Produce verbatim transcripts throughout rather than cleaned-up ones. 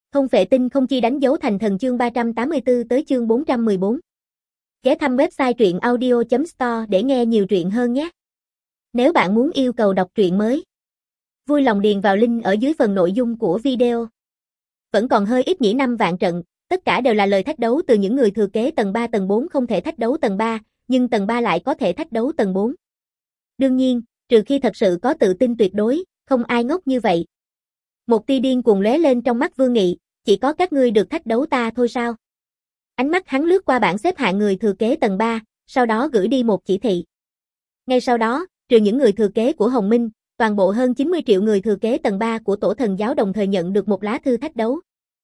Không phệ tinh không chi đánh dấu thành thần chương ba trăm tám mươi tư tới chương bốn trăm mười bốn. Ghé thăm website truyện audio chấm store để nghe nhiều truyện hơn nhé. Nếu bạn muốn yêu cầu đọc truyện mới, vui lòng điền vào link ở dưới phần nội dung của video. Vẫn còn hơi ít nhỉ, năm vạn trận, tất cả đều là lời thách đấu từ những người thừa kế tầng ba tầng bốn không thể thách đấu tầng ba, nhưng tầng ba lại có thể thách đấu tầng bốn. Đương nhiên, trừ khi thật sự có tự tin tuyệt đối, không ai ngốc như vậy. Một tia điên cuồng lóe lên trong mắt Vương Nghị, chỉ có các ngươi được thách đấu ta thôi sao? Ánh mắt hắn lướt qua bảng xếp hạng người thừa kế tầng ba, sau đó gửi đi một chỉ thị. Ngay sau đó, trừ những người thừa kế của Hồng Minh, toàn bộ hơn chín mươi triệu người thừa kế tầng ba của Tổ Thần Giáo đồng thời nhận được một lá thư thách đấu.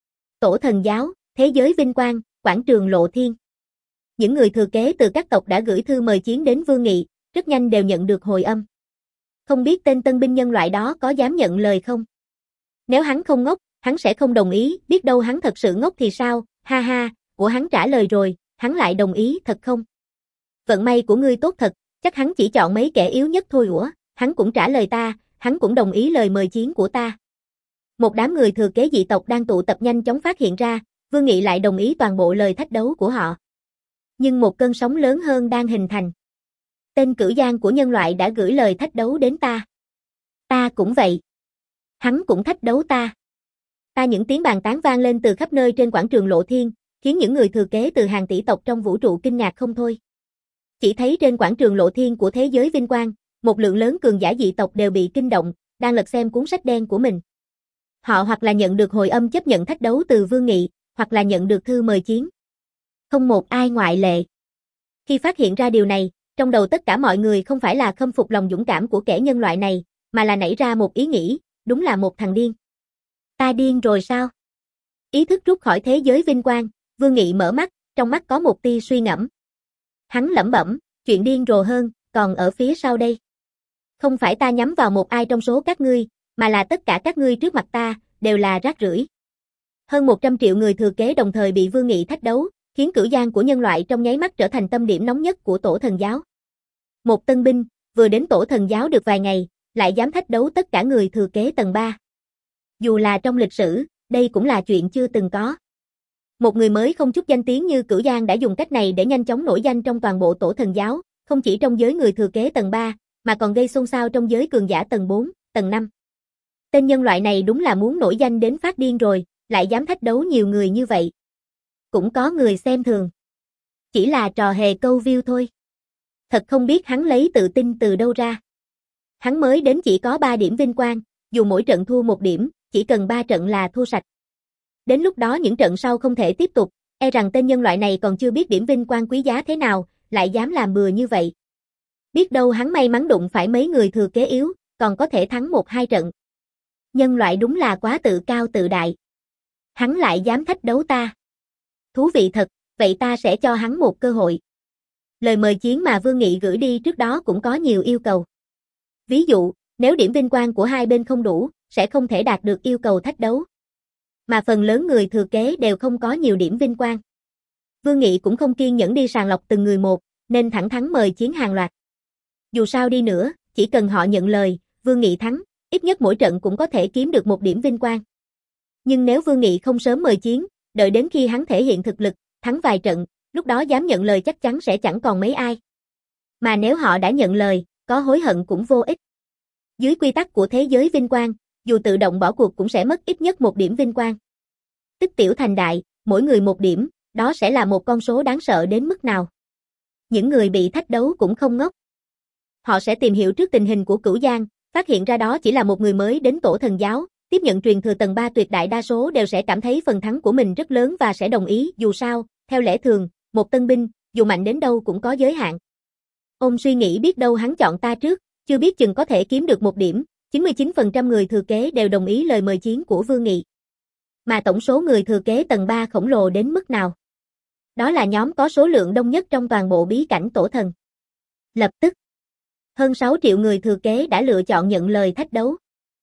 Tổ Thần Giáo, Thế Giới Vinh Quang, Quảng trường Lộ Thiên. Những người thừa kế từ các tộc đã gửi thư mời chiến đến Vương Nghị, rất nhanh đều nhận được hồi âm. Không biết tên tân binh nhân loại đó có dám nhận lời không? Nếu hắn không ngốc, hắn sẽ không đồng ý, biết đâu hắn thật sự ngốc thì sao, ha ha, của hắn trả lời rồi, hắn lại đồng ý thật không? Vận may của ngươi tốt thật, chắc hắn chỉ chọn mấy kẻ yếu nhất thôi. Ủa, hắn cũng trả lời ta, hắn cũng đồng ý lời mời chiến của ta. Một đám người thừa kế dị tộc đang tụ tập nhanh chóng phát hiện ra, Vương Nghị lại đồng ý toàn bộ lời thách đấu của họ. Nhưng một cơn sóng lớn hơn đang hình thành. Tên cử gian của nhân loại đã gửi lời thách đấu đến ta. Ta cũng vậy. Hắn cũng thách đấu ta. Ta những tiếng bàn tán vang lên từ khắp nơi trên quảng trường Lộ Thiên, khiến những người thừa kế từ hàng tỷ tộc trong vũ trụ kinh ngạc không thôi. Chỉ thấy trên quảng trường Lộ Thiên của Thế Giới Vinh Quang, một lượng lớn cường giả dị tộc đều bị kinh động, đang lật xem cuốn sách đen của mình. Họ hoặc là nhận được hồi âm chấp nhận thách đấu từ Vương Nghị, hoặc là nhận được thư mời chiến. Không một ai ngoại lệ. Khi phát hiện ra điều này, trong đầu tất cả mọi người không phải là khâm phục lòng dũng cảm của kẻ nhân loại này, mà là nảy ra một ý nghĩ, đúng là một thằng điên. Ta điên rồi sao? Ý thức rút khỏi Thế Giới Vinh Quang, Vương Nghị mở mắt, trong mắt có một tia suy ngẫm. Hắn lẩm bẩm, chuyện điên rồ hơn, còn ở phía sau đây. Không phải ta nhắm vào một ai trong số các ngươi, mà là tất cả các ngươi trước mặt ta, đều là rác rưởi. Hơn một trăm triệu người thừa kế đồng thời bị Vương Nghị thách đấu, khiến cử gian của nhân loại trong nháy mắt trở thành tâm điểm nóng nhất của Tổ Thần Giáo. Một tân binh, vừa đến Tổ Thần Giáo được vài ngày, lại dám thách đấu tất cả người thừa kế tầng ba. Dù là trong lịch sử, đây cũng là chuyện chưa từng có. Một người mới không chút danh tiếng như Cửu Giang đã dùng cách này để nhanh chóng nổi danh trong toàn bộ Tổ Thần Giáo, không chỉ trong giới người thừa kế tầng ba, mà còn gây xôn xao trong giới cường giả tầng bốn, tầng năm. Tên nhân loại này đúng là muốn nổi danh đến phát điên rồi, lại dám thách đấu nhiều người như vậy. Cũng có người xem thường. Chỉ là trò hề câu view thôi. Thật không biết hắn lấy tự tin từ đâu ra. Hắn mới đến chỉ có ba điểm vinh quang, dù mỗi trận thua một điểm, chỉ cần ba trận là thua sạch. Đến lúc đó những trận sau không thể tiếp tục, e rằng tên nhân loại này còn chưa biết điểm vinh quang quý giá thế nào, lại dám làm bừa như vậy. Biết đâu hắn may mắn đụng phải mấy người thừa kế yếu, còn có thể thắng một hai trận. Nhân loại đúng là quá tự cao tự đại. Hắn lại dám thách đấu ta. Thú vị thật, vậy ta sẽ cho hắn một cơ hội. Lời mời chiến mà Vương Nghị gửi đi trước đó cũng có nhiều yêu cầu. Ví dụ, nếu điểm vinh quang của hai bên không đủ, sẽ không thể đạt được yêu cầu thách đấu. Mà phần lớn người thừa kế đều không có nhiều điểm vinh quang. Vương Nghị cũng không kiên nhẫn đi sàng lọc từng người một, nên thẳng thắn mời chiến hàng loạt. Dù sao đi nữa, chỉ cần họ nhận lời, Vương Nghị thắng, ít nhất mỗi trận cũng có thể kiếm được một điểm vinh quang. Nhưng nếu Vương Nghị không sớm mời chiến, đợi đến khi hắn thể hiện thực lực, thắng vài trận, lúc đó dám nhận lời chắc chắn sẽ chẳng còn mấy ai. Mà nếu họ đã nhận lời, có hối hận cũng vô ích. Dưới quy tắc của Thế Giới Vinh Quang, dù tự động bỏ cuộc cũng sẽ mất ít nhất một điểm vinh quang. Tích tiểu thành đại, mỗi người một điểm, đó sẽ là một con số đáng sợ đến mức nào. Những người bị thách đấu cũng không ngốc. Họ sẽ tìm hiểu trước tình hình của Cửu Giang, phát hiện ra đó chỉ là một người mới đến Tổ Thần Giáo, tiếp nhận truyền thừa tầng ba, tuyệt đại đa số đều sẽ cảm thấy phần thắng của mình rất lớn và sẽ đồng ý. Dù sao, theo lẽ thường, một tân binh, dù mạnh đến đâu cũng có giới hạn. Ông suy nghĩ biết đâu hắn chọn ta trước, chưa biết chừng có thể kiếm được một điểm. chín mươi chín phần trăm người thừa kế đều đồng ý lời mời chiến của Vương Nghị. Mà tổng số người thừa kế tầng ba khổng lồ đến mức nào? Đó là nhóm có số lượng đông nhất trong toàn bộ bí cảnh Tổ Thần. Lập tức, hơn sáu triệu người thừa kế đã lựa chọn nhận lời thách đấu.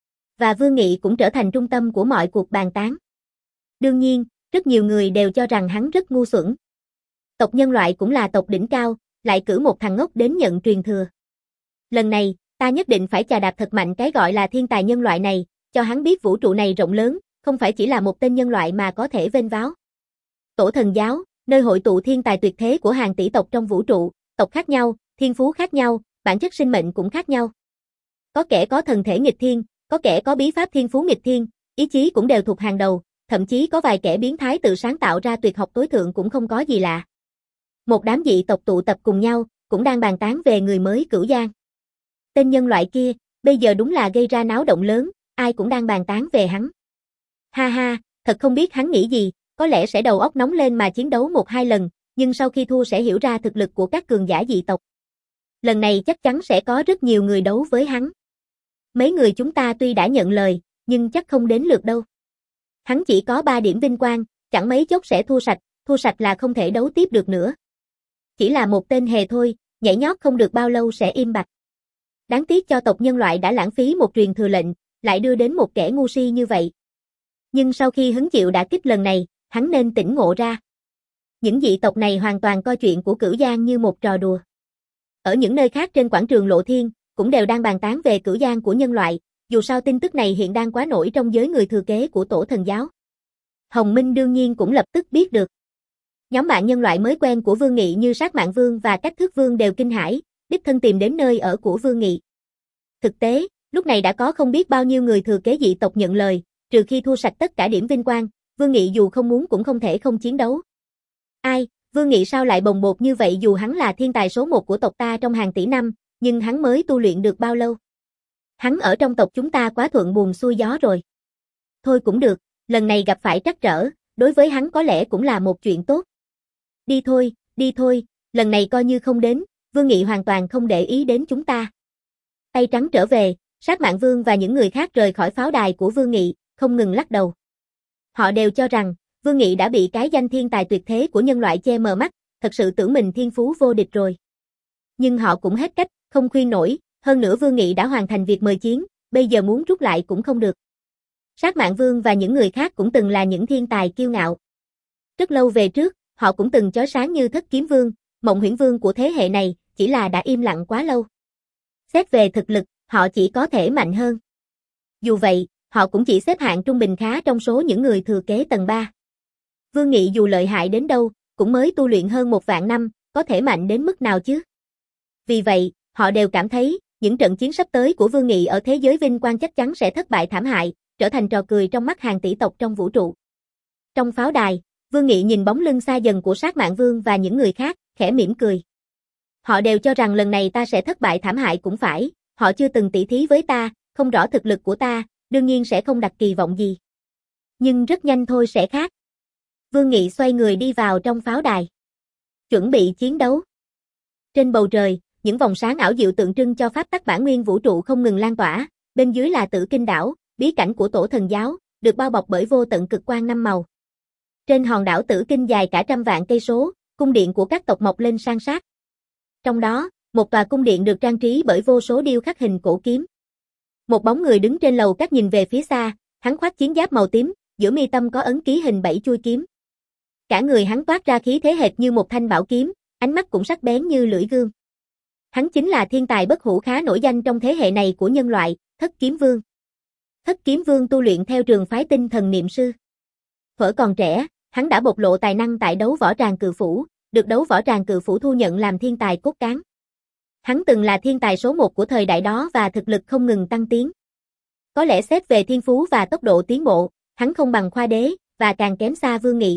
Và Vương Nghị cũng trở thành trung tâm của mọi cuộc bàn tán. Đương nhiên, rất nhiều người đều cho rằng hắn rất ngu xuẩn. Tộc nhân loại cũng là tộc đỉnh cao, lại cử một thằng ngốc đến nhận truyền thừa. Lần này, ta nhất định phải chà đạp thật mạnh cái gọi là thiên tài nhân loại này, cho hắn biết vũ trụ này rộng lớn, không phải chỉ là một tên nhân loại mà có thể vênh váo. Tổ thần giáo, nơi hội tụ thiên tài tuyệt thế của hàng tỷ tộc trong vũ trụ, tộc khác nhau, thiên phú khác nhau, bản chất sinh mệnh cũng khác nhau. Có kẻ có thần thể nghịch thiên, có kẻ có bí pháp thiên phú nghịch thiên, ý chí cũng đều thuộc hàng đầu, thậm chí có vài kẻ biến thái tự sáng tạo ra tuyệt học tối thượng cũng không có gì lạ. Một đám dị tộc tụ tập cùng nhau, cũng đang bàn tán về người mới Cửu Giang. Tên nhân loại kia, bây giờ đúng là gây ra náo động lớn, ai cũng đang bàn tán về hắn. Ha ha, thật không biết hắn nghĩ gì, có lẽ sẽ đầu óc nóng lên mà chiến đấu một hai lần, nhưng sau khi thua sẽ hiểu ra thực lực của các cường giả dị tộc. Lần này chắc chắn sẽ có rất nhiều người đấu với hắn. Mấy người chúng ta tuy đã nhận lời, nhưng chắc không đến lượt đâu. Hắn chỉ có ba điểm vinh quang, chẳng mấy chốc sẽ thua sạch, thua sạch là không thể đấu tiếp được nữa. Chỉ là một tên hề thôi, nhảy nhót không được bao lâu sẽ im bặt. Đáng tiếc cho tộc nhân loại đã lãng phí một truyền thừa lệnh, lại đưa đến một kẻ ngu si như vậy. Nhưng sau khi hứng chịu đả kích lần này, hắn nên tỉnh ngộ ra. Những dị tộc này hoàn toàn coi chuyện của Cửu Giang như một trò đùa. Ở những nơi khác trên quảng trường Lộ Thiên, cũng đều đang bàn tán về Cửu Giang của nhân loại, dù sao tin tức này hiện đang quá nổi trong giới người thừa kế của tổ thần giáo. Hồng Minh đương nhiên cũng lập tức biết được. Nhóm bạn nhân loại mới quen của Vương Nghị như Sát Mạng Vương và Cách Thước Vương đều kinh hãi, đích thân tìm đến nơi ở của Vương Nghị. Thực tế, lúc này đã có không biết bao nhiêu người thừa kế dị tộc nhận lời, trừ khi thua sạch tất cả điểm vinh quang, Vương Nghị dù không muốn cũng không thể không chiến đấu. Ai, Vương Nghị sao lại bồng bột như vậy dù hắn là thiên tài số một của tộc ta trong hàng tỷ năm, nhưng hắn mới tu luyện được bao lâu? Hắn ở trong tộc chúng ta quá thuận buồm xuôi gió rồi. Thôi cũng được, lần này gặp phải trắc trở, đối với hắn có lẽ cũng là một chuyện tốt. Đi thôi, đi thôi, lần này coi như không đến, Vương Nghị hoàn toàn không để ý đến chúng ta. Tay trắng trở về, Sát Mạng Vương và những người khác rời khỏi pháo đài của Vương Nghị, không ngừng lắc đầu. Họ đều cho rằng, Vương Nghị đã bị cái danh thiên tài tuyệt thế của nhân loại che mờ mắt, thật sự tưởng mình thiên phú vô địch rồi. Nhưng họ cũng hết cách, không khuyên nổi, hơn nữa Vương Nghị đã hoàn thành việc mời chiến, bây giờ muốn rút lại cũng không được. Sát Mạng Vương và những người khác cũng từng là những thiên tài kiêu ngạo. Rất lâu về trước, họ cũng từng chói sáng như Thất Kiếm Vương, Mộng Huyễn Vương của thế hệ này, chỉ là đã im lặng quá lâu. Xét về thực lực, họ chỉ có thể mạnh hơn. Dù vậy, họ cũng chỉ xếp hạng trung bình khá trong số những người thừa kế tầng ba. Vương Nghị dù lợi hại đến đâu, cũng mới tu luyện hơn một vạn năm, có thể mạnh đến mức nào chứ? Vì vậy, họ đều cảm thấy, những trận chiến sắp tới của Vương Nghị ở thế giới vinh quang chắc chắn sẽ thất bại thảm hại, trở thành trò cười trong mắt hàng tỷ tộc trong vũ trụ. Trong pháo đài, Vương Nghị nhìn bóng lưng xa dần của Sát Mạng Vương và những người khác, khẽ mỉm cười. Họ đều cho rằng lần này ta sẽ thất bại thảm hại cũng phải, họ chưa từng tỉ thí với ta, không rõ thực lực của ta, đương nhiên sẽ không đặt kỳ vọng gì. Nhưng rất nhanh thôi sẽ khác. Vương Nghị xoay người đi vào trong pháo đài. Chuẩn bị chiến đấu. Trên bầu trời, những vòng sáng ảo diệu tượng trưng cho pháp tắc bản nguyên vũ trụ không ngừng lan tỏa, bên dưới là Tử Kinh đảo, bí cảnh của tổ thần giáo, được bao bọc bởi vô tận cực quang năm màu. Trên hòn đảo Tử Kinh dài cả trăm vạn cây số, cung điện của các tộc mọc lên san sát. Trong đó, một tòa cung điện được trang trí bởi vô số điêu khắc hình cổ kiếm. Một bóng người đứng trên lầu các nhìn về phía xa, hắn khoác chiến giáp màu tím, giữa mi tâm có ấn ký hình bảy chuôi kiếm. Cả người hắn toát ra khí thế hệt như một thanh bảo kiếm, ánh mắt cũng sắc bén như lưỡi gươm. Hắn chính là thiên tài bất hủ khá nổi danh trong thế hệ này của nhân loại, Thất Kiếm Vương. Thất Kiếm Vương tu luyện theo trường phái Tinh Thần Niệm Sư. Thuở còn trẻ, hắn đã bộc lộ tài năng tại đấu võ tràng Cự Phủ, được đấu võ tràng Cự Phủ thu nhận làm thiên tài cốt cán. Hắn từng là thiên tài số một của thời đại đó và thực lực không ngừng tăng tiến. Có lẽ xét về thiên phú và tốc độ tiến bộ, hắn không bằng Khoa Đế, và càng kém xa Vương Nghị.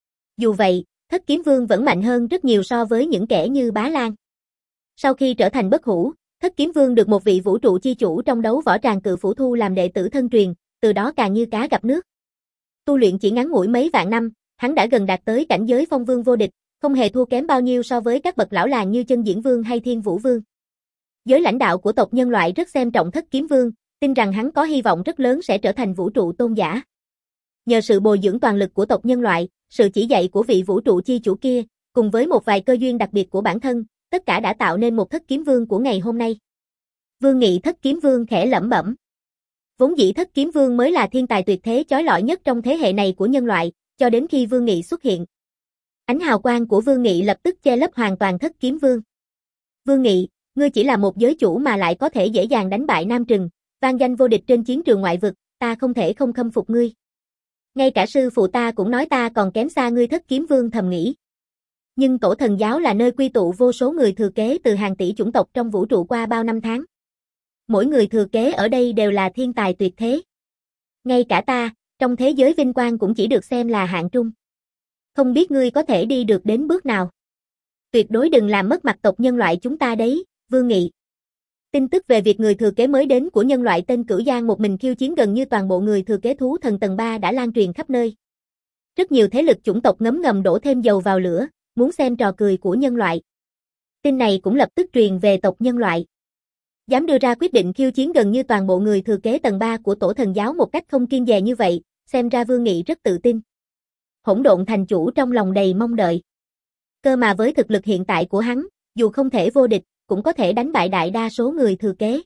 Dù vậy, Thất Kiếm Vương vẫn mạnh hơn rất nhiều so với những kẻ như Bá Lan. Sau khi trở thành bất hủ, Thất Kiếm Vương được một vị vũ trụ chi chủ trong đấu võ tràng Cự Phủ thu làm đệ tử thân truyền, từ đó càng như cá gặp nước. Tu luyện chỉ ngắn ngủi mấy vạn năm, hắn đã gần đạt tới cảnh giới phong vương vô địch, không hề thua kém bao nhiêu so với các bậc lão làng như Chân Diễn Vương hay Thiên Vũ Vương. Giới lãnh đạo của tộc nhân loại rất xem trọng Thất Kiếm Vương, tin rằng hắn có hy vọng rất lớn sẽ trở thành vũ trụ tôn giả. Nhờ sự bồi dưỡng toàn lực của tộc nhân loại, sự chỉ dạy của vị vũ trụ chi chủ kia, cùng với một vài cơ duyên đặc biệt của bản thân, tất cả đã tạo nên một Thất Kiếm Vương của ngày hôm nay. Vương Nghị Thất Kiếm Vương khẽ lẩm bẩm. Vốn dĩ Thất Kiếm Vương mới là thiên tài tuyệt thế chói lọi nhất trong thế hệ này của nhân loại, cho đến khi Vương Nghị xuất hiện. Ánh hào quang của Vương Nghị lập tức che lấp hoàn toàn Thất Kiếm Vương. Vương Nghị, ngươi chỉ là một giới chủ mà lại có thể dễ dàng đánh bại Nam Trừng, vang danh vô địch trên chiến trường ngoại vực, ta không thể không khâm phục ngươi. Ngay cả sư phụ ta cũng nói ta còn kém xa ngươi Thất Kiếm Vương thầm nghĩ. Nhưng Tổ Thần Giáo là nơi quy tụ vô số người thừa kế từ hàng tỷ chủng tộc trong vũ trụ qua bao năm tháng. Mỗi người thừa kế ở đây đều là thiên tài tuyệt thế. Ngay cả ta, trong thế giới vinh quang cũng chỉ được xem là hạng trung. Không biết ngươi có thể đi được đến bước nào. Tuyệt đối đừng làm mất mặt tộc nhân loại chúng ta đấy, Vương Nghị. Tin tức về việc người thừa kế mới đến của nhân loại tên Cửu Giang một mình khiêu chiến gần như toàn bộ người thừa kế thú thần tầng ba đã lan truyền khắp nơi. Rất nhiều thế lực chủng tộc ngấm ngầm đổ thêm dầu vào lửa, muốn xem trò cười của nhân loại. Tin này cũng lập tức truyền về tộc nhân loại. Dám đưa ra quyết định khiêu chiến gần như toàn bộ người thừa kế tầng ba của Tổ Thần Giáo một cách không kiêng dè như vậy, xem ra Vương Nghị rất tự tin. Hỗn Độn Thành Chủ trong lòng đầy mong đợi. Cơ mà với thực lực hiện tại của hắn, dù không thể vô địch, cũng có thể đánh bại đại đa số người thừa kế.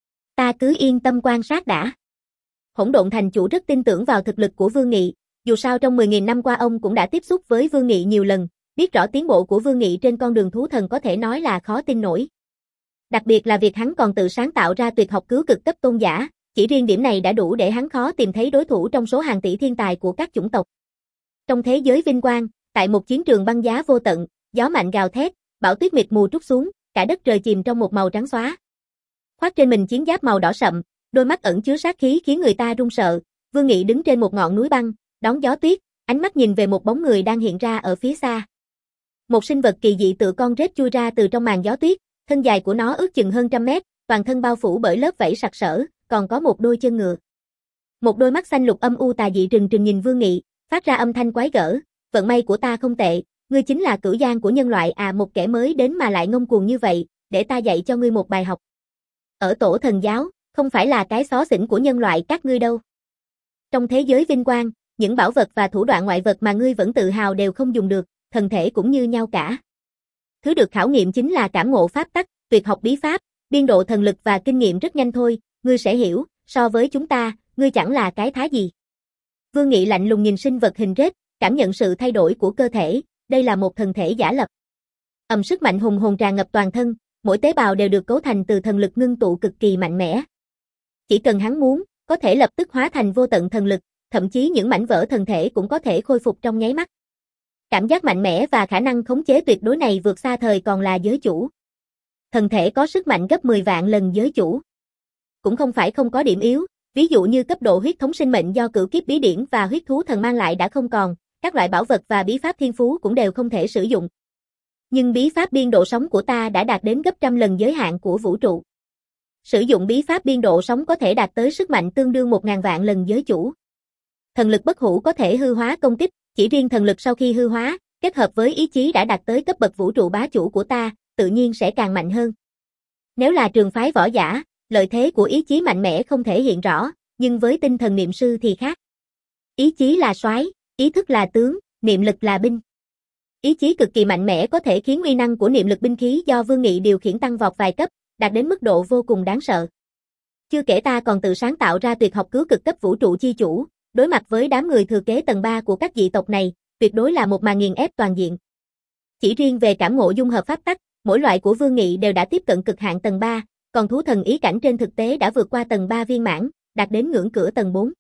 Ta cứ yên tâm quan sát đã. Hỗn Độn Thành Chủ rất tin tưởng vào thực lực của Vương Nghị, dù sao trong mười nghìn năm qua ông cũng đã tiếp xúc với Vương Nghị nhiều lần, biết rõ tiến bộ của Vương Nghị trên con đường thú thần có thể nói là khó tin nổi. Đặc biệt là việc hắn còn tự sáng tạo ra tuyệt học cứu cực cấp tôn giả, chỉ riêng điểm này đã đủ để hắn khó tìm thấy đối thủ trong số hàng tỷ thiên tài của các chủng tộc. Trong thế giới vinh quang, tại một chiến trường băng giá vô tận, gió mạnh gào thét, bão tuyết mịt mù trút xuống, cả đất trời chìm trong một màu trắng xóa. Khoác trên mình chiến giáp màu đỏ sậm, đôi mắt ẩn chứa sát khí khiến người ta run sợ, Vương Nghị đứng trên một ngọn núi băng, đón gió tuyết, ánh mắt nhìn về một bóng người đang hiện ra ở phía xa. Một sinh vật kỳ dị tựa con rết chui ra từ trong màn gió tuyết, thân dài của nó ước chừng hơn trăm mét, toàn thân bao phủ bởi lớp vảy sặc sỡ, còn có một đôi chân ngựa. Một đôi mắt xanh lục âm u tà dị trừng trừng nhìn Vương Nghị, phát ra âm thanh quái gở, vận may của ta không tệ, ngươi chính là Cửu Giang của nhân loại à, một kẻ mới đến mà lại ngông cuồng như vậy, để ta dạy cho ngươi một bài học. Ở Tổ Thần Giáo, không phải là cái xó xỉnh của nhân loại các ngươi đâu. Trong thế giới vinh quang, những bảo vật và thủ đoạn ngoại vật mà ngươi vẫn tự hào đều không dùng được, thần thể cũng như nhau cả. Thứ được khảo nghiệm chính là cảm ngộ pháp tắc, tuyệt học bí pháp, biên độ thần lực và kinh nghiệm rất nhanh thôi, ngươi sẽ hiểu, so với chúng ta, ngươi chẳng là cái thá gì. Vương Nghị lạnh lùng nhìn sinh vật hình rết, cảm nhận sự thay đổi của cơ thể, đây là một thần thể giả lập. Ầm sức mạnh hùng hồn tràn ngập toàn thân, mỗi tế bào đều được cấu thành từ thần lực ngưng tụ cực kỳ mạnh mẽ. Chỉ cần hắn muốn, có thể lập tức hóa thành vô tận thần lực, thậm chí những mảnh vỡ thần thể cũng có thể khôi phục trong nháy mắt. Cảm giác mạnh mẽ và khả năng khống chế tuyệt đối này vượt xa thời còn là giới chủ. Thần thể có sức mạnh gấp mười vạn lần giới chủ. Cũng không phải không có điểm yếu, ví dụ như cấp độ huyết thống sinh mệnh do cửu kiếp bí điển và huyết thú thần mang lại đã không còn, các loại bảo vật và bí pháp thiên phú cũng đều không thể sử dụng. Nhưng bí pháp biên độ sóng của ta đã đạt đến gấp trăm lần giới hạn của vũ trụ. Sử dụng bí pháp biên độ sóng có thể đạt tới sức mạnh tương đương một ngàn vạn lần giới chủ. Thần lực bất hủ có thể hư hóa công kích, chỉ riêng thần lực sau khi hư hóa, kết hợp với ý chí đã đạt tới cấp bậc vũ trụ bá chủ của ta, tự nhiên sẽ càng mạnh hơn. Nếu là trường phái võ giả, lợi thế của ý chí mạnh mẽ không thể hiện rõ, nhưng với tinh thần niệm sư thì khác. Ý chí là soái, ý thức là tướng, niệm lực là binh. Ý chí cực kỳ mạnh mẽ có thể khiến uy năng của niệm lực binh khí do Vương Nghị điều khiển tăng vọt vài cấp, đạt đến mức độ vô cùng đáng sợ. Chưa kể ta còn tự sáng tạo ra tuyệt học cứu cực cấp vũ trụ chi chủ, đối mặt với đám người thừa kế tầng ba của các dị tộc này, tuyệt đối là một màn nghiền ép toàn diện. Chỉ riêng về cảm ngộ dung hợp pháp tắc, mỗi loại của Vương Nghị đều đã tiếp cận cực hạn tầng ba, còn thú thần ý cảnh trên thực tế đã vượt qua tầng ba viên mãn, đạt đến ngưỡng cửa tầng bốn.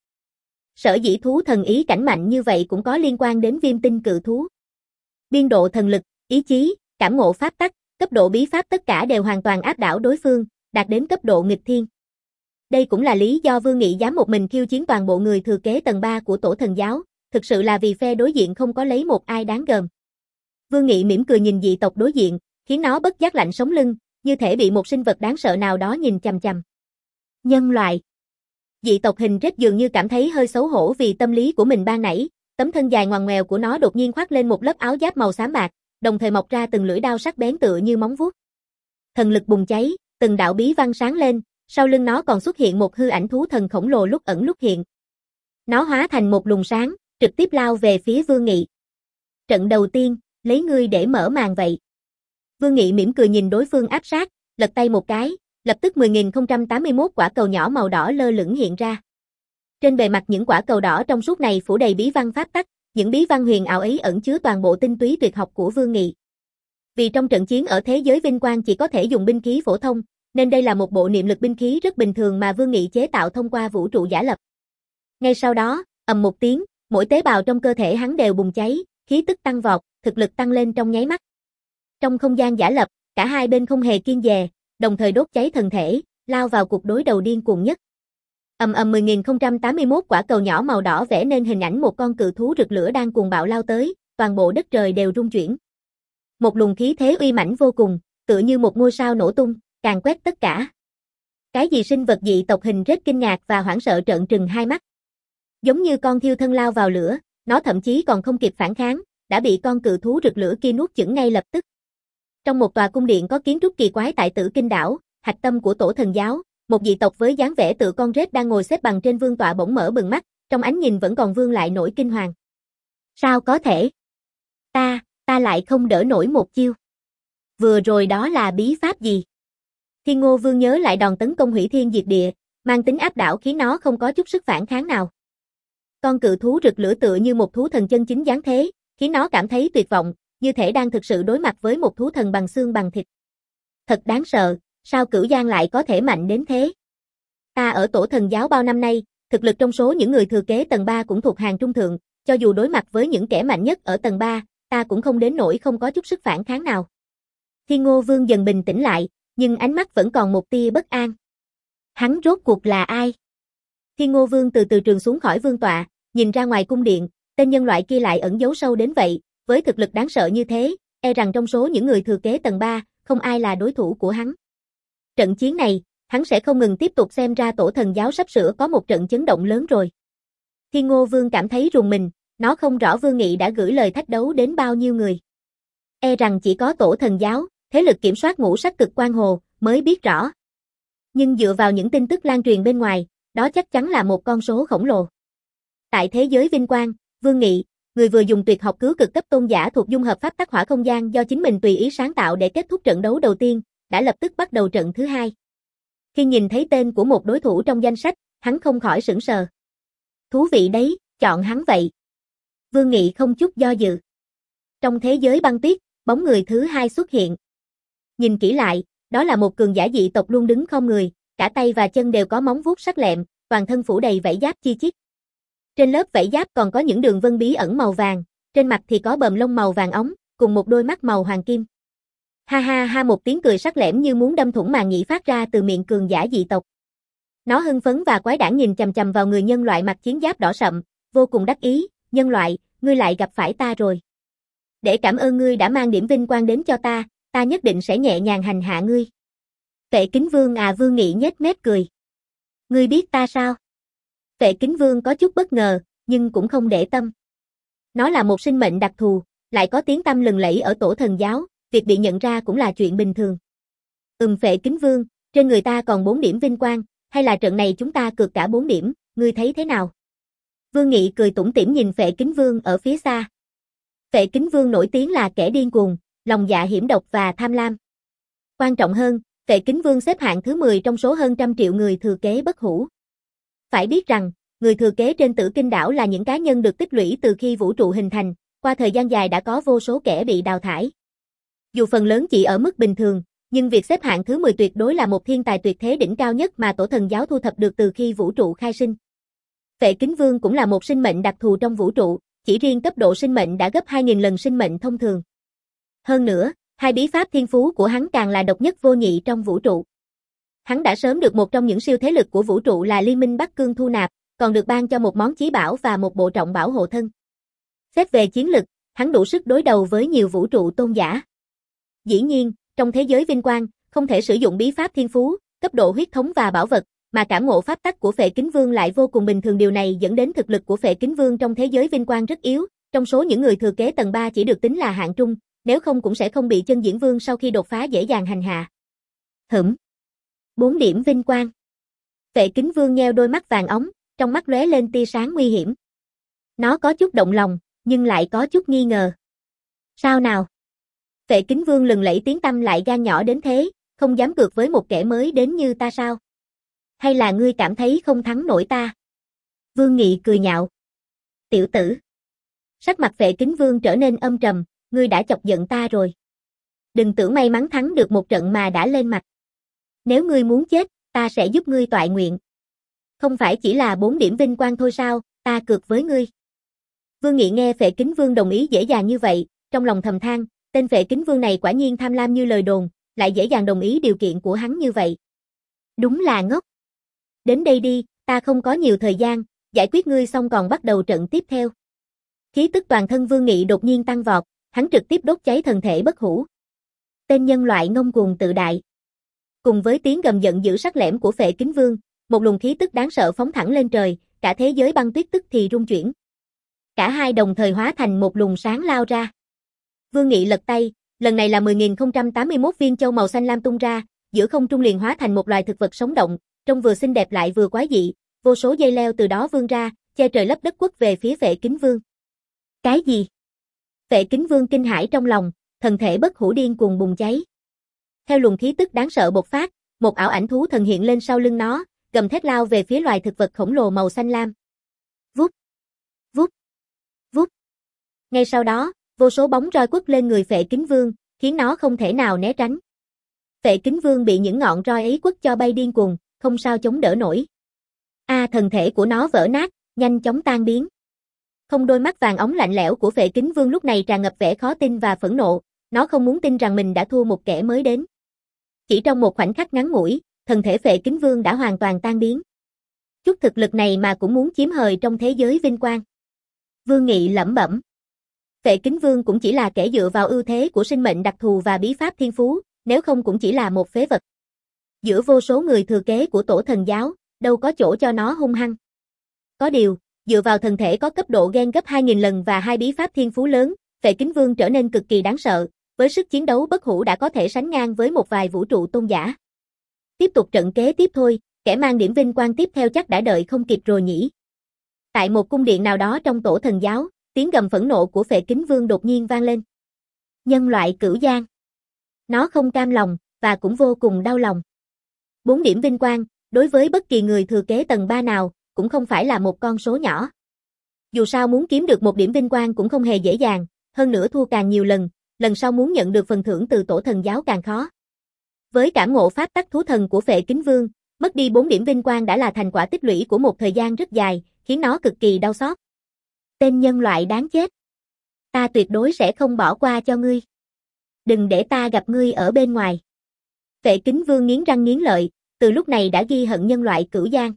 Sở dĩ thú thần ý cảnh mạnh như vậy cũng có liên quan đến Viêm Tinh cự thú. Biên độ thần lực, ý chí, cảm ngộ pháp tắc, cấp độ bí pháp tất cả đều hoàn toàn áp đảo đối phương, đạt đến cấp độ nghịch thiên. Đây cũng là lý do Vương Nghị dám một mình khiêu chiến toàn bộ người thừa kế tầng ba của Tổ Thần Giáo, thực sự là vì phe đối diện không có lấy một ai đáng gờm. Vương Nghị mỉm cười nhìn dị tộc đối diện, khiến nó bất giác lạnh sống lưng, như thể bị một sinh vật đáng sợ nào đó nhìn chằm chằm. Nhân loại. Dị tộc hình rết dường như cảm thấy hơi xấu hổ vì tâm lý của mình ban nãy, tấm thân dài ngoằn ngoèo của nó đột nhiên khoác lên một lớp áo giáp màu xám bạc, đồng thời mọc ra từng lưỡi đao sắc bén tựa như móng vuốt. Thần lực bùng cháy, từng đạo bí văn sáng lên, sau lưng nó còn xuất hiện một hư ảnh thú thần khổng lồ lúc ẩn lúc hiện. Nó hóa thành một luồng sáng, trực tiếp lao về phía Vương Nghị. Trận đầu tiên, lấy ngươi để mở màn vậy. Vương Nghị mỉm cười nhìn đối phương áp sát, lật tay một cái, lập tức mười nghìn không trăm tám mươi mốt quả cầu nhỏ màu đỏ lơ lửng hiện ra. Trên bề mặt những quả cầu đỏ trong suốt này phủ đầy bí văn pháp tắc, những bí văn huyền ảo ấy ẩn chứa toàn bộ tinh túy tuyệt học của Vương Nghị. Vì trong trận chiến ở thế giới vinh quang chỉ có thể dùng binh khí phổ thông, nên đây là một bộ niệm lực binh khí rất bình thường mà Vương Nghị chế tạo thông qua vũ trụ giả lập. Ngay sau đó, ầm một tiếng, Mỗi tế bào trong cơ thể hắn đều bùng cháy, khí tức tăng vọt, thực lực tăng lên trong nháy mắt. Trong không gian giả lập, cả hai bên không hề kiêng dè, đồng thời đốt cháy thần thể, lao vào cuộc đối đầu điên cuồng nhất. Ầm ầm mười nghìn không trăm tám mươi mốt quả cầu nhỏ màu đỏ vẽ nên hình ảnh một con cự thú rực lửa đang cuồng bạo lao tới, toàn bộ đất trời đều rung chuyển. Một luồng khí thế uy mãnh vô cùng, tựa như một ngôi sao nổ tung, càn quét tất cả. Cái gì sinh vật dị tộc hình rết kinh ngạc và hoảng sợ trợn trừng hai mắt. Giống như con thiêu thân lao vào lửa, nó thậm chí còn không kịp phản kháng, đã bị con cự thú rực lửa kia nuốt chửng ngay lập tức. Trong một tòa cung điện có kiến trúc kỳ quái tại Tử Kinh đảo, hạch tâm của Tổ Thần giáo, một dị tộc với dáng vẻ tựa con rết đang ngồi xếp bằng trên vương tọa bỗng mở bừng mắt, trong ánh nhìn vẫn còn vương lại nỗi kinh hoàng. Sao có thể? Ta, ta lại không đỡ nổi một chiêu. Vừa rồi đó là bí pháp gì? Thiên Ngô Vương nhớ lại đòn tấn công hủy thiên diệt địa, mang tính áp đảo khiến nó không có chút sức phản kháng nào. Con cự thú rực lửa tựa như một thú thần chân chính giáng thế, khiến nó cảm thấy tuyệt vọng, như thể đang thực sự đối mặt với một thú thần bằng xương bằng thịt. Thật đáng sợ, sao Cửu Giang lại có thể mạnh đến thế? Ta ở Tổ Thần giáo bao năm nay, thực lực trong số những người thừa kế tầng ba cũng thuộc hàng trung thượng, cho dù đối mặt với những kẻ mạnh nhất ở tầng ba, ta cũng không đến nỗi không có chút sức phản kháng nào. Thiên Ngô Vương dần bình tĩnh lại, nhưng ánh mắt vẫn còn một tia bất an. Hắn rốt cuộc là ai? Thiên Ngô Vương từ từ trường xuống khỏi vương tọa, nhìn ra ngoài cung điện, tên nhân loại kia lại ẩn giấu sâu đến vậy, với thực lực đáng sợ như thế, e rằng trong số những người thừa kế tầng ba, không ai là đối thủ của hắn. Trận chiến này, hắn sẽ không ngừng tiếp tục, xem ra Tổ Thần giáo sắp sửa có một trận chấn động lớn rồi. Thiên Ngô Vương cảm thấy rùng mình, nó không rõ Vương Nghị đã gửi lời thách đấu đến bao nhiêu người. E rằng chỉ có Tổ Thần giáo, thế lực kiểm soát ngũ sắc cực quan hồ, mới biết rõ. Nhưng dựa vào những tin tức lan truyền bên ngoài, đó chắc chắn là một con số khổng lồ. Tại thế giới vinh quang, Vương Nghị, người vừa dùng tuyệt học cứu cực cấp tôn giả thuộc dung hợp pháp tắc hỏa không gian do chính mình tùy ý sáng tạo để kết thúc trận đấu đầu tiên, đã lập tức bắt đầu trận thứ hai. Khi nhìn thấy tên của một đối thủ trong danh sách, hắn không khỏi sửng sờ. Thú vị đấy, chọn hắn vậy. Vương Nghị không chút do dự. Trong thế giới băng tuyết, bóng người thứ hai xuất hiện. Nhìn kỹ lại, đó là một cường giả dị tộc luôn đứng không người, cả tay và chân đều có móng vuốt sắc lẹm, toàn thân phủ đầy vảy giáp chi chít. Trên lớp vảy giáp còn có những đường vân bí ẩn màu vàng, trên mặt thì có bờm lông màu vàng óng, cùng một đôi mắt màu hoàng kim. Ha ha ha, một tiếng cười sắc lẻm như muốn đâm thủng màng nhĩ phát ra từ miệng cường giả dị tộc. Nó hưng phấn và quái đản nhìn chằm chằm vào người nhân loại mặc chiến giáp đỏ sậm, vô cùng đắc ý. Nhân loại, ngươi lại gặp phải ta rồi. Để cảm ơn ngươi đã mang điểm vinh quang đến cho ta, ta nhất định sẽ nhẹ nhàng hành hạ ngươi. Vệ Kính Vương à, Vương Nghị nhếch mép cười. Ngươi biết ta sao? Vệ Kính Vương có chút bất ngờ, nhưng cũng không để tâm. Nó là một sinh mệnh đặc thù, lại có tiếng tăm lừng lẫy ở Tổ Thần giáo, việc bị nhận ra cũng là chuyện bình thường. Ừm, Vệ Kính Vương, trên người ta còn bốn điểm vinh quang, hay là trận này chúng ta cược cả bốn điểm, ngươi thấy thế nào? Vương Nghị cười tủm tỉm nhìn Vệ Kính Vương ở phía xa. Vệ Kính Vương nổi tiếng là kẻ điên cuồng, lòng dạ hiểm độc và tham lam. Quan trọng hơn, Vệ Kính Vương xếp hạng thứ mười trong số hơn trăm triệu người thừa kế bất hủ. Phải biết rằng, người thừa kế trên Tử Kinh đảo là những cá nhân được tích lũy từ khi vũ trụ hình thành, qua thời gian dài đã có vô số kẻ bị đào thải. Dù phần lớn chỉ ở mức bình thường, nhưng việc xếp hạng thứ mười tuyệt đối là một thiên tài tuyệt thế đỉnh cao nhất mà Tổ Thần giáo thu thập được từ khi vũ trụ khai sinh. Vệ Kính Vương cũng là một sinh mệnh đặc thù trong vũ trụ, chỉ riêng cấp độ sinh mệnh đã gấp hai nghìn lần sinh mệnh thông thường. Hơn nữa, hai bí pháp thiên phú của hắn càng là độc nhất vô nhị trong vũ trụ. Hắn đã sớm được một trong những siêu thế lực của vũ trụ là Liên minh Bắc Cương thu nạp, còn được ban cho một món chí bảo và một bộ trọng bảo hộ thân. Xét về chiến lực, hắn đủ sức đối đầu với nhiều vũ trụ tôn giả. Dĩ nhiên, trong thế giới vinh quang, không thể sử dụng bí pháp thiên phú, cấp độ huyết thống và bảo vật, mà cảm ngộ pháp tắc của Vệ Kính Vương lại vô cùng bình thường, điều này dẫn đến thực lực của Vệ Kính Vương trong thế giới vinh quang rất yếu, trong số những người thừa kế tầng ba chỉ được tính là hạng trung, nếu không cũng sẽ không bị Chân Diễn Vương sau khi đột phá dễ dàng hành hạ. Hửm. Bốn điểm vinh quang. Vệ Kính Vương nheo đôi mắt vàng óng, trong mắt lóe lên tia sáng nguy hiểm. Nó có chút động lòng, nhưng lại có chút nghi ngờ. Sao nào? Vệ Kính Vương lừng lẫy tiếng tăm lại gan nhỏ đến thế, không dám cược với một kẻ mới đến như ta sao? Hay là ngươi cảm thấy không thắng nổi ta? Vương Nghị cười nhạo. Tiểu tử. Sắc mặt Vệ Kính Vương trở nên âm trầm, ngươi đã chọc giận ta rồi. Đừng tưởng may mắn thắng được một trận mà đã lên mặt. Nếu ngươi muốn chết, ta sẽ giúp ngươi toại nguyện. Không phải chỉ là bốn điểm vinh quang thôi sao, ta cược với ngươi. Vương Nghị nghe Phệ Kính Vương đồng ý dễ dàng như vậy, trong lòng thầm than, tên Phệ Kính Vương này quả nhiên tham lam như lời đồn, lại dễ dàng đồng ý điều kiện của hắn như vậy. Đúng là ngốc. Đến đây đi, ta không có nhiều thời gian, giải quyết ngươi xong còn bắt đầu trận tiếp theo. Khí tức toàn thân Vương Nghị đột nhiên tăng vọt, hắn trực tiếp đốt cháy thần thể bất hủ. Tên nhân loại ngông cuồng tự đại. Cùng với tiếng gầm giận dữ sắc lẻm của Phệ Kính Vương, một luồng khí tức đáng sợ phóng thẳng lên trời, cả thế giới băng tuyết tức thì rung chuyển. Cả hai đồng thời hóa thành một luồng sáng lao ra. Vương Nghị lật tay, lần này là mười nghìn không trăm tám mươi mốt viên châu màu xanh lam tung ra, giữa không trung liền hóa thành một loài thực vật sống động, trông vừa xinh đẹp lại vừa quái dị, vô số dây leo từ đó vươn ra, che trời lấp đất quất về phía Phệ Kính Vương. Cái gì? Phệ Kính Vương kinh hãi trong lòng, thần thể bất hủ điên cuồng bùng cháy. Theo luồng khí tức đáng sợ bộc phát, một ảo ảnh thú thần hiện lên sau lưng nó, gầm thét lao về phía loài thực vật khổng lồ màu xanh lam. Vút, vút, vút. Ngay sau đó, vô số bóng roi quất lên người Phệ Kính Vương, khiến nó không thể nào né tránh. Phệ Kính Vương bị những ngọn roi ấy quất cho bay điên cuồng, không sao chống đỡ nổi. A, thần thể của nó vỡ nát, nhanh chóng tan biến. Không, đôi mắt vàng óng lạnh lẽo của Phệ Kính Vương lúc này tràn ngập vẻ khó tin và phẫn nộ, nó không muốn tin rằng mình đã thua một kẻ mới đến. Chỉ trong một khoảnh khắc ngắn ngủi, thần thể Phệ Kính Vương đã hoàn toàn tan biến. Chút thực lực này mà cũng muốn chiếm hời trong thế giới vinh quang. Vương Nghị lẩm bẩm. Phệ Kính Vương cũng chỉ là kẻ dựa vào ưu thế của sinh mệnh đặc thù và bí pháp thiên phú, nếu không cũng chỉ là một phế vật. Giữa vô số người thừa kế của tổ thần giáo, đâu có chỗ cho nó hung hăng. Có điều, dựa vào thần thể có cấp độ gen gấp hai nghìn lần và hai bí pháp thiên phú lớn, Phệ Kính Vương trở nên cực kỳ đáng sợ, với sức chiến đấu bất hủ đã có thể sánh ngang với một vài vũ trụ tôn giả. Tiếp tục trận kế tiếp thôi, kẻ mang điểm vinh quang tiếp theo chắc đã đợi không kịp rồi nhỉ. Tại một cung điện nào đó trong tổ thần giáo, tiếng gầm phẫn nộ của Phệ Kính Vương đột nhiên vang lên. Nhân loại cửu giang. Nó không cam lòng, và cũng vô cùng đau lòng. Bốn điểm vinh quang, đối với bất kỳ người thừa kế tầng ba nào, cũng không phải là một con số nhỏ. Dù sao muốn kiếm được một điểm vinh quang cũng không hề dễ dàng, hơn nữa thua càng nhiều lần, lần sau muốn nhận được phần thưởng từ tổ thần giáo càng khó. Với cảm ngộ pháp tắc thú thần của Phệ Kính Vương, mất đi bốn điểm vinh quang đã là thành quả tích lũy của một thời gian rất dài, khiến nó cực kỳ đau xót. Tên nhân loại đáng chết. Ta tuyệt đối sẽ không bỏ qua cho ngươi. Đừng để ta gặp ngươi ở bên ngoài. Phệ Kính Vương nghiến răng nghiến lợi, từ lúc này đã ghi hận nhân loại cửu giang.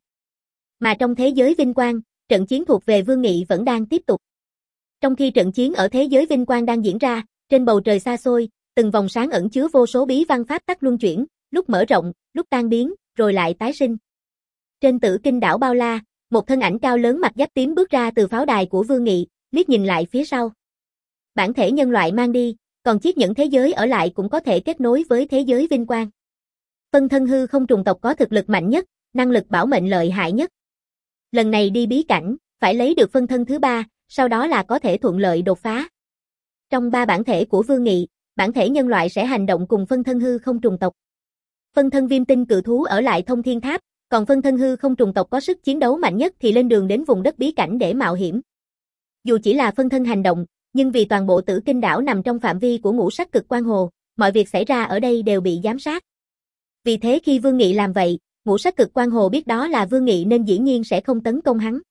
Mà trong thế giới vinh quang, trận chiến thuộc về Vương Nghị vẫn đang tiếp tục. Trong khi trận chiến ở thế giới vinh quang đang diễn ra, trên bầu trời xa xôi, từng vòng sáng ẩn chứa vô số bí văn pháp tắc luân chuyển, lúc mở rộng, lúc tan biến, rồi lại tái sinh. Trên Tử Kinh đảo bao la, một thân ảnh cao lớn mặc giáp tím bước ra từ pháo đài của Vương Nghị, liếc nhìn lại phía sau. Bản thể nhân loại mang đi, còn chiếc nhẫn thế giới ở lại cũng có thể kết nối với thế giới vinh quang. Phân thân hư không trùng tộc có thực lực mạnh nhất, năng lực bảo mệnh lợi hại nhất. Lần này đi bí cảnh, phải lấy được phân thân thứ ba, sau đó là có thể thuận lợi đột phá. Trong ba bản thể của Vương Nghị, bản thể nhân loại sẽ hành động cùng phân thân hư không trùng tộc. Phân thân viêm tinh cự thú ở lại Thông Thiên Tháp, còn phân thân hư không trùng tộc có sức chiến đấu mạnh nhất thì lên đường đến vùng đất bí cảnh để mạo hiểm. Dù chỉ là phân thân hành động, nhưng vì toàn bộ Tử Kinh đảo nằm trong phạm vi của ngũ sắc cực quang hồ, mọi việc xảy ra ở đây đều bị giám sát. Vì thế khi Vương Nghị làm vậy, ngũ sắc cực quang hồ biết đó là Vương Nghị nên dĩ nhiên sẽ không tấn công hắn.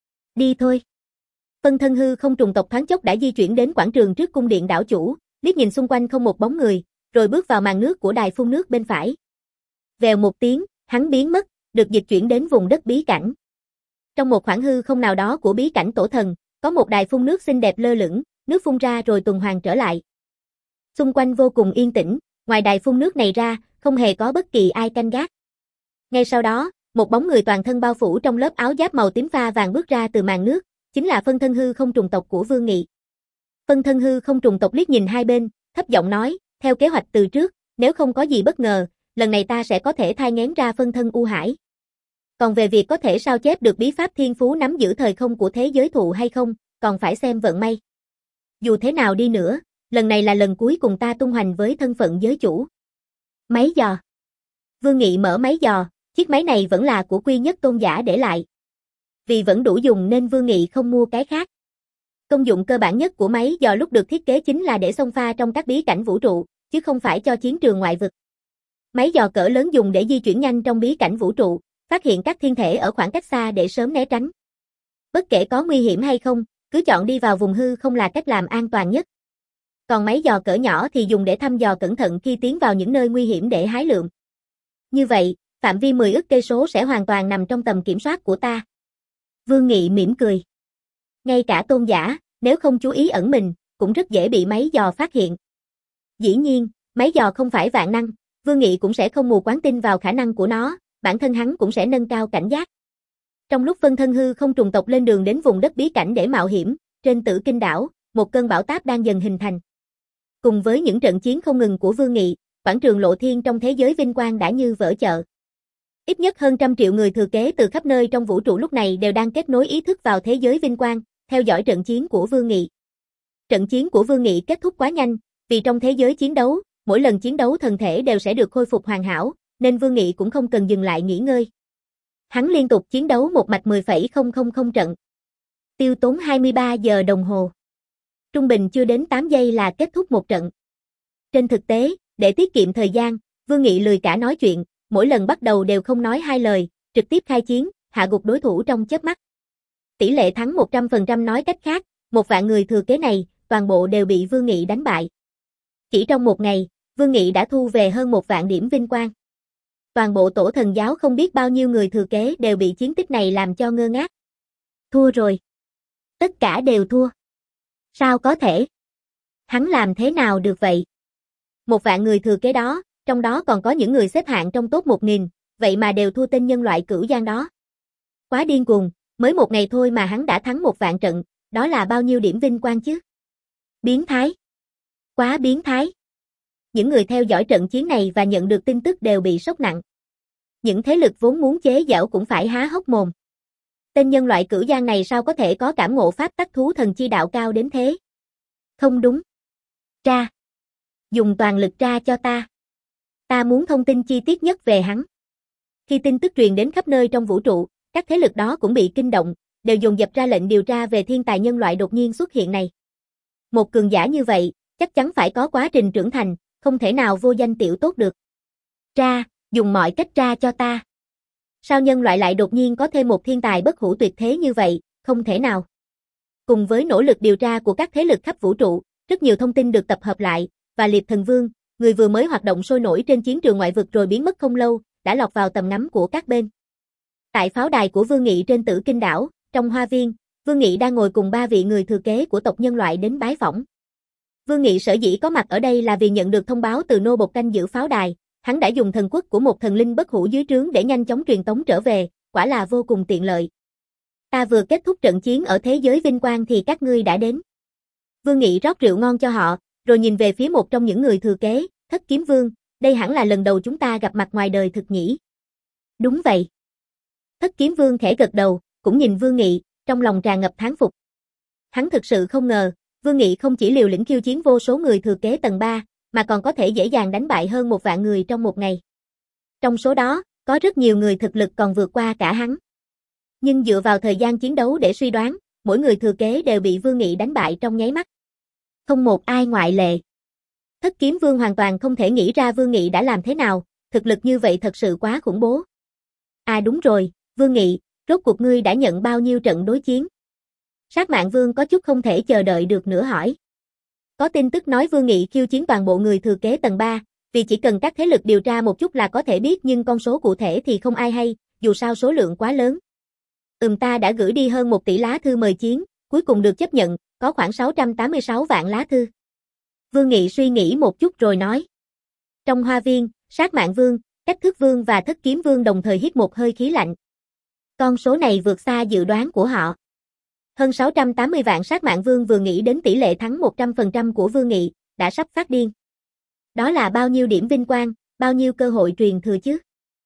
Đi thôi. Phân thân hư không trùng tộc thoáng chốc đã di chuyển đến quảng trường trước cung điện đảo chủ, liếc nhìn xung quanh không một bóng người, rồi bước vào màn nước của đài phun nước bên phải. Vèo một tiếng, hắn biến mất, được dịch chuyển đến vùng đất bí cảnh. Trong một khoảng hư không nào đó của bí cảnh tổ thần, có một đài phun nước xinh đẹp lơ lửng, nước phun ra rồi tuần hoàn trở lại. Xung quanh vô cùng yên tĩnh, ngoài đài phun nước này ra, không hề có bất kỳ ai canh gác. Ngay sau đó, một bóng người toàn thân bao phủ trong lớp áo giáp màu tím pha vàng bước ra từ màn nước, chính là phân thân hư không trùng tộc của Vương Nghị. Phân thân hư không trùng tộc liếc nhìn hai bên, thấp giọng nói, theo kế hoạch từ trước, nếu không có gì bất ngờ, lần này ta sẽ có thể thai nghén ra phân thân U Hải. Còn về việc có thể sao chép được bí pháp thiên phú nắm giữ thời không của thế giới thụ hay không, còn phải xem vận may. Dù thế nào đi nữa, lần này là lần cuối cùng ta tung hoành với thân phận giới chủ. Máy dò. Vương Nghị mở máy dò, chiếc máy này vẫn là của Quy Nhất tôn giả để lại. Vì vẫn đủ dùng nên Vương Nghị không mua cái khác. Công dụng cơ bản nhất của máy dò lúc được thiết kế chính là để xông pha trong các bí cảnh vũ trụ, chứ không phải cho chiến trường ngoại vực. Máy dò cỡ lớn dùng để di chuyển nhanh trong bí cảnh vũ trụ, phát hiện các thiên thể ở khoảng cách xa để sớm né tránh. Bất kể có nguy hiểm hay không, cứ chọn đi vào vùng hư không là cách làm an toàn nhất. Còn máy dò cỡ nhỏ thì dùng để thăm dò cẩn thận khi tiến vào những nơi nguy hiểm để hái lượm. Như vậy, phạm vi mười ức cây số sẽ hoàn toàn nằm trong tầm kiểm soát của ta. Vương Nghị mỉm cười. Ngay cả tôn giả, nếu không chú ý ẩn mình, cũng rất dễ bị máy dò phát hiện. Dĩ nhiên, máy dò không phải vạn năng, Vương Nghị cũng sẽ không mù quáng tin vào khả năng của nó, bản thân hắn cũng sẽ nâng cao cảnh giác. Trong lúc phân thân hư không trùng tộc lên đường đến vùng đất bí cảnh để mạo hiểm, trên Tử Kinh đảo, một cơn bão táp đang dần hình thành. Cùng với những trận chiến không ngừng của Vương Nghị, quảng trường Lộ Thiên trong thế giới vinh quang đã như vỡ chợ. Ít nhất hơn trăm triệu người thừa kế từ khắp nơi trong vũ trụ lúc này đều đang kết nối ý thức vào thế giới vinh quang, theo dõi trận chiến của Vương Nghị. Trận chiến của Vương Nghị kết thúc quá nhanh, vì trong thế giới chiến đấu, mỗi lần chiến đấu thân thể đều sẽ được khôi phục hoàn hảo, nên Vương Nghị cũng không cần dừng lại nghỉ ngơi. Hắn liên tục chiến đấu một mạch mười phẩy không không không trận. Tiêu tốn hai mươi ba giờ đồng hồ. Trung bình chưa đến tám giây là kết thúc một trận. Trên thực tế, để tiết kiệm thời gian, Vương Nghị lười cả nói chuyện, mỗi lần bắt đầu đều không nói hai lời, trực tiếp khai chiến, hạ gục đối thủ trong chớp mắt. Tỷ lệ thắng một trăm phần trăm, nói cách khác, một vạn người thừa kế này, toàn bộ đều bị Vương Nghị đánh bại. Chỉ trong một ngày, Vương Nghị đã thu về hơn một vạn điểm vinh quang. Toàn bộ tổ thần giáo không biết bao nhiêu người thừa kế đều bị chiến tích này làm cho ngơ ngác. Thua rồi. Tất cả đều thua. Sao có thể? Hắn làm thế nào được vậy? Một vạn người thừa kế đó, trong đó còn có những người xếp hạng trong top một nghìn, vậy mà đều thua tên nhân loại cửu giang đó. Quá điên cuồng, mới một ngày thôi mà hắn đã thắng một vạn trận, đó là bao nhiêu điểm vinh quang chứ? Biến thái. Quá biến thái. Những người theo dõi trận chiến này và nhận được tin tức đều bị sốc nặng. Những thế lực vốn muốn chế giễu cũng phải há hốc mồm. Tên nhân loại cửu giang này sao có thể có cảm ngộ pháp tắc thú thần chi đạo cao đến thế? Không đúng. Tra. Dùng toàn lực tra cho ta. Ta muốn thông tin chi tiết nhất về hắn. Khi tin tức truyền đến khắp nơi trong vũ trụ, các thế lực đó cũng bị kinh động, đều dồn dập ra lệnh điều tra về thiên tài nhân loại đột nhiên xuất hiện này. Một cường giả như vậy, chắc chắn phải có quá trình trưởng thành, không thể nào vô danh tiểu tốt được. Tra, dùng mọi cách tra cho ta. Sao nhân loại lại đột nhiên có thêm một thiên tài bất hủ tuyệt thế như vậy, không thể nào. Cùng với nỗ lực điều tra của các thế lực khắp vũ trụ, rất nhiều thông tin được tập hợp lại, và Liệt Thần Vương, người vừa mới hoạt động sôi nổi trên chiến trường ngoại vực rồi biến mất không lâu, đã lọt vào tầm ngắm của các bên. Tại pháo đài của Vương Nghị trên Tử Kinh đảo, trong hoa viên, Vương Nghị đang ngồi cùng ba vị người thừa kế của tộc nhân loại đến bái phỏng. Vương Nghị sở dĩ có mặt ở đây là vì nhận được thông báo từ nô bộc canh giữ pháo đài, hắn đã dùng thần quốc của một thần linh bất hủ dưới trướng để nhanh chóng truyền tống trở về, quả là vô cùng tiện lợi. Ta vừa kết thúc trận chiến ở thế giới vinh quang thì các ngươi đã đến. Vương Nghị rót rượu ngon cho họ, rồi nhìn về phía một trong những người thừa kế, Thất Kiếm Vương, đây hẳn là lần đầu chúng ta gặp mặt ngoài đời thực nhỉ? Đúng vậy. Thất Kiếm Vương khẽ gật đầu, cũng nhìn Vương Nghị, trong lòng tràn ngập thán phục. Hắn thực sự không ngờ, Vương Nghị không chỉ liều lĩnh khiêu chiến vô số người thừa kế tầng ba, mà còn có thể dễ dàng đánh bại hơn một vạn người trong một ngày. Trong số đó, có rất nhiều người thực lực còn vượt qua cả hắn. Nhưng dựa vào thời gian chiến đấu để suy đoán, mỗi người thừa kế đều bị Vương Nghị đánh bại trong nháy mắt. Không một ai ngoại lệ. Thất Kiếm Vương hoàn toàn không thể nghĩ ra Vương Nghị đã làm thế nào, thực lực như vậy thật sự quá khủng bố. À đúng rồi, Vương Nghị, rốt cuộc ngươi đã nhận bao nhiêu trận đối chiến? Sát Mạng Vương có chút không thể chờ đợi được nữa hỏi. Có tin tức nói Vương Nghị khiêu chiến toàn bộ người thừa kế tầng ba, vì chỉ cần các thế lực điều tra một chút là có thể biết nhưng con số cụ thể thì không ai hay, dù sao số lượng quá lớn. Ừm ta đã gửi đi hơn một tỷ lá thư mời chiến, cuối cùng được chấp nhận, có khoảng sáu trăm tám mươi sáu vạn lá thư. Vương Nghị suy nghĩ một chút rồi nói. Trong hoa viên, Sát Mạng Vương, Cách Thước Vương và Thất Kiếm Vương đồng thời hít một hơi khí lạnh. Con số này vượt xa dự đoán của họ. Hơn sáu trăm tám mươi vạn Sát Mạng Vương vừa nghĩ đến tỷ lệ thắng một trăm phần trăm của Vương Nghị, đã sắp phát điên. Đó là bao nhiêu điểm vinh quang, bao nhiêu cơ hội truyền thừa chứ?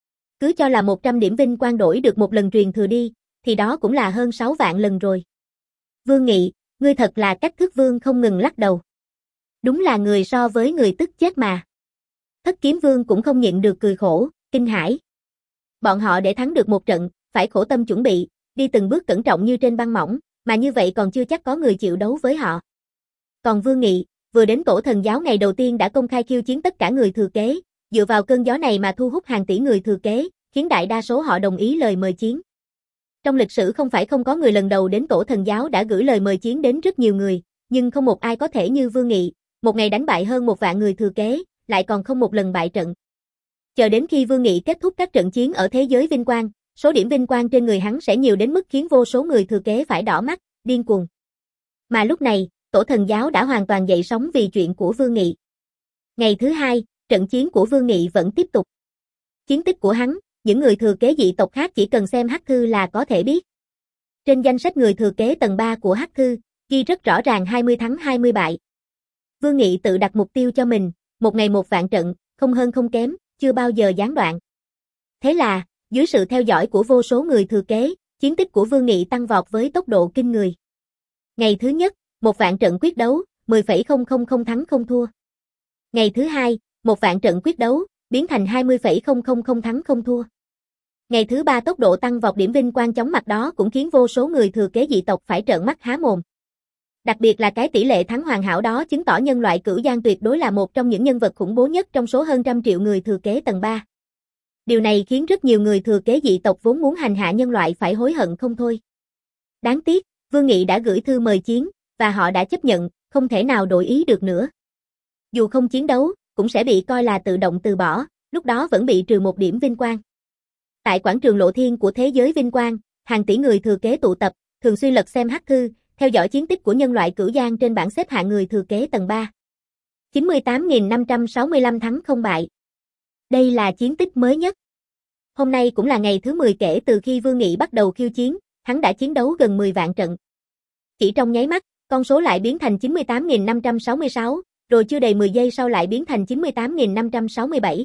Cứ cho là một trăm điểm vinh quang đổi được một lần truyền thừa đi, thì đó cũng là hơn sáu vạn lần rồi. Vương Nghị, ngươi thật là Cách Thước Vương không ngừng lắc đầu. Đúng là người so với người tức chết mà. Thất Kiếm Vương cũng không nhịn được cười khổ, kinh hãi. Bọn họ để thắng được một trận, phải khổ tâm chuẩn bị, đi từng bước cẩn trọng như trên băng mỏng, mà như vậy còn chưa chắc có người chịu đấu với họ. Còn Vương Nghị, vừa đến tổ thần giáo ngày đầu tiên đã công khai khiêu chiến tất cả người thừa kế, dựa vào cơn gió này mà thu hút hàng tỷ người thừa kế, khiến đại đa số họ đồng ý lời mời chiến. Trong lịch sử không phải không có người lần đầu đến Tổ Thần Giáo đã gửi lời mời chiến đến rất nhiều người, nhưng không một ai có thể như Vương Nghị, một ngày đánh bại hơn một vạn người thừa kế, lại còn không một lần bại trận. Chờ đến khi Vương Nghị kết thúc các trận chiến ở thế giới vinh quang, số điểm vinh quang trên người hắn sẽ nhiều đến mức khiến vô số người thừa kế phải đỏ mắt, điên cuồng. Mà lúc này, Tổ Thần Giáo đã hoàn toàn dậy sóng vì chuyện của Vương Nghị. Ngày thứ hai, trận chiến của Vương Nghị vẫn tiếp tục. Chiến tích của hắn, những người thừa kế dị tộc khác chỉ cần xem hắc thư là có thể biết. Trên danh sách người thừa kế tầng ba của hắc thư, ghi rất rõ ràng hai mươi thắng hai mươi bại. Vương Nghị tự đặt mục tiêu cho mình, một ngày một vạn trận, không hơn không kém, chưa bao giờ gián đoạn. Thế là, dưới sự theo dõi của vô số người thừa kế, chiến tích của Vương Nghị tăng vọt với tốc độ kinh người. Ngày thứ nhất, một vạn trận quyết đấu, mười phẩy không không không thắng không thua. Ngày thứ hai, một vạn trận quyết đấu, biến thành hai mươi phẩy không không không thắng không thua. Ngày thứ ba tốc độ tăng vọt điểm vinh quang chóng mặt đó cũng khiến vô số người thừa kế dị tộc phải trợn mắt há mồm. Đặc biệt là cái tỷ lệ thắng hoàn hảo đó chứng tỏ nhân loại Cửu Giang tuyệt đối là một trong những nhân vật khủng bố nhất trong số hơn trăm triệu người thừa kế tầng ba. Điều này khiến rất nhiều người thừa kế dị tộc vốn muốn hành hạ nhân loại phải hối hận không thôi. Đáng tiếc, Vương Nghị đã gửi thư mời chiến, và họ đã chấp nhận, không thể nào đổi ý được nữa. Dù không chiến đấu, cũng sẽ bị coi là tự động từ bỏ, lúc đó vẫn bị trừ một điểm vinh quang. Tại quảng trường Lộ Thiên của thế giới vinh quang, hàng tỷ người thừa kế tụ tập, thường xuyên lật xem hắc thư, theo dõi chiến tích của nhân loại Cửu Giang trên bảng xếp hạng người thừa kế tầng ba. chín mươi tám nghìn năm trăm sáu mươi lăm thắng không bại. Đây là chiến tích mới nhất. Hôm nay cũng là ngày thứ mười kể từ khi Vương Nghị bắt đầu khiêu chiến, hắn đã chiến đấu gần mười vạn trận. Chỉ trong nháy mắt, con số lại biến thành chín mươi tám nghìn năm trăm sáu mươi sáu, rồi chưa đầy mười giây sau lại biến thành chín mươi tám nghìn năm trăm sáu mươi bảy.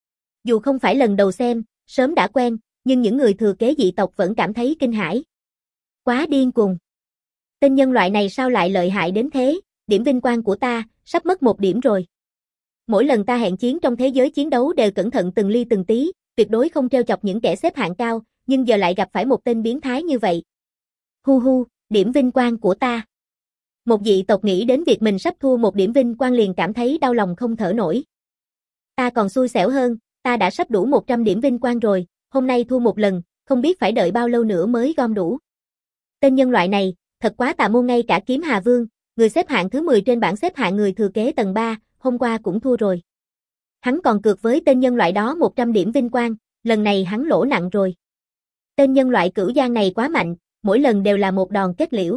Dù không phải lần đầu xem, sớm đã quen, nhưng những người thừa kế dị tộc vẫn cảm thấy kinh hãi. Quá điên cuồng. Tên nhân loại này sao lại lợi hại đến thế, điểm vinh quang của ta, sắp mất một điểm rồi. Mỗi lần ta hẹn chiến trong thế giới chiến đấu đều cẩn thận từng ly từng tí, tuyệt đối không trêu chọc những kẻ xếp hạng cao, nhưng giờ lại gặp phải một tên biến thái như vậy. Hu hu, điểm vinh quang của ta. Một dị tộc nghĩ đến việc mình sắp thua một điểm vinh quang liền cảm thấy đau lòng không thở nổi. Ta còn xui xẻo hơn, ta đã sắp đủ một trăm điểm vinh quang rồi, hôm nay thua một lần, không biết phải đợi bao lâu nữa mới gom đủ. Tên nhân loại này, thật quá tà môn, ngay cả Kiếm Hà Vương, người xếp hạng thứ mười trên bảng xếp hạng người thừa kế tầng ba, hôm qua cũng thua rồi. Hắn còn cược với tên nhân loại đó một trăm điểm vinh quang, lần này hắn lỗ nặng rồi. Tên nhân loại Cửu Giang này quá mạnh, mỗi lần đều là một đòn kết liễu.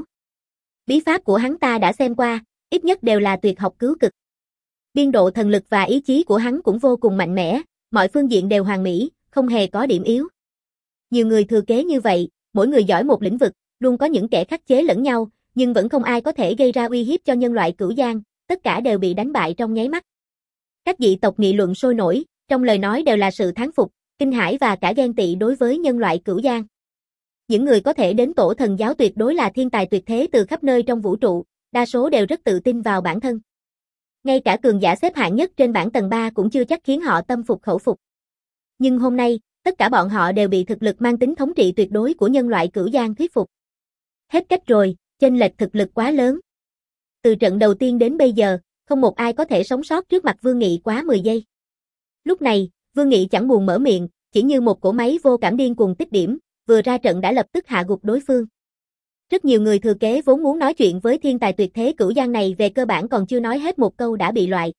Bí pháp của hắn ta đã xem qua, ít nhất đều là tuyệt học cứu cực. Biên độ thần lực và ý chí của hắn cũng vô cùng mạnh mẽ, mọi phương diện đều hoàn mỹ, không hề có điểm yếu. Nhiều người thừa kế như vậy, mỗi người giỏi một lĩnh vực, luôn có những kẻ khắc chế lẫn nhau, nhưng vẫn không ai có thể gây ra uy hiếp cho nhân loại Cửu Giang, tất cả đều bị đánh bại trong nháy mắt. Các dị tộc nghị luận sôi nổi, trong lời nói đều là sự thán phục, kinh hãi và cả ghen tị đối với nhân loại Cửu Giang. Những người có thể đến Tổ Thần Giáo tuyệt đối là thiên tài tuyệt thế từ khắp nơi trong vũ trụ, đa số đều rất tự tin vào bản thân. Ngay cả cường giả xếp hạng nhất trên bảng tầng ba cũng chưa chắc khiến họ tâm phục khẩu phục. Nhưng hôm nay, tất cả bọn họ đều bị thực lực mang tính thống trị tuyệt đối của nhân loại Cửu Giang thuyết phục. Hết cách rồi, chênh lệch thực lực quá lớn. Từ trận đầu tiên đến bây giờ, không một ai có thể sống sót trước mặt Vương Nghị quá mười giây. Lúc này, Vương Nghị chẳng buồn mở miệng, chỉ như một cỗ máy vô cảm điên cuồng tích điểm, vừa ra trận đã lập tức hạ gục đối phương. Rất nhiều người thừa kế vốn muốn nói chuyện với thiên tài tuyệt thế Cửu Giang này về cơ bản còn chưa nói hết một câu đã bị loại.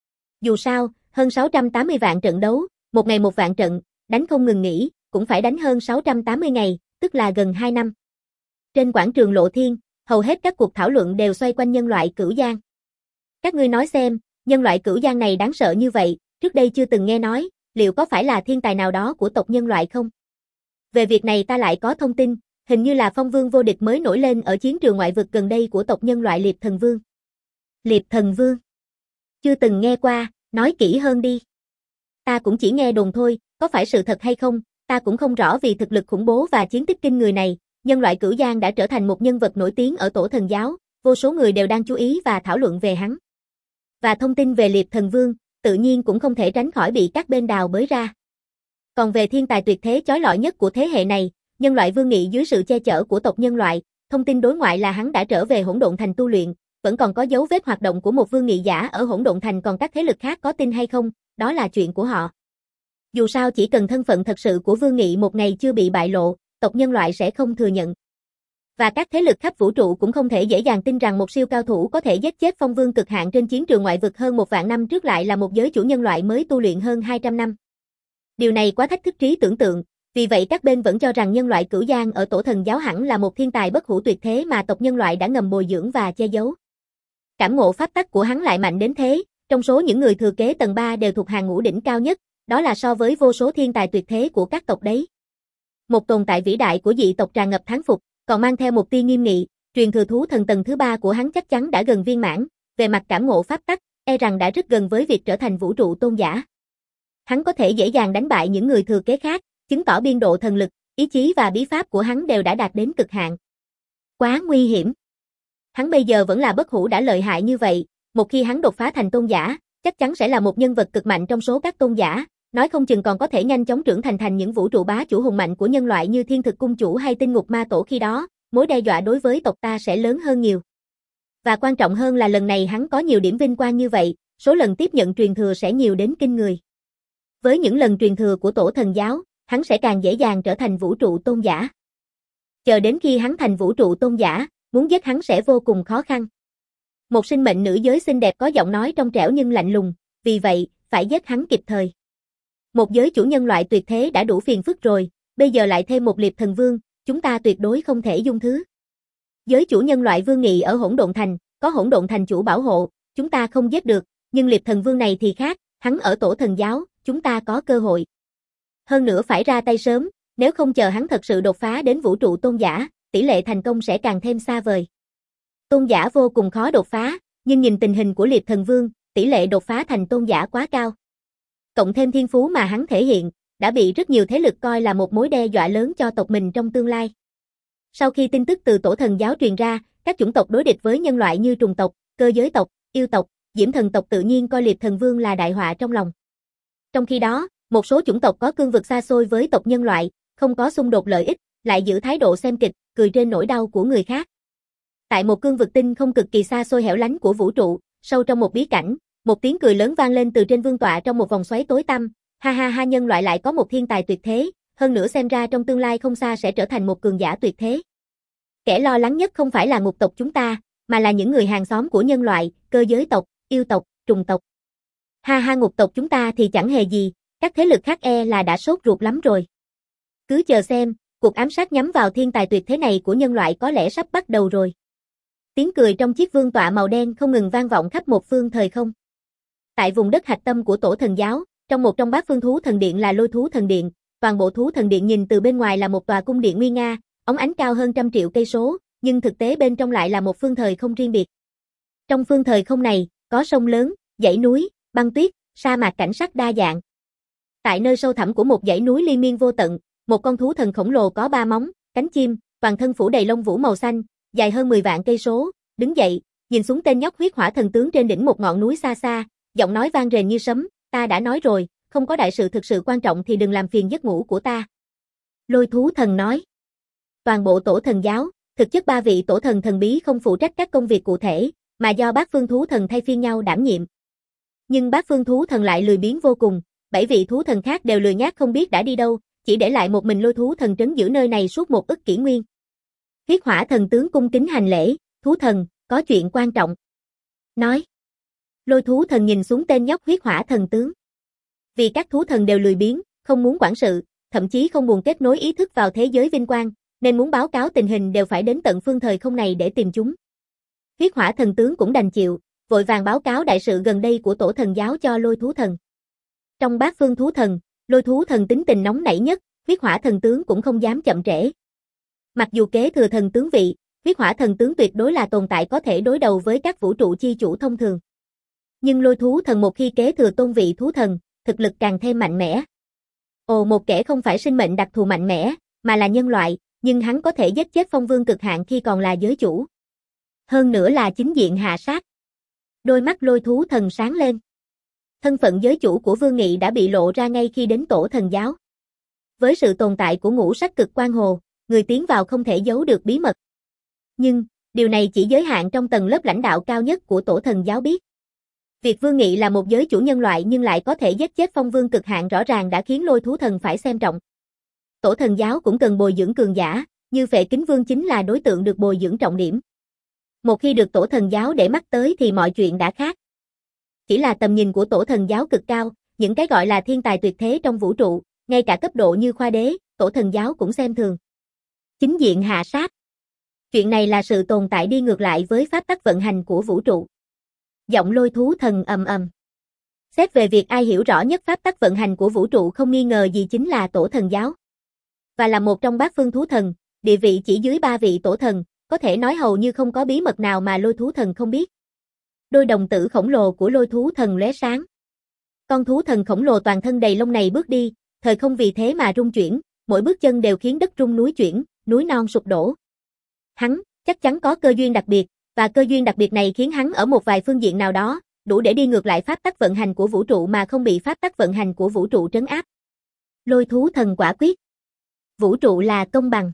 Dù sao, hơn sáu trăm tám mươi vạn trận đấu, một ngày một vạn trận, đánh không ngừng nghỉ, cũng phải đánh hơn sáu trăm tám mươi ngày, tức là gần hai năm. Trên quảng trường Lộ Thiên, hầu hết các cuộc thảo luận đều xoay quanh nhân loại Cửu Giang. Các ngươi nói xem, nhân loại Cửu Giang này đáng sợ như vậy, trước đây chưa từng nghe nói, liệu có phải là thiên tài nào đó của tộc nhân loại không? Về việc này ta lại có thông tin, hình như là phong vương vô địch mới nổi lên ở chiến trường ngoại vực gần đây của tộc nhân loại Liệp Thần Vương. Liệp Thần Vương? Chưa từng nghe qua, nói kỹ hơn đi. Ta cũng chỉ nghe đồn thôi, có phải sự thật hay không, ta cũng không rõ vì thực lực khủng bố và chiến tích kinh người này, nhân loại Cửu Giang đã trở thành một nhân vật nổi tiếng ở Tổ Thần Giáo, vô số người đều đang chú ý và thảo luận về hắn. Và thông tin về Liệp Thần Vương, tự nhiên cũng không thể tránh khỏi bị các bên đào bới ra. Còn về thiên tài tuyệt thế chói lọi nhất của thế hệ này, nhân loại Vương Nghị dưới sự che chở của tộc nhân loại, thông tin đối ngoại là hắn đã trở về Hỗn Độn Thành tu luyện, vẫn còn có dấu vết hoạt động của một Vương Nghị giả ở Hỗn Độn Thành, còn các thế lực khác có tin hay không, đó là chuyện của họ. Dù sao chỉ cần thân phận thật sự của Vương Nghị một ngày chưa bị bại lộ, tộc nhân loại sẽ không thừa nhận. Và các thế lực khắp vũ trụ cũng không thể dễ dàng tin rằng một siêu cao thủ có thể giết chết phong vương cực hạn trên chiến trường ngoại vực hơn một vạn năm trước lại là một giới chủ nhân loại mới tu luyện hơn hai trăm năm. Điều này quá thách thức trí tưởng tượng, vì vậy các bên vẫn cho rằng nhân loại Cửu Giang ở Tổ Thần Giáo hẳn là một thiên tài bất hủ tuyệt thế mà tộc nhân loại đã ngầm bồi dưỡng và che giấu. Cảm ngộ pháp tắc của hắn lại mạnh đến thế, trong số những người thừa kế tầng ba đều thuộc hàng ngũ đỉnh cao nhất, đó là so với vô số thiên tài tuyệt thế của các tộc đấy. Một tồn tại vĩ đại của dị tộc tràn ngập thán phục, còn mang theo một tia nghiêm nghị, truyền thừa thú thần tầng thứ ba của hắn chắc chắn đã gần viên mãn, về mặt cảm ngộ pháp tắc, e rằng đã rất gần với việc trở thành vũ trụ tôn giả. Hắn có thể dễ dàng đánh bại những người thừa kế khác, chứng tỏ biên độ thần lực, ý chí và bí pháp của hắn đều đã đạt đến cực hạn. Quá nguy hiểm. Hắn bây giờ vẫn là bất hủ đã lợi hại như vậy, một khi hắn đột phá thành tôn giả, chắc chắn sẽ là một nhân vật cực mạnh trong số các tôn giả, nói không chừng còn có thể nhanh chóng trưởng thành thành những vũ trụ bá chủ hùng mạnh của nhân loại như Thiên Thực Cung Chủ hay Tinh Ngục Ma Tổ khi đó, mối đe dọa đối với tộc ta sẽ lớn hơn nhiều. Và quan trọng hơn là lần này hắn có nhiều điểm vinh quang như vậy, số lần tiếp nhận truyền thừa sẽ nhiều đến kinh người. Với những lần truyền thừa của Tổ Thần Giáo, hắn sẽ càng dễ dàng trở thành vũ trụ tôn giả. Chờ đến khi hắn thành vũ trụ tôn giả, muốn giết hắn sẽ vô cùng khó khăn. Một sinh mệnh nữ giới xinh đẹp có giọng nói trong trẻo nhưng lạnh lùng, vì vậy, phải giết hắn kịp thời. Một giới chủ nhân loại tuyệt thế đã đủ phiền phức rồi, bây giờ lại thêm một liệp thần vương, chúng ta tuyệt đối không thể dung thứ. Giới chủ nhân loại Vương Nghị ở Hỗn Độn Thành, có Hỗn Độn Thành chủ bảo hộ, chúng ta không giết được, nhưng liệp thần vương này thì khác, hắn ở Tổ Thần Giáo, chúng ta có cơ hội. Hơn nữa phải ra tay sớm, nếu không chờ hắn thật sự đột phá đến vũ trụ tôn giả, tỷ lệ thành công sẽ càng thêm xa vời. Tôn giả vô cùng khó đột phá, nhưng nhìn tình hình của liệp thần vương, tỷ lệ đột phá thành tôn giả quá cao. Cộng thêm thiên phú mà hắn thể hiện, đã bị rất nhiều thế lực coi là một mối đe dọa lớn cho tộc mình trong tương lai. Sau khi tin tức từ Tổ Thần Giáo truyền ra, các chủng tộc đối địch với nhân loại như trùng tộc, cơ giới tộc, yêu tộc, diễm thần tộc tự nhiên coi liệp thần vương là đại họa trong lòng. Trong khi đó, một số chủng tộc có cương vực xa xôi với tộc nhân loại, không có xung đột lợi ích, lại giữ thái độ xem kịch, cười trên nỗi đau của người khác. Tại một cương vực tinh không cực kỳ xa xôi hẻo lánh của vũ trụ, sâu trong một bí cảnh, một tiếng cười lớn vang lên từ trên vương tọa trong một vòng xoáy tối tăm, ha ha ha, nhân loại lại có một thiên tài tuyệt thế, hơn nữa xem ra trong tương lai không xa sẽ trở thành một cường giả tuyệt thế. Kẻ lo lắng nhất không phải là ngục tộc chúng ta, mà là những người hàng xóm của nhân loại, cơ giới tộc, yêu tộc, trùng tộc. Ha ha, ngục tộc chúng ta thì chẳng hề gì, các thế lực khác e là đã sốt ruột lắm rồi. Cứ chờ xem, cuộc ám sát nhắm vào thiên tài tuyệt thế này của nhân loại có lẽ sắp bắt đầu rồi. Tiếng cười trong chiếc vương tọa màu đen không ngừng vang vọng khắp một phương thời không. Tại vùng đất hạch tâm của Tổ Thần Giáo, trong một trong bát phương thú thần điện là Lôi Thú Thần Điện, toàn bộ thú thần điện nhìn từ bên ngoài là một tòa cung điện nguy nga, óng ánh cao hơn trăm triệu cây số, nhưng thực tế bên trong lại là một phương thời không riêng biệt. Trong phương thời không này, có sông lớn, dãy núi, băng tuyết, sa mạc cảnh sắc đa dạng. Tại nơi sâu thẳm của một dãy núi liên miên vô tận, một con thú thần khổng lồ có ba móng, cánh chim, toàn thân phủ đầy lông vũ màu xanh, dài hơn mười vạn cây số, đứng dậy, nhìn xuống tên nhóc huyết hỏa thần tướng trên đỉnh một ngọn núi xa xa, giọng nói vang rền như sấm, ta đã nói rồi, không có đại sự thực sự quan trọng thì đừng làm phiền giấc ngủ của ta. Lôi thú thần nói. Toàn bộ Tổ Thần Giáo, thực chất ba vị tổ thần thần bí không phụ trách các công việc cụ thể, mà do bát phương thú thần thay phiên nhau đảm nhiệm. Nhưng bát phương thú thần lại lười biếng vô cùng, bảy vị thú thần khác đều lười nhác không biết đã đi đâu, chỉ để lại một mình Lôi thú thần trấn giữ nơi này suốt một ức kỷ nguyên. Huyết hỏa thần tướng cung kính hành lễ, thú thần, có chuyện quan trọng. Nói. Lôi thú thần nhìn xuống tên nhóc huyết hỏa thần tướng. Vì các thú thần đều lười biếng, không muốn quản sự, thậm chí không buồn kết nối ý thức vào thế giới vinh quang, nên muốn báo cáo tình hình đều phải đến tận phương thời không này để tìm chúng. Huyết hỏa thần tướng cũng đành chịu, vội vàng báo cáo đại sự gần đây của Tổ Thần Giáo cho Lôi thú thần. Trong bát phương thú thần, Lôi thú thần tính tình nóng nảy nhất, huyết hỏa thần tướng cũng không dám chậm trễ. Mặc dù kế thừa thần tướng vị, huyết hỏa thần tướng tuyệt đối là tồn tại có thể đối đầu với các vũ trụ chi chủ thông thường. Nhưng Lôi thú thần một khi kế thừa tôn vị thú thần, thực lực càng thêm mạnh mẽ. Ồ, một kẻ không phải sinh mệnh đặc thù mạnh mẽ, mà là nhân loại, nhưng hắn có thể giết chết phong vương cực hạn khi còn là giới chủ. Hơn nữa là chính diện hạ sát. Đôi mắt Lôi thú thần sáng lên. Thân phận giới chủ của Vương Nghị đã bị lộ ra ngay khi đến Tổ Thần Giáo. Với sự tồn tại của ngũ sắc cực quang hồ, người tiến vào không thể giấu được bí mật. Nhưng, điều này chỉ giới hạn trong tầng lớp lãnh đạo cao nhất của Tổ Thần Giáo biết. Việc Vương Nghị là một giới chủ nhân loại nhưng lại có thể giết chết phong vương cực hạn rõ ràng đã khiến Lôi thú thần phải xem trọng. Tổ thần giáo cũng cần bồi dưỡng cường giả, như Phệ Kính Vương chính là đối tượng được bồi dưỡng trọng điểm. Một khi được tổ thần giáo để mắt tới thì mọi chuyện đã khác. Chỉ là tầm nhìn của tổ thần giáo cực cao, những cái gọi là thiên tài tuyệt thế trong vũ trụ, ngay cả cấp độ như khoa đế, tổ thần giáo cũng xem thường. Chính diện hạ sát. Chuyện này là sự tồn tại đi ngược lại với pháp tắc vận hành của vũ trụ. Giọng Lôi Thú Thần ầm ầm. Xét về việc ai hiểu rõ nhất pháp tắc vận hành của vũ trụ không nghi ngờ gì chính là tổ thần giáo. Và là một trong bát phương thú thần, địa vị chỉ dưới ba vị tổ thần, có thể nói hầu như không có bí mật nào mà Lôi Thú Thần không biết. Đôi đồng tử khổng lồ của Lôi Thú Thần lóe sáng. Con thú thần khổng lồ toàn thân đầy lông này bước đi, thời không vì thế mà rung chuyển, mỗi bước chân đều khiến đất rung núi chuyển, núi non sụp đổ. Hắn, chắc chắn có cơ duyên đặc biệt, và cơ duyên đặc biệt này khiến hắn ở một vài phương diện nào đó, đủ để đi ngược lại pháp tắc vận hành của vũ trụ mà không bị pháp tắc vận hành của vũ trụ trấn áp. Lôi Thú Thần quả quyết. Vũ trụ là công bằng.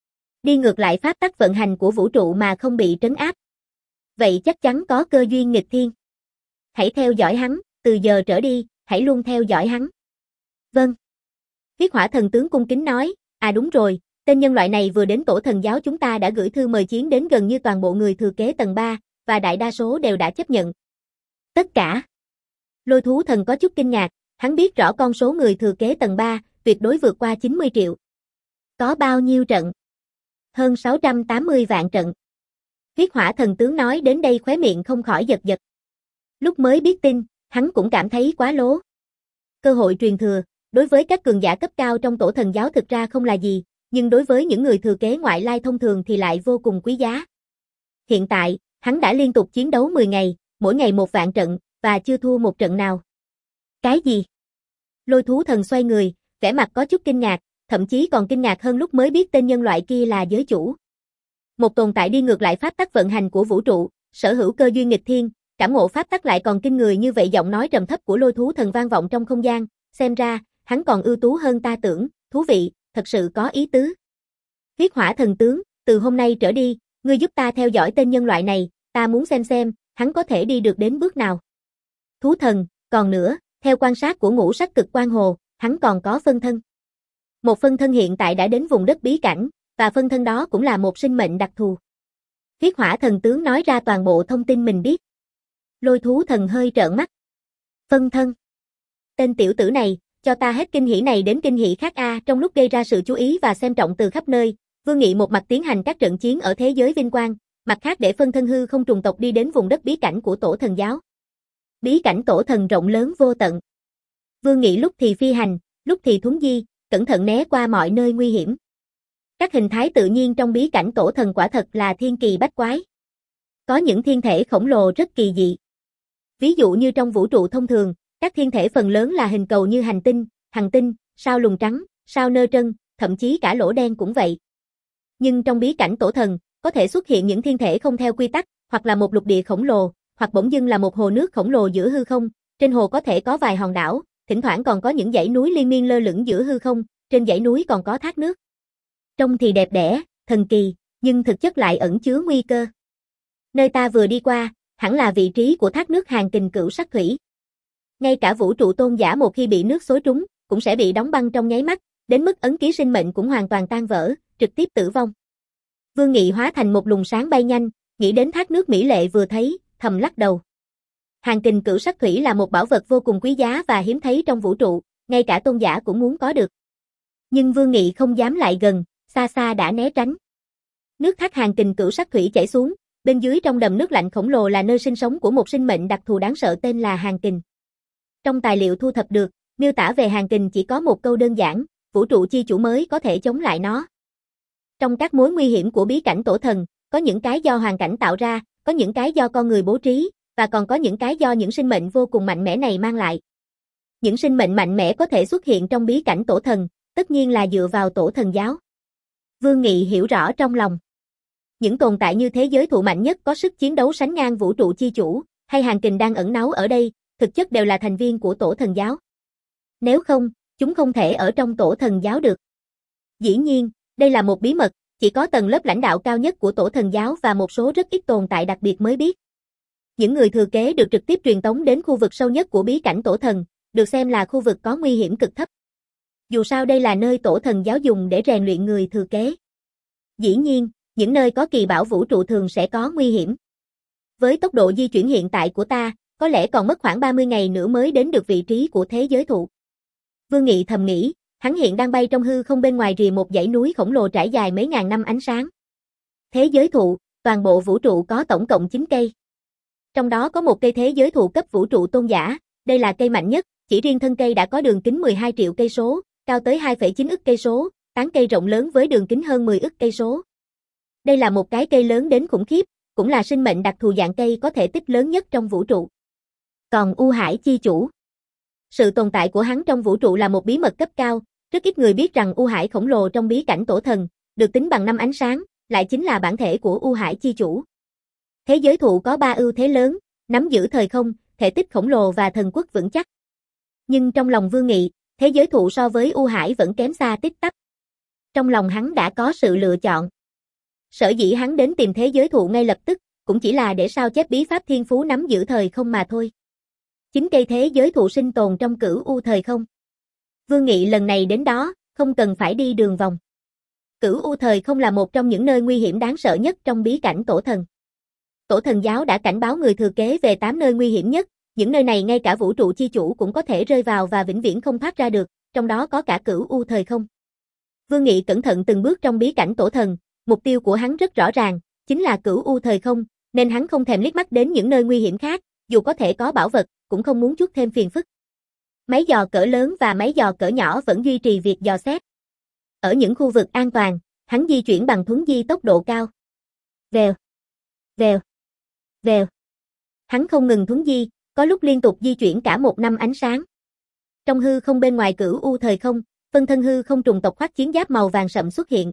Đi ngược lại pháp tắc vận hành của vũ trụ mà không bị trấn áp. Vậy chắc chắn có cơ duyên nghịch thiên. Hãy theo dõi hắn, từ giờ trở đi, hãy luôn theo dõi hắn. Vâng. Huyết Hỏa Thần tướng cung kính nói, à đúng rồi, tên nhân loại này vừa đến tổ thần giáo chúng ta đã gửi thư mời chiến đến gần như toàn bộ người thừa kế tầng ba, và đại đa số đều đã chấp nhận. Tất cả. Lôi Thú Thần có chút kinh ngạc, hắn biết rõ con số người thừa kế tầng ba, tuyệt đối vượt qua chín mươi triệu. Có bao nhiêu trận? Hơn sáu trăm tám mươi vạn trận. Huyết Hỏa Thần tướng nói đến đây khóe miệng không khỏi giật giật. Lúc mới biết tin, hắn cũng cảm thấy quá lố. Cơ hội truyền thừa, đối với các cường giả cấp cao trong tổ thần giáo thực ra không là gì, nhưng đối với những người thừa kế ngoại lai thông thường thì lại vô cùng quý giá. Hiện tại, hắn đã liên tục chiến đấu mười ngày, mỗi ngày một vạn trận, và chưa thua một trận nào. Cái gì? Lôi Thú Thần xoay người, vẻ mặt có chút kinh ngạc, thậm chí còn kinh ngạc hơn lúc mới biết tên nhân loại kia là giới chủ. Một tồn tại đi ngược lại pháp tắc vận hành của vũ trụ, sở hữu cơ duyên nghịch thiên, cảm ngộ pháp tắc lại còn kinh người như vậy. Giọng nói trầm thấp của Lôi Thú Thần vang vọng trong không gian, xem ra, hắn còn ưu tú hơn ta tưởng, thú vị, thật sự có ý tứ. Huyết Hỏa Thần tướng, từ hôm nay trở đi, ngươi giúp ta theo dõi tên nhân loại này, ta muốn xem xem, hắn có thể đi được đến bước nào. Thú Thần, còn nữa, theo quan sát của ngũ sắc cực quang hồ, hắn còn có phân thân. Một phân thân hiện tại đã đến vùng đất bí cảnh, và phân thân đó cũng là một sinh mệnh đặc thù. Huyết Hỏa Thần tướng nói ra toàn bộ thông tin mình biết. Lôi Thú Thần hơi trợn mắt. Phân thân. Tên tiểu tử này, cho ta hết kinh hỉ này đến kinh hỉ khác a. Trong lúc gây ra sự chú ý và xem trọng từ khắp nơi, Vương Nghị một mặt tiến hành các trận chiến ở thế giới vinh quang, mặt khác để phân thân hư không trùng tộc đi đến vùng đất bí cảnh của tổ thần giáo. Bí cảnh tổ thần rộng lớn vô tận. Vương Nghị lúc thì phi hành, lúc thì thuấn di, cẩn thận né qua mọi nơi nguy hiểm. Các hình thái tự nhiên trong bí cảnh tổ thần quả thật là thiên kỳ bách quái. Có những thiên thể khổng lồ rất kỳ dị. Ví dụ như trong vũ trụ thông thường, các thiên thể phần lớn là hình cầu như hành tinh, hành tinh, sao lùn trắng, sao nơ trân, thậm chí cả lỗ đen cũng vậy. Nhưng trong bí cảnh tổ thần, có thể xuất hiện những thiên thể không theo quy tắc, hoặc là một lục địa khổng lồ, hoặc bỗng dưng là một hồ nước khổng lồ giữa hư không, trên hồ có thể có vài hòn đảo, thỉnh thoảng còn có những dãy núi liên miên lơ lửng giữa hư không, trên dãy núi còn có thác nước. Trông thì đẹp đẽ, thần kỳ, nhưng thực chất lại ẩn chứa nguy cơ. Nơi ta vừa đi qua, hẳn là vị trí của thác nước Hàng Kình Cửu Sắc Thủy. Ngay cả vũ trụ tôn giả một khi bị nước xối trúng, cũng sẽ bị đóng băng trong nháy mắt, đến mức ấn ký sinh mệnh cũng hoàn toàn tan vỡ, trực tiếp tử vong. Vương Nghị hóa thành một luồng sáng bay nhanh, nghĩ đến thác nước mỹ lệ vừa thấy, thầm lắc đầu. Hàng Kình Cửu Sắc Thủy là một bảo vật vô cùng quý giá và hiếm thấy trong vũ trụ, ngay cả tôn giả cũng muốn có được. Nhưng Vương Nghị không dám lại gần, xa xa đã né tránh. Nước thác Hàng Kình Cửu Sắc Thủy chảy xuống, bên dưới trong đầm nước lạnh khổng lồ là nơi sinh sống của một sinh mệnh đặc thù đáng sợ tên là Hàng Kình. Trong tài liệu thu thập được, miêu tả về Hàng Kình chỉ có một câu đơn giản, vũ trụ chi chủ mới có thể chống lại nó. Trong các mối nguy hiểm của bí cảnh tổ thần, có những cái do hoàn cảnh tạo ra, có những cái do con người bố trí, và còn có những cái do những sinh mệnh vô cùng mạnh mẽ này mang lại. Những sinh mệnh mạnh mẽ có thể xuất hiện trong bí cảnh tổ thần, tất nhiên là dựa vào tổ thần giáo. Vương Nghị hiểu rõ trong lòng. Những tồn tại như thế giới thụ mạnh nhất có sức chiến đấu sánh ngang vũ trụ chi chủ, hay Hàng Kình đang ẩn náu ở đây, thực chất đều là thành viên của tổ thần giáo. Nếu không, chúng không thể ở trong tổ thần giáo được. Dĩ nhiên, đây là một bí mật, chỉ có tầng lớp lãnh đạo cao nhất của tổ thần giáo và một số rất ít tồn tại đặc biệt mới biết. Những người thừa kế được trực tiếp truyền tống đến khu vực sâu nhất của bí cảnh tổ thần, được xem là khu vực có nguy hiểm cực thấp. Dù sao đây là nơi tổ thần giáo dùng để rèn luyện người thừa kế. Dĩ nhiên, những nơi có kỳ bảo vũ trụ thường sẽ có nguy hiểm. Với tốc độ di chuyển hiện tại của ta, có lẽ còn mất khoảng ba mươi ngày nữa mới đến được vị trí của thế giới thụ. Vương Nghị thầm nghĩ, hắn hiện đang bay trong hư không bên ngoài rìa một dãy núi khổng lồ trải dài mấy ngàn năm ánh sáng. Thế giới thụ, toàn bộ vũ trụ có tổng cộng chín cây. Trong đó có một cây thế giới thụ cấp vũ trụ tôn giả, đây là cây mạnh nhất, chỉ riêng thân cây đã có đường kính mười hai triệu cây số, cao tới hai phẩy chín ức cây số, tán cây rộng lớn với đường kính hơn mười ức cây số. Đây là một cái cây lớn đến khủng khiếp, cũng là sinh mệnh đặc thù dạng cây có thể tích lớn nhất trong vũ trụ. Còn U Hải Chi Chủ, sự tồn tại của hắn trong vũ trụ là một bí mật cấp cao, rất ít người biết rằng U Hải khổng lồ trong bí cảnh tổ thần, được tính bằng năm ánh sáng, lại chính là bản thể của U Hải Chi Chủ. Thế giới thụ có ba ưu thế lớn, nắm giữ thời không, thể tích khổng lồ và thần quốc vững chắc. Nhưng trong lòng Vương Nghị, thế giới thụ so với U Hải vẫn kém xa tít tắp. Trong lòng hắn đã có sự lựa chọn. Sở dĩ hắn đến tìm thế giới thụ ngay lập tức, cũng chỉ là để sao chép bí pháp thiên phú nắm giữ thời không mà thôi. Chính cây thế giới thụ sinh tồn trong cửu u thời không. Vương Nghị lần này đến đó, không cần phải đi đường vòng. Cửu u thời không là một trong những nơi nguy hiểm đáng sợ nhất trong bí cảnh tổ thần. Tổ thần giáo đã cảnh báo người thừa kế về tám nơi nguy hiểm nhất, những nơi này ngay cả vũ trụ chi chủ cũng có thể rơi vào và vĩnh viễn không thoát ra được, trong đó có cả cửu u thời không. Vương Nghị cẩn thận từng bước trong bí cảnh tổ thần, mục tiêu của hắn rất rõ ràng, chính là cửu u thời không, nên hắn không thèm liếc mắt đến những nơi nguy hiểm khác, dù có thể có bảo vật, cũng không muốn chuốc thêm phiền phức. Máy dò cỡ lớn và máy dò cỡ nhỏ vẫn duy trì việc dò xét. Ở những khu vực an toàn, hắn di chuyển bằng thuấn di tốc độ cao. Vèo, vèo, vèo. Hắn không ngừng thuấn di, có lúc liên tục di chuyển cả một năm ánh sáng. Trong hư không bên ngoài cửu u thời không, phân thân hư không trùng tộc khoác chiến giáp màu vàng sậm xuất hiện.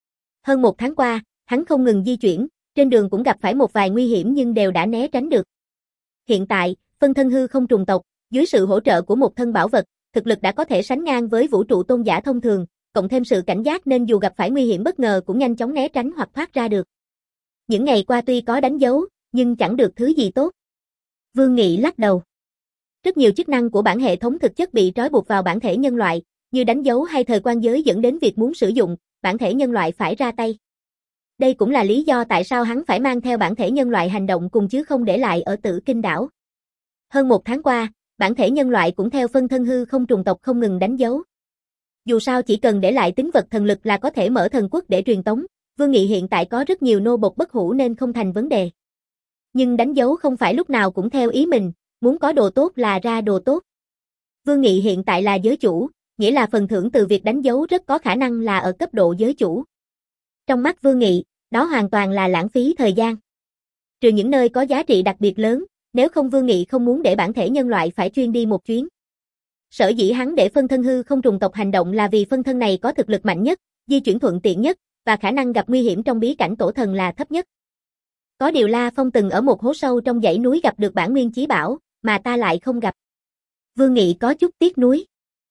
Hơn một tháng qua, hắn không ngừng di chuyển, trên đường cũng gặp phải một vài nguy hiểm nhưng đều đã né tránh được. Hiện tại, phân thân hư không trùng tộc, dưới sự hỗ trợ của một thân bảo vật, thực lực đã có thể sánh ngang với vũ trụ tôn giả thông thường, cộng thêm sự cảnh giác nên dù gặp phải nguy hiểm bất ngờ cũng nhanh chóng né tránh hoặc thoát ra được. Những ngày qua tuy có đánh dấu, nhưng chẳng được thứ gì tốt. Vương Nghị lắc đầu. Rất nhiều chức năng của bản hệ thống thực chất bị trói buộc vào bản thể nhân loại, như đánh dấu hay thời quan giới dẫn đến việc muốn sử dụng, bản thể nhân loại phải ra tay. Đây cũng là lý do tại sao hắn phải mang theo bản thể nhân loại hành động cùng chứ không để lại ở Tử Kinh đảo. Hơn một tháng qua, bản thể nhân loại cũng theo phân thân hư không trùng tộc không ngừng đánh dấu. Dù sao chỉ cần để lại tính vật thần lực là có thể mở thần quốc để truyền tống, Vương Nghị hiện tại có rất nhiều nô bộc bất hủ nên không thành vấn đề. Nhưng đánh dấu không phải lúc nào cũng theo ý mình, muốn có đồ tốt là ra đồ tốt. Vương Nghị hiện tại là giới chủ, nghĩa là phần thưởng từ việc đánh dấu rất có khả năng là ở cấp độ giới chủ. Trong mắt Vương Nghị, đó hoàn toàn là lãng phí thời gian. Trừ những nơi có giá trị đặc biệt lớn, nếu không Vương Nghị không muốn để bản thể nhân loại phải chuyên đi một chuyến. Sở dĩ hắn để phân thân hư không trùng tộc hành động là vì phân thân này có thực lực mạnh nhất, di chuyển thuận tiện nhất, và khả năng gặp nguy hiểm trong bí cảnh tổ thần là thấp nhất. Có điều La Phong từng ở một hố sâu trong dãy núi gặp được bản nguyên chí bảo, mà ta lại không gặp. Vương Nghị có chút tiếc nuối.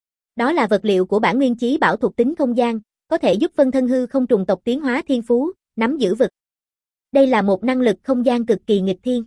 Đó là vật liệu của bản nguyên chí bảo thuộc tính không gian, có thể giúp phân thân hư không trùng tộc tiến hóa thiên phú, nắm giữ vực. Đây là một năng lực không gian cực kỳ nghịch thiên.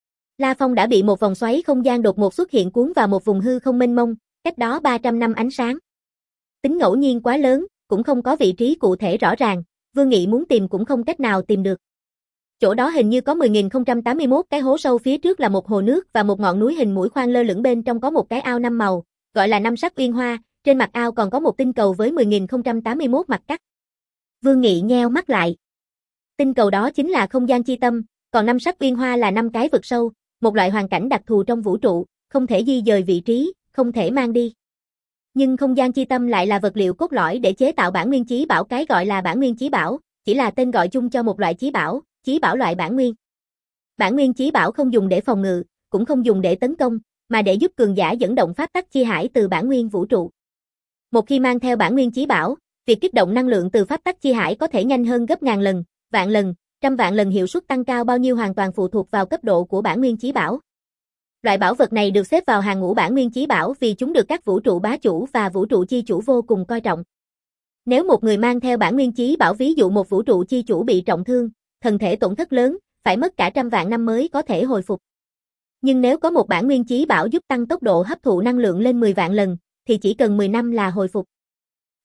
La Phong đã bị một vòng xoáy không gian đột ngột xuất hiện cuốn vào một vùng hư không mênh mông, cách đó ba trăm năm ánh sáng. Tính ngẫu nhiên quá lớn, cũng không có vị trí cụ thể rõ ràng, Vương Nghị muốn tìm cũng không cách nào tìm được. Chỗ đó hình như có mười nghìn không trăm tám mươi mốt cái hố sâu, phía trước là một hồ nước và một ngọn núi hình mũi khoan lơ lửng, bên trong có một cái ao năm màu, gọi là năm sắc uyên hoa, trên mặt ao còn có một tinh cầu với mười nghìn không trăm tám mươi mốt mặt cắt. Vương Nghị nheo mắt lại. Tinh cầu đó chính là không gian chi tâm, còn năm sắc uyên hoa là năm cái vực sâu, một loại hoàn cảnh đặc thù trong vũ trụ, không thể di dời vị trí, không thể mang đi. Nhưng không gian chi tâm lại là vật liệu cốt lõi để chế tạo bản nguyên chí bảo, cái gọi là bản nguyên chí bảo, chỉ là tên gọi chung cho một loại chí bảo, chí bảo loại bản nguyên. Bản nguyên chí bảo không dùng để phòng ngự, cũng không dùng để tấn công, mà để giúp cường giả dẫn động pháp tắc chi hải từ bản nguyên vũ trụ. Một khi mang theo bản nguyên chí bảo, việc kích động năng lượng từ pháp tắc chi hải có thể nhanh hơn gấp ngàn lần, vạn lần, trăm vạn lần, hiệu suất tăng cao bao nhiêu hoàn toàn phụ thuộc vào cấp độ của bản nguyên chí bảo. Loại bảo vật này được xếp vào hàng ngũ bản nguyên chí bảo vì chúng được các vũ trụ bá chủ và vũ trụ chi chủ vô cùng coi trọng. Nếu một người mang theo bản nguyên chí bảo, ví dụ một vũ trụ chi chủ bị trọng thương, thân thể tổn thất lớn, phải mất cả trăm vạn năm mới có thể hồi phục. Nhưng nếu có một bản nguyên chí bảo giúp tăng tốc độ hấp thụ năng lượng lên mười vạn lần, thì chỉ cần mười năm là hồi phục.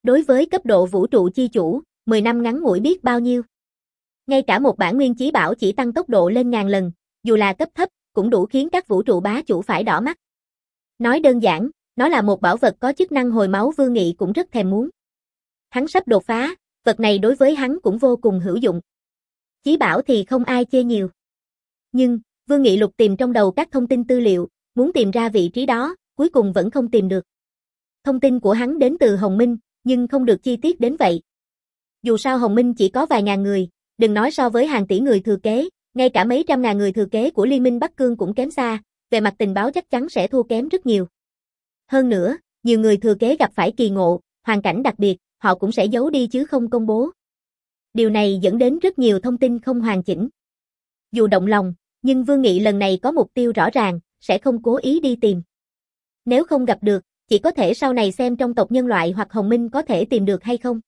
Đối với cấp độ vũ trụ chi chủ, mười năm ngắn ngủi biết bao nhiêu. Ngay cả một bản nguyên chí bảo chỉ tăng tốc độ lên ngàn lần, dù là cấp thấp, cũng đủ khiến các vũ trụ bá chủ phải đỏ mắt. Nói đơn giản, nó là một bảo vật có chức năng hồi máu, Vương Nghị cũng rất thèm muốn. Hắn sắp đột phá, vật này đối với hắn cũng vô cùng hữu dụng. Chí bảo thì không ai chê nhiều. Nhưng, Vương Nghị lục tìm trong đầu các thông tin tư liệu, muốn tìm ra vị trí đó, cuối cùng vẫn không tìm được. Thông tin của hắn đến từ Hồng Minh, nhưng không được chi tiết đến vậy. Dù sao Hồng Minh chỉ có vài ngàn người, đừng nói so với hàng tỷ người thừa kế, ngay cả mấy trăm ngàn người thừa kế của Liên minh Bắc Cương cũng kém xa, về mặt tình báo chắc chắn sẽ thua kém rất nhiều. Hơn nữa, nhiều người thừa kế gặp phải kỳ ngộ, hoàn cảnh đặc biệt, họ cũng sẽ giấu đi chứ không công bố. Điều này dẫn đến rất nhiều thông tin không hoàn chỉnh. Dù động lòng, nhưng Vương Nghị lần này có mục tiêu rõ ràng, sẽ không cố ý đi tìm. Nếu không gặp được, chỉ có thể sau này xem trong tộc nhân loại hoặc Hồng Minh có thể tìm được hay không.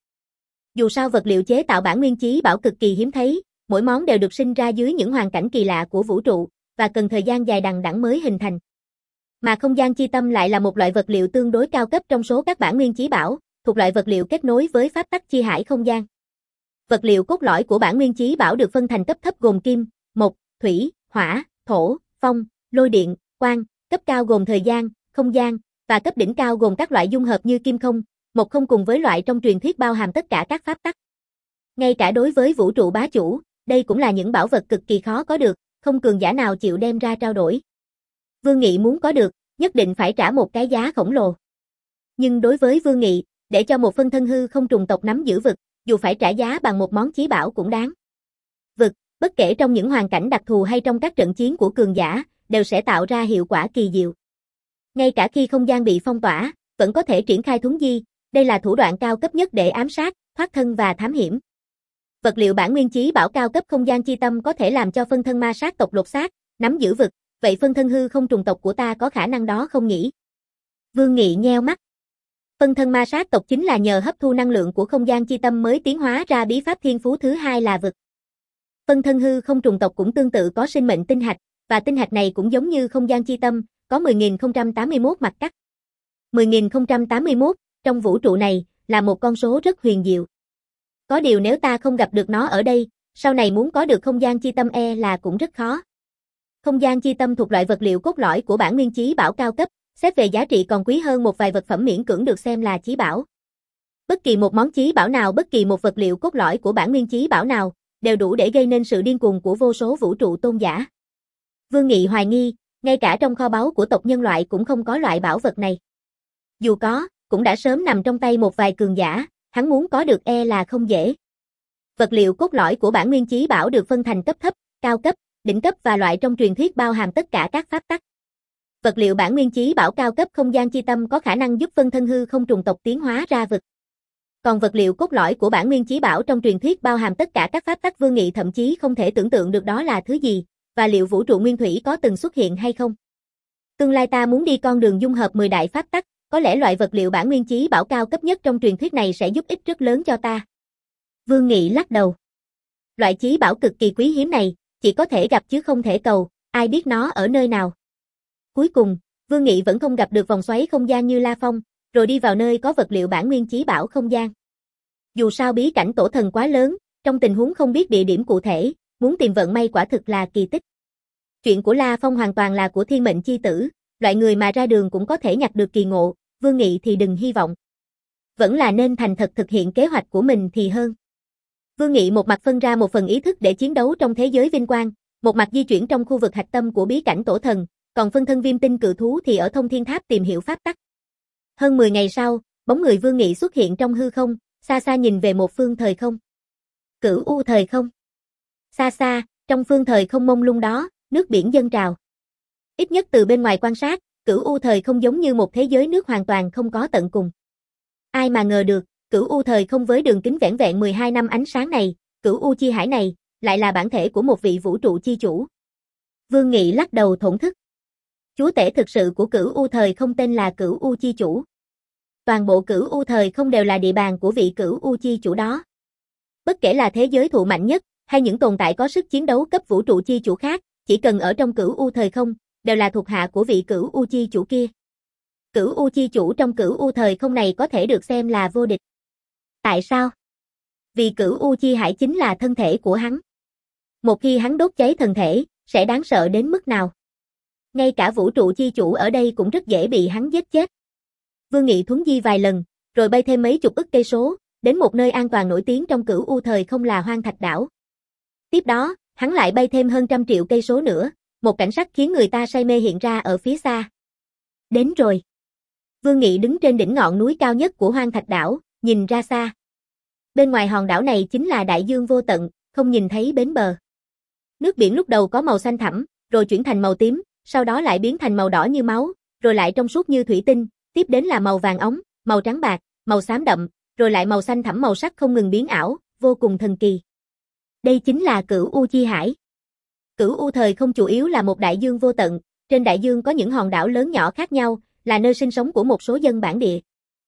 Dù sao vật liệu chế tạo bản nguyên chí bảo cực kỳ hiếm thấy, mỗi món đều được sinh ra dưới những hoàn cảnh kỳ lạ của vũ trụ, và cần thời gian dài đằng đẵng mới hình thành. Mà không gian chi tâm lại là một loại vật liệu tương đối cao cấp trong số các bản nguyên chí bảo, thuộc loại vật liệu kết nối với pháp tắc chi hải không gian. Vật liệu cốt lõi của bản nguyên chí bảo được phân thành cấp thấp gồm kim, mộc, thủy, hỏa, thổ, phong, lôi điện, quang, cấp cao gồm thời gian, không gian, và cấp đỉnh cao gồm các loại dung hợp như kim không, mộc không cùng với loại trong truyền thuyết bao hàm tất cả các pháp tắc. Ngay cả đối với vũ trụ bá chủ, đây cũng là những bảo vật cực kỳ khó có được, không cường giả nào chịu đem ra trao đổi. Vương Nghị muốn có được, nhất định phải trả một cái giá khổng lồ. Nhưng đối với Vương Nghị, để cho một phân thân hư không trùng tộc nắm giữ vực, dù phải trả giá bằng một món chí bảo cũng đáng. Vực, bất kể trong những hoàn cảnh đặc thù hay trong các trận chiến của cường giả, đều sẽ tạo ra hiệu quả kỳ diệu. Ngay cả khi không gian bị phong tỏa, vẫn có thể triển khai thuấn di, đây là thủ đoạn cao cấp nhất để ám sát, thoát thân và thám hiểm. Vật liệu bản nguyên chí bảo cao cấp không gian chi tâm có thể làm cho phân thân ma sát tộc lột xác, nắm giữ vực, vậy phân thân hư không trùng tộc của ta có khả năng đó không nhỉ? Vương Nghị nheo mắt. Phân thân ma sát tộc chính là nhờ hấp thu năng lượng của không gian chi tâm mới tiến hóa ra bí pháp thiên phú thứ hai là vực. Phân thân hư không trùng tộc cũng tương tự có sinh mệnh tinh hạch, và tinh hạch này cũng giống như không gian chi tâm, có mười nghìn không trăm tám mươi mốt mặt cắt. mười nghìn không trăm tám mươi mốt, trong vũ trụ này, là một con số rất huyền diệu. Có điều nếu ta không gặp được nó ở đây, sau này muốn có được không gian chi tâm e là cũng rất khó. Không gian chi tâm thuộc loại vật liệu cốt lõi của bản nguyên chí bảo cao cấp, xét về giá trị còn quý hơn một vài vật phẩm miễn cưỡng được xem là chí bảo. Bất kỳ một món chí bảo nào, bất kỳ một vật liệu cốt lõi của bản nguyên chí bảo nào, đều đủ để gây nên sự điên cuồng của vô số vũ trụ tôn giả. Vương Nghị hoài nghi, ngay cả trong kho báu của tộc nhân loại cũng không có loại bảo vật này. Dù có, cũng đã sớm nằm trong tay một vài cường giả, hắn muốn có được e là không dễ. Vật liệu cốt lõi của bản nguyên chí bảo được phân thành cấp thấp, cao cấp, đỉnh cấp và loại trong truyền thuyết bao hàm tất cả các pháp tắc. Vật liệu bản nguyên chí bảo cao cấp không gian chi tâm có khả năng giúp phân thân hư không trùng tộc tiến hóa ra vực. Còn vật liệu cốt lõi của bản nguyên chí bảo trong truyền thuyết bao hàm tất cả các pháp tắc, Vương Nghị thậm chí không thể tưởng tượng được đó là thứ gì, và liệu vũ trụ nguyên thủy có từng xuất hiện hay không. Tương lai ta muốn đi con đường dung hợp mười đại pháp tắc, có lẽ loại vật liệu bản nguyên chí bảo cao cấp nhất trong truyền thuyết này sẽ giúp ích rất lớn cho ta. Vương Nghị lắc đầu. Loại chí bảo cực kỳ quý hiếm này, chỉ có thể gặp chứ không thể cầu, ai biết nó ở nơi nào. Cuối cùng, Vương Nghị vẫn không gặp được vòng xoáy không gian như La Phong, rồi đi vào nơi có vật liệu bản nguyên chí bảo không gian. Dù sao bí cảnh tổ thần quá lớn, trong tình huống không biết địa điểm cụ thể, muốn tìm vận may quả thực là kỳ tích. Chuyện của La Phong hoàn toàn là của thiên mệnh chi tử, loại người mà ra đường cũng có thể nhặt được kỳ ngộ, Vương Nghị thì đừng hy vọng. Vẫn là nên thành thật thực hiện kế hoạch của mình thì hơn. Vương Nghị một mặt phân ra một phần ý thức để chiến đấu trong thế giới vinh quang, một mặt di chuyển trong khu vực hạch tâm của bí cảnh tổ thần, còn phân thân viêm tinh cự thú thì ở thông thiên tháp tìm hiểu pháp tắc. Hơn mười ngày sau, bóng người Vương Nghị xuất hiện trong hư không, xa xa nhìn về một phương thời không. Cửu U thời không. Xa xa, trong phương thời không mông lung đó, nước biển dâng trào. Ít nhất từ bên ngoài quan sát, Cửu U thời không giống như một thế giới nước hoàn toàn không có tận cùng. Ai mà ngờ được, Cửu U thời không với đường kính vẻn vẹn mười hai năm ánh sáng này, Cửu U chi hải này, lại là bản thể của một vị vũ trụ chi chủ. Vương Nghị lắc đầu thổn thức. Chúa tể thực sự của Cửu U thời không tên là Cửu U chi chủ. Toàn bộ Cửu U thời không đều là địa bàn của vị Cửu U chi chủ đó. Bất kể là thế giới thụ mạnh nhất, hay những tồn tại có sức chiến đấu cấp vũ trụ chi chủ khác, chỉ cần ở trong Cửu U thời không, đều là thuộc hạ của vị Cửu U chi chủ kia. Cửu U chi chủ trong Cửu U thời không này có thể được xem là vô địch. Tại sao? Vì cửu U Chi Hải chính là thân thể của hắn. Một khi hắn đốt cháy thân thể, sẽ đáng sợ đến mức nào? Ngay cả vũ trụ chi chủ ở đây cũng rất dễ bị hắn giết chết. Vương Nghị thuấn di vài lần, rồi bay thêm mấy chục ức cây số, đến một nơi an toàn nổi tiếng trong cửu U thời không là Hoang Thạch Đảo. Tiếp đó, hắn lại bay thêm hơn trăm triệu cây số nữa, một cảnh sắc khiến người ta say mê hiện ra ở phía xa. Đến rồi. Vương Nghị đứng trên đỉnh ngọn núi cao nhất của Hoang Thạch Đảo, nhìn ra xa. Bên ngoài hòn đảo này chính là đại dương vô tận, không nhìn thấy bến bờ. Nước biển lúc đầu có màu xanh thẳm, rồi chuyển thành màu tím, sau đó lại biến thành màu đỏ như máu, rồi lại trong suốt như thủy tinh, tiếp đến là màu vàng óng, màu trắng bạc, màu xám đậm, rồi lại màu xanh thẳm, màu sắc không ngừng biến ảo, vô cùng thần kỳ. Đây chính là Cửu U Chi Hải. Cửu U thời không chủ yếu là một đại dương vô tận, trên đại dương có những hòn đảo lớn nhỏ khác nhau, là nơi sinh sống của một số dân bản địa.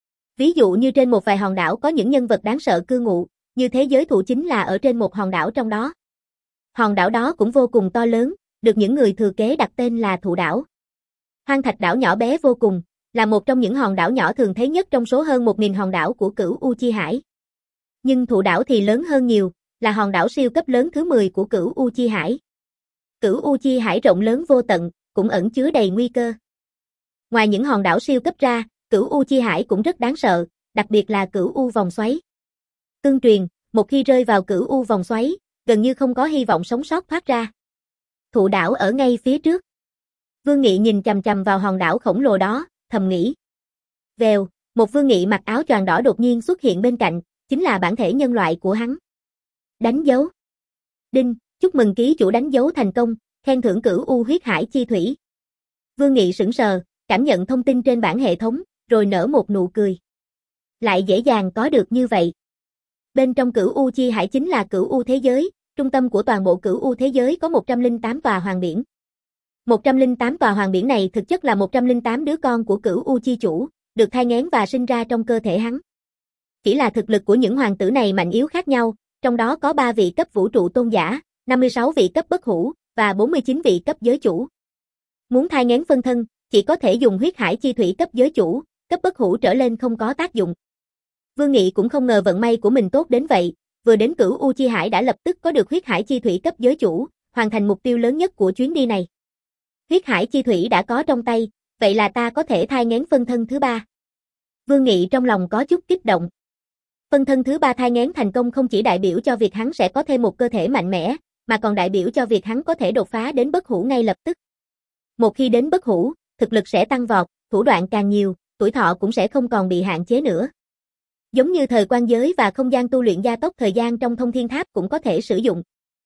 Ví dụ như trên một vài hòn đảo có những nhân vật đáng sợ cư ngụ, như thế giới thụ chính là ở trên một hòn đảo trong đó. Hòn đảo đó cũng vô cùng to lớn, được những người thừa kế đặt tên là Thụ Đảo. Hoang Thạch Đảo nhỏ bé vô cùng, là một trong những hòn đảo nhỏ thường thấy nhất trong số hơn một nghìn hòn đảo của Cửu U Chi Hải. Nhưng Thụ Đảo thì lớn hơn nhiều, là hòn đảo siêu cấp lớn thứ mười của Cửu U Chi Hải. Cửu U Chi Hải rộng lớn vô tận, cũng ẩn chứa đầy nguy cơ. Ngoài những hòn đảo siêu cấp ra, Cửu U Chi Hải cũng rất đáng sợ, đặc biệt là Cửu U vòng xoáy. Tương truyền, một khi rơi vào Cửu U vòng xoáy, gần như không có hy vọng sống sót thoát ra. Thụ Đảo ở ngay phía trước. Vương Nghị nhìn chằm chằm vào hòn đảo khổng lồ đó, thầm nghĩ. Vèo, một Vương Nghị mặc áo choàng đỏ đột nhiên xuất hiện bên cạnh, chính là bản thể nhân loại của hắn. Đánh dấu. Đinh, chúc mừng ký chủ đánh dấu thành công, khen thưởng Cửu U huyết hải chi thủy. Vương Nghị sững sờ, cảm nhận thông tin trên bảng hệ thống, rồi nở một nụ cười. Lại dễ dàng có được như vậy. Bên trong Cửu U Chi Hải chính là Cửu U thế giới, trung tâm của toàn bộ Cửu U thế giới có một trăm lẻ tám tòa hoàng biển. một trăm lẻ tám tòa hoàng biển này thực chất là một trăm lẻ tám đứa con của Cửu U chi chủ, được thai nghén và sinh ra trong cơ thể hắn. Chỉ là thực lực của những hoàng tử này mạnh yếu khác nhau, trong đó có ba vị cấp vũ trụ tôn giả, năm mươi sáu vị cấp bất hủ, và bốn mươi chín vị cấp giới chủ. Muốn thai nghén phân thân, chỉ có thể dùng huyết hải chi thủy cấp giới chủ, cấp bất hủ trở lên không có tác dụng. Vương Nghị cũng không ngờ vận may của mình tốt đến vậy, vừa đến Cửu U Chi Hải đã lập tức có được huyết hải chi thủy cấp giới chủ, hoàn thành mục tiêu lớn nhất của chuyến đi này. Huyết hải chi thủy đã có trong tay, vậy là ta có thể thai nghén phân thân thứ ba. Vương Nghị trong lòng có chút kích động. Phân thân thứ ba thai nghén thành công không chỉ đại biểu cho việc hắn sẽ có thêm một cơ thể mạnh mẽ, mà còn đại biểu cho việc hắn có thể đột phá đến bất hủ ngay lập tức. Một khi đến bất hủ, thực lực sẽ tăng vọt, thủ đoạn càng nhiều, tuổi thọ cũng sẽ không còn bị hạn chế nữa. Giống như thời quan giới và không gian tu luyện gia tốc thời gian trong thông thiên tháp cũng có thể sử dụng.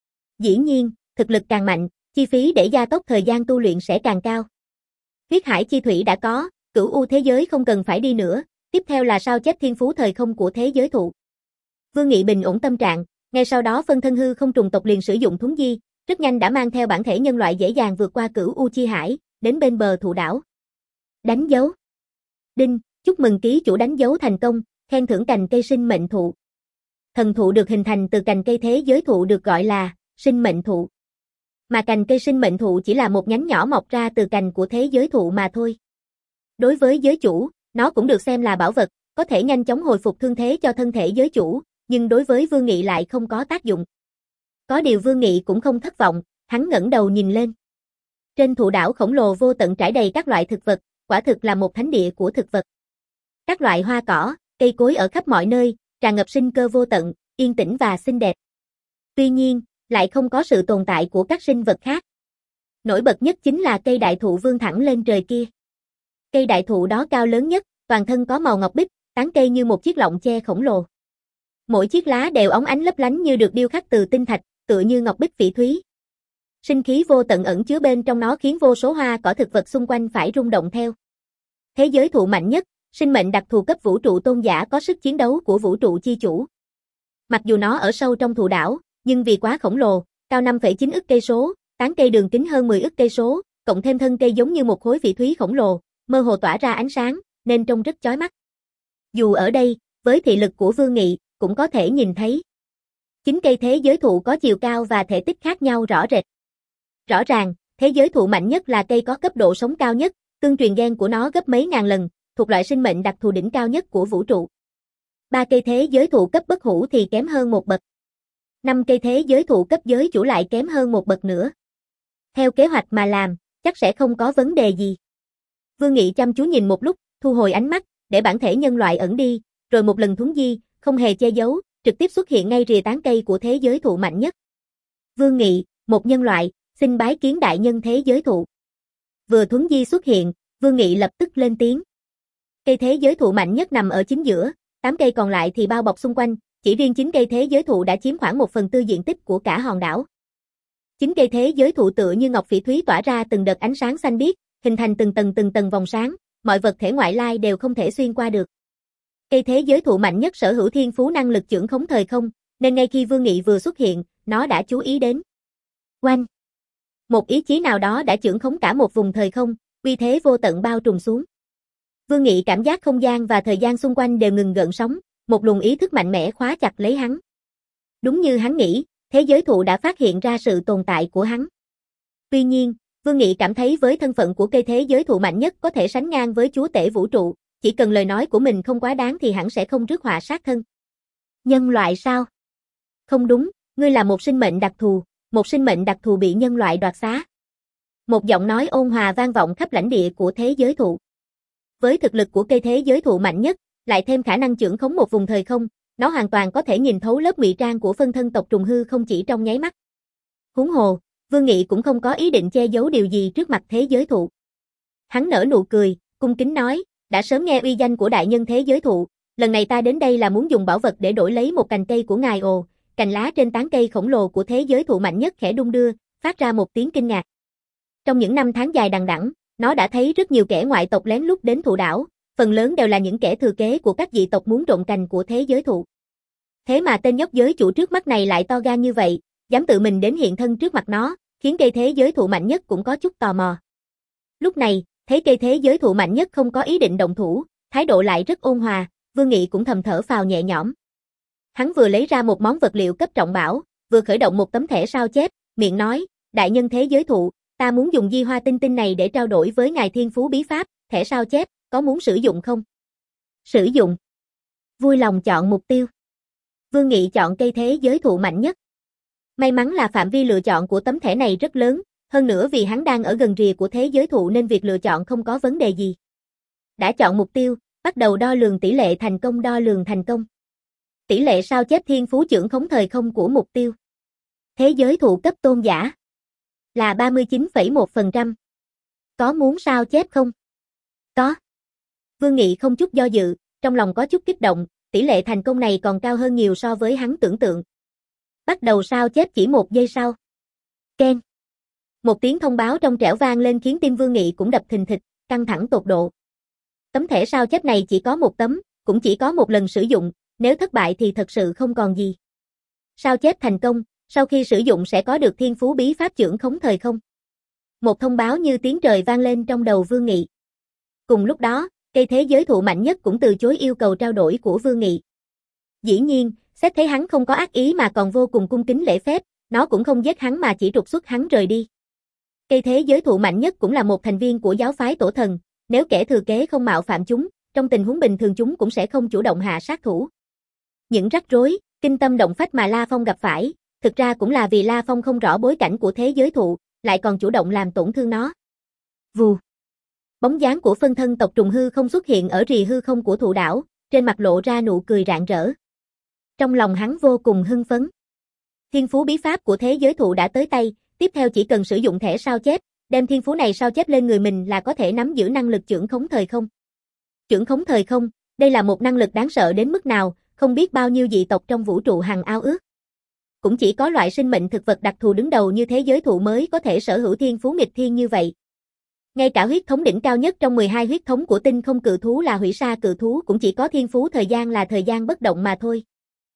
Dĩ nhiên, thực lực càng mạnh, chi phí để gia tốc thời gian tu luyện sẽ càng cao. Huyết hải chi thủy đã có, Cửu U thế giới không cần phải đi nữa, tiếp theo là sao chép thiên phú thời không của thế giới thụ. Vương Nghị bình ổn tâm trạng, ngay sau đó phân thân hư không trùng tộc liền sử dụng thuấn di, rất nhanh đã mang theo bản thể nhân loại dễ dàng vượt qua Cửu U Chi Hải, đến bên bờ Thụ Đảo. Đánh dấu. Đinh, chúc mừng ký chủ đánh dấu thành công, khen thưởng cành cây sinh mệnh thụ. Thần thụ được hình thành từ cành cây thế giới thụ được gọi là sinh mệnh thụ. Mà cành cây sinh mệnh thụ chỉ là một nhánh nhỏ mọc ra từ cành của thế giới thụ mà thôi. Đối với giới chủ, nó cũng được xem là bảo vật, có thể nhanh chóng hồi phục thương thế cho thân thể giới chủ, nhưng đối với Vương Nghị lại không có tác dụng. Có điều Vương Nghị cũng không thất vọng, hắn ngẩng đầu nhìn lên. Trên Thụ Đảo khổng lồ vô tận trải đầy các loại thực vật, quả thực là một thánh địa của thực vật. Các loại hoa cỏ, cây cối ở khắp mọi nơi, tràn ngập sinh cơ vô tận, yên tĩnh và xinh đẹp. Tuy nhiên, lại không có sự tồn tại của các sinh vật khác. Nổi bật nhất chính là cây đại thụ vươn thẳng lên trời kia. Cây đại thụ đó cao lớn nhất, toàn thân có màu ngọc bích, tán cây như một chiếc lọng tre khổng lồ. Mỗi chiếc lá đều óng ánh lấp lánh như được điêu khắc từ tinh thạch, tựa như ngọc bích phỉ thúy. Sinh khí vô tận ẩn chứa bên trong nó khiến vô số hoa cỏ thực vật xung quanh phải rung động theo. Thế giới thụ mạnh nhất, sinh mệnh đặc thù cấp vũ trụ tôn giả có sức chiến đấu của vũ trụ chi chủ. Mặc dù nó ở sâu trong Thụ Đảo, nhưng vì quá khổng lồ, cao năm phẩy chín ức cây số, tán cây đường kính hơn mười ức cây số, cộng thêm thân cây giống như một khối phỉ thúy khổng lồ, mơ hồ tỏa ra ánh sáng, nên trông rất chói mắt. Dù ở đây, với thị lực của Vương Nghị, cũng có thể nhìn thấy. Chính cây thế giới thụ có chiều cao và thể tích khác nhau rõ rệt. Rõ ràng, thế giới thụ mạnh nhất là cây có cấp độ sống cao nhất, tương truyền gen của nó gấp mấy ngàn lần, thuộc loại sinh mệnh đặc thù đỉnh cao nhất của vũ trụ. ba cây thế giới thụ cấp bất hủ thì kém hơn một bậc. năm cây thế giới thụ cấp giới chủ lại kém hơn một bậc nữa. Theo kế hoạch mà làm, chắc sẽ không có vấn đề gì. Vương Nghị chăm chú nhìn một lúc, thu hồi ánh mắt, để bản thể nhân loại ẩn đi, rồi một lần thuấn di, không hề che giấu, trực tiếp xuất hiện ngay rìa tán cây của thế giới thụ mạnh nhất. Vương Nghị, một nhân loại, xin bái kiến đại nhân thế giới thụ. Vừa thuấn di xuất hiện, Vương Nghị lập tức lên tiếng. Cây thế giới thụ mạnh nhất nằm ở chính giữa, tám cây còn lại thì bao bọc xung quanh, chỉ riêng chín cây thế giới thụ đã chiếm khoảng một phần tư diện tích của cả hòn đảo. Chín cây thế giới thụ tựa như ngọc phỉ thúy tỏa ra từng đợt ánh sáng xanh biếc, hình thành từng tầng từng tầng vòng sáng, mọi vật thể ngoại lai đều không thể xuyên qua được. Cây thế giới thụ mạnh nhất sở hữu thiên phú năng lực chưởng khống thời không, nên ngay khi Vương Nghị vừa xuất hiện, nó đã chú ý đến. Oanh! Một ý chí nào đó đã chưởng khống cả một vùng thời không, uy thế vô tận bao trùm xuống. Vương Nghị cảm giác không gian và thời gian xung quanh đều ngừng gợn sóng, một luồng ý thức mạnh mẽ khóa chặt lấy hắn. Đúng như hắn nghĩ, thế giới thụ đã phát hiện ra sự tồn tại của hắn. Tuy nhiên, Vương Nghị cảm thấy với thân phận của cây thế giới thụ mạnh nhất có thể sánh ngang với chúa tể vũ trụ, chỉ cần lời nói của mình không quá đáng thì hẳn sẽ không rước họa sát thân. Nhân loại sao? Không đúng, ngươi là một sinh mệnh đặc thù, một sinh mệnh đặc thù bị nhân loại đoạt xá. Một giọng nói ôn hòa vang vọng khắp lãnh địa của thế giới thụ. Với thực lực của cây thế giới thụ mạnh nhất, lại thêm khả năng chưởng khống một vùng thời không, nó hoàn toàn có thể nhìn thấu lớp ngụy trang của phân thân tộc trùng hư không chỉ trong nháy mắt. Huống hồ, Vương Nghị cũng không có ý định che giấu điều gì trước mặt thế giới thụ. Hắn nở nụ cười, cung kính nói, đã sớm nghe uy danh của đại nhân thế giới thụ, lần này ta đến đây là muốn dùng bảo vật để đổi lấy một cành cây của ngài. Ồ, cành lá trên tán cây khổng lồ của thế giới thụ mạnh nhất khẽ đung đưa, phát ra một tiếng kinh ngạc. Trong những năm tháng dài đằng đẵng, nó đã thấy rất nhiều kẻ ngoại tộc lén lút đến thụ đảo, phần lớn đều là những kẻ thừa kế của các dị tộc muốn trộm cành của thế giới thụ. Thế mà tên nhóc giới chủ trước mắt này lại to gan như vậy, dám tự mình đến hiện thân trước mặt nó, khiến cây thế giới thụ mạnh nhất cũng có chút tò mò. Lúc này, thấy cây thế giới thụ mạnh nhất không có ý định động thủ, thái độ lại rất ôn hòa, Vương Nghị cũng thầm thở phào nhẹ nhõm. Hắn vừa lấy ra một món vật liệu cấp trọng bảo, vừa khởi động một tấm thẻ sao chép, miệng nói, đại nhân thế giới thụ, ta muốn dùng di hoa tinh tinh này để trao đổi với ngài thiên phú bí pháp, thẻ sao chép, có muốn sử dụng không? Sử dụng. Vui lòng chọn mục tiêu. Vương Nghị chọn cây thế giới thụ mạnh nhất. May mắn là phạm vi lựa chọn của tấm thẻ này rất lớn, hơn nữa vì hắn đang ở gần rìa của thế giới thụ nên việc lựa chọn không có vấn đề gì. Đã chọn mục tiêu, bắt đầu đo lường tỷ lệ thành công đo lường thành công. Tỷ lệ sao chép thiên phú chưởng khống thời không của mục tiêu. Thế giới thụ cấp tôn giả. Là ba mươi chín phẩy một phần trăm. Có muốn sao chép không? Có. Vương Nghị không chút do dự, trong lòng có chút kích động, tỷ lệ thành công này còn cao hơn nhiều so với hắn tưởng tượng. Bắt đầu sao chép chỉ một giây sau. Keng. Một tiếng thông báo trong trẻo vang lên khiến tim Vương Nghị cũng đập thình thịch, căng thẳng tột độ. Tấm thẻ sao chép này chỉ có một tấm, cũng chỉ có một lần sử dụng, nếu thất bại thì thật sự không còn gì. Sao chép thành công, sau khi sử dụng sẽ có được thiên phú bí pháp chưởng khống thời không. Một thông báo như tiếng trời vang lên trong đầu Vương Nghị. Cùng lúc đó, cây thế giới thụ mạnh nhất cũng từ chối yêu cầu trao đổi của Vương Nghị. Dĩ nhiên, xét thấy hắn không có ác ý mà còn vô cùng cung kính lễ phép, nó cũng không giết hắn mà chỉ trục xuất hắn rời đi. Cây thế giới thụ mạnh nhất cũng là một thành viên của giáo phái tổ thần, nếu kẻ thừa kế không mạo phạm chúng, trong tình huống bình thường chúng cũng sẽ không chủ động hạ sát thủ. Những rắc rối, kinh tâm động phách mà La Phong gặp phải, thực ra cũng là vì La Phong không rõ bối cảnh của thế giới thụ, lại còn chủ động làm tổn thương nó. Vù. Bóng dáng của phân thân tộc trùng hư không xuất hiện ở rìa hư không của thụ đảo, trên mặt lộ ra nụ cười rạng rỡ. Trong lòng hắn vô cùng hưng phấn. Thiên phú bí pháp của thế giới thụ đã tới tay, tiếp theo chỉ cần sử dụng thẻ sao chép, đem thiên phú này sao chép lên người mình là có thể nắm giữ năng lực chưởng khống thời không. Chưởng khống thời không, đây là một năng lực đáng sợ đến mức nào, không biết bao nhiêu dị tộc trong vũ trụ hằng ao ước. Cũng chỉ có loại sinh mệnh thực vật đặc thù đứng đầu như thế giới thụ mới có thể sở hữu thiên phú nghịch thiên như vậy. Ngay cả huyết thống đỉnh cao nhất trong mười hai huyết thống của tinh không cự thú là hủy sa cự thú cũng chỉ có thiên phú thời gian là thời gian bất động mà thôi.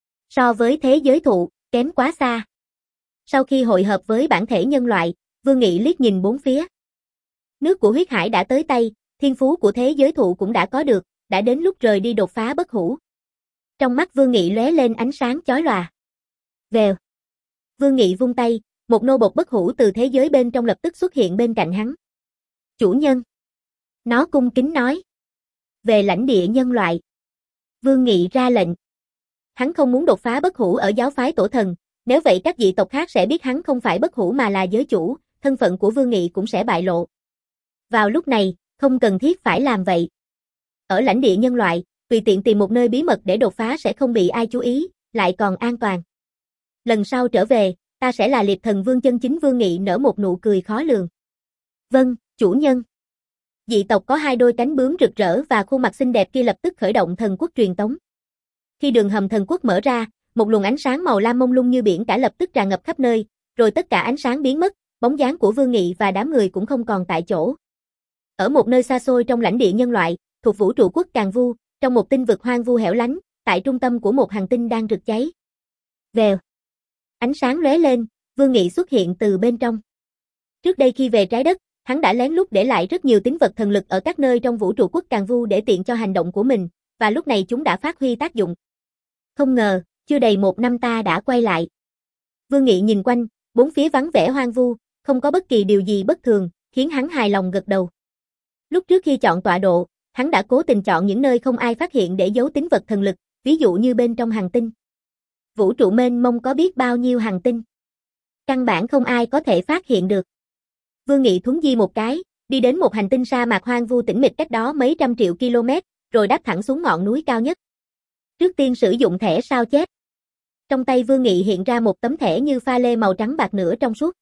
So với thế giới thụ, kém quá xa. Sau khi hội hợp với bản thể nhân loại, Vương Nghị liếc nhìn bốn phía. Nước của huyết hải đã tới tay, thiên phú của thế giới thụ cũng đã có được, đã đến lúc rời đi đột phá bất hủ. Trong mắt Vương Nghị lóe lên ánh sáng chói lòa. Vèo. Vương Nghị vung tay, một nô bộc bất hủ từ thế giới bên trong lập tức xuất hiện bên cạnh hắn. Chủ nhân. Nó cung kính nói. Về lãnh địa nhân loại. Vương Nghị ra lệnh. Hắn không muốn đột phá bất hủ ở giáo phái tổ thần, nếu vậy các dị tộc khác sẽ biết hắn không phải bất hủ mà là giới chủ, thân phận của Vương Nghị cũng sẽ bại lộ. Vào lúc này, không cần thiết phải làm vậy. Ở lãnh địa nhân loại, tùy tiện tìm một nơi bí mật để đột phá sẽ không bị ai chú ý, lại còn an toàn. Lần sau trở về, ta sẽ là Liệt Thần Vương chân chính. Vương Nghị nở một nụ cười khó lường. Vâng, chủ nhân. Dị tộc có hai đôi cánh bướm rực rỡ và khuôn mặt xinh đẹp kia lập tức khởi động thần quốc truyền tống. Khi đường hầm thần quốc mở ra, một luồng ánh sáng màu lam mông lung như biển cả lập tức tràn ngập khắp nơi, rồi tất cả ánh sáng biến mất, bóng dáng của Vương Nghị và đám người cũng không còn tại chỗ. Ở một nơi xa xôi trong lãnh địa nhân loại, thuộc vũ trụ quốc Càn Vu, trong một tinh vực hoang vu hẻo lánh, tại trung tâm của một hành tinh đang rực cháy. Vèo. Ánh sáng lóe lên, Vương Nghị xuất hiện từ bên trong. Trước đây khi về trái đất, hắn đã lén lút để lại rất nhiều tín vật thần lực ở các nơi trong vũ trụ quốc Càn Vu để tiện cho hành động của mình, và lúc này chúng đã phát huy tác dụng. Không ngờ, chưa đầy một năm ta đã quay lại. Vương Nghị nhìn quanh, bốn phía vắng vẻ hoang vu, không có bất kỳ điều gì bất thường, khiến hắn hài lòng gật đầu. Lúc trước khi chọn tọa độ, hắn đã cố tình chọn những nơi không ai phát hiện để giấu tín vật thần lực, ví dụ như bên trong hành tinh. Vũ trụ mênh mông có biết bao nhiêu hành tinh. Căn bản không ai có thể phát hiện được. Vương Nghị thuấn di một cái, đi đến một hành tinh sa mạc hoang vu tĩnh mịch cách đó mấy trăm triệu km, rồi đáp thẳng xuống ngọn núi cao nhất. Trước tiên sử dụng thẻ sao chép. Trong tay Vương Nghị hiện ra một tấm thẻ như pha lê màu trắng bạc nửa trong suốt.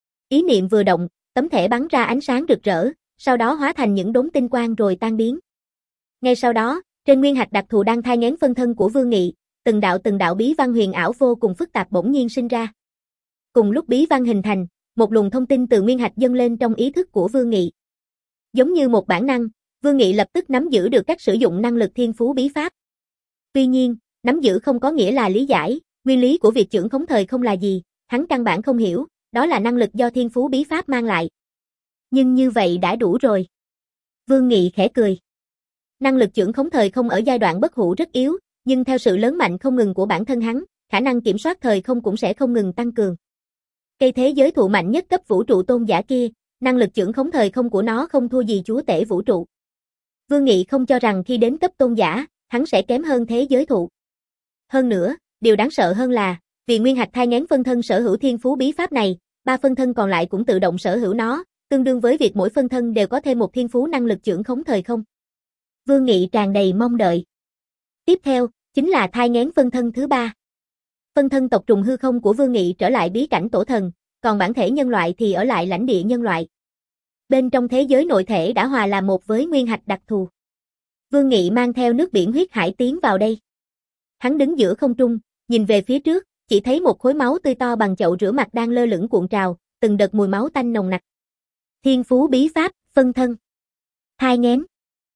Ý niệm vừa động, tấm thẻ bắn ra ánh sáng rực rỡ, sau đó hóa thành những đốm tinh quang rồi tan biến. Ngay sau đó, trên nguyên hạch đặc thù đang thai nghén phân thân của Vương Nghị, từng đạo từng đạo bí văn huyền ảo vô cùng phức tạp bỗng nhiên sinh ra. Cùng lúc bí văn hình thành, một luồng thông tin từ nguyên hạch dâng lên trong ý thức của Vương Nghị. Giống như một bản năng, Vương Nghị lập tức nắm giữ được cách sử dụng năng lực thiên phú bí pháp. Tuy nhiên, nắm giữ không có nghĩa là lý giải, nguyên lý của việc chưởng khống thời không là gì, hắn căn bản không hiểu, đó là năng lực do thiên phú bí pháp mang lại. Nhưng như vậy đã đủ rồi. Vương Nghị khẽ cười. Năng lực chưởng khống thời không ở giai đoạn bất hủ rất yếu, nhưng theo sự lớn mạnh không ngừng của bản thân hắn, khả năng kiểm soát thời không cũng sẽ không ngừng tăng cường. Cây thế giới thụ mạnh nhất cấp vũ trụ tôn giả kia, năng lực chưởng khống thời không của nó không thua gì chúa tể vũ trụ. Vương Nghị không cho rằng khi đến cấp tôn giả, hắn sẽ kém hơn thế giới thụ. Hơn nữa, điều đáng sợ hơn là, vì nguyên hạch thai nghén phân thân sở hữu thiên phú bí pháp này, ba phân thân còn lại cũng tự động sở hữu nó, tương đương với việc mỗi phân thân đều có thêm một thiên phú năng lực chưởng khống thời không. Vương Nghị tràn đầy mong đợi. Tiếp theo, chính là thai nghén phân thân thứ ba. Phân thân tộc trùng hư không của Vương Nghị trở lại bí cảnh tổ thần, còn bản thể nhân loại thì ở lại lãnh địa nhân loại. Bên trong thế giới nội thể đã hòa làm một với nguyên hạch đặc thù. Vương Nghị mang theo nước biển huyết hải tiến vào đây. Hắn đứng giữa không trung, nhìn về phía trước, chỉ thấy một khối máu tươi to bằng chậu rửa mặt đang lơ lửng cuộn trào, từng đợt mùi máu tanh nồng nặc. Thiên phú bí pháp, phân thân. Thai nghén.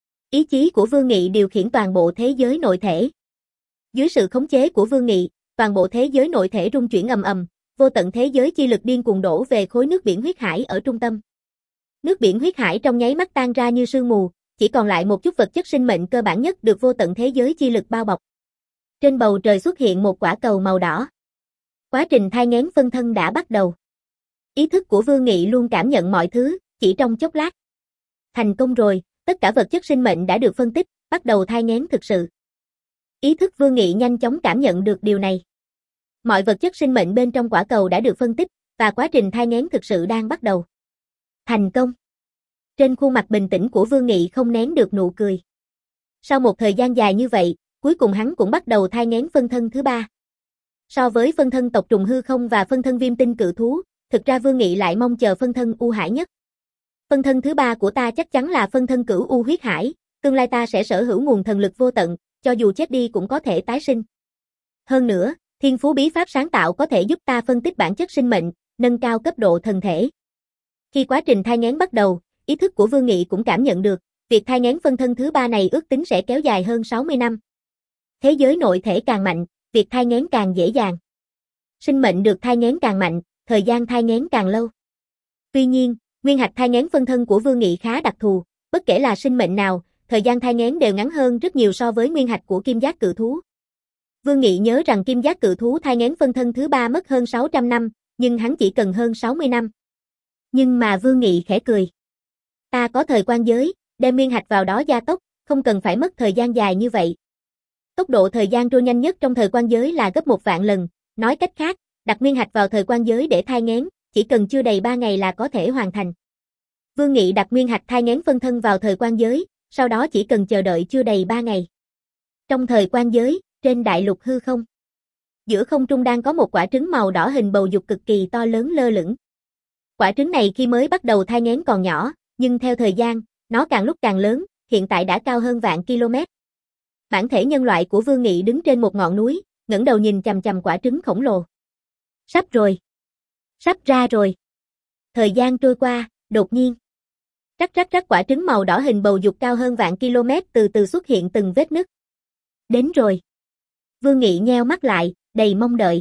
Ý chí của Vương Nghị điều khiển toàn bộ thế giới nội thể. Dưới sự khống chế của Vương Nghị, toàn bộ thế giới nội thể rung chuyển ầm ầm, vô tận thế giới chi lực điên cuồng đổ về khối nước biển huyết hải ở trung tâm. Nước biển huyết hải trong nháy mắt tan ra như sương mù, chỉ còn lại một chút vật chất sinh mệnh cơ bản nhất được vô tận thế giới chi lực bao bọc. Trên bầu trời xuất hiện một quả cầu màu đỏ. Quá trình thai nghén phân thân đã bắt đầu. Ý thức của Vương Nghị luôn cảm nhận mọi thứ, chỉ trong chốc lát. Thành công rồi, tất cả vật chất sinh mệnh đã được phân tích, bắt đầu thai nghén thực sự. Ý thức Vương Nghị nhanh chóng cảm nhận được điều này. Mọi vật chất sinh mệnh bên trong quả cầu đã được phân tích, và quá trình thai nghén thực sự đang bắt đầu. Thành công. Trên khuôn mặt bình tĩnh của Vương Nghị không nén được nụ cười. Sau một thời gian dài như vậy, cuối cùng hắn cũng bắt đầu thai nghén phân thân thứ ba. So với phân thân tộc trùng hư không và phân thân viêm tinh cự thú, thực ra Vương Nghị lại mong chờ phân thân U Hải nhất. Phân thân thứ ba của ta chắc chắn là phân thân cửu U huyết hải, tương lai ta sẽ sở hữu nguồn thần lực vô tận, cho dù chết đi cũng có thể tái sinh. Hơn nữa, thiên phú bí pháp sáng tạo có thể giúp ta phân tích bản chất sinh mệnh, nâng cao cấp độ thần thể. Khi quá trình thai nghén bắt đầu, ý thức của Vương Nghị cũng cảm nhận được, việc thai nghén phân thân thứ ba này ước tính sẽ kéo dài hơn sáu mươi năm. Thế giới nội thể càng mạnh, việc thai nghén càng dễ dàng. Sinh mệnh được thai nghén càng mạnh, thời gian thai nghén càng lâu. Tuy nhiên, nguyên hạch thai nghén phân thân của Vương Nghị khá đặc thù, bất kể là sinh mệnh nào, thời gian thai nghén đều ngắn hơn rất nhiều so với nguyên hạch của kim giác cự thú. Vương Nghị nhớ rằng kim giác cự thú thai nghén phân thân thứ ba mất hơn sáu trăm năm, nhưng hắn chỉ cần hơn sáu mươi năm. Nhưng mà Vương Nghị khẽ cười. Ta có thời quan giới, đem nguyên hạch vào đó gia tốc, không cần phải mất thời gian dài như vậy. Tốc độ thời gian trôi nhanh nhất trong thời quan giới là gấp một vạn lần, nói cách khác, đặt nguyên hạch vào thời quan giới để thai nghén, chỉ cần chưa đầy ba ngày là có thể hoàn thành. Vương Nghị đặt nguyên hạch thai nghén phân thân vào thời quan giới, sau đó chỉ cần chờ đợi chưa đầy ba ngày. Trong thời quan giới, trên đại lục hư không, giữa không trung đang có một quả trứng màu đỏ hình bầu dục cực kỳ to lớn lơ lửng. Quả trứng này khi mới bắt đầu thai nghén còn nhỏ, nhưng theo thời gian, nó càng lúc càng lớn, hiện tại đã cao hơn vạn km. Bản thể nhân loại của Vương Nghị đứng trên một ngọn núi, ngẩng đầu nhìn chằm chằm quả trứng khổng lồ. Sắp rồi. Sắp ra rồi. Thời gian trôi qua, đột nhiên. Rắc rắc rắc quả trứng màu đỏ hình bầu dục cao hơn vạn km từ từ xuất hiện từng vết nứt. Đến rồi. Vương Nghị nheo mắt lại, đầy mong đợi.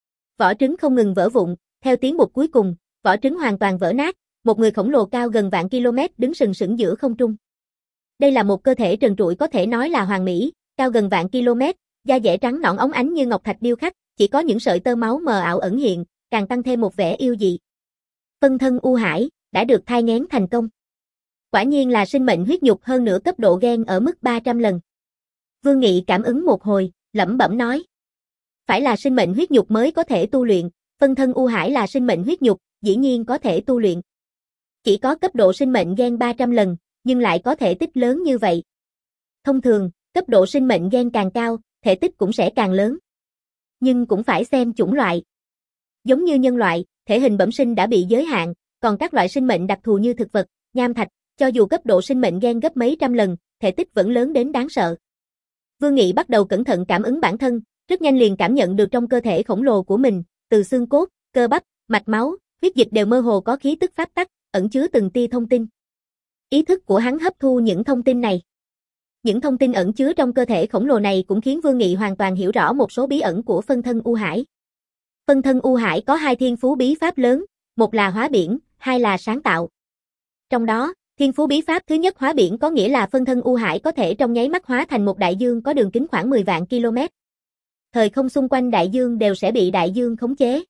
Vỏ trứng không ngừng vỡ vụn, theo tiếng bụp cuối cùng, vỏ trứng hoàn toàn vỡ nát, một người khổng lồ cao gần vạn km đứng sừng sững giữa không trung. Đây là một cơ thể trần trụi có thể nói là hoàn mỹ, cao gần vạn km, da dẻ trắng nõn óng ánh như ngọc thạch điêu khắc, chỉ có những sợi tơ máu mờ ảo ẩn hiện, càng tăng thêm một vẻ yêu dị. Phân thân U Hải đã được thai nghén thành công. Quả nhiên là sinh mệnh huyết nhục hơn nửa cấp độ gen ở mức ba trăm lần. Vương Nghị cảm ứng một hồi, lẩm bẩm nói. Phải là sinh mệnh huyết nhục mới có thể tu luyện, phân thân U Hải là sinh mệnh huyết nhục, dĩ nhiên có thể tu luyện. Chỉ có cấp độ sinh mệnh gen ba trăm lần, nhưng lại có thể tích lớn như vậy. Thông thường, cấp độ sinh mệnh gen càng cao, thể tích cũng sẽ càng lớn. Nhưng cũng phải xem chủng loại. Giống như nhân loại, thể hình bẩm sinh đã bị giới hạn, còn các loại sinh mệnh đặc thù như thực vật, nham thạch, cho dù cấp độ sinh mệnh gen gấp mấy trăm lần, thể tích vẫn lớn đến đáng sợ. Vương Nghị bắt đầu cẩn thận cảm ứng bản thân, rất nhanh liền cảm nhận được trong cơ thể khổng lồ của mình, từ xương cốt, cơ bắp, mạch máu, huyết dịch đều mơ hồ có khí tức pháp tắc, ẩn chứa từng tia thông tin. Ý thức của hắn hấp thu những thông tin này. Những thông tin ẩn chứa trong cơ thể khổng lồ này cũng khiến Vương Nghị hoàn toàn hiểu rõ một số bí ẩn của phân thân U Hải. Phân thân U Hải có hai thiên phú bí pháp lớn, một là hóa biển, hai là sáng tạo. Trong đó, thiên phú bí pháp thứ nhất hóa biển có nghĩa là phân thân U Hải có thể trong nháy mắt hóa thành một đại dương có đường kính khoảng mười vạn km. Thời không xung quanh đại dương đều sẽ bị đại dương khống chế.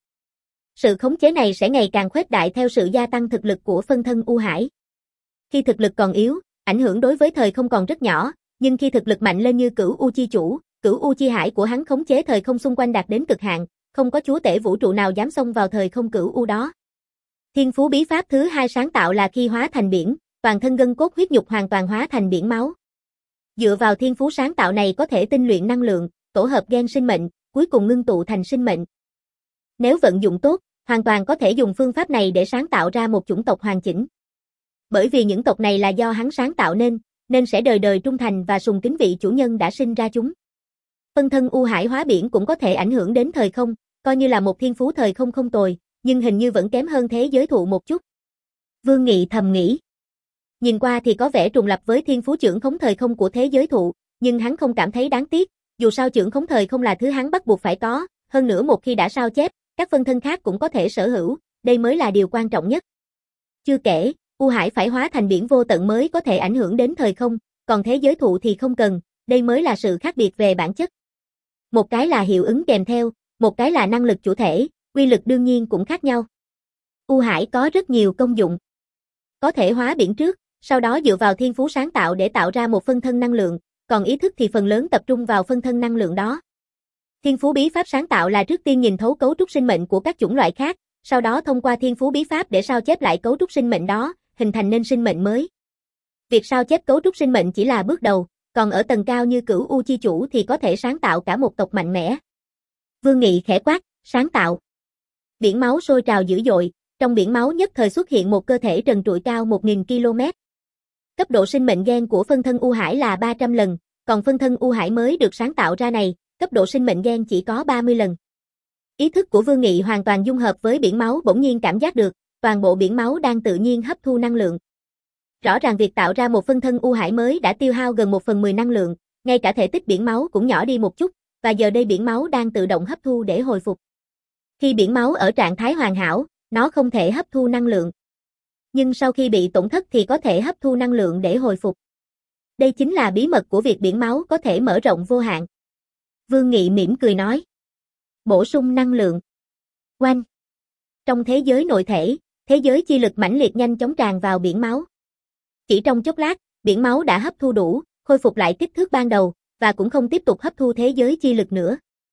Sự khống chế này sẽ ngày càng khuếch đại theo sự gia tăng thực lực của phân thân U Hải. Khi thực lực còn yếu, ảnh hưởng đối với thời không còn rất nhỏ, nhưng khi thực lực mạnh lên như Cửu U Chi Chủ, Cửu U Chi Hải của hắn khống chế thời không xung quanh đạt đến cực hạn, không có chúa tể vũ trụ nào dám xông vào thời không Cửu U đó. Thiên phú bí pháp thứ hai sáng tạo là khi hóa thành biển, toàn thân gân cốt huyết nhục hoàn toàn hóa thành biển máu. Dựa vào thiên phú sáng tạo này có thể tinh luyện năng lượng, tổ hợp gen sinh mệnh, cuối cùng ngưng tụ thành sinh mệnh. Nếu vận dụng tốt, hoàn toàn có thể dùng phương pháp này để sáng tạo ra một chủng tộc hoàn chỉnh. Bởi vì những tộc này là do hắn sáng tạo nên, nên sẽ đời đời trung thành và sùng kính vị chủ nhân đã sinh ra chúng. Phân thân U Hải hóa biển cũng có thể ảnh hưởng đến thời không, coi như là một thiên phú thời không không tồi, nhưng hình như vẫn kém hơn thế giới thụ một chút. Vương Nghị thầm nghĩ. Nhìn qua thì có vẻ trùng lập với thiên phú trưởng khống thời không của thế giới thụ, nhưng hắn không cảm thấy đáng tiếc, dù sao trưởng khống thời không là thứ hắn bắt buộc phải có, hơn nữa một khi đã sao chép, các phân thân khác cũng có thể sở hữu, đây mới là điều quan trọng nhất. Chưa kể, U Hải phải hóa thành biển vô tận mới có thể ảnh hưởng đến thời không, còn thế giới thụ thì không cần, đây mới là sự khác biệt về bản chất. Một cái là hiệu ứng kèm theo, một cái là năng lực chủ thể, quy lực đương nhiên cũng khác nhau. U Hải có rất nhiều công dụng. Có thể hóa biển trước, sau đó dựa vào thiên phú sáng tạo để tạo ra một phân thân năng lượng, còn ý thức thì phần lớn tập trung vào phân thân năng lượng đó. Thiên phú bí pháp sáng tạo là trước tiên nhìn thấu cấu trúc sinh mệnh của các chủng loại khác, sau đó thông qua thiên phú bí pháp để sao chép lại cấu trúc sinh mệnh đó, hình thành nên sinh mệnh mới. Việc sao chép cấu trúc sinh mệnh chỉ là bước đầu, còn ở tầng cao như Cửu U Chi Chủ thì có thể sáng tạo cả một tộc mạnh mẽ. Vương Nghị khẽ quát, sáng tạo. Biển máu sôi trào dữ dội, trong biển máu nhất thời xuất hiện một cơ thể trần trụi cao một nghìn ki lô mét. Cấp độ sinh mệnh gen của phân thân U Hải là ba trăm lần, còn phân thân U Hải mới được sáng tạo ra này, cấp độ sinh mệnh gen chỉ có ba mươi lần. Ý thức của Vương Nghị hoàn toàn dung hợp với biển máu, bỗng nhiên cảm giác được, toàn bộ biển máu đang tự nhiên hấp thu năng lượng. Rõ ràng việc tạo ra một phân thân U Hải mới đã tiêu hao gần một phần mười năng lượng, ngay cả thể tích biển máu cũng nhỏ đi một chút, và giờ đây biển máu đang tự động hấp thu để hồi phục. Khi biển máu ở trạng thái hoàn hảo, nó không thể hấp thu năng lượng. Nhưng sau khi bị tổn thất thì có thể hấp thu năng lượng để hồi phục. Đây chính là bí mật của việc biển máu có thể mở rộng vô hạn. Vương Nghị mỉm cười nói. Bổ sung năng lượng. Oanh. Trong thế giới nội thể, thế giới chi lực mãnh liệt nhanh chóng tràn vào biển máu. Chỉ trong chốc lát, biển máu đã hấp thu đủ, khôi phục lại kích thước ban đầu, và cũng không tiếp tục hấp thu thế giới chi lực nữa.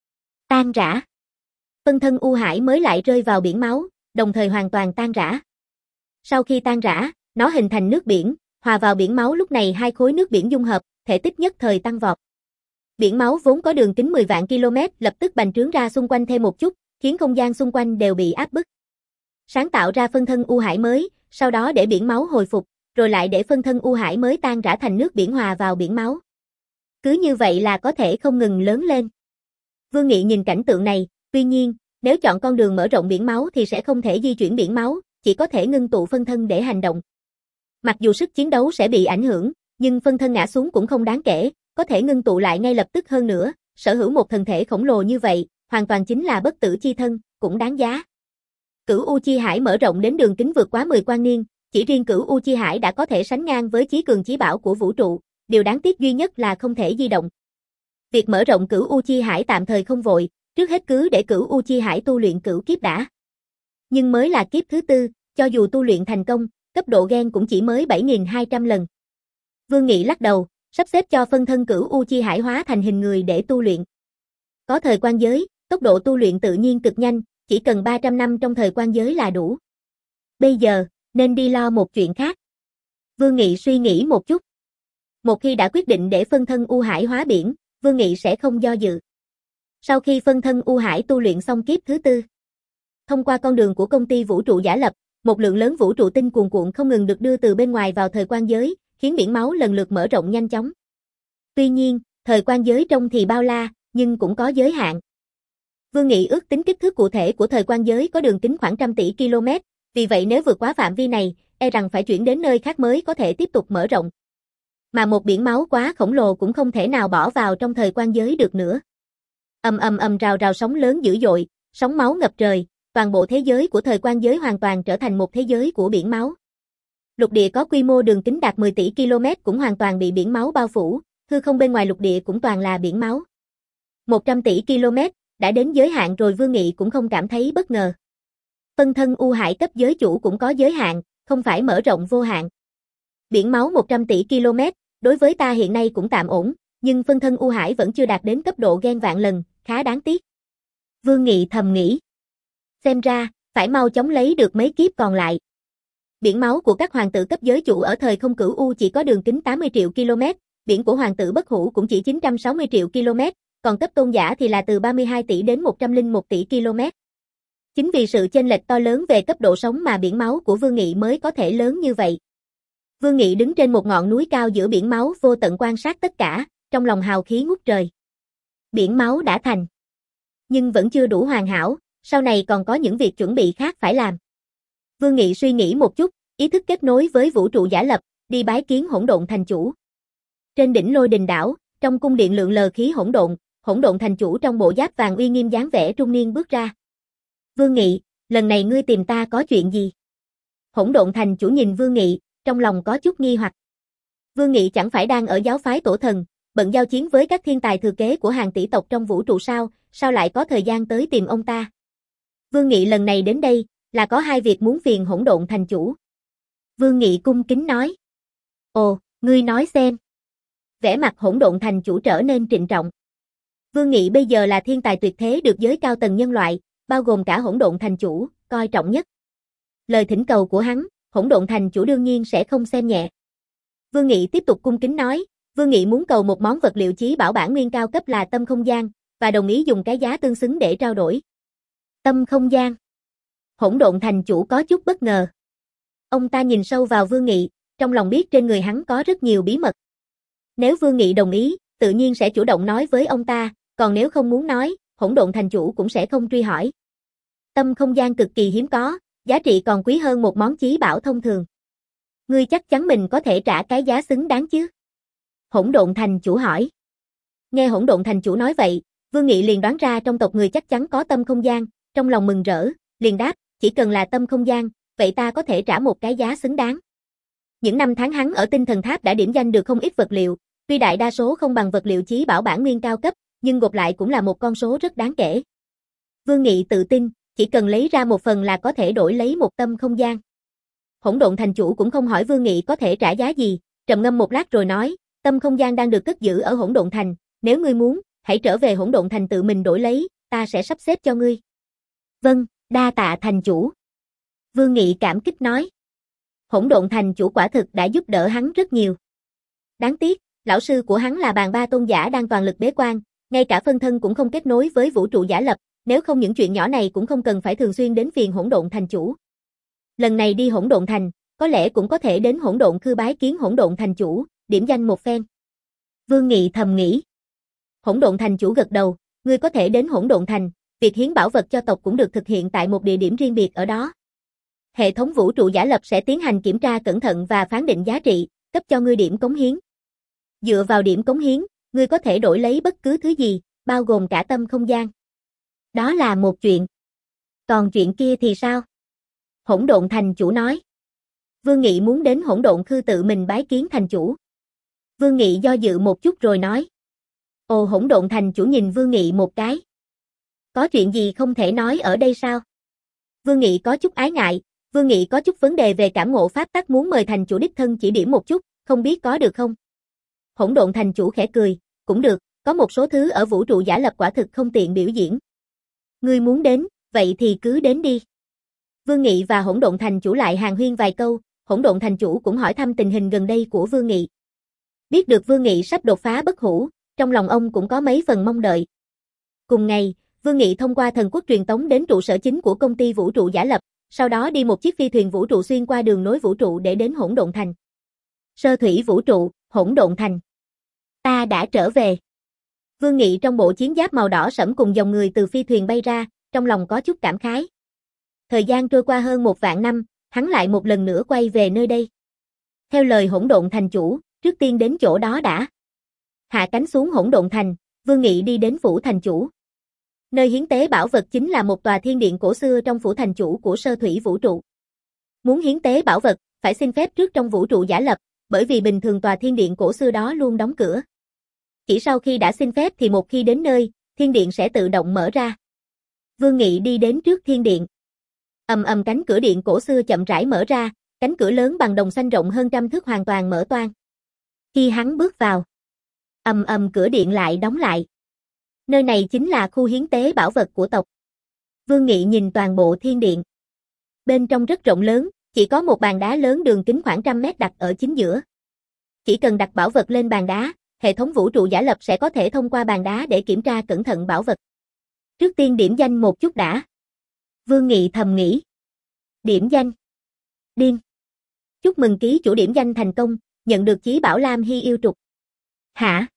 Tan rã. Phân thân U Hải mới lại rơi vào biển máu, đồng thời hoàn toàn tan rã. Sau khi tan rã, nó hình thành nước biển, hòa vào biển máu, lúc này hai khối nước biển dung hợp, thể tích nhất thời tăng vọt. Biển máu vốn có đường kính mười vạn ki lô mét lập tức bành trướng ra xung quanh thêm một chút, khiến không gian xung quanh đều bị áp bức. Sáng tạo ra phân thân U Hải mới, sau đó để biển máu hồi phục, rồi lại để phân thân U Hải mới tan rã thành nước biển hòa vào biển máu. Cứ như vậy là có thể không ngừng lớn lên. Vương Nghị nhìn cảnh tượng này, tuy nhiên, nếu chọn con đường mở rộng biển máu thì sẽ không thể di chuyển biển máu, chỉ có thể ngưng tụ phân thân để hành động. Mặc dù sức chiến đấu sẽ bị ảnh hưởng, nhưng phân thân ngã xuống cũng không đáng kể, có thể ngưng tụ lại ngay lập tức, hơn nữa, sở hữu một thân thể khổng lồ như vậy, hoàn toàn chính là bất tử chi thân, cũng đáng giá. Cửu U Chi Hải mở rộng đến đường kính vượt quá mười quang niên, chỉ riêng Cửu U Chi Hải đã có thể sánh ngang với chí cường chí bảo của vũ trụ, điều đáng tiếc duy nhất là không thể di động. Việc mở rộng Cửu U Chi Hải tạm thời không vội, trước hết cứ để Cửu U Chi Hải tu luyện cửu kiếp đã. Nhưng mới là kiếp thứ tư, cho dù tu luyện thành công, cấp độ gen cũng chỉ mới bảy nghìn hai trăm lần. Vương Nghị lắc đầu, sắp xếp cho phân thân Cửu U Chi Hải hóa thành hình người để tu luyện. Có thời quan giới, tốc độ tu luyện tự nhiên cực nhanh, chỉ cần ba trăm năm trong thời quan giới là đủ. Bây giờ, nên đi lo một chuyện khác. Vương Nghị suy nghĩ một chút. Một khi đã quyết định để phân thân U Hải hóa biển, Vương Nghị sẽ không do dự. Sau khi phân thân U Hải tu luyện xong kiếp thứ tư, thông qua con đường của công ty vũ trụ giả lập, một lượng lớn vũ trụ tinh cuồn cuộn không ngừng được đưa từ bên ngoài vào thời quan giới, khiến biển máu lần lượt mở rộng nhanh chóng. Tuy nhiên, thời quan giới trông thì bao la, nhưng cũng có giới hạn. Vương Nghị ước tính kích thước cụ thể của thời quan giới có đường kính khoảng trăm tỷ km, vì vậy nếu vượt quá phạm vi này, e rằng phải chuyển đến nơi khác mới có thể tiếp tục mở rộng. Mà một biển máu quá khổng lồ cũng không thể nào bỏ vào trong thời quan giới được nữa. Ầm ầm ầm, rào rào sóng lớn dữ dội, sóng máu ngập trời, toàn bộ thế giới của thời quan giới hoàn toàn trở thành một thế giới của biển máu. Lục địa có quy mô đường kính đạt mười tỷ km cũng hoàn toàn bị biển máu bao phủ, hư không bên ngoài lục địa cũng toàn là biển máu. một trăm tỷ km, đã đến giới hạn rồi, Vương Nghị cũng không cảm thấy bất ngờ. Phân thân U Hải cấp giới chủ cũng có giới hạn, không phải mở rộng vô hạn. Biển máu một trăm tỷ km, đối với ta hiện nay cũng tạm ổn, nhưng phân thân U Hải vẫn chưa đạt đến cấp độ gen vạn lần, khá đáng tiếc. Vương Nghị thầm nghĩ. Xem ra, phải mau chóng lấy được mấy kiếp còn lại. Biển máu của các hoàng tử cấp giới chủ ở thời không cửu U chỉ có đường kính tám mươi triệu km, biển của hoàng tử bất hủ cũng chỉ chín trăm sáu mươi triệu km, còn cấp tôn giả thì là từ ba mươi hai tỷ đến một trăm lẻ một tỷ km. Chính vì sự chênh lệch to lớn về cấp độ sống mà biển máu của Vương Nghị mới có thể lớn như vậy. Vương Nghị đứng trên một ngọn núi cao giữa biển máu vô tận quan sát tất cả, trong lòng hào khí ngút trời. Biển máu đã thành, nhưng vẫn chưa đủ hoàn hảo, sau này còn có những việc chuẩn bị khác phải làm. Vương Nghị suy nghĩ một chút, ý thức kết nối với vũ trụ giả lập, đi bái kiến Hỗn Độn Thành Chủ. Trên đỉnh Lôi Đình đảo, trong cung điện lượn lờ khí hỗn độn, Hỗn Độn Thành Chủ trong bộ giáp vàng uy nghiêm dáng vẻ trung niên bước ra. Vương Nghị, lần này ngươi tìm ta có chuyện gì? Hỗn Độn Thành Chủ nhìn Vương Nghị, trong lòng có chút nghi hoặc. Vương Nghị chẳng phải đang ở giáo phái Tổ Thần, bận giao chiến với các thiên tài thừa kế của hàng tỷ tộc trong vũ trụ sao, sao lại có thời gian tới tìm ông ta? Vương Nghị lần này đến đây, là có hai việc muốn phiền Hỗn Độn Thành Chủ. Vương Nghị cung kính nói. Ồ, ngươi nói xem. Vẻ mặt Hỗn Độn Thành Chủ trở nên trịnh trọng. Vương Nghị bây giờ là thiên tài tuyệt thế được giới cao tầng nhân loại, bao gồm cả Hỗn Độn Thành Chủ, coi trọng nhất. Lời thỉnh cầu của hắn, Hỗn Độn Thành Chủ đương nhiên sẽ không xem nhẹ. Vương Nghị tiếp tục cung kính nói, Vương Nghị muốn cầu một món vật liệu chí bảo bản nguyên cao cấp là tâm không gian, và đồng ý dùng cái giá tương xứng để trao đổi. Tâm không gian. Hỗn Độn Thành Chủ có chút bất ngờ. Ông ta nhìn sâu vào Vương Nghị, trong lòng biết trên người hắn có rất nhiều bí mật. Nếu Vương Nghị đồng ý, tự nhiên sẽ chủ động nói với ông ta, còn nếu không muốn nói, Hỗn Độn Thành Chủ cũng sẽ không truy hỏi. Tâm không gian cực kỳ hiếm có, giá trị còn quý hơn một món chí bảo thông thường. Ngươi chắc chắn mình có thể trả cái giá xứng đáng chứ? Hỗn Độn Thành Chủ hỏi. Nghe Hỗn Độn Thành Chủ nói vậy, Vương Nghị liền đoán ra trong tộc người chắc chắn có tâm không gian, trong lòng mừng rỡ, liền đáp, chỉ cần là tâm không gian, vậy ta có thể trả một cái giá xứng đáng. Những năm tháng hắn ở Tinh Thần Tháp đã điểm danh được không ít vật liệu, tuy đại đa số không bằng vật liệu chí bảo bản nguyên cao cấp, nhưng gộp lại cũng là một con số rất đáng kể. Vương Nghị tự tin, chỉ cần lấy ra một phần là có thể đổi lấy một tâm không gian. Hỗn Độn Thành Chủ cũng không hỏi Vương Nghị có thể trả giá gì, trầm ngâm một lát rồi nói, tâm không gian đang được cất giữ ở Hỗn Độn Thành, Nếu ngươi muốn, hãy trở về Hỗn Độn Thành tự mình đổi lấy, ta sẽ sắp xếp cho ngươi. Vâng, đa tạ thành chủ. Vương Nghị cảm kích nói. Hỗn Độn Thành chủ quả thực đã giúp đỡ hắn rất nhiều. Đáng tiếc, lão sư của hắn là Bàn Ba tôn giả đang toàn lực bế quan, ngay cả phân thân cũng không kết nối với vũ trụ giả lập, nếu không những chuyện nhỏ này cũng không cần phải thường xuyên đến phiền Hỗn Độn Thành chủ. Lần này đi Hỗn Độn Thành, có lẽ cũng có thể đến Hỗn Độn Khư bái kiến Hỗn Độn Thành chủ, điểm danh một phen. Vương Nghị thầm nghĩ. Hỗn Độn Thành chủ gật đầu, ngươi có thể đến Hỗn Độn Thành, việc hiến bảo vật cho tộc cũng được thực hiện tại một địa điểm riêng biệt ở đó. Hệ thống vũ trụ giả lập sẽ tiến hành kiểm tra cẩn thận và phán định giá trị, cấp cho ngươi điểm cống hiến. Dựa vào điểm cống hiến, ngươi có thể đổi lấy bất cứ thứ gì, bao gồm cả tâm không gian. Đó là một chuyện. Còn chuyện kia thì sao? Hỗn Độn Thành chủ nói. Vương Nghị muốn đến Hỗn Độn Khư tự mình bái kiến thành chủ. Vương Nghị do dự một chút rồi nói. Ồ, Hỗn Độn Thành chủ nhìn Vương Nghị một cái. Có chuyện gì không thể nói ở đây sao? Vương Nghị có chút ái ngại, Vương Nghị có chút vấn đề về cảm ngộ pháp tắc muốn mời thành chủ đích thân chỉ điểm một chút, không biết có được không? Hỗn Độn Thành chủ khẽ cười, cũng được, có một số thứ ở vũ trụ giả lập quả thực không tiện biểu diễn. Ngươi muốn đến, vậy thì cứ đến đi. Vương Nghị và Hỗn Độn Thành chủ lại hàn huyên vài câu, Hỗn Độn Thành chủ cũng hỏi thăm tình hình gần đây của Vương Nghị. Biết được Vương Nghị sắp đột phá bất hủ, trong lòng ông cũng có mấy phần mong đợi. Cùng ngày, Vương Nghị thông qua thần quốc truyền tống đến trụ sở chính của công ty vũ trụ giả lập, sau đó đi một chiếc phi thuyền vũ trụ xuyên qua đường nối vũ trụ để đến Hỗn Độn Thành. Sơ thủy vũ trụ, Hỗn Độn Thành. Ta đã trở về. Vương Nghị trong bộ chiến giáp màu đỏ sẫm cùng dòng người từ phi thuyền bay ra, trong lòng có chút cảm khái. Thời gian trôi qua hơn một vạn năm, hắn lại một lần nữa quay về nơi đây. Theo lời Hỗn Độn Thành chủ, trước tiên đến chỗ đó đã. Hạ cánh xuống Hỗn Độn Thành, Vương Nghị đi đến phủ thành chủ. Nơi hiến tế bảo vật chính là một tòa thiên điện cổ xưa trong phủ thành chủ của sơ thủy vũ trụ. Muốn hiến tế bảo vật, phải xin phép trước trong vũ trụ giả lập, bởi vì bình thường tòa thiên điện cổ xưa đó luôn đóng cửa. Chỉ sau khi đã xin phép thì một khi đến nơi, thiên điện sẽ tự động mở ra. Vương Nghị đi đến trước thiên điện. Ầm ầm cánh cửa điện cổ xưa chậm rãi mở ra, cánh cửa lớn bằng đồng xanh rộng hơn trăm thước hoàn toàn mở toang. Khi hắn bước vào, ầm ầm cửa điện lại đóng lại. Nơi này chính là khu hiến tế bảo vật của tộc. Vương Nghị nhìn toàn bộ thiên điện. Bên trong rất rộng lớn, chỉ có một bàn đá lớn đường kính khoảng trăm mét đặt ở chính giữa. Chỉ cần đặt bảo vật lên bàn đá, hệ thống vũ trụ giả lập sẽ có thể thông qua bàn đá để kiểm tra cẩn thận bảo vật. Trước tiên điểm danh một chút đã. Vương Nghị thầm nghĩ. Điểm danh. Điên. Chúc mừng ký chủ điểm danh thành công, nhận được chí bảo Lam Hy yêu trục. Hả?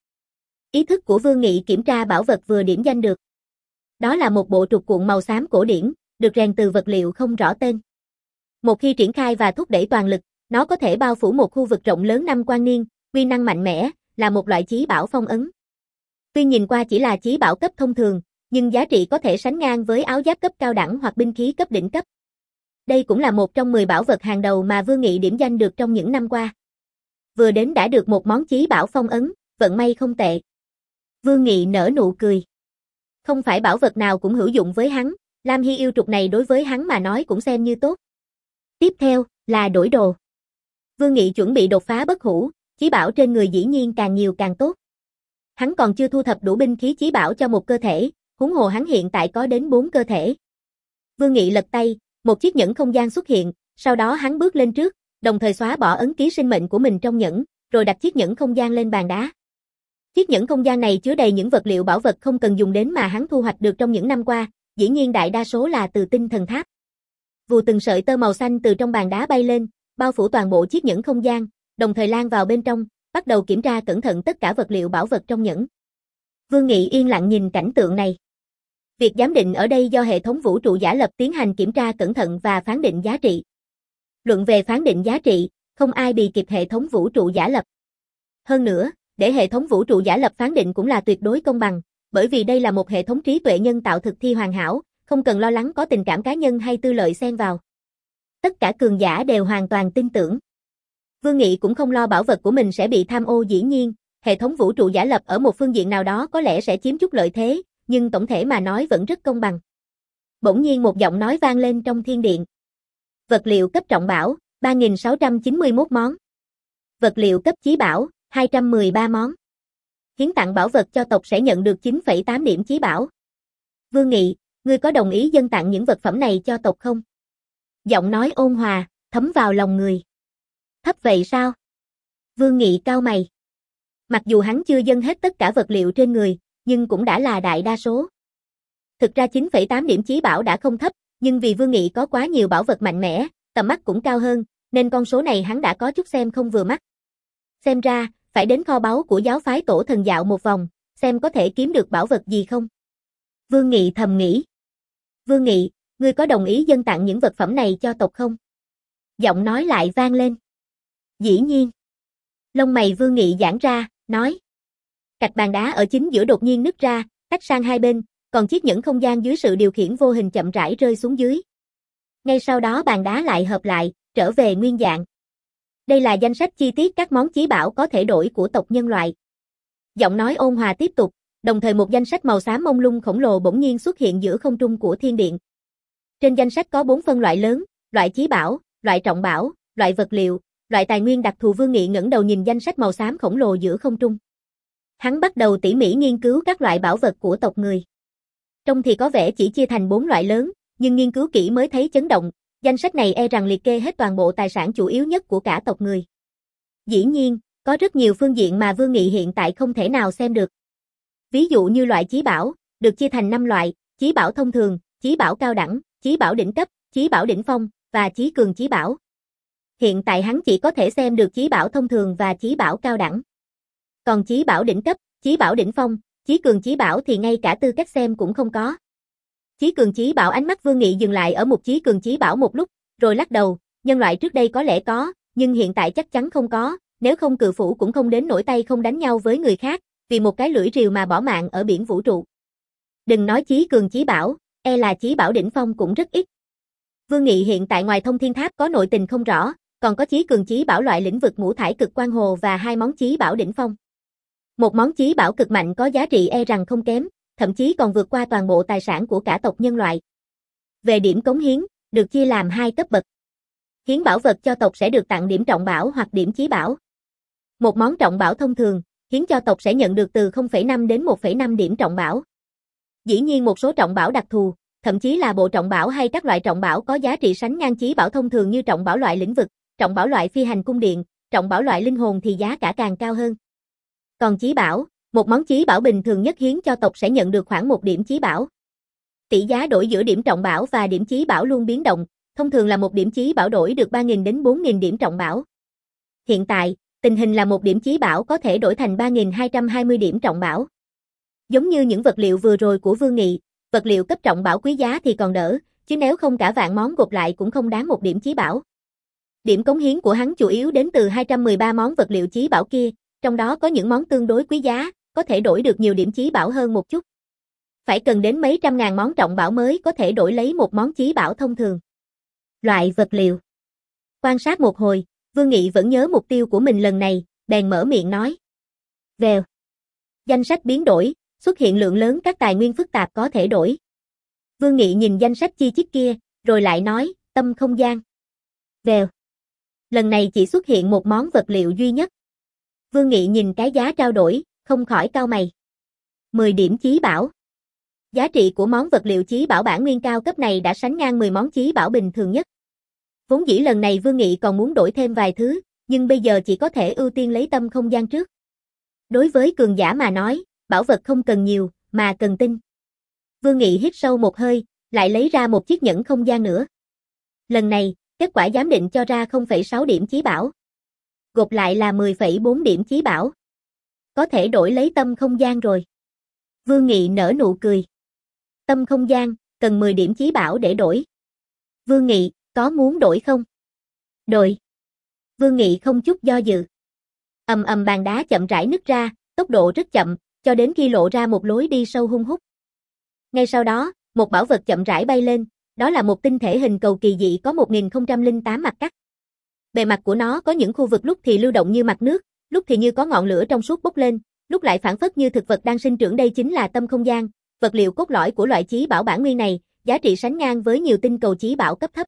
Ý thức của Vương Nghị kiểm tra bảo vật vừa điểm danh được. Đó là một bộ trục cuộn màu xám cổ điển, được rèn từ vật liệu không rõ tên. Một khi triển khai và thúc đẩy toàn lực, nó có thể bao phủ một khu vực rộng lớn năm quan niên, uy năng mạnh mẽ, là một loại chí bảo phong ấn. Tuy nhìn qua chỉ là chí bảo cấp thông thường, nhưng giá trị có thể sánh ngang với áo giáp cấp cao đẳng hoặc binh khí cấp đỉnh cấp. Đây cũng là một trong mười bảo vật hàng đầu mà Vương Nghị điểm danh được trong những năm qua. Vừa đến đã được một món chí bảo phong ấn, vận may không tệ. Vương Nghị nở nụ cười. Không phải bảo vật nào cũng hữu dụng với hắn, Lam Hy yêu trục này đối với hắn mà nói cũng xem như tốt. Tiếp theo, là đổi đồ. Vương Nghị chuẩn bị đột phá bất hủ, chí bảo trên người dĩ nhiên càng nhiều càng tốt. Hắn còn chưa thu thập đủ binh khí chí bảo cho một cơ thể, huống hồ hắn hiện tại có đến bốn cơ thể. Vương Nghị lật tay, một chiếc nhẫn không gian xuất hiện, sau đó hắn bước lên trước, đồng thời xóa bỏ ấn ký sinh mệnh của mình trong nhẫn, rồi đặt chiếc nhẫn không gian lên bàn đá. Chiếc nhẫn không gian này chứa đầy những vật liệu bảo vật không cần dùng đến mà hắn thu hoạch được trong những năm qua, dĩ nhiên đại đa số là từ tinh thần tháp. Vù từng sợi tơ màu xanh từ trong bàn đá bay lên, bao phủ toàn bộ chiếc nhẫn không gian, đồng thời lan vào bên trong, bắt đầu kiểm tra cẩn thận tất cả vật liệu bảo vật trong nhẫn. Vương Nghị yên lặng nhìn cảnh tượng này. Việc giám định ở đây do hệ thống vũ trụ giả lập tiến hành kiểm tra cẩn thận và phán định giá trị. Luận về phán định giá trị, không ai bì kịp hệ thống vũ trụ giả lập. Hơn nữa, để hệ thống vũ trụ giả lập phán định cũng là tuyệt đối công bằng, bởi vì đây là một hệ thống trí tuệ nhân tạo thực thi hoàn hảo, không cần lo lắng có tình cảm cá nhân hay tư lợi xen vào. Tất cả cường giả đều hoàn toàn tin tưởng. Vương Nghị cũng không lo bảo vật của mình sẽ bị tham ô, dĩ nhiên, hệ thống vũ trụ giả lập ở một phương diện nào đó có lẽ sẽ chiếm chút lợi thế, nhưng tổng thể mà nói vẫn rất công bằng. Bỗng nhiên một giọng nói vang lên trong thiên điện. Vật liệu cấp trọng bảo, ba nghìn sáu trăm chín mươi mốt món. Vật liệu cấp chí bảo, hai trăm mười ba món. hiến tặng bảo vật cho tộc sẽ nhận được chín phẩy tám điểm chí bảo. Vương Nghị, ngươi có đồng ý dâng tặng những vật phẩm này cho tộc không? Giọng nói ôn hòa, thấm vào lòng người. Thấp vậy sao? Vương Nghị cau mày. Mặc dù hắn chưa dâng hết tất cả vật liệu trên người, nhưng cũng đã là đại đa số. Thực ra chín phẩy tám điểm chí bảo đã không thấp, nhưng vì Vương Nghị có quá nhiều bảo vật mạnh mẽ, tầm mắt cũng cao hơn, nên con số này hắn đã có chút xem không vừa mắt. Xem ra, phải đến kho báu của giáo phái Tổ Thần dạo một vòng, xem có thể kiếm được bảo vật gì không. Vương Nghị thầm nghĩ. Vương Nghị, ngươi có đồng ý dâng tặng những vật phẩm này cho tộc không? Giọng nói lại vang lên. Dĩ nhiên. Lông mày Vương Nghị giãn ra, nói. Cạch bàn đá ở chính giữa đột nhiên nứt ra, tách sang hai bên, còn chiếc nhẫn không gian dưới sự điều khiển vô hình chậm rãi rơi xuống dưới. Ngay sau đó bàn đá lại hợp lại, trở về nguyên dạng. Đây là danh sách chi tiết các món chí bảo có thể đổi của tộc nhân loại. Giọng nói ôn hòa tiếp tục, đồng thời một danh sách màu xám mông lung khổng lồ bỗng nhiên xuất hiện giữa không trung của thiên điện. Trên danh sách có bốn phân loại lớn, loại chí bảo, loại trọng bảo, loại vật liệu, loại tài nguyên đặc thù. Vương Nghị ngẩng đầu nhìn danh sách màu xám khổng lồ giữa không trung. Hắn bắt đầu tỉ mỉ nghiên cứu các loại bảo vật của tộc người. Trông thì có vẻ chỉ chia thành bốn loại lớn, nhưng nghiên cứu kỹ mới thấy chấn động, danh sách này e rằng liệt kê hết toàn bộ tài sản chủ yếu nhất của cả tộc người. Dĩ nhiên, có rất nhiều phương diện mà Vương Nghị hiện tại không thể nào xem được. Ví dụ như loại chí bảo, được chia thành năm loại, chí bảo thông thường, chí bảo cao đẳng, chí bảo đỉnh cấp, chí bảo đỉnh phong, và chí cường chí bảo. Hiện tại hắn chỉ có thể xem được chí bảo thông thường và chí bảo cao đẳng. Còn chí bảo đỉnh cấp, chí bảo đỉnh phong, chí cường chí bảo thì ngay cả tư cách xem cũng không có. Chí cường chí bảo. Ánh mắt Vương Nghị dừng lại ở một chí cường chí bảo một lúc, rồi lắc đầu, nhân loại trước đây có lẽ có, nhưng hiện tại chắc chắn không có, nếu không Cự Phủ cũng không đến nổi tay không đánh nhau với người khác, vì một cái lưỡi rìu mà bỏ mạng ở biển vũ trụ. Đừng nói chí cường chí bảo, e là chí bảo đỉnh phong cũng rất ít. Vương Nghị hiện tại ngoài Thông Thiên Tháp có nội tình không rõ, còn có chí cường chí bảo loại lĩnh vực ngũ thải cực quang hồ và hai món chí bảo đỉnh phong. Một món chí bảo cực mạnh có giá trị e rằng không kém, thậm chí còn vượt qua toàn bộ tài sản của cả tộc nhân loại. Về điểm cống hiến, được chia làm hai cấp bậc. Hiến bảo vật cho tộc sẽ được tặng điểm trọng bảo hoặc điểm chí bảo. Một món trọng bảo thông thường, hiến cho tộc sẽ nhận được từ không phẩy năm đến một phẩy năm điểm trọng bảo. Dĩ nhiên một số trọng bảo đặc thù, thậm chí là bộ trọng bảo hay các loại trọng bảo có giá trị sánh ngang chí bảo thông thường như trọng bảo loại lĩnh vực, trọng bảo loại phi hành cung điện, trọng bảo loại linh hồn thì giá cả càng cao hơn. Còn chí bảo, một món chí bảo bình thường nhất hiến cho tộc sẽ nhận được khoảng một điểm chí bảo. Tỷ giá đổi giữa điểm trọng bảo và điểm chí bảo luôn biến động, thông thường là một điểm chí bảo đổi được ba nghìn đến bốn nghìn điểm trọng bảo. Hiện tại, tình hình là một điểm chí bảo có thể đổi thành ba nghìn hai trăm hai mươi điểm trọng bảo. Giống như những vật liệu vừa rồi của Vương Nghị, vật liệu cấp trọng bảo quý giá thì còn đỡ, chứ nếu không cả vạn món gộp lại cũng không đáng một điểm chí bảo. Điểm cống hiến của hắn chủ yếu đến từ hai trăm mười ba món vật liệu chí bảo kia, trong đó có những món tương đối quý giá, có thể đổi được nhiều điểm chí bảo hơn một chút. Phải cần đến mấy trăm ngàn món trọng bảo mới có thể đổi lấy một món chí bảo thông thường. Loại vật liệu. Quan sát một hồi, Vương Nghị vẫn nhớ mục tiêu của mình lần này, bèn mở miệng nói. Vèo. Danh sách biến đổi, xuất hiện lượng lớn các tài nguyên phức tạp có thể đổi. Vương Nghị nhìn danh sách chi chít kia, rồi lại nói, tâm không gian. Vèo. Lần này chỉ xuất hiện một món vật liệu duy nhất. Vương Nghị nhìn cái giá trao đổi, không khỏi cau mày. mười điểm chí bảo. Giá trị của món vật liệu chí bảo bản nguyên cao cấp này đã sánh ngang mười món chí bảo bình thường nhất. Vốn dĩ lần này Vương Nghị còn muốn đổi thêm vài thứ, nhưng bây giờ chỉ có thể ưu tiên lấy tâm không gian trước. Đối với cường giả mà nói, bảo vật không cần nhiều, mà cần tinh. Vương Nghị hít sâu một hơi, lại lấy ra một chiếc nhẫn không gian nữa. Lần này, kết quả giám định cho ra không phẩy sáu điểm chí bảo. Gộp lại là mười phẩy bốn điểm chí bảo. Có thể đổi lấy tâm không gian rồi. Vương Nghị nở nụ cười. Tâm không gian, cần mười điểm chí bảo để đổi. Vương Nghị, có muốn đổi không? Đổi. Vương Nghị không chút do dự. Ầm ầm bàn đá chậm rãi nứt ra, tốc độ rất chậm, cho đến khi lộ ra một lối đi sâu hun hút. Ngay sau đó, một bảo vật chậm rãi bay lên, đó là một tinh thể hình cầu kỳ dị có một nghìn không trăm lẻ tám mặt cắt. Bề mặt của nó có những khu vực lúc thì lưu động như mặt nước, lúc thì như có ngọn lửa trong suốt bốc lên, lúc lại phản phất như thực vật đang sinh trưởng. Đây chính là tâm không gian, vật liệu cốt lõi của loại chí bảo bản nguyên này, giá trị sánh ngang với nhiều tinh cầu chí bảo cấp thấp.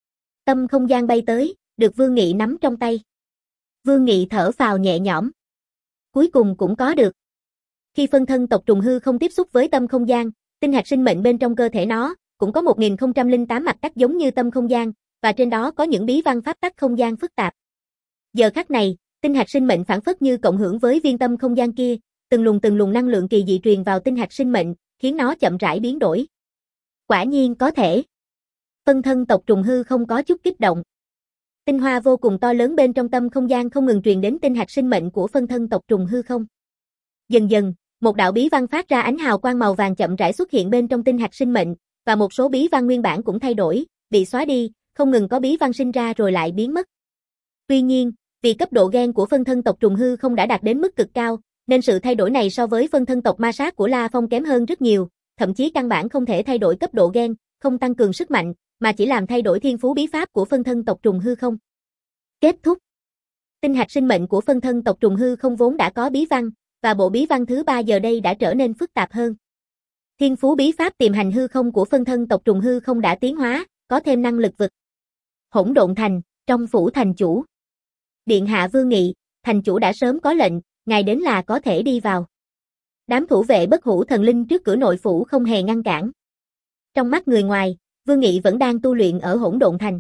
Tâm không gian bay tới, được Vương Nghị nắm trong tay. Vương Nghị thở phào nhẹ nhõm. Cuối cùng cũng có được. Khi phân thân tộc trùng hư không tiếp xúc với tâm không gian, tinh hạt sinh mệnh bên trong cơ thể nó cũng có một nghìn không trăm lẻ tám mặt cắt giống như tâm không gian, và trên đó có những bí văn pháp tắc không gian phức tạp. Giờ khắc này, tinh hạt sinh mệnh phản phất như cộng hưởng với viên tâm không gian kia, từng luồng từng luồng năng lượng kỳ dị truyền vào tinh hạt sinh mệnh, khiến nó chậm rãi biến đổi. Quả nhiên có thể. Phân thân tộc trùng hư không có chút kích động. Tinh hoa vô cùng to lớn bên trong tâm không gian không ngừng truyền đến tinh hạt sinh mệnh của phân thân tộc trùng hư không. Dần dần, một đạo bí văn phát ra ánh hào quang màu vàng chậm rãi xuất hiện bên trong tinh hạt sinh mệnh, và một số bí văn nguyên bản cũng thay đổi, bị xóa đi, không ngừng có bí văn sinh ra rồi lại biến mất. Tuy nhiên, vì cấp độ gen của phân thân tộc trùng hư không đã đạt đến mức cực cao, nên sự thay đổi này so với phân thân tộc ma sát của La Phong kém hơn rất nhiều, thậm chí căn bản không thể thay đổi cấp độ gen, không tăng cường sức mạnh, mà chỉ làm thay đổi thiên phú bí pháp của phân thân tộc trùng hư không. Kết thúc. Tinh hạt sinh mệnh của phân thân tộc trùng hư không vốn đã có bí văn, và bộ bí văn thứ ba giờ đây đã trở nên phức tạp hơn. Thiên phú bí pháp tiềm hành hư không của phân thân tộc trùng hư không đã tiến hóa, có thêm năng lực vực. Hỗn độn thành, trong phủ thành chủ. Điện hạ Vương Nghị, thành chủ đã sớm có lệnh, ngài đến là có thể đi vào. Đám thủ vệ bất hủ thần linh trước cửa nội phủ không hề ngăn cản. Trong mắt người ngoài, Vương Nghị vẫn đang tu luyện ở hỗn độn thành.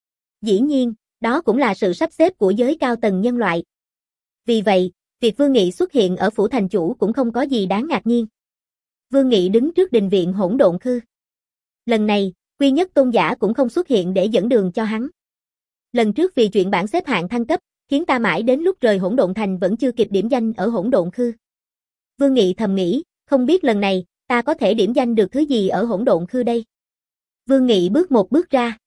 Dĩ nhiên, đó cũng là sự sắp xếp của giới cao tầng nhân loại. Vì vậy, việc Vương Nghị xuất hiện ở phủ thành chủ cũng không có gì đáng ngạc nhiên. Vương Nghị đứng trước đình viện hỗn độn khư. Lần này, Quy Nhất tôn giả cũng không xuất hiện để dẫn đường cho hắn. Lần trước vì chuyện bảng xếp hạng thăng cấp, khiến ta mãi đến lúc rời hỗn độn thành vẫn chưa kịp điểm danh ở hỗn độn khư. Vương Nghị thầm nghĩ, không biết lần này, ta có thể điểm danh được thứ gì ở hỗn độn khư đây. Vương Nghị bước một bước ra.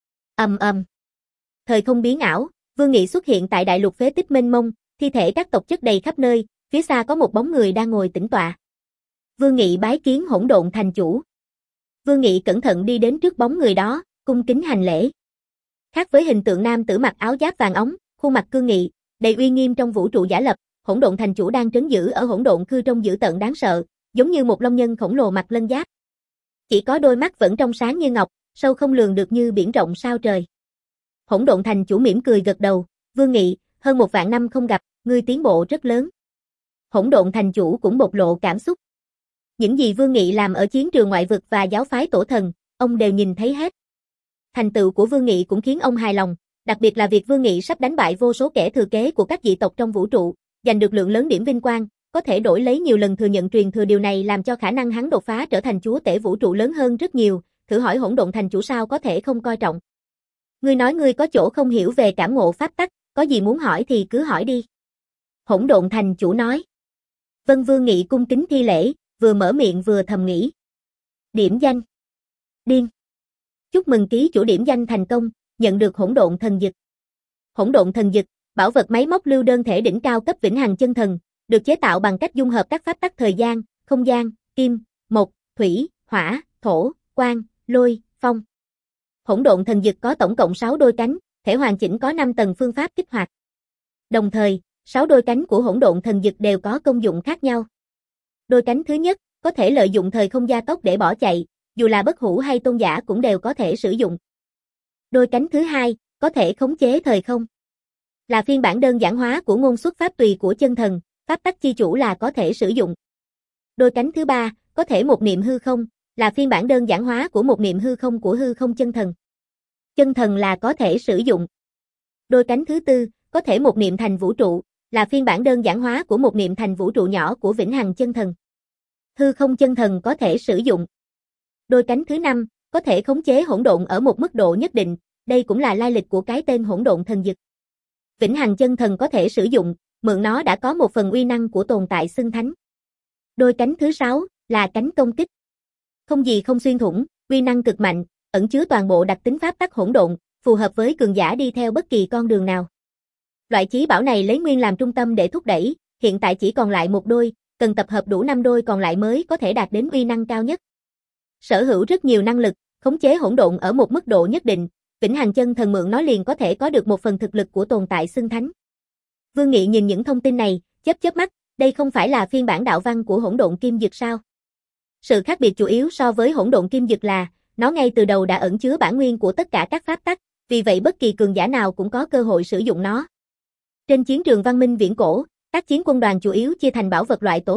Ầm ầm. Thời không biến ảo, Vương Nghị xuất hiện tại đại lục phế tích mênh mông, thi thể các tộc chất đầy khắp nơi, phía xa có một bóng người đang ngồi tĩnh tọa. Vương Nghị bái kiến hỗn độn thành chủ. Vương Nghị cẩn thận đi đến trước bóng người đó, cung kính hành lễ. Khác với hình tượng nam tử mặc áo giáp vàng óng, khuôn mặt cương nghị, đầy uy nghiêm trong vũ trụ giả lập, hỗn độn thành chủ đang trấn giữ ở hỗn độn khư trông dữ tợn đáng sợ, giống như một long nhân khổng lồ mặc lân giáp. Chỉ có đôi mắt vẫn trong sáng như ngọc, sâu không lường được như biển rộng sao trời. Hỗn độn thành chủ mỉm cười gật đầu, Vương Nghị, hơn một vạn năm không gặp, ngươi tiến bộ rất lớn. Hỗn độn thành chủ cũng bộc lộ cảm xúc. Những gì Vương Nghị làm ở chiến trường ngoại vực và giáo phái tổ thần, ông đều nhìn thấy hết. Thành tựu của Vương Nghị cũng khiến ông hài lòng, đặc biệt là việc Vương Nghị sắp đánh bại vô số kẻ thừa kế của các dị tộc trong vũ trụ, giành được lượng lớn điểm vinh quang, có thể đổi lấy nhiều lần thừa nhận truyền thừa, điều này làm cho khả năng hắn đột phá trở thành chúa tể vũ trụ lớn hơn rất nhiều, thử hỏi hỗn độn thành chủ sao có thể không coi trọng. Ngươi nói ngươi có chỗ không hiểu về cảm ngộ pháp tắc, có gì muốn hỏi thì cứ hỏi đi. Hỗn độn thành chủ nói. Vân Vương Nghị cung kính thi lễ, vừa mở miệng vừa thầm nghĩ. Điểm danh. Điên. Chúc mừng ký chủ điểm danh thành công, nhận được hỗn độn thần dực. Hỗn độn thần dực, bảo vật máy móc lưu đơn thể đỉnh cao cấp vĩnh hằng chân thần, được chế tạo bằng cách dung hợp các pháp tắc thời gian, không gian, kim, mộc, thủy, hỏa, thổ, quang, lôi, phong. Hỗn độn thần dực có tổng cộng sáu đôi cánh, thể hoàn chỉnh có năm tầng phương pháp kích hoạt. Đồng thời, sáu đôi cánh của hỗn độn thần dực đều có công dụng khác nhau. Đôi cánh thứ nhất, có thể lợi dụng thời không gia tốc để bỏ chạy, dù là bất hủ hay tôn giả cũng đều có thể sử dụng. Đôi cánh thứ hai, có thể khống chế thời không. Là phiên bản đơn giản hóa của ngôn xuất pháp tùy của chân thần, pháp tắc chi chủ là có thể sử dụng. Đôi cánh thứ ba, có thể một niệm hư không, là phiên bản đơn giản hóa của một niệm hư không của hư không chân thần. Chân thần là có thể sử dụng. Đôi cánh thứ tư, có thể một niệm thành vũ trụ, là phiên bản đơn giản hóa của một niệm thành vũ trụ nhỏ của vĩnh hằng chân thần. Hư không chân thần có thể sử dụng. Đôi cánh thứ năm, có thể khống chế hỗn độn ở một mức độ nhất định, đây cũng là lai lịch của cái tên hỗn độn thần dực. Vĩnh hằng chân thần có thể sử dụng, mượn nó đã có một phần uy năng của tồn tại xưng thánh. Đôi cánh thứ sáu, là cánh công kích. Không gì không xuyên thủng, uy năng cực mạnh, ẩn chứa toàn bộ đặc tính pháp tắc hỗn độn, phù hợp với cường giả đi theo bất kỳ con đường nào. Loại chí bảo này lấy nguyên làm trung tâm để thúc đẩy, hiện tại chỉ còn lại một đôi, cần tập hợp đủ năm đôi còn lại mới có thể đạt đến uy năng cao nhất. Sở hữu rất nhiều năng lực, khống chế hỗn độn ở một mức độ nhất định, vĩnh hằng chân thần mượn nó liền có thể có được một phần thực lực của tồn tại xưng thánh. Vương Nghị nhìn những thông tin này, chớp chớp mắt, đây không phải là phiên bản đạo văn của hỗn độn kim dực sao? Sự khác biệt chủ yếu so với hỗn độn kim dực là, nó ngay từ đầu đã ẩn chứa bản nguyên của tất cả các pháp tắc, vì vậy bất kỳ cường giả nào cũng có cơ hội sử dụng nó. Trên chiến trường văn minh viễn cổ, tác chiến quân đoàn chủ yếu chia thành bảo vật loại tổ hợp,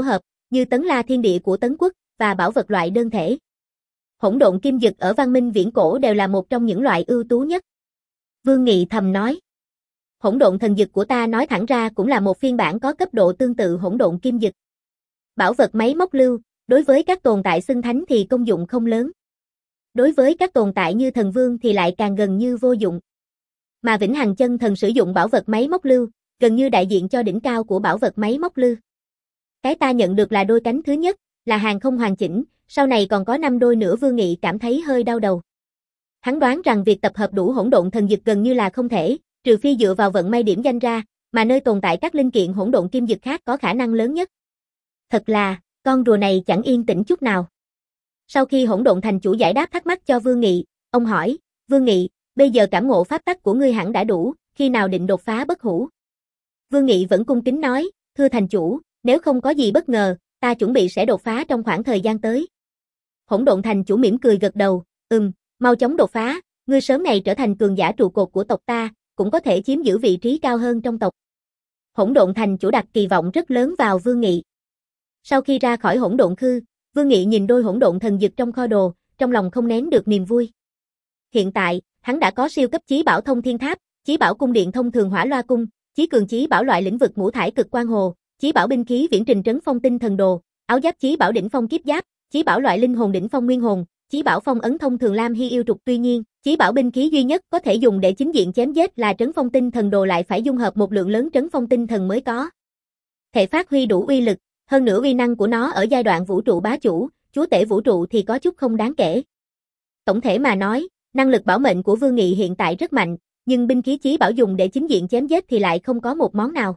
như Tấn La Thiên Địa của Tấn Quốc và bảo vật loại đơn thể. Hỗn độn kim dực ở văn minh viễn cổ đều là một trong những loại ưu tú nhất. Vương Nghị thầm nói. Hỗn độn thần dực của ta nói thẳng ra cũng là một phiên bản có cấp độ tương tự hỗn độn kim dực. Bảo vật máy móc lưu, đối với các tồn tại xưng thánh thì công dụng không lớn. Đối với các tồn tại như thần vương thì lại càng gần như vô dụng. Mà Vĩnh Hằng Chân Thần sử dụng bảo vật máy móc lưu, gần như đại diện cho đỉnh cao của bảo vật máy móc lưu. Cái ta nhận được là đôi cánh thứ nhất, là hàng không hoàn chỉnh, sau này còn có năm đôi nữa. Vương Nghị cảm thấy hơi đau đầu. Hắn đoán rằng việc tập hợp đủ hỗn độn thần dực gần như là không thể, trừ phi dựa vào vận may điểm danh ra, mà nơi tồn tại các linh kiện hỗn độn kim dực khác có khả năng lớn nhất. Thật là, con rùa này chẳng yên tĩnh chút nào. Sau khi hỗn độn thành chủ giải đáp thắc mắc cho Vương Nghị, ông hỏi, Vương Nghị, bây giờ cảm ngộ pháp tắc của ngươi hẳn đã đủ, khi nào định đột phá bất hủ? Vương Nghị vẫn cung kính nói, thưa thành chủ, nếu không có gì bất ngờ, ta chuẩn bị sẽ đột phá trong khoảng thời gian tới. Hỗn độn thành chủ mỉm cười gật đầu, ừm, mau chóng đột phá, ngươi sớm ngày trở thành cường giả trụ cột của tộc ta, cũng có thể chiếm giữ vị trí cao hơn trong tộc. Hỗn độn thành chủ đặt kỳ vọng rất lớn vào Vương Nghị. Sau khi ra khỏi hỗn độn khư, Vương Nghị nhìn đôi hỗn độn thần dực trong kho đồ, trong lòng không nén được niềm vui. Hiện tại, hắn đã có siêu cấp chí bảo thông thiên tháp, chí bảo cung điện thông thường hỏa loa cung, chí cường chí bảo loại lĩnh vực ngũ thải cực quang hồ, chí bảo binh khí viễn trình trấn phong tinh thần đồ, áo giáp chí bảo đỉnh phong kiếp giáp, chí bảo loại linh hồn đỉnh phong nguyên hồn, chí bảo phong ấn thông thường lam hy yêu trục. Tuy nhiên, chí bảo binh khí duy nhất có thể dùng để chính diện chém giết là trấn phong tinh thần đồ lại phải dung hợp một lượng lớn trấn phong tinh thần mới có thể phát huy đủ uy lực, hơn nữa uy năng của nó ở giai đoạn vũ trụ bá chủ, chúa tể vũ trụ thì có chút không đáng kể. Tổng thể mà nói, năng lực bảo mệnh của Vương Nghị hiện tại rất mạnh, nhưng binh khí chí bảo dùng để chính diện chém giết thì lại không có một món nào.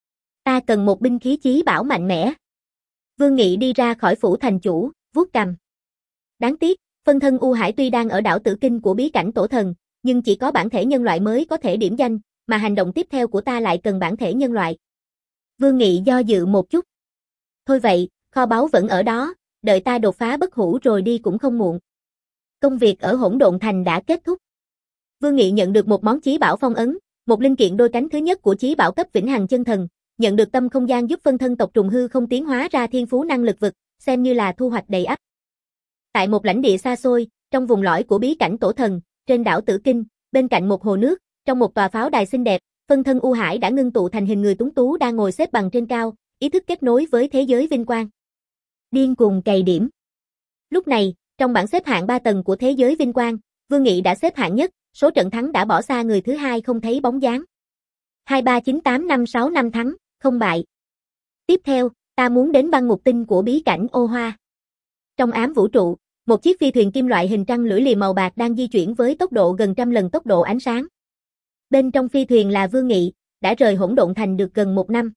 Ta cần một binh khí chí bảo mạnh mẽ. Vương Nghị đi ra khỏi phủ thành chủ, vuốt cằm. Đáng tiếc, phân thân U Hải tuy đang ở đảo Tử Kinh của bí cảnh tổ thần, nhưng chỉ có bản thể nhân loại mới có thể điểm danh, mà hành động tiếp theo của ta lại cần bản thể nhân loại. Vương Nghị do dự một chút. Thôi vậy, kho báu vẫn ở đó, đợi ta đột phá bất hủ rồi đi cũng không muộn. Công việc ở Hỗn Độn Thành đã kết thúc. Vương Nghị nhận được một món chí bảo phong ấn, một linh kiện đôi cánh thứ nhất của chí bảo cấp Vĩnh Hằng Chân Thần, nhận được tâm không gian giúp phân thân tộc trùng hư không tiến hóa ra thiên phú năng lực vực, xem như là thu hoạch đầy ắp. Tại một lãnh địa xa xôi, trong vùng lõi của bí cảnh tổ thần, trên đảo Tử Kinh, bên cạnh một hồ nước, trong một tòa pháo đài xinh đẹp, phân thân U Hải đã ngưng tụ thành hình người tuấn tú đang ngồi xếp bằng trên cao, ý thức kết nối với thế giới vinh quang. Điên cuồng cày điểm. Lúc này, trong bảng xếp hạng ba tầng của thế giới vinh quang, Vương Nghị đã xếp hạng nhất, số trận thắng đã bỏ xa người thứ hai không thấy bóng dáng. hai ba chín tám năm sáu năm thắng, không bại. Tiếp theo, ta muốn đến băng ngục tinh của bí cảnh Ô Hoa. Trong ám vũ trụ, một chiếc phi thuyền kim loại hình trăng lưỡi liềm màu bạc đang di chuyển với tốc độ gần trăm lần tốc độ ánh sáng. Bên trong phi thuyền là Vương Nghị, đã rời Hỗn Độn Thành được gần một năm.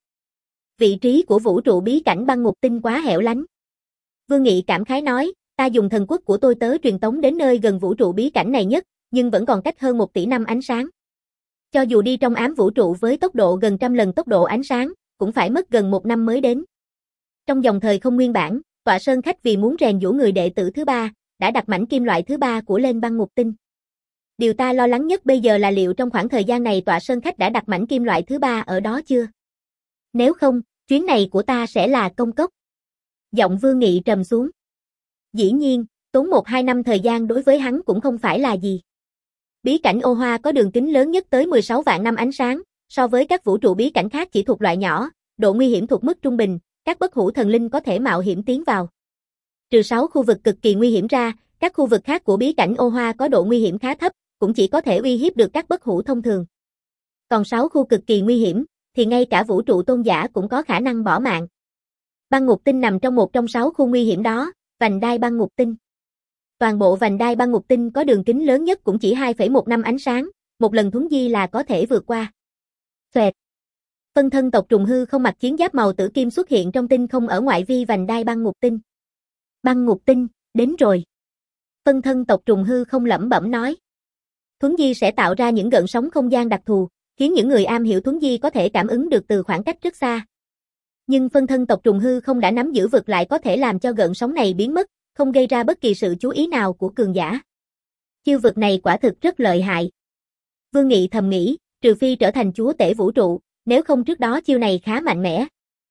Vị trí của vũ trụ bí cảnh băng ngục tinh quá hẻo lánh. Vương Nghị cảm khái nói, ta dùng thần quốc của tôi tớ truyền tống đến nơi gần vũ trụ bí cảnh này nhất, nhưng vẫn còn cách hơn một tỷ năm ánh sáng. Cho dù đi trong ám vũ trụ với tốc độ gần trăm lần tốc độ ánh sáng, cũng phải mất gần một năm mới đến. Trong dòng thời không nguyên bản, Tọa Sơn Khách vì muốn rèn giũa người đệ tử thứ ba, đã đặt mảnh kim loại thứ ba của lên băng ngục tinh. Điều ta lo lắng nhất bây giờ là liệu trong khoảng thời gian này Tọa Sơn Khách đã đặt mảnh kim loại thứ ba ở đó chưa? Nếu không, chuyến này của ta sẽ là công cốc. Giọng Vương Nghị trầm xuống. Dĩ nhiên, tốn một hai năm thời gian đối với hắn cũng không phải là gì. Bí cảnh Ô Hoa có đường kính lớn nhất tới mười sáu vạn năm ánh sáng, so với các vũ trụ bí cảnh khác chỉ thuộc loại nhỏ, độ nguy hiểm thuộc mức trung bình, các bất hủ thần linh có thể mạo hiểm tiến vào. Trừ sáu khu vực cực kỳ nguy hiểm ra, các khu vực khác của bí cảnh Ô Hoa có độ nguy hiểm khá thấp, cũng chỉ có thể uy hiếp được các bất hủ thông thường. Còn sáu khu cực kỳ nguy hiểm, thì ngay cả vũ trụ tôn giả cũng có khả năng bỏ mạng. Băng ngục tinh nằm trong một trong sáu khu nguy hiểm đó, vành đai băng ngục tinh. Toàn bộ vành đai băng ngục tinh có đường kính lớn nhất cũng chỉ hai phẩy một năm ánh sáng, một lần thuấn di là có thể vượt qua. Xoẹt. Phân thân tộc trùng hư không mặc chiến giáp màu tử kim xuất hiện trong tinh không ở ngoại vi vành đai băng ngục tinh. Băng ngục tinh, đến rồi. Phân thân tộc trùng hư không lẩm bẩm nói. Thuấn di sẽ tạo ra những gợn sóng không gian đặc thù, khiến những người am hiểu thuấn di có thể cảm ứng được từ khoảng cách rất xa. Nhưng phân thân tộc trùng hư không đã nắm giữ vực lại có thể làm cho gợn sóng này biến mất, không gây ra bất kỳ sự chú ý nào của cường giả. Chiêu vực này quả thực rất lợi hại. Vương Nghị thầm nghĩ, trừ phi trở thành chúa tể vũ trụ, nếu không trước đó chiêu này khá mạnh mẽ.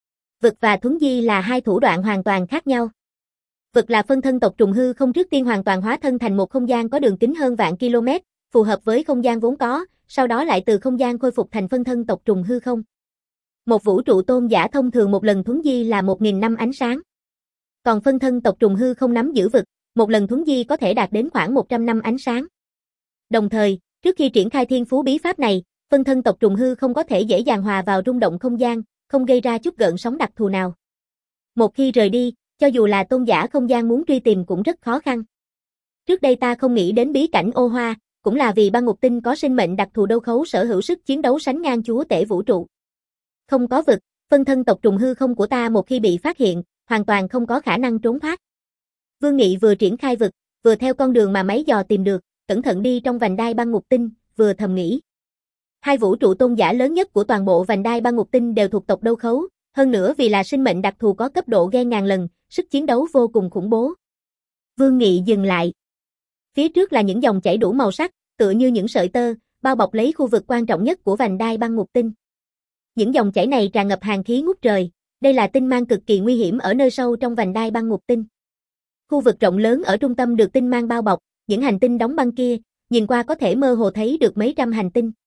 Vực và thuấn di là hai thủ đoạn hoàn toàn khác nhau. Vực là phân thân tộc trùng hư không trước tiên hoàn toàn hóa thân thành một không gian có đường kính hơn vạn km, phù hợp với không gian vốn có, sau đó lại từ không gian khôi phục thành phân thân tộc trùng hư không. Một vũ trụ tôn giả thông thường một lần thuấn di là một nghìn năm ánh sáng. Còn phân thân tộc trùng hư không nắm giữ vực, một lần thuấn di có thể đạt đến khoảng một trăm năm ánh sáng. Đồng thời, trước khi triển khai thiên phú bí pháp này, phân thân tộc trùng hư không có thể dễ dàng hòa vào rung động không gian, không gây ra chút gợn sóng đặc thù nào. Một khi rời đi, cho dù là tôn giả không gian muốn truy tìm cũng rất khó khăn. Trước đây ta không nghĩ đến bí cảnh ô hoa, cũng là vì băng ngục tinh có sinh mệnh đặc thù đâu khấu sở hữu sức chiến đấu sánh ngang chúa tể vũ trụ. Không có vực, phân thân tộc trùng hư không của ta một khi bị phát hiện, hoàn toàn không có khả năng trốn thoát. Vương Nghị vừa triển khai vực, vừa theo con đường mà máy dò tìm được, cẩn thận đi trong vành đai băng ngục tinh, vừa thầm nghĩ. Hai vũ trụ tôn giả lớn nhất của toàn bộ vành đai băng ngục tinh đều thuộc tộc đâu khấu, hơn nữa vì là sinh mệnh đặc thù có cấp độ gen ngàn lần, sức chiến đấu vô cùng khủng bố. Vương Nghị dừng lại. Phía trước là những dòng chảy đủ màu sắc, tựa như những sợi tơ, bao bọc lấy khu vực quan trọng nhất của vành đai băng ngục tinh. Những dòng chảy này tràn ngập hàn khí ngút trời, đây là tinh mang cực kỳ nguy hiểm ở nơi sâu trong vành đai băng ngục tinh. Khu vực rộng lớn ở trung tâm được tinh mang bao bọc, những hành tinh đóng băng kia, nhìn qua có thể mơ hồ thấy được mấy trăm hành tinh.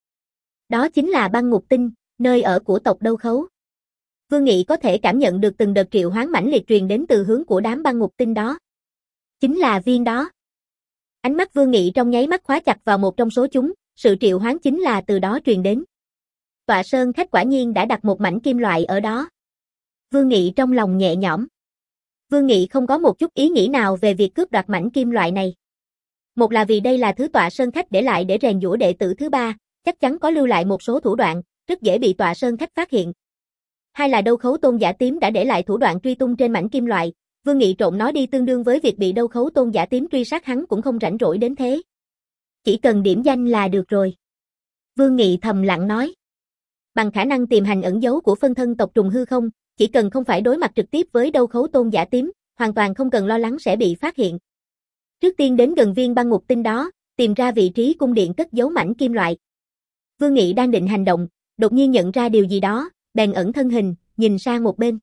Đó chính là băng ngục tinh, nơi ở của tộc đâu khấu. Vương Nghị có thể cảm nhận được từng đợt triệu hoán mãnh liệt truyền đến từ hướng của đám băng ngục tinh đó. Chính là viên đó. Ánh mắt Vương Nghị trong nháy mắt khóa chặt vào một trong số chúng, sự triệu hoán chính là từ đó truyền đến. Tọa Sơn khách quả nhiên đã đặt một mảnh kim loại ở đó. Vương Nghị trong lòng nhẹ nhõm. Vương Nghị không có một chút ý nghĩ nào về việc cướp đoạt mảnh kim loại này. Một là vì đây là thứ Tọa Sơn khách để lại để rèn giũa đệ tử thứ ba, chắc chắn có lưu lại một số thủ đoạn, rất dễ bị Tọa Sơn khách phát hiện. Hai là đâu khấu tôn giả tím đã để lại thủ đoạn truy tung trên mảnh kim loại, Vương Nghị trộn nó đi tương đương với việc bị đâu khấu tôn giả tím truy sát hắn cũng không rảnh rỗi đến thế. Chỉ cần điểm danh là được rồi. Vương Nghị thầm lặng nói. Bằng khả năng tìm hành ẩn dấu của phân thân tộc trùng hư không, chỉ cần không phải đối mặt trực tiếp với đâu khấu tôn giả tím, hoàn toàn không cần lo lắng sẽ bị phát hiện. Trước tiên đến gần viên băng ngục tinh đó, tìm ra vị trí cung điện cất giấu mảnh kim loại. Vương Nghị đang định hành động, đột nhiên nhận ra điều gì đó, bèn ẩn thân hình, nhìn sang một bên.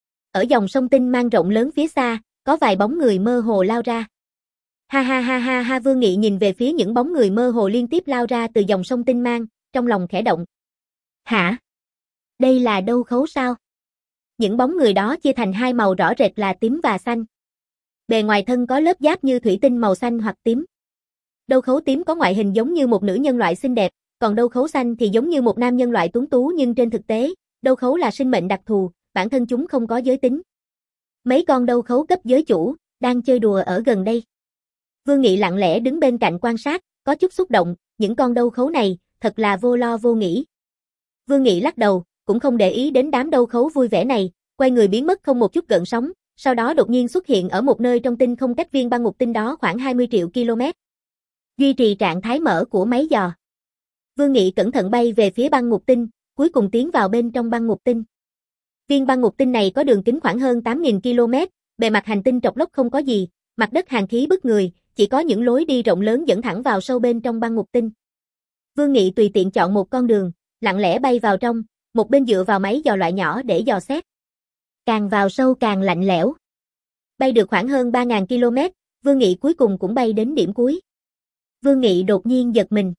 Ở dòng sông tinh mang rộng lớn phía xa, có vài bóng người mơ hồ lao ra. Ha ha ha ha ha Vương Nghị nhìn về phía những bóng người mơ hồ liên tiếp lao ra từ dòng sông tinh mang, trong lòng khẽ động. Hả? Đây là đâu khấu sao? Những bóng người đó chia thành hai màu rõ rệt là tím và xanh. Bề ngoài thân có lớp giáp như thủy tinh màu xanh hoặc tím. Đâu khấu tím có ngoại hình giống như một nữ nhân loại xinh đẹp, còn đâu khấu xanh thì giống như một nam nhân loại tuấn tú nhưng trên thực tế, đâu khấu là sinh mệnh đặc thù, bản thân chúng không có giới tính. Mấy con đâu khấu cấp giới chủ, đang chơi đùa ở gần đây. Vương Nghị lặng lẽ đứng bên cạnh quan sát, có chút xúc động, những con đâu khấu này, thật là vô lo vô nghĩ. Vương Nghị lắc đầu, cũng không để ý đến đám đâu khấu vui vẻ này, quay người biến mất không một chút gợn sóng, sau đó đột nhiên xuất hiện ở một nơi trong tinh không cách viên băng ngục tinh đó khoảng hai mươi triệu km. Duy trì trạng thái mở của máy dò. Vương Nghị cẩn thận bay về phía băng ngục tinh, cuối cùng tiến vào bên trong băng ngục tinh. Viên băng ngục tinh này có đường kính khoảng hơn tám nghìn km, bề mặt hành tinh trọc lốc không có gì, mặt đất hàn khí bức người, chỉ có những lối đi rộng lớn dẫn thẳng vào sâu bên trong băng ngục tinh. Vương Nghị tùy tiện chọn một con đường, lặng lẽ bay vào trong, một bên dựa vào máy dò loại nhỏ để dò xét. Càng vào sâu càng lạnh lẽo. Bay được khoảng hơn ba nghìn km, Vương Nghị cuối cùng cũng bay đến điểm cuối. Vương Nghị đột nhiên giật mình.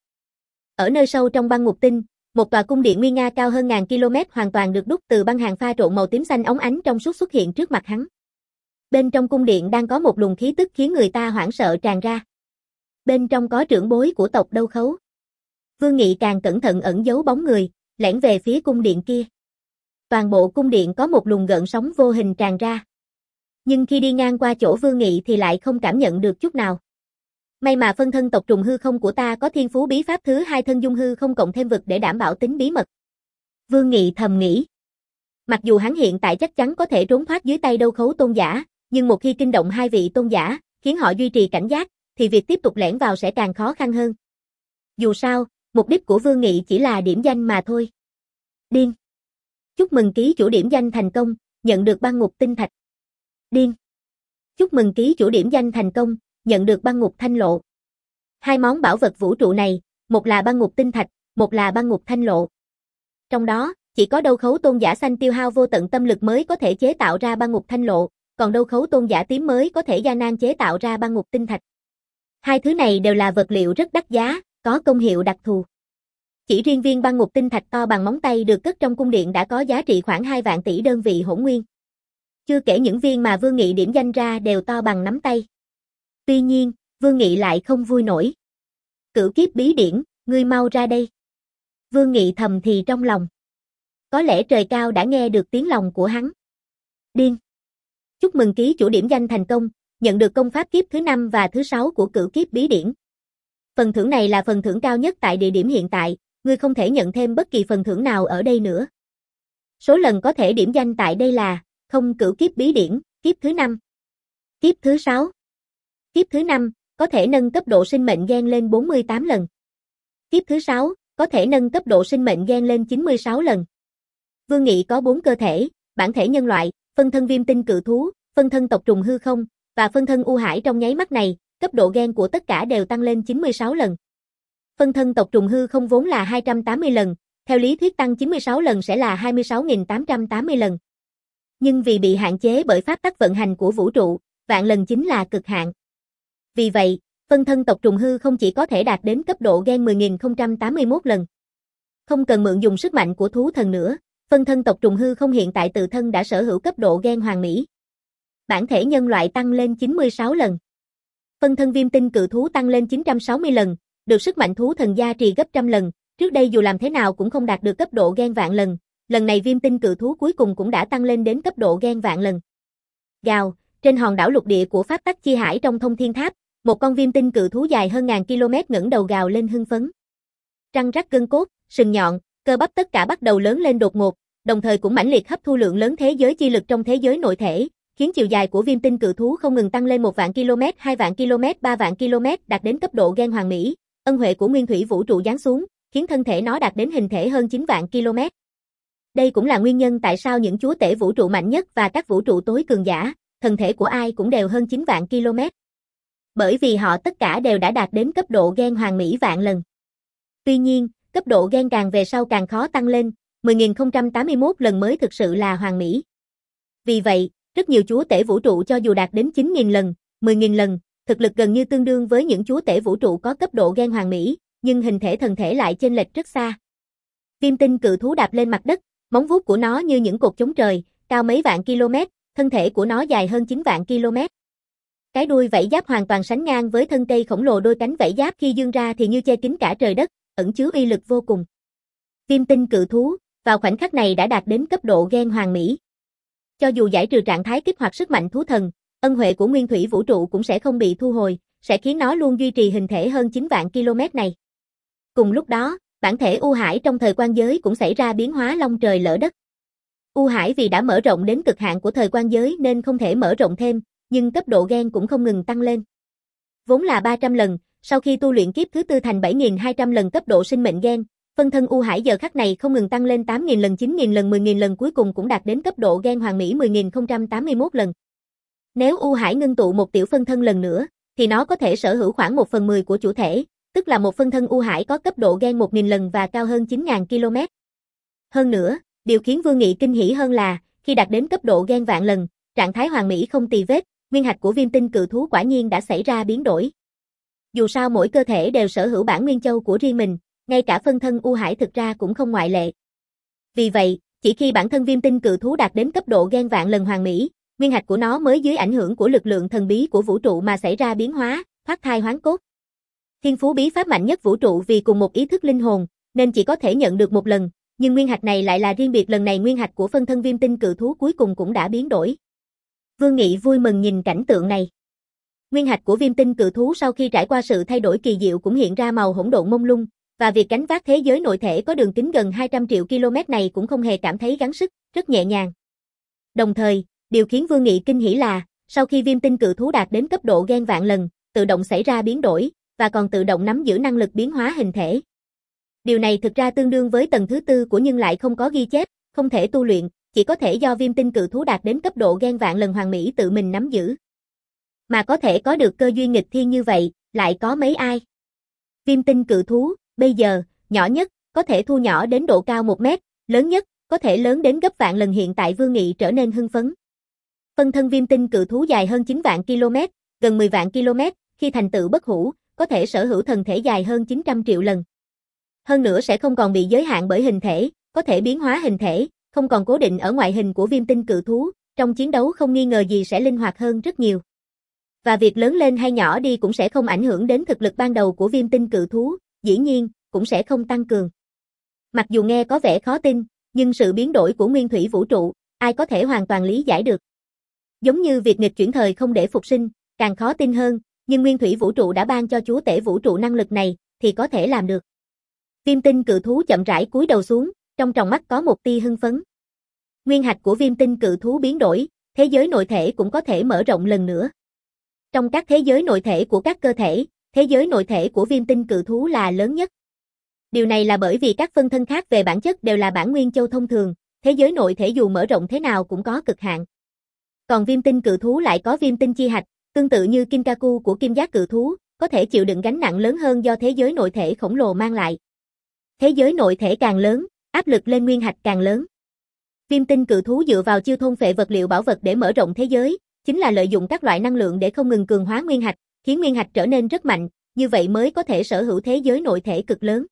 Ở nơi sâu trong băng ngục tinh, một tòa cung điện nguy nga cao hơn ngàn km hoàn toàn được đúc từ băng hàng pha trộn màu tím xanh óng ánh trong suốt xuất hiện trước mặt hắn. Bên trong cung điện đang có một luồng khí tức khiến người ta hoảng sợ tràn ra. Bên trong có trưởng bối của tộc đâu khấu. Vương Nghị càng cẩn thận ẩn giấu bóng người, lẻn về phía cung điện kia. Toàn bộ cung điện có một luồng gợn sóng vô hình tràn ra. Nhưng khi đi ngang qua chỗ Vương Nghị thì lại không cảm nhận được chút nào. May mà phân thân tộc trùng hư không của ta có thiên phú bí pháp thứ hai thân dung hư không cộng thêm vực để đảm bảo tính bí mật. Vương Nghị thầm nghĩ. Mặc dù hắn hiện tại chắc chắn có thể trốn thoát dưới tay đâu khấu tôn giả, nhưng một khi kinh động hai vị tôn giả, khiến họ duy trì cảnh giác, thì việc tiếp tục lẻn vào sẽ càng khó khăn hơn. Dù sao, mục đích của Vương Nghị chỉ là điểm danh mà thôi. Điên. Chúc mừng ký chủ điểm danh thành công, nhận được băng ngục tinh thạch. Điên. Chúc mừng ký chủ điểm danh thành công, nhận được băng ngục thanh lộ. Hai món bảo vật vũ trụ này, một là băng ngục tinh thạch, một là băng ngục thanh lộ. Trong đó, Chỉ có đấu khấu tôn giả xanh tiêu hao vô tận tâm lực mới có thể chế tạo ra băng ngục thanh lộ, còn đấu khấu tôn giả tím mới có thể gian nan chế tạo ra băng ngục tinh thạch. Hai thứ này đều là vật liệu rất đắt giá, có công hiệu đặc thù. Chỉ riêng viên băng ngục tinh thạch to bằng móng tay được cất trong cung điện đã có giá trị khoảng hai vạn tỷ đơn vị hỗn nguyên. Chưa kể những viên mà Vương Nghị điểm danh ra đều to bằng nắm tay. Tuy nhiên, Vương Nghị lại không vui nổi. Cửu kiếp bí điển, ngươi mau ra đây. Vương Nghị thầm thì trong lòng. Có lẽ trời cao đã nghe được tiếng lòng của hắn. Điên. Chúc mừng ký chủ điểm danh thành công, nhận được công pháp kiếp thứ năm và thứ sáu của cửu kiếp bí điển. Phần thưởng này là phần thưởng cao nhất tại địa điểm hiện tại, ngươi không thể nhận thêm bất kỳ phần thưởng nào ở đây nữa. Số lần có thể điểm danh tại đây là không cửu kiếp bí điển, kiếp thứ năm, kiếp thứ sáu. Kiếp thứ năm, có thể nâng cấp độ sinh mệnh gen lên bốn mươi tám lần. Kiếp thứ sáu, có thể nâng cấp độ sinh mệnh gen lên chín mươi sáu lần. Vương Nghị có bốn cơ thể, bản thể nhân loại, phân thân viêm tinh cự thú, phân thân tộc trùng hư không, và phân thân U Hải trong nháy mắt này, cấp độ gen của tất cả đều tăng lên chín mươi sáu lần. Phân thân tộc trùng hư không vốn là hai trăm tám mươi lần, theo lý thuyết tăng chín mươi sáu lần sẽ là hai mươi sáu nghìn tám trăm tám mươi lần. Nhưng vì bị hạn chế bởi pháp tắc vận hành của vũ trụ, vạn lần chính là cực hạn. Vì vậy, phân thân tộc trùng hư không chỉ có thể đạt đến cấp độ gen mười nghìn không trăm tám mươi mốt lần. Không cần mượn dùng sức mạnh của thú thần nữa, phân thân tộc trùng hư không hiện tại tự thân đã sở hữu cấp độ gen hoàn mỹ. Bản thể nhân loại tăng lên chín mươi sáu lần. Phân thân viêm tinh cự thú tăng lên chín trăm sáu mươi lần, được sức mạnh thú thần gia trì gấp trăm lần, trước đây dù làm thế nào cũng không đạt được cấp độ gen vạn lần, lần này viêm tinh cự thú cuối cùng cũng đã tăng lên đến cấp độ gen vạn lần. Gào, trên hòn đảo lục địa của pháp tắc chi hải trong thông thiên tháp, một con viêm tinh cự thú dài hơn ngàn km ngẩng đầu gào lên hưng phấn. Răng rắc gân cốt, sừng nhọn, cơ bắp tất cả bắt đầu lớn lên đột ngột, đồng thời cũng mãnh liệt hấp thu lượng lớn thế giới chi lực trong thế giới nội thể, khiến chiều dài của viêm tinh cự thú không ngừng tăng lên một vạn km, hai vạn km, ba vạn km, đạt đến cấp độ gen hoàn mỹ. Ân huệ của nguyên thủy vũ trụ giáng xuống, khiến thân thể nó đạt đến hình thể hơn chín vạn km. Đây cũng là nguyên nhân tại sao những chúa tể vũ trụ mạnh nhất và các vũ trụ tối cường giả, thân thể của ai cũng đều hơn chín vạn km. Bởi vì họ tất cả đều đã đạt đến cấp độ gen hoàn mỹ vạn lần. Tuy nhiên, cấp độ gen càng về sau càng khó tăng lên, mười nghìn không trăm tám mươi mốt lần mới thực sự là hoàn mỹ. Vì vậy, rất nhiều chúa tể vũ trụ cho dù đạt đến chín nghìn lần, mười nghìn lần, thực lực gần như tương đương với những chúa tể vũ trụ có cấp độ gen hoàn mỹ, nhưng hình thể thần thể lại chênh lệch rất xa. Viêm tinh cự thú đạp lên mặt đất, móng vuốt của nó như những cột chống trời, cao mấy vạn km, thân thể của nó dài hơn chín vạn km. Cái đuôi vảy giáp hoàn toàn sánh ngang với thân cây khổng lồ, đôi cánh vảy giáp khi dương ra thì như che kín cả trời đất, ẩn chứa uy lực vô cùng. Viêm tinh cự thú, vào khoảnh khắc này đã đạt đến cấp độ gen hoàn mỹ. Cho dù giải trừ trạng thái kích hoạt sức mạnh thú thần, ân huệ của nguyên thủy vũ trụ cũng sẽ không bị thu hồi, sẽ khiến nó luôn duy trì hình thể hơn chín vạn km này. Cùng lúc đó, bản thể U Hải trong thời quan giới cũng xảy ra biến hóa long trời lỡ đất. U Hải vì đã mở rộng đến cực hạn của thời quan giới nên không thể mở rộng thêm, nhưng cấp độ gen cũng không ngừng tăng lên. Vốn là ba trăm lần, sau khi tu luyện kiếp thứ tư thành bảy nghìn hai trăm lần cấp độ sinh mệnh gen, phân thân U Hải giờ khắc này không ngừng tăng lên tám nghìn lần, chín nghìn lần, mười nghìn lần, cuối cùng cũng đạt đến cấp độ gen hoàn mỹ mười nghìn không trăm tám mươi mốt lần. Nếu U Hải ngưng tụ một tiểu phân thân lần nữa, thì nó có thể sở hữu khoảng một phần mười của chủ thể, tức là một phân thân U Hải có cấp độ gen một nghìn lần và cao hơn chín nghìn km. Hơn nữa, điều khiến Vương Nghị kinh hỉ hơn là, khi đạt đến cấp độ gen vạn lần, trạng thái hoàn mỹ không tì vết, nguyên hạch của viêm tinh cự thú quả nhiên đã xảy ra biến đổi. Dù sao mỗi cơ thể đều sở hữu bản nguyên châu của riêng mình, ngay cả phân thân U Hải thực ra cũng không ngoại lệ. Vì vậy, chỉ khi bản thân viêm tinh cự thú đạt đến cấp độ gen vạn lần hoàn mỹ, nguyên hạch của nó mới dưới ảnh hưởng của lực lượng thần bí của vũ trụ mà xảy ra biến hóa, thoát thai hoán cốt. Thiên phú bí pháp mạnh nhất vũ trụ vì cùng một ý thức linh hồn, nên chỉ có thể nhận được một lần, nhưng nguyên hạch này lại là riêng biệt, lần này nguyên hạch của phân thân viêm tinh cự thú cuối cùng cũng đã biến đổi. Vương Nghị vui mừng nhìn cảnh tượng này. Nguyên hạch của viêm tinh cự thú sau khi trải qua sự thay đổi kỳ diệu cũng hiện ra màu hỗn độn mông lung, và việc gánh vác thế giới nội thể có đường kính gần hai trăm triệu km này cũng không hề cảm thấy gắng sức, rất nhẹ nhàng. Đồng thời, điều khiến Vương Nghị kinh hỉ là, sau khi viêm tinh cự thú đạt đến cấp độ gen vạn lần, tự động xảy ra biến đổi, và còn tự động nắm giữ năng lực biến hóa hình thể. Điều này thực ra tương đương với tầng thứ tư của nhưng lại không có ghi chép, không thể tu luyện, chỉ có thể do viêm tinh cự thú đạt đến cấp độ gen vạn lần hoàn mỹ tự mình nắm giữ. Mà có thể có được cơ duyên nghịch thiên như vậy, lại có mấy ai? Viêm tinh cự thú, bây giờ, nhỏ nhất, có thể thu nhỏ đến độ cao một mét, lớn nhất, có thể lớn đến gấp vạn lần hiện tại Vương Nghị trở nên hưng phấn. Phân thân viêm tinh cự thú dài hơn chín vạn ki lô mét, gần mười vạn ki lô mét, khi thành tựu bất hủ, có thể sở hữu thần thể dài hơn chín trăm triệu lần. Hơn nữa sẽ không còn bị giới hạn bởi hình thể, có thể biến hóa hình thể, không còn cố định ở ngoại hình của viêm tinh cự thú, trong chiến đấu không nghi ngờ gì sẽ linh hoạt hơn rất nhiều. Và việc lớn lên hay nhỏ đi cũng sẽ không ảnh hưởng đến thực lực ban đầu của viêm tinh cự thú, dĩ nhiên, cũng sẽ không tăng cường. Mặc dù nghe có vẻ khó tin, nhưng sự biến đổi của nguyên thủy vũ trụ, ai có thể hoàn toàn lý giải được. Giống như việc nghịch chuyển thời không để phục sinh, càng khó tin hơn, nhưng nguyên thủy vũ trụ đã ban cho chúa tể vũ trụ năng lực này, thì có thể làm được. Viêm tinh cự thú chậm rãi cúi đầu xuống, trong tròng mắt có một tia hưng phấn. Nguyên hạch của viêm tinh cự thú biến đổi, thế giới nội thể cũng có thể mở rộng lần nữa. Trong các thế giới nội thể của các cơ thể, thế giới nội thể của viêm tinh cự thú là lớn nhất. Điều này là bởi vì các phân thân khác về bản chất đều là bản nguyên châu thông thường, thế giới nội thể dù mở rộng thế nào cũng có cực hạn. Còn viêm tinh cự thú lại có viêm tinh chi hạch, tương tự như Kinkaku của kim giác cự thú, có thể chịu đựng gánh nặng lớn hơn do thế giới nội thể khổng lồ mang lại. Thế giới nội thể càng lớn, áp lực lên nguyên hạch càng lớn. Viêm tinh cự thú dựa vào chiêu thôn phệ vật liệu bảo vật để mở rộng thế giới, chính là lợi dụng các loại năng lượng để không ngừng cường hóa nguyên hạch, khiến nguyên hạch trở nên rất mạnh, như vậy mới có thể sở hữu thế giới nội thể cực lớn.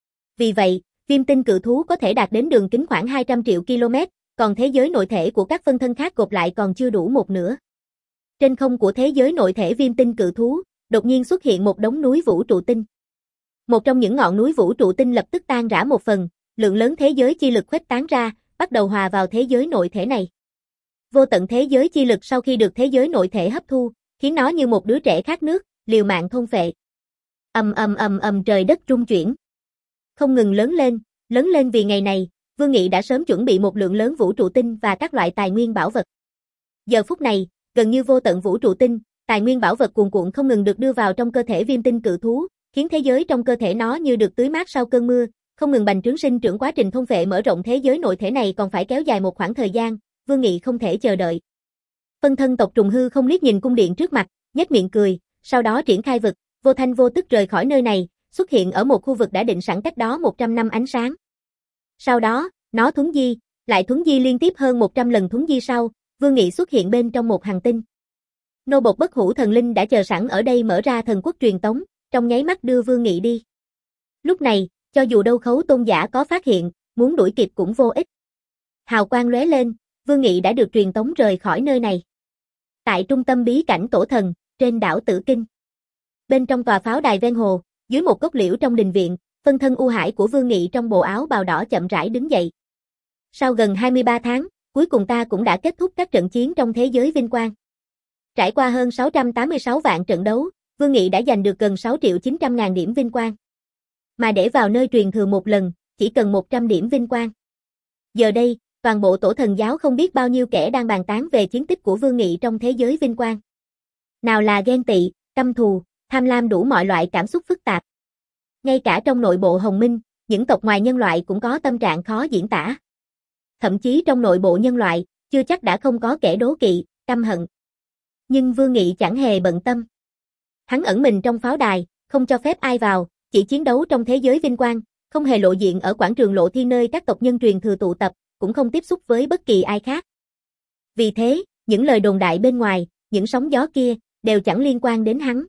Vì vậy, viêm tinh cự thú có thể đạt đến đường kính khoảng hai trăm triệu ki lô mét, còn thế giới nội thể của các phân thân khác gộp lại còn chưa đủ một nửa. Trên không của thế giới nội thể viêm tinh cự thú, đột nhiên xuất hiện một đống núi vũ trụ tinh. Một trong những ngọn núi vũ trụ tinh lập tức tan rã một phần, lượng lớn thế giới chi lực khuếch tán ra, bắt đầu hòa vào thế giới nội thể này. Vô tận thế giới chi lực sau khi được thế giới nội thể hấp thu, khiến nó như một đứa trẻ khát nước, liều mạng thôn phệ. Ầm ầm ầm ầm trời đất rung chuyển. Không ngừng lớn lên, lớn lên vì ngày này, Vương Nghị đã sớm chuẩn bị một lượng lớn vũ trụ tinh và các loại tài nguyên bảo vật. Giờ phút này, gần như vô tận vũ trụ tinh, tài nguyên bảo vật cuồn cuộn không ngừng được đưa vào trong cơ thể viêm tinh cự thú, khiến thế giới trong cơ thể nó như được tưới mát sau cơn mưa, không ngừng bành trướng sinh trưởng. Quá trình thôn phệ mở rộng thế giới nội thể này còn phải kéo dài một khoảng thời gian, Vương Nghị không thể chờ đợi. Phân thân tộc trùng hư không liếc nhìn cung điện trước mặt, nhếch miệng cười, sau đó triển khai vực, vô thanh vô tức rời khỏi nơi này, xuất hiện ở một khu vực đã định sẵn cách đó một trăm năm ánh sáng. Sau đó, nó thuấn di, lại thuấn di liên tiếp hơn một trăm lần. Thuấn di sau, Vương Nghị xuất hiện bên trong một hành tinh. Nô bộc bất hủ thần linh đã chờ sẵn ở đây mở ra thần quốc truyền tống, trong nháy mắt đưa Vương Nghị đi. Lúc này, cho dù Đâu Khấu tôn giả có phát hiện, muốn đuổi kịp cũng vô ích. Hào quang lóe lên, Vương Nghị đã được truyền tống rời khỏi nơi này. Tại trung tâm bí cảnh tổ thần, trên đảo Tử Kinh. Bên trong tòa pháo đài ven hồ, dưới một gốc liễu trong đình viện, phân thân U Hải của Vương Nghị trong bộ áo bào đỏ chậm rãi đứng dậy. Sau gần hai mươi ba tháng, cuối cùng ta cũng đã kết thúc các trận chiến trong thế giới vinh quang. Trải qua hơn sáu trăm tám mươi sáu vạn trận đấu, Vương Nghị đã giành được gần sáu triệu chín trăm ngàn điểm vinh quang. Mà để vào nơi truyền thừa một lần, chỉ cần một trăm điểm vinh quang. Giờ đây, toàn bộ tổ thần giáo không biết bao nhiêu kẻ đang bàn tán về chiến tích của Vương Nghị trong thế giới vinh quang. Nào là ghen tị, căm thù, tham lam, đủ mọi loại cảm xúc phức tạp. Ngay cả trong nội bộ Hồng Minh, những tộc ngoài nhân loại cũng có tâm trạng khó diễn tả. Thậm chí trong nội bộ nhân loại, chưa chắc đã không có kẻ đố kỵ, căm hận. Nhưng Vương Nghị chẳng hề bận tâm. Hắn ẩn mình trong pháo đài, không cho phép ai vào, chỉ chiến đấu trong thế giới vinh quang, không hề lộ diện ở quảng trường Lộ Thiên nơi các tộc nhân truyền thừa tụ tập, cũng không tiếp xúc với bất kỳ ai khác. Vì thế, những lời đồn đại bên ngoài, những sóng gió kia, đều chẳng liên quan đến hắn.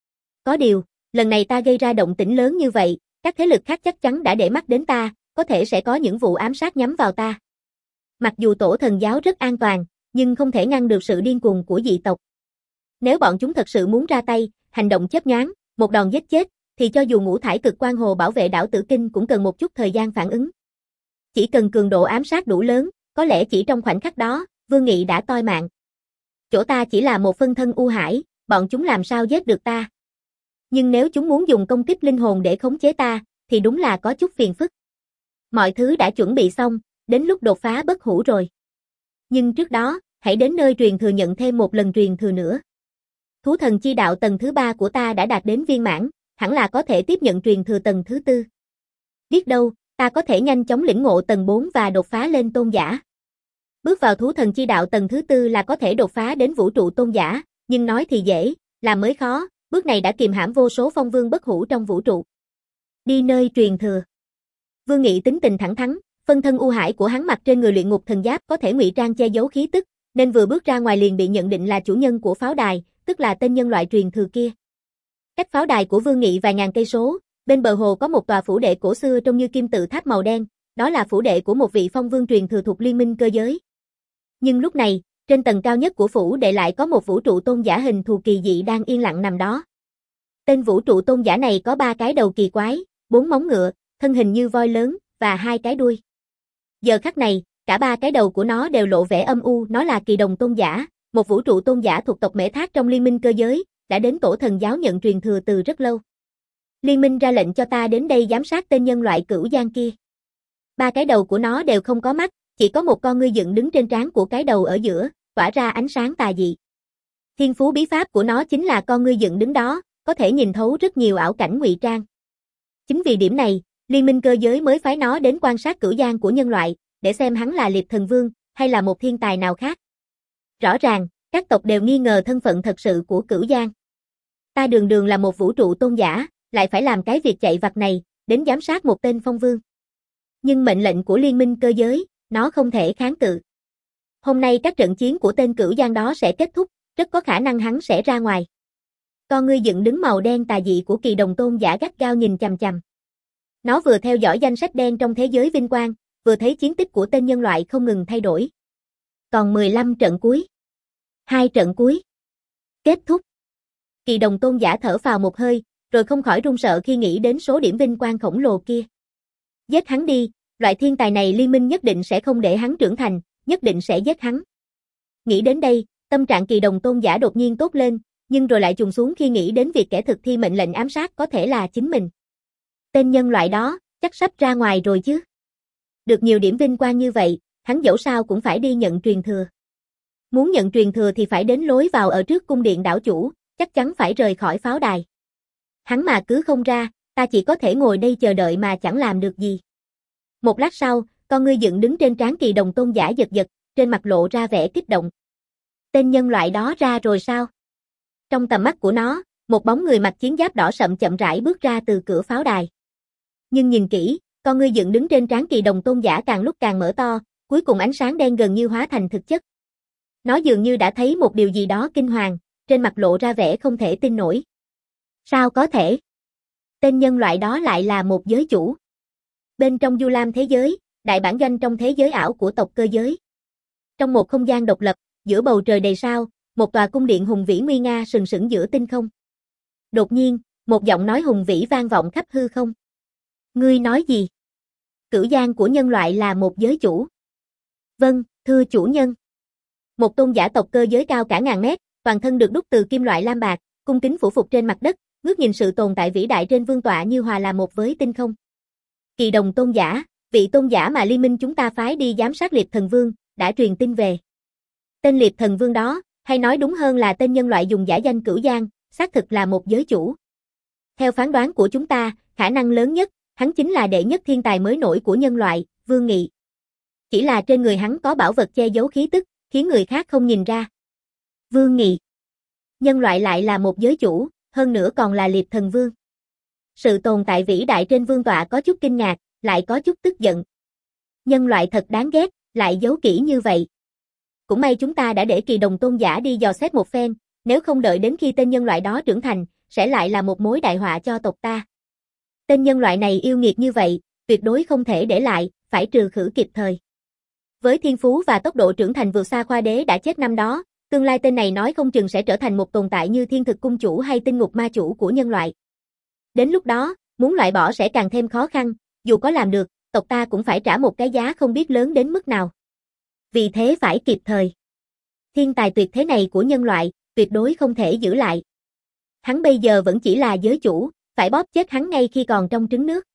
Có điều, lần này ta gây ra động tĩnh lớn như vậy, các thế lực khác chắc chắn đã để mắt đến ta, có thể sẽ có những vụ ám sát nhắm vào ta. Mặc dù tổ thần giáo rất an toàn, nhưng không thể ngăn được sự điên cuồng của dị tộc. Nếu bọn chúng thật sự muốn ra tay, hành động chớp nhoáng, một đòn giết chết, thì cho dù ngũ thải cực quang hồ bảo vệ đảo Tử Kinh cũng cần một chút thời gian phản ứng. Chỉ cần cường độ ám sát đủ lớn, có lẽ chỉ trong khoảnh khắc đó, Vương Nghị đã toi mạng. Chỗ ta chỉ là một phân thân U Hải, bọn chúng làm sao giết được ta? Nhưng nếu chúng muốn dùng công kích linh hồn để khống chế ta, thì đúng là có chút phiền phức. Mọi thứ đã chuẩn bị xong, đến lúc đột phá bất hủ rồi. Nhưng trước đó, hãy đến nơi truyền thừa nhận thêm một lần truyền thừa nữa. Thú thần chi đạo tầng thứ ba của ta đã đạt đến viên mãn, hẳn là có thể tiếp nhận truyền thừa tầng thứ tư. Biết đâu, ta có thể nhanh chóng lĩnh ngộ tầng bốn và đột phá lên tôn giả. Bước vào thú thần chi đạo tầng thứ tư là có thể đột phá đến vũ trụ tôn giả, nhưng nói thì dễ, làm mới khó, bước này đã kìm hãm vô số phong vương bất hủ trong vũ trụ. Đi nơi truyền thừa. Vương Nghị tính tình thẳng thắn, Phân thân u hải của hắn mặc trên người luyện ngục thần giáp có thể ngụy trang che giấu khí tức, nên vừa bước ra ngoài liền bị nhận định là chủ nhân của pháo đài, tức là tên nhân loại truyền thừa kia. Cách pháo đài của Vương Nghị vài ngàn cây số, bên bờ hồ có một tòa phủ đệ cổ xưa trông như kim tự tháp màu đen, đó là phủ đệ của một vị phong vương truyền thừa thuộc liên minh cơ giới. Nhưng lúc này, trên tầng cao nhất của phủ đệ lại có một vũ trụ tôn giả hình thù kỳ dị đang yên lặng nằm đó. Tên vũ trụ tôn giả này có ba cái đầu kỳ quái, bốn móng ngựa, thân hình như voi lớn, và hai cái đuôi. Giờ khắc này, cả ba cái đầu của nó đều lộ vẻ âm u, nó là Kỳ Đồng tôn giả, một vũ trụ tôn giả thuộc tộc Mễ Thác trong liên minh cơ giới, đã đến tổ thần giáo nhận truyền thừa từ rất lâu. Liên minh ra lệnh cho ta đến đây giám sát tên nhân loại Cửu Giang kia. Ba cái đầu của nó đều không có mắt, chỉ có một con ngươi dựng đứng trên trán của cái đầu ở giữa, tỏa ra ánh sáng tà dị. Thiên phú bí pháp của nó chính là con ngươi dựng đứng đó, có thể nhìn thấu rất nhiều ảo cảnh ngụy trang. Chính vì điểm này, liên minh cơ giới mới phái nó đến quan sát Cửu Giang của nhân loại, để xem hắn là Liệp Thần Vương, hay là một thiên tài nào khác. Rõ ràng, các tộc đều nghi ngờ thân phận thật sự của Cửu Giang. Ta đường đường là một vũ trụ tôn giả, lại phải làm cái việc chạy vặt này, đến giám sát một tên phong vương. Nhưng mệnh lệnh của liên minh cơ giới, nó không thể kháng cự. Hôm nay các trận chiến của tên Cửu Giang đó sẽ kết thúc, rất có khả năng hắn sẽ ra ngoài. Con ngươi dựng đứng màu đen tà dị của Kỳ Đồng tôn giả gắt gao nhìn chằm chằm. Nó vừa theo dõi danh sách đen trong thế giới vinh quang, vừa thấy chiến tích của tên nhân loại không ngừng thay đổi. Còn mười lăm trận cuối. Hai trận cuối. Kết thúc. Kỳ Đồng tôn giả thở phào một hơi, rồi không khỏi run sợ khi nghĩ đến số điểm vinh quang khổng lồ kia. Giết hắn đi, loại thiên tài này liên minh nhất định sẽ không để hắn trưởng thành, nhất định sẽ giết hắn. Nghĩ đến đây, tâm trạng Kỳ Đồng tôn giả đột nhiên tốt lên, nhưng rồi lại trùng xuống khi nghĩ đến việc kẻ thực thi mệnh lệnh ám sát có thể là chính mình. Tên nhân loại đó, chắc sắp ra ngoài rồi chứ. Được nhiều điểm vinh quang như vậy, hắn dẫu sao cũng phải đi nhận truyền thừa. Muốn nhận truyền thừa thì phải đến lối vào ở trước cung điện đảo chủ, chắc chắn phải rời khỏi pháo đài. Hắn mà cứ không ra, ta chỉ có thể ngồi đây chờ đợi mà chẳng làm được gì. Một lát sau, con ngươi dựng đứng trên trán Kỳ Đồng tôn giả giật giật, trên mặt lộ ra vẻ kích động. Tên nhân loại đó ra rồi sao? Trong tầm mắt của nó, một bóng người mặc chiến giáp đỏ sậm chậm rãi bước ra từ cửa pháo đài. Nhưng nhìn kỹ, con ngươi dựng đứng trên trán Kỳ Đồng tôn giả càng lúc càng mở to, cuối cùng ánh sáng đen gần như hóa thành thực chất. Nó dường như đã thấy một điều gì đó kinh hoàng, trên mặt lộ ra vẻ không thể tin nổi. Sao có thể? Tên nhân loại đó lại là một giới chủ. Bên trong Du Lam thế giới, đại bản doanh trong thế giới ảo của tộc cơ giới. Trong một không gian độc lập, giữa bầu trời đầy sao, một tòa cung điện hùng vĩ nguy nga sừng sững giữa tinh không. Đột nhiên, một giọng nói hùng vĩ vang vọng khắp hư không. Ngươi nói gì? Cửu Giang của nhân loại là một giới chủ. Vâng, thưa chủ nhân. Một tôn giả tộc cơ giới cao cả ngàn mét, toàn thân được đúc từ kim loại lam bạc, cung kính phủ phục trên mặt đất, ngước nhìn sự tồn tại vĩ đại trên vương tọa như hòa làm một với tinh không. Kỳ Đồng tôn giả, vị tôn giả mà liên minh chúng ta phái đi giám sát Liệp Thần Vương, đã truyền tin về. Tên Liệp Thần Vương đó, hay nói đúng hơn là tên nhân loại dùng giả danh Cửu Giang, xác thực là một giới chủ. Theo phán đoán của chúng ta, khả năng lớn nhất, hắn chính là đệ nhất thiên tài mới nổi của nhân loại, Vương Nghị. Chỉ là trên người hắn có bảo vật che giấu khí tức, khiến người khác không nhìn ra. Vương Nghị. Nhân loại lại là một giới chủ, hơn nữa còn là Liệp Thần Vương. Sự tồn tại vĩ đại trên vương tọa có chút kinh ngạc, lại có chút tức giận. Nhân loại thật đáng ghét, lại giấu kỹ như vậy. Cũng may chúng ta đã để Kỳ Đồng tôn giả đi dò xét một phen, nếu không đợi đến khi tên nhân loại đó trưởng thành, sẽ lại là một mối đại họa cho tộc ta. Tên nhân loại này yêu nghiệt như vậy, tuyệt đối không thể để lại, phải trừ khử kịp thời. Với thiên phú và tốc độ trưởng thành vượt xa Khoa Đế đã chết năm đó, tương lai tên này nói không chừng sẽ trở thành một tồn tại như Thiên Thực Cung chủ hay Tinh Ngục Ma chủ của nhân loại. Đến lúc đó, muốn loại bỏ sẽ càng thêm khó khăn, dù có làm được, tộc ta cũng phải trả một cái giá không biết lớn đến mức nào. Vì thế phải kịp thời. Thiên tài tuyệt thế này của nhân loại, tuyệt đối không thể giữ lại. Hắn bây giờ vẫn chỉ là giới chủ, phải bóp chết hắn ngay khi còn trong trứng nước.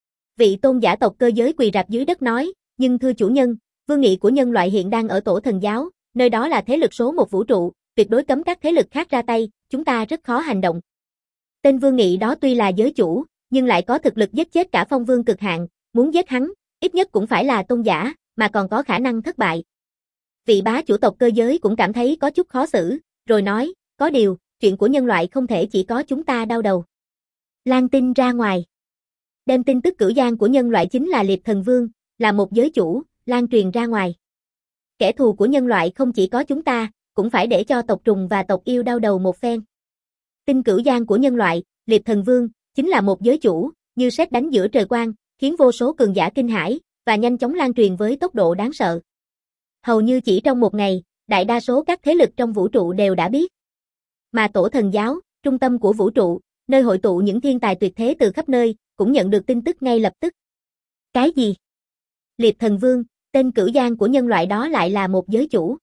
Vị tôn giả tộc cơ giới quỳ rạp dưới đất nói, nhưng thưa chủ nhân, vương nghị của nhân loại hiện đang ở tổ thần giáo, nơi đó là thế lực số một vũ trụ, tuyệt đối cấm các thế lực khác ra tay, chúng ta rất khó hành động. Tên vương nghị đó tuy là giới chủ, nhưng lại có thực lực giết chết cả phong vương cực hạn, muốn giết hắn, ít nhất cũng phải là tôn giả, mà còn có khả năng thất bại. Vị bá chủ tộc cơ giới cũng cảm thấy có chút khó xử, rồi nói, có điều, chuyện của nhân loại không thể chỉ có chúng ta đau đầu. Lan tin ra ngoài. Đem tin tức Cửu Giang của nhân loại chính là Liệp Thần Vương, là một giới chủ, lan truyền ra ngoài. Kẻ thù của nhân loại không chỉ có chúng ta, cũng phải để cho tộc trùng và tộc yêu đau đầu một phen. Tinh cửu giang của nhân loại, Liệp Thần Vương, chính là một giới chủ, như sét đánh giữa trời quang, khiến vô số cường giả kinh hãi, và nhanh chóng lan truyền với tốc độ đáng sợ. Hầu như chỉ trong một ngày, đại đa số các thế lực trong vũ trụ đều đã biết. Mà Tổ Thần Giáo, trung tâm của vũ trụ, nơi hội tụ những thiên tài tuyệt thế từ khắp nơi, cũng nhận được tin tức ngay lập tức. Cái gì? Liệp Thần Vương, tên cửu giang của nhân loại đó lại là một giới chủ.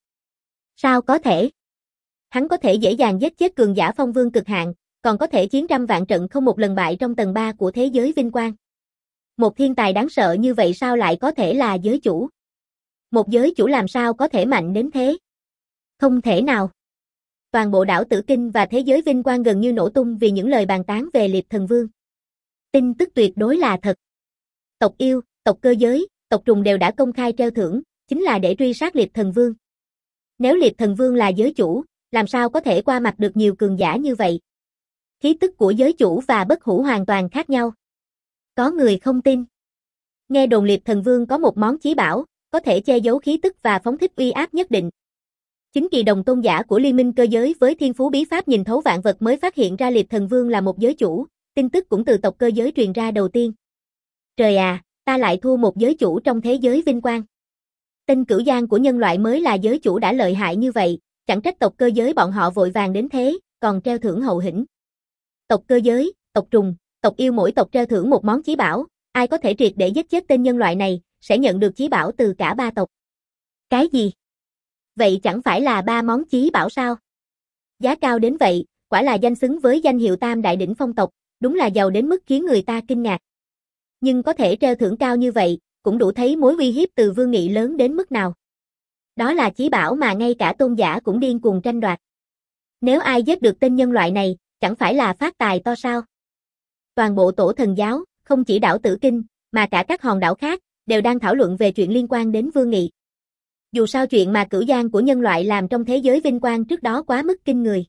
Sao có thể? Hắn có thể dễ dàng giết chết cường giả phong vương cực hạn, còn có thể chiến trăm vạn trận không một lần bại trong tầng ba của thế giới vinh quang. Một thiên tài đáng sợ như vậy sao lại có thể là giới chủ? Một giới chủ làm sao có thể mạnh đến thế? Không thể nào. Toàn bộ đảo Tử Kinh và thế giới vinh quang gần như nổ tung vì những lời bàn tán về Liệp Thần Vương. Tin tức tuyệt đối là thật. Tộc yêu, tộc cơ giới, tộc trùng đều đã công khai treo thưởng, chính là để truy sát Liệp Thần Vương. Nếu Liệp Thần Vương là giới chủ, làm sao có thể qua mặt được nhiều cường giả như vậy? Khí tức của giới chủ và bất hủ hoàn toàn khác nhau. Có người không tin. Nghe đồn Liệp Thần Vương có một món chí bảo, có thể che giấu khí tức và phóng thích uy áp nhất định. Chính kỳ đồng tôn giả của liên minh cơ giới với thiên phú bí pháp nhìn thấu vạn vật mới phát hiện ra Liệp Thần Vương là một giới chủ, tin tức cũng từ tộc cơ giới truyền ra đầu tiên. Trời à, ta lại thua một giới chủ trong thế giới vinh quang. Tên cửu giang của nhân loại mới là giới chủ đã lợi hại như vậy, chẳng trách tộc cơ giới bọn họ vội vàng đến thế, còn treo thưởng hậu hĩnh. Tộc cơ giới, tộc trùng, tộc yêu mỗi tộc treo thưởng một món chí bảo, ai có thể triệt để giết chết tên nhân loại này, sẽ nhận được chí bảo từ cả ba tộc. Cái gì? Vậy chẳng phải là ba món chí bảo sao? Giá cao đến vậy, quả là danh xứng với danh hiệu tam đại đỉnh phong tộc, đúng là giàu đến mức khiến người ta kinh ngạc. Nhưng có thể treo thưởng cao như vậy, cũng đủ thấy mối uy hiếp từ Vương Nghị lớn đến mức nào. Đó là chí bảo mà ngay cả tôn giả cũng điên cuồng tranh đoạt. Nếu ai giết được tên nhân loại này, chẳng phải là phát tài to sao? Toàn bộ Tổ Thần Giáo, không chỉ đảo Tử Kinh, mà cả các hòn đảo khác, đều đang thảo luận về chuyện liên quan đến Vương Nghị. Dù sao chuyện mà cửu giang của nhân loại làm trong thế giới vinh quang trước đó quá mức kinh người.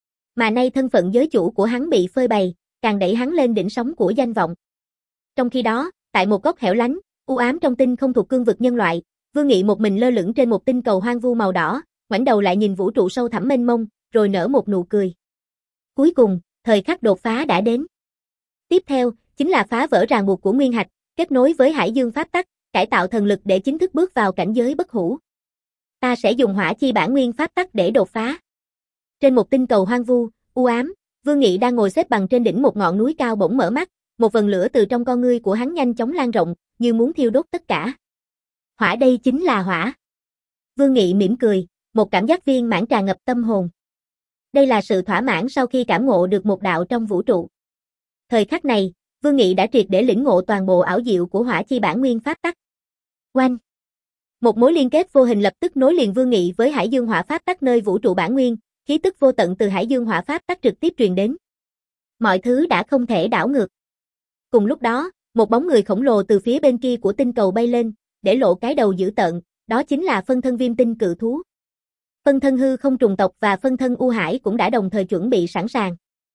Mà nay thân phận giới chủ của hắn bị phơi bày, càng đẩy hắn lên đỉnh sóng của danh vọng. Trong khi đó, tại một góc hẻo lánh, u ám trong tinh không thuộc cương vực nhân loại, Vương Nghị một mình lơ lửng trên một tinh cầu hoang vu màu đỏ, ngoảnh đầu lại nhìn vũ trụ sâu thẳm mênh mông, rồi nở một nụ cười. Cuối cùng, thời khắc đột phá đã đến. Tiếp theo, chính là phá vỡ ràng buộc của nguyên hạch, kết nối với Hải Dương pháp tắc, cải tạo thần lực để chính thức bước vào cảnh giới bất hủ. Ta sẽ dùng hỏa chi bản nguyên pháp tắc để đột phá. Trên một tinh cầu hoang vu, u ám, Vương Nghị đang ngồi xếp bằng trên đỉnh một ngọn núi cao bỗng mở mắt, một vần lửa từ trong con ngươi của hắn nhanh chóng lan rộng, như muốn thiêu đốt tất cả. Hỏa đây chính là hỏa. Vương Nghị mỉm cười, một cảm giác viên mãn tràn ngập tâm hồn. Đây là sự thỏa mãn sau khi cảm ngộ được một đạo trong vũ trụ. Thời khắc này, Vương Nghị đã triệt để lĩnh ngộ toàn bộ ảo diệu của hỏa chi bản nguyên pháp tắc. Oanh! Một mối liên kết vô hình lập tức nối liền Vương Nghị với Hải Dương hỏa pháp tắc nơi vũ trụ bản nguyên, khí tức vô tận từ Hải Dương hỏa pháp tắc trực tiếp truyền đến. Mọi thứ đã không thể đảo ngược. Cùng lúc đó, một bóng người khổng lồ từ phía bên kia của tinh cầu bay lên, để lộ cái đầu dữ tợn, đó chính là phân thân viêm tinh cự thú. Phân thân hư không trùng tộc và phân thân U Hải cũng đã đồng thời chuẩn bị sẵn sàng.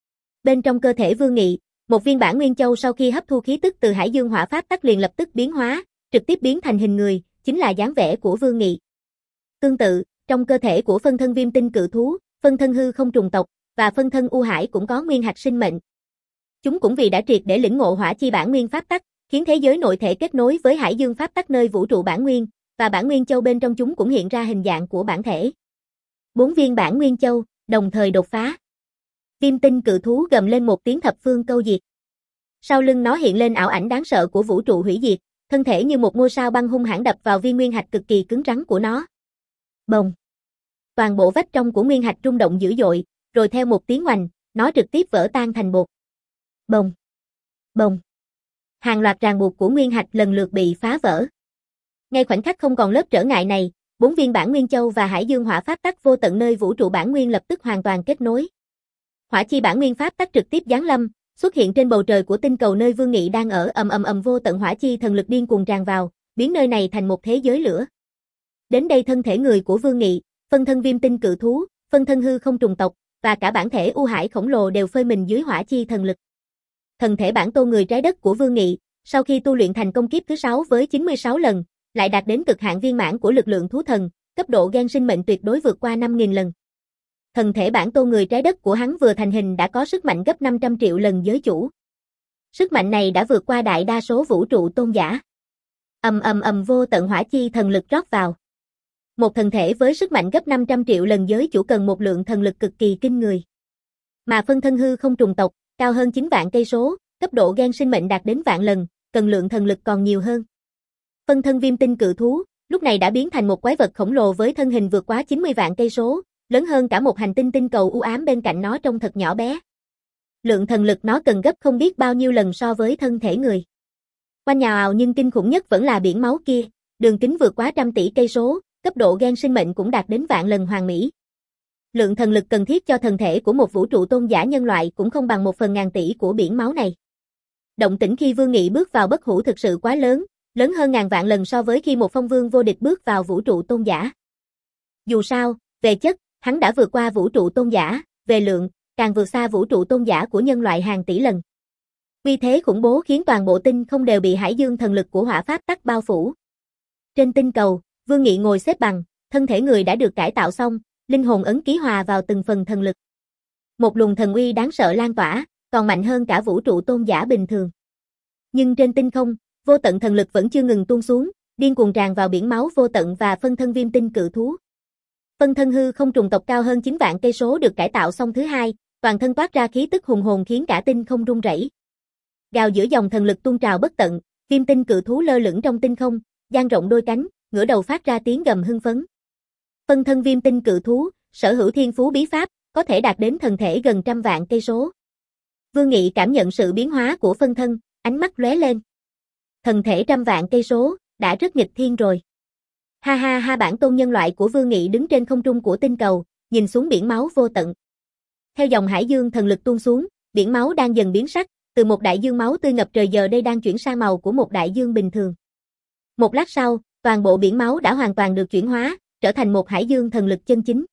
Bên trong cơ thể Vương Nghị, một viên bản nguyên châu sau khi hấp thu khí tức từ Hải Dương hỏa pháp tắc liền lập tức biến hóa, trực tiếp biến thành hình người, chính là dáng vẻ của Vương Nghị. Tương tự, trong cơ thể của phân thân viêm tinh cự thú, phân thân hư không trùng tộc và phân thân U Hải cũng có nguyên hạch sinh mệnh. Chúng cũng vì đã triệt để lĩnh ngộ hỏa chi bản nguyên pháp tắc, khiến thế giới nội thể kết nối với Hải Dương pháp tắc nơi vũ trụ bản nguyên, và bản nguyên châu bên trong chúng cũng hiện ra hình dạng của bản thể. Bốn viên bản nguyên châu đồng thời đột phá. Viêm tinh cự thú gầm lên một tiếng thập phương câu diệt. Sau lưng nó hiện lên ảo ảnh đáng sợ của vũ trụ hủy diệt, thân thể như một ngôi sao băng hung hãn đập vào viên nguyên hạch cực kỳ cứng rắn của nó. Bồng. Toàn bộ vách trong của nguyên hạch rung động dữ dội, rồi theo một tiếng oành, nó trực tiếp vỡ tan thành bột. Bồng. Bồng. Hàng loạt ràng buộc của nguyên hạch lần lượt bị phá vỡ. Ngay khoảnh khắc không còn lớp trở ngại này, bốn viên bản nguyên châu và Hải Dương hỏa pháp tắc vô tận nơi vũ trụ bản nguyên lập tức hoàn toàn kết nối. Hỏa chi bản nguyên pháp tắc trực tiếp giáng lâm, xuất hiện trên bầu trời của tinh cầu nơi Vương Nghị đang ở, ầm ầm ầm vô tận hỏa chi thần lực điên cuồng tràn vào, biến nơi này thành một thế giới lửa. Đến đây thân thể người của Vương Nghị, phân thân viêm tinh cự thú, phân thân hư không trùng tộc và cả bản thể U Hải khổng lồ đều phơi mình dưới hỏa chi thần lực. Thần thể bản tôn người trái đất của Vương Nghị, Sau khi tu luyện thành công kiếp thứ sáu với chín mươi sáu lần, lại đạt đến cực hạn viên mãn của lực lượng thú thần, cấp độ gen sinh mệnh tuyệt đối vượt qua năm nghìn lần. Thần thể bản tôn người trái đất của hắn vừa thành hình đã có sức mạnh gấp năm trăm triệu lần giới chủ. Sức mạnh này đã vượt qua đại đa số vũ trụ tôn giả. Ầm ầm ầm vô tận hỏa chi thần lực rót vào. Một thần thể với sức mạnh gấp năm trăm triệu lần giới chủ cần một lượng thần lực cực kỳ kinh người. Mà phân thân hư không trùng tộc, cao hơn chín vạn cây số, cấp độ gen sinh mệnh đạt đến vạn lần, cần lượng thần lực còn nhiều hơn. Phân thân viêm tinh cự thú, lúc này đã biến thành một quái vật khổng lồ với thân hình vượt quá chín mươi vạn cây số, lớn hơn cả một hành tinh tinh cầu u ám bên cạnh nó trông thật nhỏ bé. Lượng thần lực nó cần gấp không biết bao nhiêu lần so với thân thể người. Oanh nhào ào nhưng kinh khủng nhất vẫn là biển máu kia, đường kính vượt quá trăm tỷ cây số, cấp độ gen sinh mệnh cũng đạt đến vạn lần hoàn mỹ. Lượng thần lực cần thiết cho thần thể của một vũ trụ tôn giả nhân loại cũng không bằng một phần ngàn tỷ của biển máu này. Động tĩnh khi Vương Nghị bước vào bất hủ thực sự quá lớn, lớn hơn ngàn vạn lần so với khi một phong vương vô địch bước vào vũ trụ tôn giả. Dù sao, về chất, hắn đã vượt qua vũ trụ tôn giả, về lượng, càng vượt xa vũ trụ tôn giả của nhân loại hàng tỷ lần. Uy thế khủng bố khiến toàn bộ tinh không đều bị hải dương thần lực của hỏa pháp tắc bao phủ. Trên tinh cầu, Vương Nghị ngồi xếp bằng, thân thể người đã được cải tạo xong, linh hồn ấn ký hòa vào từng phần thần lực. Một luồng thần uy đáng sợ lan tỏa, còn mạnh hơn cả vũ trụ tôn giả bình thường. Nhưng trên tinh không, vô tận thần lực vẫn chưa ngừng tuôn xuống, điên cuồng tràn vào biển máu vô tận và phân thân viêm tinh cự thú. Phân thân hư không trùng tộc cao hơn chín vạn cây số được cải tạo xong thứ hai, toàn thân toát ra khí tức hùng hồn khiến cả tinh không rung rẩy. Gào giữa dòng thần lực tuôn trào bất tận, viêm tinh cự thú lơ lửng trong tinh không, dang rộng đôi cánh, ngửa đầu phát ra tiếng gầm hưng phấn. Phân thân viêm tinh cự thú, sở hữu thiên phú bí pháp, có thể đạt đến thần thể gần trăm vạn cây số. Vương Nghị cảm nhận sự biến hóa của phân thân, ánh mắt lóe lên. Thần thể trăm vạn cây số, đã rất nghịch thiên rồi. Ha ha ha, bản tôn nhân loại của Vương Nghị đứng trên không trung của tinh cầu, nhìn xuống biển máu vô tận. Theo dòng hải dương thần lực tuôn xuống, biển máu đang dần biến sắc, từ một đại dương máu tươi ngập trời giờ đây đang chuyển sang màu của một đại dương bình thường. Một lát sau, toàn bộ biển máu đã hoàn toàn được chuyển hóa, trở thành một hải dương thần lực chân chính.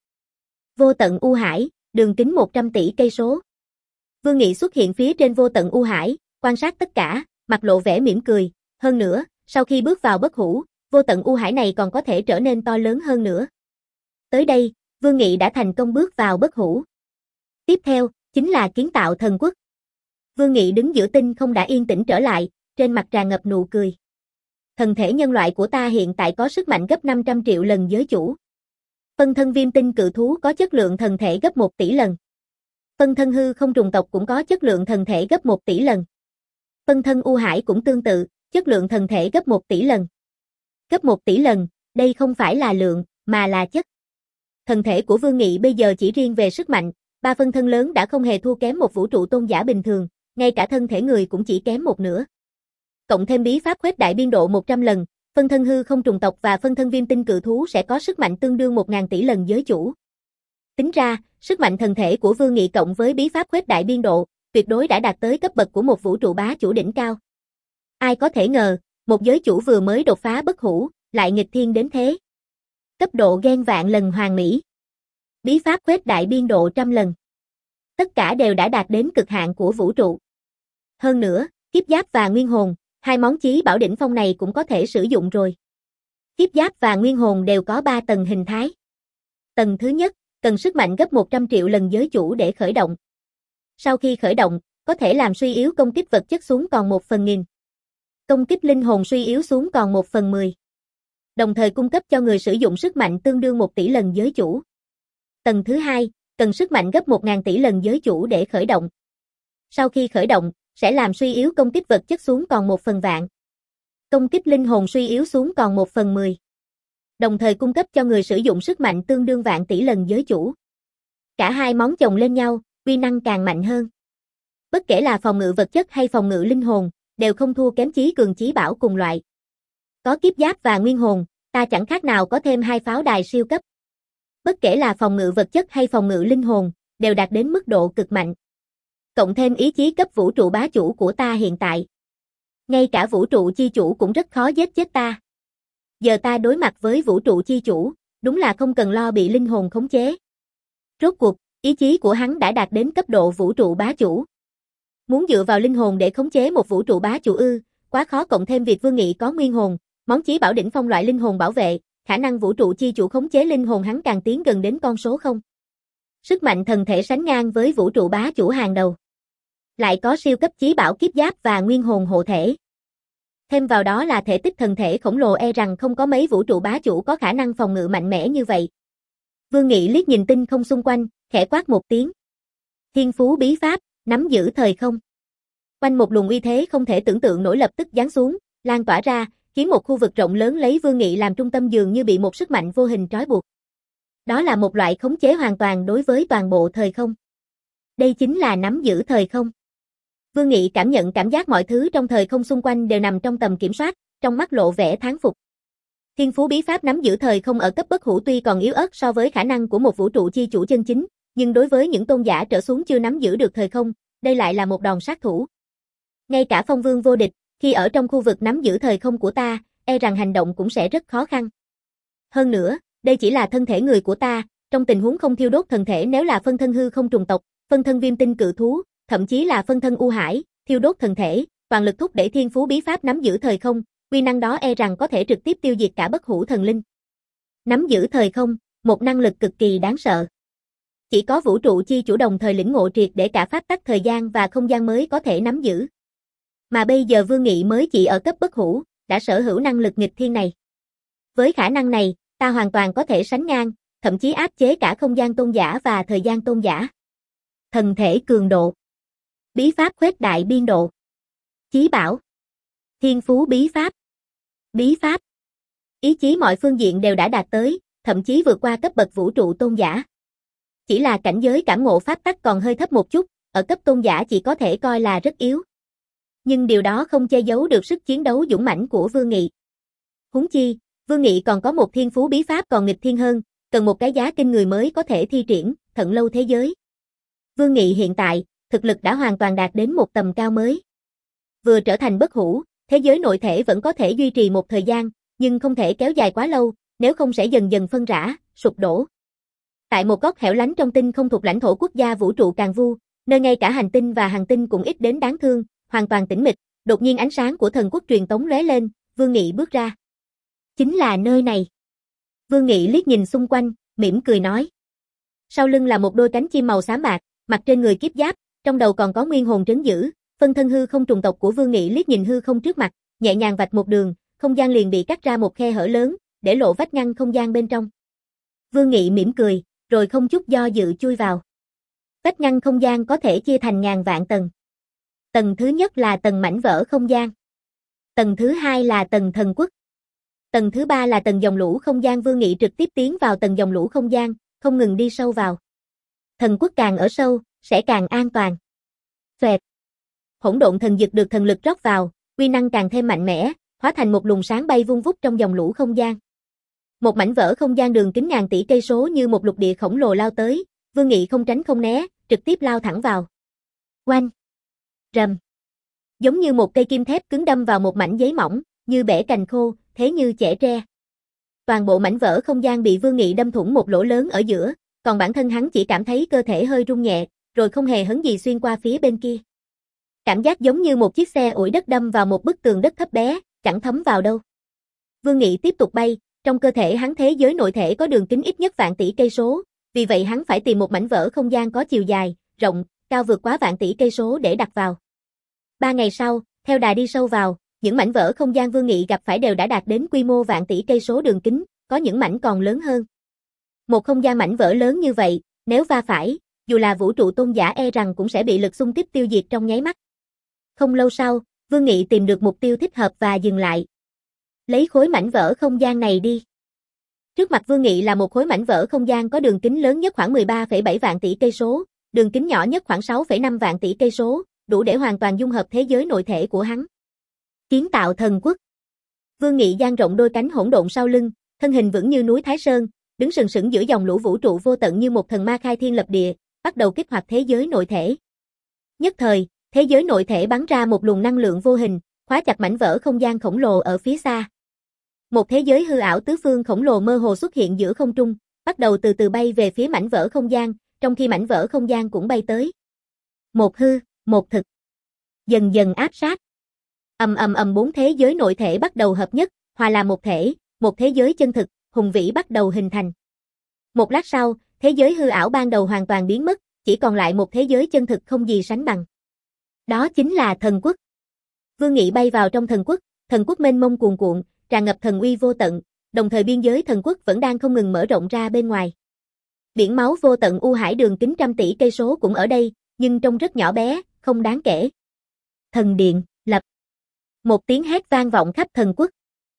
Vô tận u hải, đường kính một trăm tỷ cây số. Vương Nghị xuất hiện phía trên vô tận u hải, quan sát tất cả, mặt lộ vẻ mỉm cười, hơn nữa, sau khi bước vào bất hủ, vô tận u hải này còn có thể trở nên to lớn hơn nữa. Tới đây, Vương Nghị đã thành công bước vào bất hủ. Tiếp theo, chính là kiến tạo thần quốc. Vương Nghị đứng giữa tinh không đã yên tĩnh trở lại, trên mặt tràn ngập nụ cười. Thần thể nhân loại của ta hiện tại có sức mạnh gấp năm trăm triệu lần giới chủ. Phân thân viêm tinh cự thú có chất lượng thần thể gấp một tỷ lần. Phân thân hư không trùng tộc cũng có chất lượng thần thể gấp một tỷ lần. Phân thân u hải cũng tương tự, chất lượng thần thể gấp một tỷ lần. Gấp một tỷ lần, đây không phải là lượng, mà là chất. Thần thể của Vương Nghị bây giờ chỉ riêng về sức mạnh, ba phân thân lớn đã không hề thua kém một vũ trụ tôn giả bình thường, ngay cả thân thể người cũng chỉ kém một nửa. Cộng thêm bí pháp khuếch đại biên độ một trăm lần, phân thân hư không trùng tộc và phân thân viêm tinh cự thú sẽ có sức mạnh tương đương một nghìn tỷ lần giới chủ. Tính ra, sức mạnh thần thể của Vương Nghị cộng với bí pháp khuếch đại biên độ, tuyệt đối đã đạt tới cấp bậc của một vũ trụ bá chủ đỉnh cao. Ai có thể ngờ, một giới chủ vừa mới đột phá bất hủ, lại nghịch thiên đến thế. Cấp độ gen vạn lần hoàn mỹ. Bí pháp khuếch đại biên độ trăm lần. Tất cả đều đã đạt đến cực hạn của vũ trụ. Hơn nữa, kiếp giáp và nguyên hồn, hai món chí bảo đỉnh phong này cũng có thể sử dụng rồi. Kiếp giáp và nguyên hồn đều có ba tầng hình thái. Tầng thứ nhất, cần sức mạnh gấp một trăm triệu lần giới chủ để khởi động. Sau khi khởi động, có thể làm suy yếu công kích vật chất xuống còn một phần nghìn. Công kích linh hồn suy yếu xuống còn một phần mười. Đồng thời cung cấp cho người sử dụng sức mạnh tương đương một tỷ lần giới chủ. Tầng thứ hai, cần sức mạnh gấp một nghìn tỷ lần giới chủ để khởi động. Sau khi khởi động, sẽ làm suy yếu công kích vật chất xuống còn một phần vạn. Công kích linh hồn suy yếu xuống còn một phần mười. Đồng thời cung cấp cho người sử dụng sức mạnh tương đương vạn tỷ lần giới chủ. Cả hai món chồng lên nhau, uy năng càng mạnh hơn. Bất kể là phòng ngự vật chất hay phòng ngự linh hồn, đều không thua kém chí cường chí bảo cùng loại. Có kiếp giáp và nguyên hồn, ta chẳng khác nào có thêm hai pháo đài siêu cấp. Bất kể là phòng ngự vật chất hay phòng ngự linh hồn, đều đạt đến mức độ cực mạnh. Cộng thêm ý chí cấp vũ trụ bá chủ của ta hiện tại. Ngay cả vũ trụ chi chủ cũng rất khó giết chết ta. Giờ ta đối mặt với vũ trụ chi chủ, đúng là không cần lo bị linh hồn khống chế. Rốt cuộc, ý chí của hắn đã đạt đến cấp độ vũ trụ bá chủ. Muốn dựa vào linh hồn để khống chế một vũ trụ bá chủ ư, quá khó, cộng thêm việc Vương Nghị có nguyên hồn, món chí bảo đỉnh phong loại linh hồn bảo vệ, khả năng vũ trụ chi chủ khống chế linh hồn hắn càng tiến gần đến con số không. Sức mạnh thần thể sánh ngang với vũ trụ bá chủ hàng đầu. Lại có siêu cấp chí bảo kiếp giáp và nguyên hồn hộ thể. Thêm vào đó là thể tích thần thể khổng lồ, e rằng không có mấy vũ trụ bá chủ có khả năng phòng ngự mạnh mẽ như vậy. Vương Nghị liếc nhìn tinh không xung quanh, khẽ quát một tiếng. Thiên phú bí pháp, nắm giữ thời không. Quanh một luồng uy thế không thể tưởng tượng nổi lập tức giáng xuống, lan tỏa ra, khiến một khu vực rộng lớn lấy Vương Nghị làm trung tâm dường như bị một sức mạnh vô hình trói buộc. Đó là một loại khống chế hoàn toàn đối với toàn bộ thời không. Đây chính là nắm giữ thời không. Vương Nghị cảm nhận cảm giác mọi thứ trong thời không xung quanh đều nằm trong tầm kiểm soát, trong mắt lộ vẻ thán phục. Thiên phú bí pháp nắm giữ thời không ở cấp bất hủ tuy còn yếu ớt so với khả năng của một vũ trụ chi chủ chân chính, nhưng đối với những tôn giả trở xuống chưa nắm giữ được thời không, đây lại là một đòn sát thủ. Ngay cả phong vương vô địch, khi ở trong khu vực nắm giữ thời không của ta, e rằng hành động cũng sẽ rất khó khăn. Hơn nữa, đây chỉ là thân thể người của ta, trong tình huống không thiêu đốt thần thể, nếu là phân thân hư không trùng tộc, phân thân viêm tinh cự thú, thậm chí là phân thân u hải, thiêu đốt thần thể, toàn lực thúc đẩy thiên phú bí pháp nắm giữ thời không, uy năng đó e rằng có thể trực tiếp tiêu diệt cả bất hủ thần linh. Nắm giữ thời không, một năng lực cực kỳ đáng sợ. Chỉ có vũ trụ chi chủ đồng thời lĩnh ngộ triệt để cả pháp tắc thời gian và không gian mới có thể nắm giữ. Mà bây giờ Vương Nghị mới chỉ ở cấp bất hủ, đã sở hữu năng lực nghịch thiên này. Với khả năng này, ta hoàn toàn có thể sánh ngang, thậm chí áp chế cả không gian tôn giả và thời gian tôn giả. Thần thể cường độ. Bí pháp khuếch đại biên độ. Chí bảo. Thiên phú bí pháp. Bí pháp. Ý chí mọi phương diện đều đã đạt tới, thậm chí vượt qua cấp bậc vũ trụ tôn giả. Chỉ là cảnh giới cảm ngộ pháp tắc còn hơi thấp một chút, ở cấp tôn giả chỉ có thể coi là rất yếu. Nhưng điều đó không che giấu được sức chiến đấu dũng mãnh của Vương Nghị. Huống chi, Vương Nghị còn có một thiên phú bí pháp còn nghịch thiên hơn, cần một cái giá kinh người mới có thể thi triển, Thận Lâu thế giới. Vương Nghị hiện tại, thực lực đã hoàn toàn đạt đến một tầm cao mới. Vừa trở thành bất hủ, thế giới nội thể vẫn có thể duy trì một thời gian, nhưng không thể kéo dài quá lâu, nếu không sẽ dần dần phân rã, sụp đổ. Tại một góc hẻo lánh trong tinh không thuộc lãnh thổ quốc gia vũ trụ Càn Vu, nơi ngay cả hành tinh và hành tinh cũng ít đến đáng thương, hoàn toàn tĩnh mịch, đột nhiên ánh sáng của thần quốc truyền tống lóe lên, Vương Nghị bước ra. Chính là nơi này. Vương Nghị liếc nhìn xung quanh, mỉm cười nói. Sau lưng là một đôi cánh chim màu xám bạc, mặt trên người kiếp giáp, trong đầu còn có nguyên hồn trấn giữ, phân thân hư không trùng tộc của Vương Nghị liếc nhìn hư không trước mặt, nhẹ nhàng vạch một đường, không gian liền bị cắt ra một khe hở lớn, để lộ vách ngăn không gian bên trong. Vương Nghị mỉm cười, rồi không chút do dự chui vào. Vách ngăn không gian có thể chia thành ngàn vạn tầng. Tầng thứ nhất là tầng mảnh vỡ không gian. Tầng thứ hai là tầng thần quốc. Tầng thứ ba là tầng dòng lũ không gian. Vương Nghị trực tiếp tiến vào tầng dòng lũ không gian, không ngừng đi sâu vào. Thần quốc càng ở sâu, sẽ càng an toàn. Xoẹt. Hỗn độn thần dực được thần lực rót vào, uy năng càng thêm mạnh mẽ, hóa thành một luồng sáng bay vung vút trong dòng lũ không gian. Một mảnh vỡ không gian đường kính ngàn tỷ cây số như một lục địa khổng lồ lao tới, Vương Nghị không tránh không né, trực tiếp lao thẳng vào. Oanh! Rầm! Giống như một cây kim thép cứng đâm vào một mảnh giấy mỏng, như bẻ cành khô, thế như chẻ tre. Toàn bộ mảnh vỡ không gian bị Vương Nghị đâm thủng một lỗ lớn ở giữa, còn bản thân hắn chỉ cảm thấy cơ thể hơi rung nhẹ, rồi không hề hấn gì xuyên qua phía bên kia. Cảm giác giống như một chiếc xe ủi đất đâm vào một bức tường đất thấp bé, chẳng thấm vào đâu. Vương Nghị tiếp tục bay, trong cơ thể hắn thế giới nội thể có đường kính ít nhất vạn tỷ cây số, vì vậy hắn phải tìm một mảnh vỡ không gian có chiều dài, rộng, cao vượt quá vạn tỷ cây số để đặt vào. Ba ngày sau, theo đà đi sâu vào, những mảnh vỡ không gian Vương Nghị gặp phải đều đã đạt đến quy mô vạn tỷ cây số đường kính, có những mảnh còn lớn hơn. Một không gian mảnh vỡ lớn như vậy, nếu va phải, dù là vũ trụ tôn giả e rằng cũng sẽ bị lực xung kích tiêu diệt trong nháy mắt. Không lâu sau, Vương Nghị tìm được mục tiêu thích hợp và dừng lại. Lấy khối mảnh vỡ không gian này đi. Trước mặt Vương Nghị là một khối mảnh vỡ không gian có đường kính lớn nhất khoảng mười ba phẩy bảy vạn tỷ cây số, đường kính nhỏ nhất khoảng sáu phẩy năm vạn tỷ cây số, đủ để hoàn toàn dung hợp thế giới nội thể của hắn. Kiến tạo thần quốc. Vương Nghị dang rộng đôi cánh hỗn độn sau lưng, thân hình vững như núi Thái Sơn, đứng sừng sững giữa dòng lũ vũ trụ vô tận như một thần ma khai thiên lập địa, bắt đầu kích hoạt thế giới nội thể. Nhất thời, thế giới nội thể bắn ra một luồng năng lượng vô hình, khóa chặt mảnh vỡ không gian khổng lồ ở phía xa. Một thế giới hư ảo tứ phương khổng lồ mơ hồ xuất hiện giữa không trung, bắt đầu từ từ bay về phía mảnh vỡ không gian, trong khi mảnh vỡ không gian cũng bay tới. Một hư, một thực. Dần dần áp sát. Ầm ầm ầm bốn thế giới nội thể bắt đầu hợp nhất, hòa làm một thể, một thế giới chân thực, hùng vĩ bắt đầu hình thành. Một lát sau, thế giới hư ảo ban đầu hoàn toàn biến mất, chỉ còn lại một thế giới chân thực không gì sánh bằng. Đó chính là thần quốc. Vương Nghị bay vào trong thần quốc, thần quốc mênh mông cuồn cuộn, tràn ngập thần uy vô tận, đồng thời biên giới thần quốc vẫn đang không ngừng mở rộng ra bên ngoài. Biển máu vô tận u hải đường kính trăm tỷ cây số cũng ở đây, nhưng trông rất nhỏ bé, không đáng kể. Thần điện, lập. Một tiếng hét vang vọng khắp thần quốc.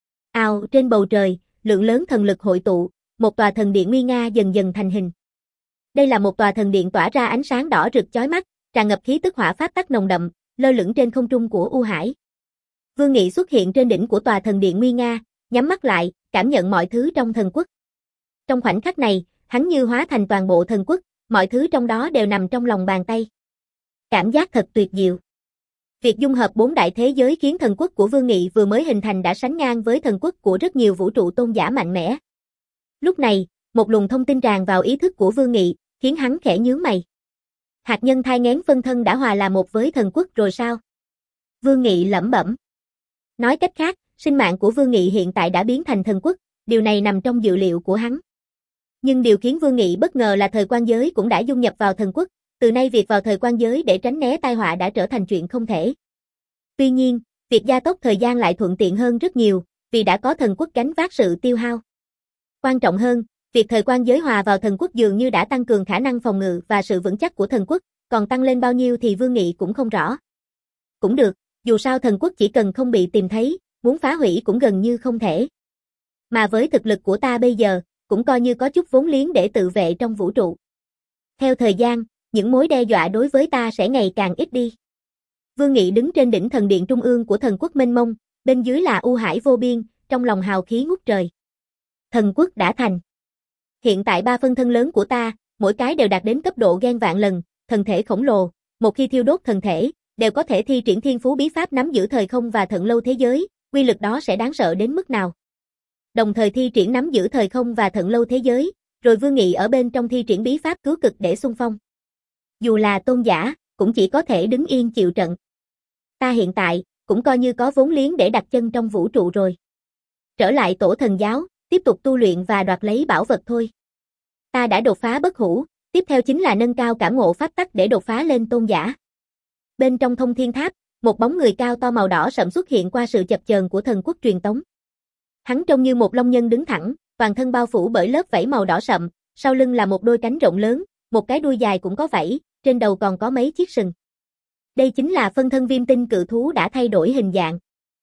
Ào, trên bầu trời, lượng lớn thần lực hội tụ, một tòa thần điện nguy nga dần dần thành hình. Đây là một tòa thần điện tỏa ra ánh sáng đỏ rực chói mắt, tràn ngập khí tức hỏa pháp tắc nồng đậm, lơ lửng trên không trung của u hải. Vương Nghị xuất hiện trên đỉnh của tòa thần điện nguy nga, nhắm mắt lại, cảm nhận mọi thứ trong thần quốc. Trong khoảnh khắc này, hắn như hóa thành toàn bộ thần quốc, mọi thứ trong đó đều nằm trong lòng bàn tay. Cảm giác thật tuyệt diệu. Việc dung hợp bốn đại thế giới khiến thần quốc của Vương Nghị vừa mới hình thành đã sánh ngang với thần quốc của rất nhiều vũ trụ tôn giả mạnh mẽ. Lúc này, một luồng thông tin tràn vào ý thức của Vương Nghị, khiến hắn khẽ nhướng mày. Hạt nhân thai nghén phân thân đã hòa là một với thần quốc rồi sao? Vương Nghị lẩm bẩm. Nói cách khác, sinh mạng của Vương Nghị hiện tại đã biến thành thần quốc, điều này nằm trong dự liệu của hắn. Nhưng điều khiến Vương Nghị bất ngờ là thời quan giới cũng đã dung nhập vào thần quốc, từ nay việc vào thời quan giới để tránh né tai họa đã trở thành chuyện không thể. Tuy nhiên, việc gia tốc thời gian lại thuận tiện hơn rất nhiều, vì đã có thần quốc gánh vác sự tiêu hao. Quan trọng hơn, việc thời quan giới hòa vào thần quốc dường như đã tăng cường khả năng phòng ngự và sự vững chắc của thần quốc, còn tăng lên bao nhiêu thì Vương Nghị cũng không rõ. Cũng được, dù sao thần quốc chỉ cần không bị tìm thấy, muốn phá hủy cũng gần như không thể. Mà với thực lực của ta bây giờ, cũng coi như có chút vốn liếng để tự vệ trong vũ trụ. Theo thời gian, những mối đe dọa đối với ta sẽ ngày càng ít đi. Vương Nghị đứng trên đỉnh thần điện trung ương của thần quốc mênh mông, bên dưới là u hải vô biên, trong lòng hào khí ngút trời. Thần quốc đã thành. Hiện tại ba phân thân lớn của ta, mỗi cái đều đạt đến cấp độ gen vạn lần, thần thể khổng lồ, một khi thiêu đốt thần thể, đều có thể thi triển thiên phú bí pháp nắm giữ thời không và thận lâu thế giới, uy lực đó sẽ đáng sợ đến mức nào. Đồng thời thi triển nắm giữ thời không và thận lâu thế giới, rồi Vương Nghị ở bên trong thi triển bí pháp cứu cực để xung phong. Dù là tôn giả, cũng chỉ có thể đứng yên chịu trận. Ta hiện tại, cũng coi như có vốn liếng để đặt chân trong vũ trụ rồi. Trở lại tổ thần giáo, tiếp tục tu luyện và đoạt lấy bảo vật thôi. Ta đã đột phá bất hủ, tiếp theo chính là nâng cao cảm ngộ pháp tắc để đột phá lên tôn giả. Bên trong thông thiên tháp, một bóng người cao to màu đỏ sẫm xuất hiện qua sự chập chờn của thần quốc truyền tống. Hắn trông như một long nhân đứng thẳng, toàn thân bao phủ bởi lớp vảy màu đỏ sậm, sau lưng là một đôi cánh rộng lớn, một cái đuôi dài cũng có vảy, trên đầu còn có mấy chiếc sừng. Đây chính là phân thân viêm tinh cự thú đã thay đổi hình dạng.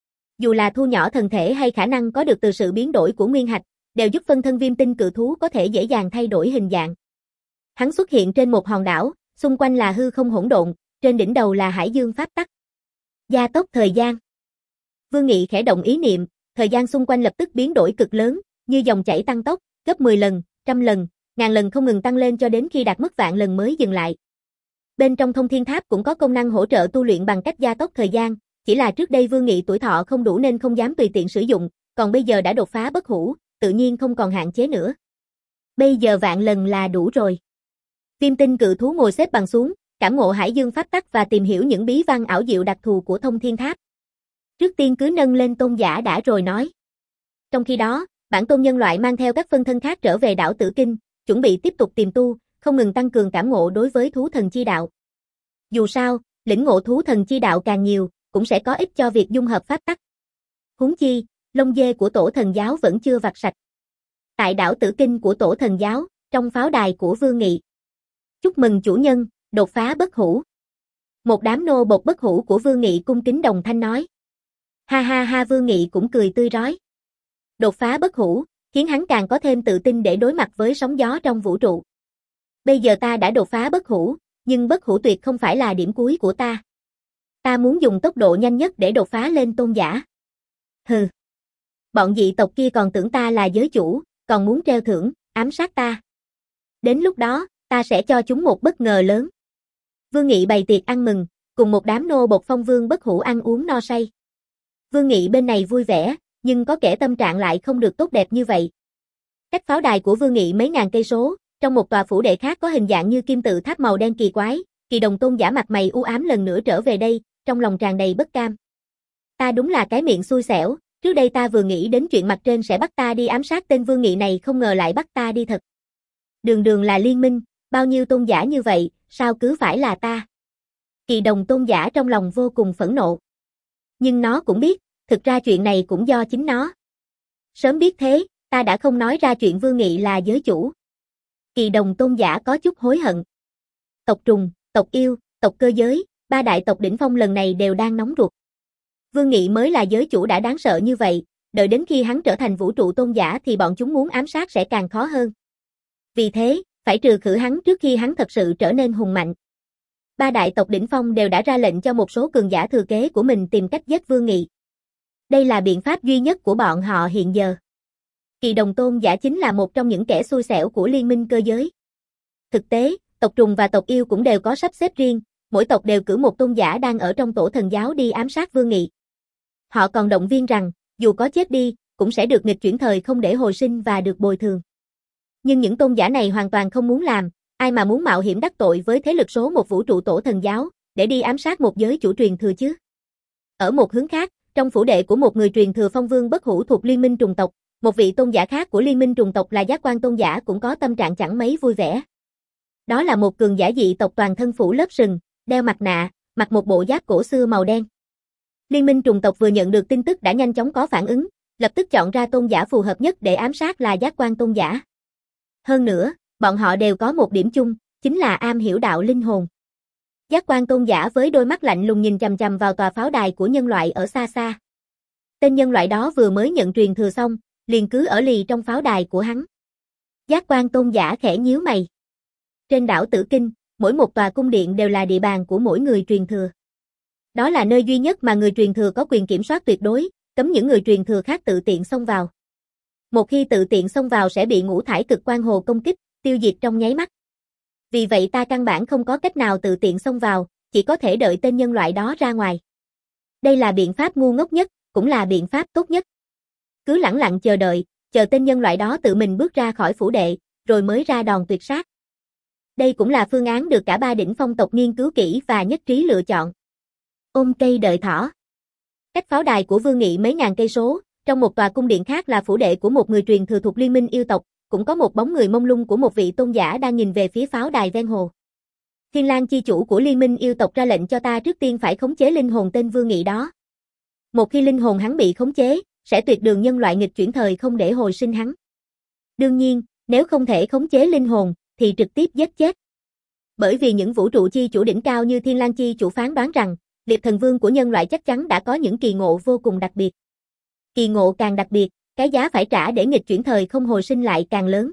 Dù là thu nhỏ thần thể hay khả năng có được từ sự biến đổi của nguyên hạch, đều giúp phân thân viêm tinh cự thú có thể dễ dàng thay đổi hình dạng. Hắn xuất hiện trên một hòn đảo, xung quanh là hư không hỗn độn, trên đỉnh đầu là hải dương pháp tắc. Gia tốc thời gian. Vương Nghị khẽ động ý niệm, thời gian xung quanh lập tức biến đổi cực lớn, như dòng chảy tăng tốc, gấp mười lần, trăm lần, ngàn lần không ngừng tăng lên cho đến khi đạt mức vạn lần mới dừng lại. Bên trong thông thiên tháp cũng có công năng hỗ trợ tu luyện bằng cách gia tốc thời gian, chỉ là trước đây Vương Nghị tuổi thọ không đủ nên không dám tùy tiện sử dụng, còn bây giờ đã đột phá bất hủ, tự nhiên không còn hạn chế nữa. Bây giờ vạn lần là đủ rồi. Viêm tinh cự thú ngồi xếp bằng xuống, cảm ngộ hải dương pháp tắc và tìm hiểu những bí văn ảo diệu đặc thù của thông thiên tháp. Trước tiên cứ nâng lên tôn giả đã rồi nói. Trong khi đó, bản tôn nhân loại mang theo các phân thân khác trở về đảo Tử Kinh, chuẩn bị tiếp tục tìm tu, không ngừng tăng cường cảm ngộ đối với thú thần chi đạo. Dù sao, lĩnh ngộ thú thần chi đạo càng nhiều, cũng sẽ có ích cho việc dung hợp pháp tắc. Huống chi, lông dê của tổ thần giáo vẫn chưa vặt sạch. Tại đảo Tử Kinh của tổ thần giáo, trong pháo đài của Vương Nghị. Chúc mừng chủ nhân, đột phá bất hủ. Một đám nô bộc bất hủ của Vương Nghị cung kính đồng thanh nói. Ha ha ha, Vương Nghị cũng cười tươi rói. Đột phá bất hủ, khiến hắn càng có thêm tự tin để đối mặt với sóng gió trong vũ trụ. Bây giờ ta đã đột phá bất hủ, nhưng bất hủ tuyệt không phải là điểm cuối của ta. Ta muốn dùng tốc độ nhanh nhất để đột phá lên tôn giả. Hừ. Bọn dị tộc kia còn tưởng ta là giới chủ, còn muốn treo thưởng, ám sát ta. Đến lúc đó, ta sẽ cho chúng một bất ngờ lớn. Vương Nghị bày tiệc ăn mừng, cùng một đám nô bộc phong vương bất hủ ăn uống no say. Vương Nghị bên này vui vẻ, nhưng có kẻ tâm trạng lại không được tốt đẹp như vậy. Cách pháo đài của Vương Nghị mấy ngàn cây số, trong một tòa phủ đệ khác có hình dạng như kim tự tháp màu đen kỳ quái, Kỳ Đồng tôn giả mặt mày u ám lần nữa trở về đây, trong lòng tràn đầy bất cam. Ta đúng là cái miệng xui xẻo, trước đây ta vừa nghĩ đến chuyện mặt trên sẽ bắt ta đi ám sát tên Vương Nghị này không ngờ lại bắt ta đi thật. Đường đường là liên minh, bao nhiêu tôn giả như vậy, sao cứ phải là ta? Kỳ Đồng tôn giả trong lòng vô cùng phẫn nộ. Nhưng nó cũng biết, thực ra chuyện này cũng do chính nó. Sớm biết thế, ta đã không nói ra chuyện Vương Nghị là giới chủ. Kỳ Đồng tôn giả có chút hối hận. Tộc trùng, tộc yêu, tộc cơ giới, ba đại tộc đỉnh phong lần này đều đang nóng ruột. Vương Nghị mới là giới chủ đã đáng sợ như vậy, đợi đến khi hắn trở thành vũ trụ tôn giả thì bọn chúng muốn ám sát sẽ càng khó hơn. Vì thế, phải trừ khử hắn trước khi hắn thật sự trở nên hùng mạnh. Ba đại tộc đỉnh phong đều đã ra lệnh cho một số cường giả thừa kế của mình tìm cách giết Vương Nghị. Đây là biện pháp duy nhất của bọn họ hiện giờ. Kỳ Đồng tôn giả chính là một trong những kẻ xui xẻo của liên minh cơ giới. Thực tế, tộc trùng và tộc yêu cũng đều có sắp xếp riêng, mỗi tộc đều cử một tôn giả đang ở trong tổ thần giáo đi ám sát Vương Nghị. Họ còn động viên rằng, dù có chết đi, cũng sẽ được nghịch chuyển thời không để hồi sinh và được bồi thường. Nhưng những tôn giả này hoàn toàn không muốn làm, ai mà muốn mạo hiểm đắc tội với thế lực số một vũ trụ tổ thần giáo, để đi ám sát một giới chủ truyền thừa chứ. Ở một hướng khác, trong phủ đệ của một người truyền thừa phong vương bất hủ thuộc liên minh trùng tộc, một vị tôn giả khác của liên minh trùng tộc là Giác Quan tôn giả cũng có tâm trạng chẳng mấy vui vẻ. Đó là một cường giả dị tộc toàn thân phủ lớp sừng, đeo mặt nạ, mặc một bộ giáp cổ xưa màu đen. Liên minh trùng tộc vừa nhận được tin tức đã nhanh chóng có phản ứng, lập tức chọn ra tôn giả phù hợp nhất để ám sát là Giác Quan tôn giả. Hơn nữa, bọn họ đều có một điểm chung, chính là am hiểu đạo linh hồn. Giác Quan tôn giả với đôi mắt lạnh lùng nhìn chằm chằm vào tòa pháo đài của nhân loại ở xa xa. Tên nhân loại đó vừa mới nhận truyền thừa xong, liền cứ ở lì trong pháo đài của hắn. Giác Quan tôn giả khẽ nhíu mày. Trên đảo Tử Kinh, mỗi một tòa cung điện đều là địa bàn của mỗi người truyền thừa. Đó là nơi duy nhất mà người truyền thừa có quyền kiểm soát tuyệt đối, cấm những người truyền thừa khác tự tiện xông vào. Một khi tự tiện xông vào sẽ bị ngũ thải cực quang hồ công kích, tiêu diệt trong nháy mắt. Vì vậy ta căn bản không có cách nào tự tiện xông vào, chỉ có thể đợi tên nhân loại đó ra ngoài. Đây là biện pháp ngu ngốc nhất, cũng là biện pháp tốt nhất. Cứ lẳng lặng chờ đợi, chờ tên nhân loại đó tự mình bước ra khỏi phủ đệ, rồi mới ra đòn tuyệt sát. Đây cũng là phương án được cả ba đỉnh phong tộc nghiên cứu kỹ và nhất trí lựa chọn. Ôm cây đợi thỏ. Cách pháo đài của Vương Nghị mấy ngàn cây số, trong một tòa cung điện khác là phủ đệ của một người truyền thừa thuộc liên minh yêu tộc, cũng có một bóng người mông lung của một vị tôn giả đang nhìn về phía pháo đài ven hồ. Thiên Lang chi chủ của liên minh yêu tộc ra lệnh cho ta trước tiên phải khống chế linh hồn tên Vương Nghị đó. Một khi linh hồn hắn bị khống chế, sẽ tuyệt đường nhân loại nghịch chuyển thời không để hồi sinh hắn. Đương nhiên, nếu không thể khống chế linh hồn, thì trực tiếp giết chết. Bởi vì những vũ trụ chi chủ đỉnh cao như Thiên Lang chi chủ phán đoán rằng, Liệt Thần Vương của nhân loại chắc chắn đã có những kỳ ngộ vô cùng đặc biệt. Kỳ ngộ càng đặc biệt, cái giá phải trả để nghịch chuyển thời không hồi sinh lại càng lớn.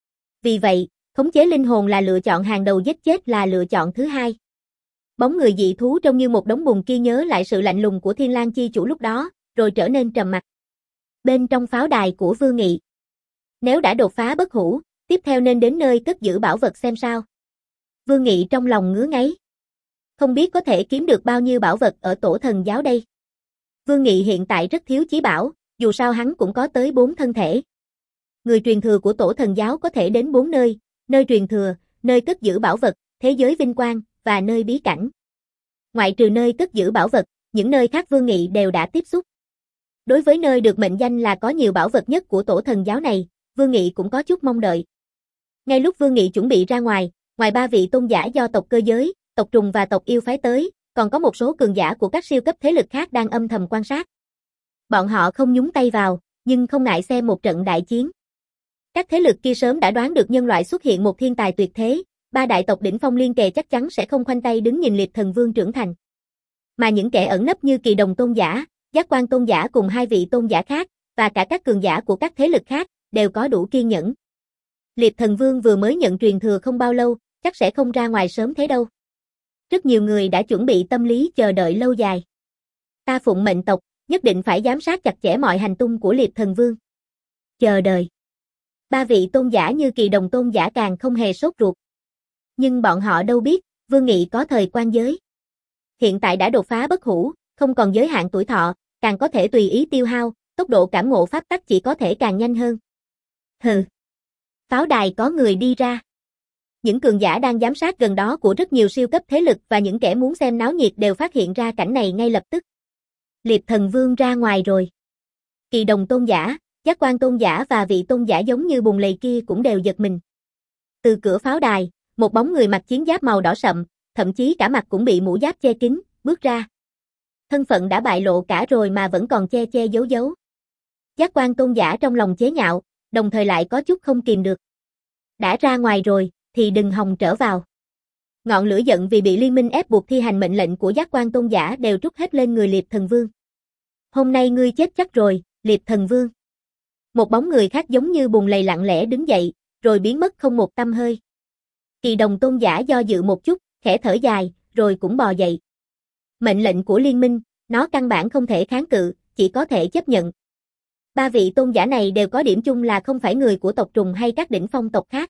Vì vậy, khống chế linh hồn là lựa chọn hàng đầu, giết chết là lựa chọn thứ hai. Bóng người dị thú trông như một đống bùn kia nhớ lại sự lạnh lùng của Thiên Lang chi chủ lúc đó, rồi trở nên trầm mặc. Bên trong pháo đài của Vương Nghị. Nếu đã đột phá bất hủ, tiếp theo nên đến nơi cất giữ bảo vật xem sao. Vương Nghị trong lòng ngứa ngáy. Không biết có thể kiếm được bao nhiêu bảo vật ở tổ thần giáo đây. Vương Nghị hiện tại rất thiếu chí bảo, dù sao hắn cũng có tới bốn thân thể. Người truyền thừa của tổ thần giáo có thể đến bốn nơi, nơi truyền thừa, nơi cất giữ bảo vật, thế giới vinh quang, và nơi bí cảnh. Ngoại trừ nơi cất giữ bảo vật, những nơi khác Vương Nghị đều đã tiếp xúc. Đối với nơi được mệnh danh là có nhiều bảo vật nhất của tổ thần giáo này, Vương Nghị cũng có chút mong đợi. Ngay lúc Vương Nghị chuẩn bị ra ngoài, ngoài ba vị tôn giả do tộc cơ giới, tộc trùng và tộc yêu phái tới, còn có một số cường giả của các siêu cấp thế lực khác đang âm thầm quan sát. Bọn họ không nhúng tay vào, nhưng không ngại xem một trận đại chiến. Các thế lực kia sớm đã đoán được nhân loại xuất hiện một thiên tài tuyệt thế, ba đại tộc đỉnh phong liên kề chắc chắn sẽ không khoanh tay đứng nhìn Liệt Thần Vương trưởng thành. Mà những kẻ ẩn nấp như Kỳ Đồng tôn giả, Giác Quan tôn giả cùng hai vị tôn giả khác, và cả các cường giả của các thế lực khác, đều có đủ kiên nhẫn. Liệt Thần Vương vừa mới nhận truyền thừa không bao lâu, chắc sẽ không ra ngoài sớm thế đâu. Rất nhiều người đã chuẩn bị tâm lý chờ đợi lâu dài. Ta phụng mệnh tộc, nhất định phải giám sát chặt chẽ mọi hành tung của Liệt Thần Vương. Chờ đợi. Ba vị tôn giả như Kỳ Đồng tôn giả càng không hề sốt ruột. Nhưng bọn họ đâu biết, Vương Nghị có thời quan giới. Hiện tại đã đột phá bất hủ, không còn giới hạn tuổi thọ, càng có thể tùy ý tiêu hao, tốc độ cảm ngộ pháp tắc chỉ có thể càng nhanh hơn. Hừ. Pháo đài có người đi ra. Những cường giả đang giám sát gần đó của rất nhiều siêu cấp thế lực và những kẻ muốn xem náo nhiệt đều phát hiện ra cảnh này ngay lập tức. Liệp Thần Vương ra ngoài rồi. Kỳ Đồng tôn giả, Giác Quan tôn giả và vị tôn giả giống như bùn lầy kia cũng đều giật mình. Từ cửa pháo đài, một bóng người mặc chiến giáp màu đỏ sậm, thậm chí cả mặt cũng bị mũ giáp che kín, bước ra. Thân phận đã bại lộ cả rồi mà vẫn còn che che giấu giấu. Giác Quan tôn giả trong lòng chế nhạo, đồng thời lại có chút không kìm được. Đã ra ngoài rồi, thì đừng hòng trở vào. Ngọn lửa giận vì bị liên minh ép buộc thi hành mệnh lệnh của Giác Quan tôn giả đều trút hết lên người Liệp Thần Vương. Hôm nay ngươi chết chắc rồi, Liệp Thần Vương. Một bóng người khác giống như bùn lầy lặng lẽ đứng dậy, rồi biến mất không một tăm hơi. Kỳ Đồng tôn giả do dự một chút, khẽ thở dài, rồi cũng bò dậy. Mệnh lệnh của liên minh, nó căn bản không thể kháng cự, chỉ có thể chấp nhận. Ba vị tôn giả này đều có điểm chung là không phải người của tộc trùng hay các đỉnh phong tộc khác.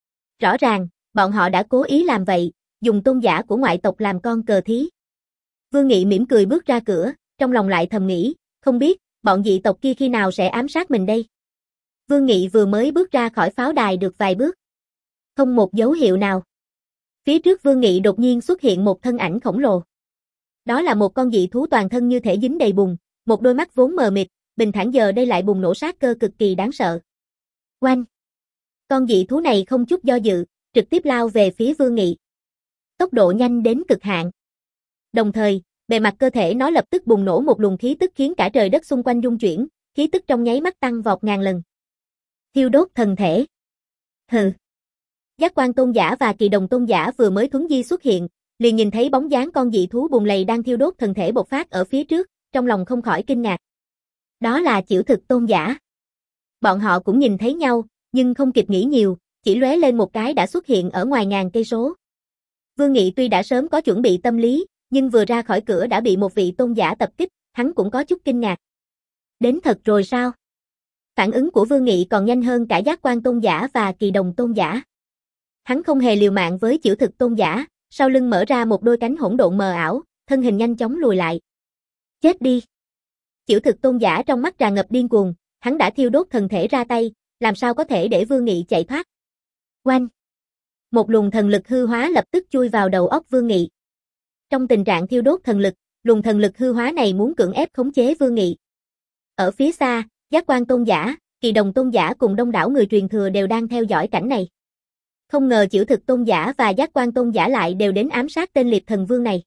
Rõ ràng, bọn họ đã cố ý làm vậy, dùng tôn giả của ngoại tộc làm con cờ thí. Vương Nghị mỉm cười bước ra cửa, trong lòng lại thầm nghĩ, không biết, bọn dị tộc kia khi nào sẽ ám sát mình đây. Vương Nghị vừa mới bước ra khỏi pháo đài được vài bước. Không một dấu hiệu nào. Phía trước Vương Nghị đột nhiên xuất hiện một thân ảnh khổng lồ. Đó là một con dị thú toàn thân như thể dính đầy bùn, một đôi mắt vốn mờ mịt, bình thản giờ đây lại bùng nổ sát cơ cực kỳ đáng sợ. Oanh! Con dị thú này không chút do dự, trực tiếp lao về phía Vương Nghị. Tốc độ nhanh đến cực hạn. Đồng thời, bề mặt cơ thể nó lập tức bùng nổ một luồng khí tức khiến cả trời đất xung quanh rung chuyển, khí tức trong nháy mắt tăng vọt ngàn lần. Thiêu đốt thần thể. Hừ. Giác Quan tôn giả và Kỳ Đồng tôn giả vừa mới thuấn di xuất hiện, liền nhìn thấy bóng dáng con dị thú bùn lầy đang thiêu đốt thần thể bộc phát ở phía trước, trong lòng không khỏi kinh ngạc. Đó là Chiểu Thực tôn giả. Bọn họ cũng nhìn thấy nhau, nhưng không kịp nghĩ nhiều, chỉ lóe lên một cái đã xuất hiện ở ngoài ngàn cây số. Vương Nghị tuy đã sớm có chuẩn bị tâm lý, nhưng vừa ra khỏi cửa đã bị một vị tôn giả tập kích, hắn cũng có chút kinh ngạc. Đến thật rồi sao? Phản ứng của Vương Nghị còn nhanh hơn cả Giác Quan tôn giả và Kỳ Đồng tôn giả. Hắn không hề liều mạng với Chiểu Thực tôn giả, sau lưng mở ra một đôi cánh hỗn độn mờ ảo, thân hình nhanh chóng lùi lại. Chết đi! Chiểu Thực tôn giả trong mắt tràn ngập điên cuồng, hắn đã thiêu đốt thần thể ra tay, làm sao có thể để Vương Nghị chạy thoát. Oanh! Một luồng thần lực hư hóa lập tức chui vào đầu óc Vương Nghị. Trong tình trạng thiêu đốt thần lực, luồng thần lực hư hóa này muốn cưỡng ép khống chế Vương Nghị. Ở phía xa, Giác Quan tôn giả, Kỳ Đồng tôn giả cùng đông đảo người truyền thừa đều đang theo dõi cảnh này. Không ngờ Chiểu Thực tôn giả và Giác Quan tôn giả lại đều đến ám sát tên Liệp Thần Vương này.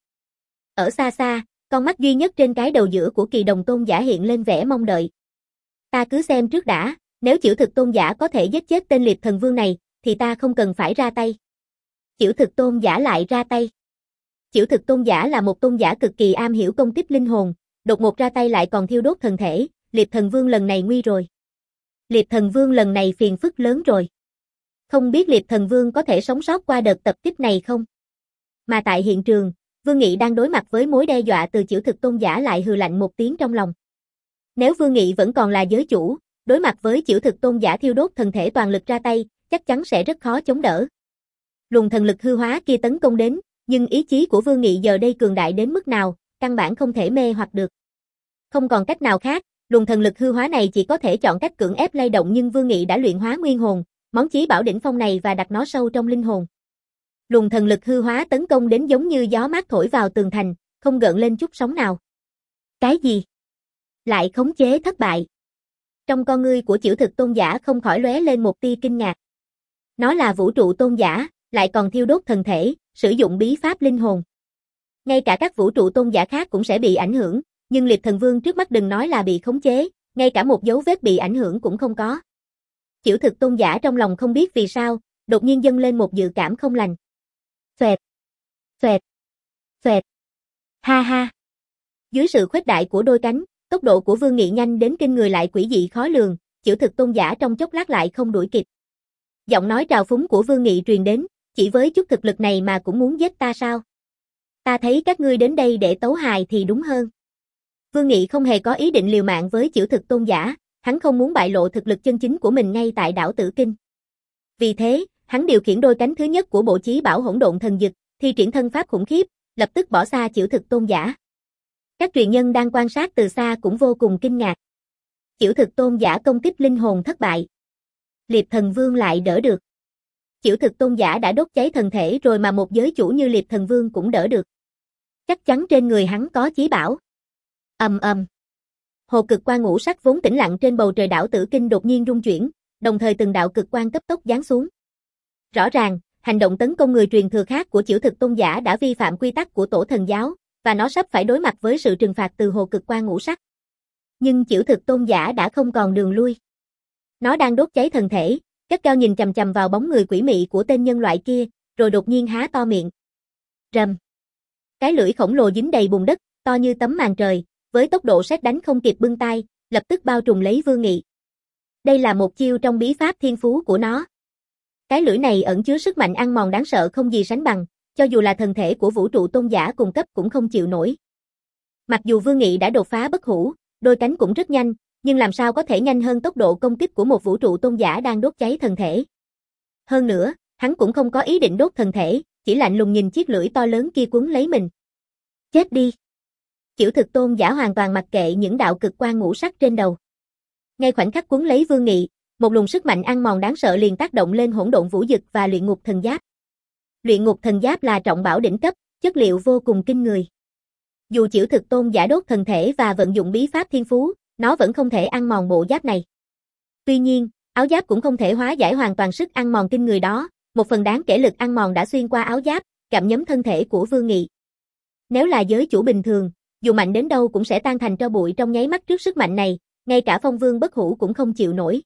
Ở xa xa, con mắt duy nhất trên cái đầu giữa của Kỳ Đồng tôn giả hiện lên vẻ mong đợi. Ta cứ xem trước đã, nếu Chiểu Thực tôn giả có thể giết chết tên Liệp Thần Vương này, thì ta không cần phải ra tay. Chiểu Thực tôn giả lại ra tay. Chiểu Thực tôn giả là một tôn giả cực kỳ am hiểu công kích linh hồn, đột ngột ra tay lại còn thiêu đốt thần thể, Liệp Thần Vương lần này nguy rồi. Liệp Thần Vương lần này phiền phức lớn rồi. Không biết Liệp Thần Vương có thể sống sót qua đợt tập kích này không? Mà tại hiện trường, Vương Nghị đang đối mặt với mối đe dọa từ Chiểu Thực tôn giả lại hừ lạnh một tiếng trong lòng. Nếu Vương Nghị vẫn còn là giới chủ, đối mặt với Chiểu Thực tôn giả thiêu đốt thần thể toàn lực ra tay, chắc chắn sẽ rất khó chống đỡ. Luồng thần lực hư hóa kia tấn công đến, nhưng ý chí của Vương Nghị giờ đây cường đại đến mức nào, căn bản không thể mê hoặc được. Không còn cách nào khác, luồng thần lực hư hóa này chỉ có thể chọn cách cưỡng ép lay động, nhưng Vương Nghị đã luyện hóa nguyên hồn, món chí bảo đỉnh phong này và đặt nó sâu trong linh hồn. Luồng thần lực hư hóa tấn công đến giống như gió mát thổi vào tường thành, không gợn lên chút sóng nào. Cái gì? Lại khống chế thất bại. Trong con ngươi của Chiểu Thực tôn giả không khỏi lóe lên một tia kinh ngạc. Nó là vũ trụ tôn giả, lại còn thiêu đốt thần thể, sử dụng bí pháp linh hồn. Ngay cả các vũ trụ tôn giả khác cũng sẽ bị ảnh hưởng, nhưng Liệp Thần Vương trước mắt đừng nói là bị khống chế, ngay cả một dấu vết bị ảnh hưởng cũng không có. Chiểu Thực tôn giả trong lòng không biết vì sao, đột nhiên dâng lên một dự cảm không lành. Xoẹt, xoẹt, xoẹt. Ha ha. Dưới sự khuếch đại của đôi cánh, tốc độ của Vương Nghị nhanh đến kinh người lại quỷ dị khó lường, Chiểu Thực tôn giả trong chốc lát lại không đuổi kịp. Giọng nói trào phúng của Vương Nghị truyền đến, chỉ với chút thực lực này mà cũng muốn giết ta sao? Ta thấy các ngươi đến đây để tấu hài thì đúng hơn. Vương Nghị không hề có ý định liều mạng với Chiểu Thực tôn giả, hắn không muốn bại lộ thực lực chân chính của mình ngay tại đảo Tử Kinh. Vì thế, hắn điều khiển đôi cánh thứ nhất của bộ chí bảo hỗn độn thần dực, thi triển thân pháp khủng khiếp, lập tức bỏ xa Chiểu Thực tôn giả. Các truyền nhân đang quan sát từ xa cũng vô cùng kinh ngạc. Chiểu Thực tôn giả công kích linh hồn thất bại. Liệp Thần Vương lại đỡ được. Chiểu Thực tôn giả đã đốt cháy thần thể rồi mà một giới chủ như Liệp Thần Vương cũng đỡ được. Chắc chắn trên người hắn có chí bảo. Ầm ầm. Hồ cực quang ngũ sắc vốn tĩnh lặng trên bầu trời đảo Tử Kinh đột nhiên rung chuyển, đồng thời từng đạo cực quang cấp tốc giáng xuống. Rõ ràng, hành động tấn công người truyền thừa khác của Chiểu Thực Tôn giả đã vi phạm quy tắc của Tổ Thần giáo, và nó sắp phải đối mặt với sự trừng phạt từ hồ cực quang ngũ sắc. Nhưng Chiểu Thực Tôn giả đã không còn đường lui. Nó đang đốt cháy thần thể, gắt gao nhìn chằm chằm vào bóng người quỷ mị của tên nhân loại kia, rồi đột nhiên há to miệng. Rầm. Cái lưỡi khổng lồ dính đầy bùn đất, to như tấm màn trời, với tốc độ sét đánh không kịp bưng tay, lập tức bao trùm lấy Vương Nghị. Đây là một chiêu trong bí pháp thiên phú của nó. Cái lưỡi này ẩn chứa sức mạnh ăn mòn đáng sợ không gì sánh bằng, cho dù là thần thể của vũ trụ tôn giả cùng cấp cũng không chịu nổi. Mặc dù Vương Nghị đã đột phá bất hủ, đôi cánh cũng rất nhanh, nhưng làm sao có thể nhanh hơn tốc độ công kích của một vũ trụ tôn giả đang đốt cháy thần thể. Hơn nữa, hắn cũng không có ý định đốt thần thể, chỉ lạnh lùng nhìn chiếc lưỡi to lớn kia quấn lấy mình. Chết đi! Chiểu Thực Tôn giả hoàn toàn mặc kệ những đạo cực quang ngũ sắc trên đầu. Ngay khoảnh khắc quấn lấy Vương Nghị, một luồng sức mạnh ăn mòn đáng sợ liền tác động lên hỗn độn vũ dực và luyện ngục thần giáp. Luyện ngục thần giáp là trọng bảo đỉnh cấp, chất liệu vô cùng kinh người. Dù Chiểu Thực Tôn giả đốt thần thể và vận dụng bí pháp thiên phú, nó vẫn không thể ăn mòn bộ giáp này. Tuy nhiên, áo giáp cũng không thể hóa giải hoàn toàn sức ăn mòn kinh người đó, một phần đáng kể lực ăn mòn đã xuyên qua áo giáp, gặm nhấm thân thể của Vương Nghị. Nếu là giới chủ bình thường, dù mạnh đến đâu cũng sẽ tan thành tro bụi trong nháy mắt trước sức mạnh này, ngay cả phong vương bất hủ cũng không chịu nổi.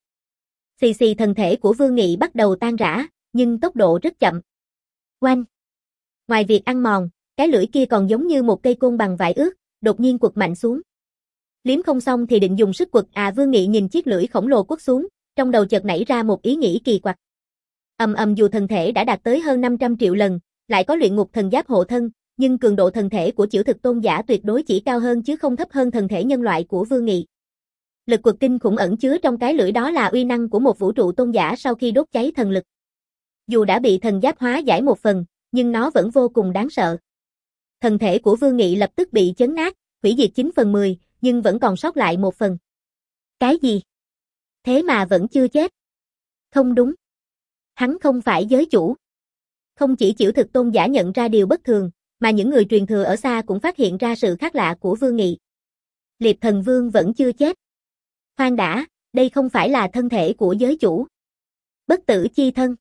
Xì xì thân thể của Vương Nghị bắt đầu tan rã, nhưng tốc độ rất chậm. Oanh! Ngoài việc ăn mòn, cái lưỡi kia còn giống như một cây côn bằng vải ướt, đột nhiên quật mạnh xuống. Liếm không xong thì định dùng sức quật à Vương Nghị nhìn chiếc lưỡi khổng lồ quất xuống, trong đầu chợt nảy ra một ý nghĩ kỳ quặc. Ầm ầm dù thần thể đã đạt tới hơn năm trăm triệu lần, lại có luyện ngục thần giáp hộ thân, nhưng cường độ thần thể của Chiểu Thực Tôn giả tuyệt đối chỉ cao hơn chứ không thấp hơn thần thể nhân loại của Vương Nghị. Lực quật kinh khủng ẩn chứa trong cái lưỡi đó là uy năng của một vũ trụ tôn giả sau khi đốt cháy thần lực. Dù đã bị thần giáp hóa giải một phần, nhưng nó vẫn vô cùng đáng sợ. Thần thể của Vương Nghị lập tức bị chấn nát, hủy diệt chín phần mười, nhưng vẫn còn sót lại một phần. Cái gì? Thế mà vẫn chưa chết. Không đúng. Hắn không phải giới chủ. Không chỉ Chiểu Thực Tôn giả nhận ra điều bất thường, mà những người truyền thừa ở xa cũng phát hiện ra sự khác lạ của Vương Nghị. Liệp Thần Vương vẫn chưa chết. Khoan đã, đây không phải là thân thể của giới chủ. Bất tử chi thân.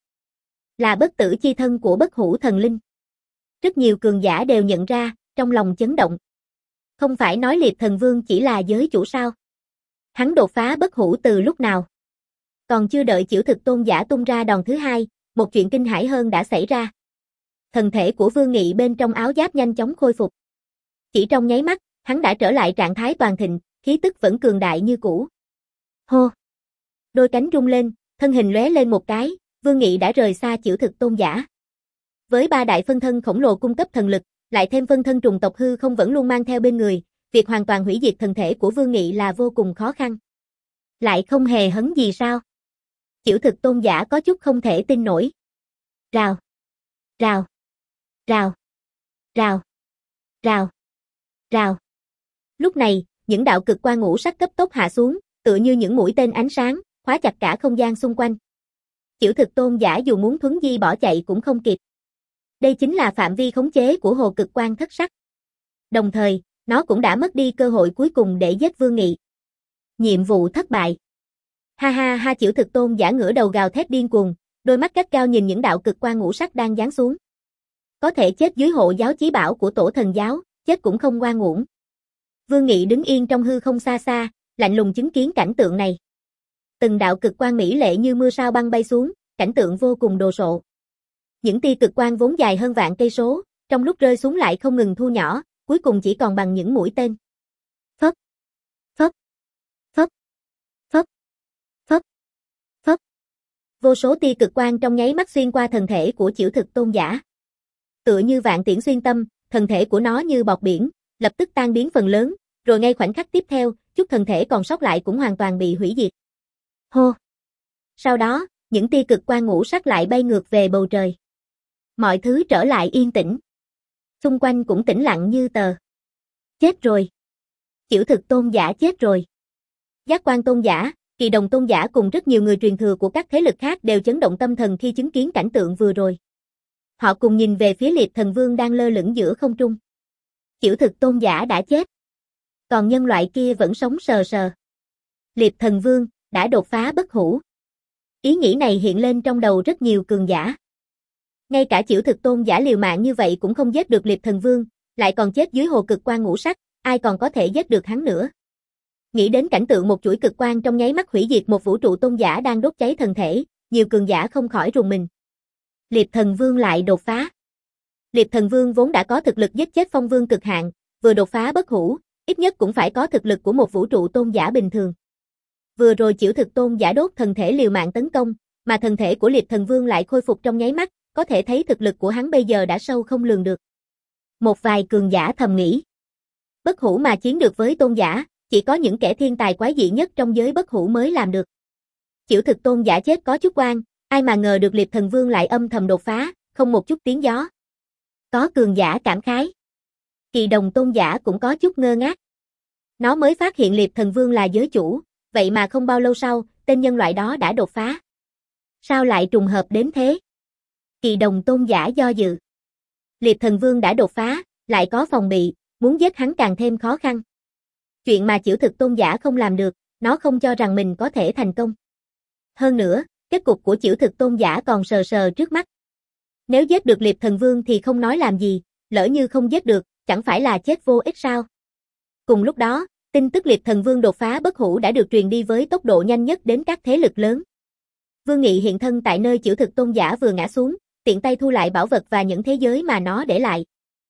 Là bất tử chi thân của bất hủ thần linh. Rất nhiều cường giả đều nhận ra, trong lòng chấn động. Không phải nói Liệp Thần Vương chỉ là giới chủ sao? Hắn đột phá bất hủ từ lúc nào? Còn chưa đợi Chiểu Thực Tôn giả tung ra đòn thứ hai, một chuyện kinh hãi hơn đã xảy ra. Thần thể của Vương Nghị bên trong áo giáp nhanh chóng khôi phục. Chỉ trong nháy mắt, hắn đã trở lại trạng thái toàn thịnh, khí tức vẫn cường đại như cũ. Hô! Đôi cánh rung lên, thân hình lóe lên một cái, Vương Nghị đã rời xa Chiểu Thực Tôn giả. Với ba đại phân thân khổng lồ cung cấp thần lực, lại thêm phân thân trùng tộc hư không vẫn luôn mang theo bên người, việc hoàn toàn hủy diệt thần thể của Vương Nghị là vô cùng khó khăn. Lại không hề hấn gì sao? Chiểu Thực Tôn giả có chút không thể tin nổi. Rào! Rào! Rào! Rào! Rào! Rào! Lúc này, những đạo cực quang ngũ sắc cấp tốc hạ xuống, tựa như những mũi tên ánh sáng, khóa chặt cả không gian xung quanh. Chiểu Thực Tôn giả dù muốn thuấn di bỏ chạy cũng không kịp. Đây chính là phạm vi khống chế của hồ cực quang thất sắc. Đồng thời, nó cũng đã mất đi cơ hội cuối cùng để giết Vương Nghị. Nhiệm vụ thất bại. Ha ha ha Chiểu Thực Tôn giả ngửa đầu gào thét điên cuồng, đôi mắt gắt gao nhìn những đạo cực quang ngũ sắc đang giáng xuống. Có thể chết dưới hộ giáo chí bảo của Tổ Thần giáo, chết cũng không oan uổng. Vương Nghị đứng yên trong hư không xa xa, lạnh lùng chứng kiến cảnh tượng này. Từng đạo cực quang mỹ lệ như mưa sao băng bay xuống, cảnh tượng vô cùng đồ sộ. Những tia cực quang vốn dài hơn vạn cây số, trong lúc rơi xuống lại không ngừng thu nhỏ, cuối cùng chỉ còn bằng những mũi tên. Phấp, phấp, phấp, phấp, phấp, phấp. Vô số tia cực quang trong nháy mắt xuyên qua thần thể của Chiểu Thực Tôn giả. Tựa như vạn tiễn xuyên tâm, thần thể của nó như bọt biển, lập tức tan biến phần lớn, rồi ngay khoảnh khắc tiếp theo, chút thần thể còn sót lại cũng hoàn toàn bị hủy diệt. Hô! Sau đó, những tia cực quang ngũ sắc lại bay ngược về bầu trời. Mọi thứ trở lại yên tĩnh. Xung quanh cũng tĩnh lặng như tờ. Chết rồi. Chiểu Thực Tôn giả chết rồi. Giác Quan Tôn giả, Kỳ Đồng Tôn giả cùng rất nhiều người truyền thừa của các thế lực khác đều chấn động tâm thần khi chứng kiến cảnh tượng vừa rồi. Họ cùng nhìn về phía Liệp Thần Vương đang lơ lửng giữa không trung. Chiểu Thực Tôn giả đã chết. Còn nhân loại kia vẫn sống sờ sờ. Liệp Thần Vương đã đột phá bất hủ. Ý nghĩ này hiện lên trong đầu rất nhiều cường giả. Ngay cả Chiểu Thực Tôn giả liều mạng như vậy cũng không giết được Liệp Thần Vương, lại còn chết dưới hồ cực quang ngũ sắc, ai còn có thể giết được hắn nữa. Nghĩ đến cảnh tượng một chuỗi cực quang trong nháy mắt hủy diệt một vũ trụ tôn giả đang đốt cháy thân thể, nhiều cường giả không khỏi rùng mình. Liệp Thần Vương lại đột phá. Liệp Thần Vương vốn đã có thực lực giết chết Phong Vương cực hạn, vừa đột phá bất hủ, ít nhất cũng phải có thực lực của một vũ trụ tôn giả bình thường. Vừa rồi Chiểu Thực Tôn giả đốt thần thể liều mạng tấn công, mà thần thể của Liệp Thần Vương lại khôi phục trong nháy mắt, có thể thấy thực lực của hắn bây giờ đã sâu không lường được. Một vài cường giả thầm nghĩ, bất hủ mà chiến được với tôn giả, chỉ có những kẻ thiên tài quái dị nhất trong giới bất hủ mới làm được. Chiểu Thực Tôn giả chết có chút oan, ai mà ngờ được Liệp Thần Vương lại âm thầm đột phá, không một chút tiếng gió. Có cường giả cảm khái. Kỳ Đồng Tôn giả cũng có chút ngơ ngác. Nó mới phát hiện Liệp Thần Vương là giới chủ, vậy mà không bao lâu sau, tên nhân loại đó đã đột phá. Sao lại trùng hợp đến thế? Kỳ Đồng Tôn giả do dự. Liệp Thần Vương đã đột phá, lại có phòng bị, muốn giết hắn càng thêm khó khăn. Chuyện mà Chiểu Thực Tôn giả không làm được, nó không cho rằng mình có thể thành công. Hơn nữa, kết cục của Chiểu Thực Tôn giả còn sờ sờ trước mắt. Nếu giết được Liệp Thần Vương thì không nói làm gì, lỡ như không giết được, chẳng phải là chết vô ích sao? Cùng lúc đó, tin tức Liệp Thần Vương đột phá bất hủ đã được truyền đi với tốc độ nhanh nhất đến các thế lực lớn. Vương Nghị hiện thân tại nơi Chiểu Thực Tôn giả vừa ngã xuống, tiện tay thu lại bảo vật và những thế giới mà nó để lại.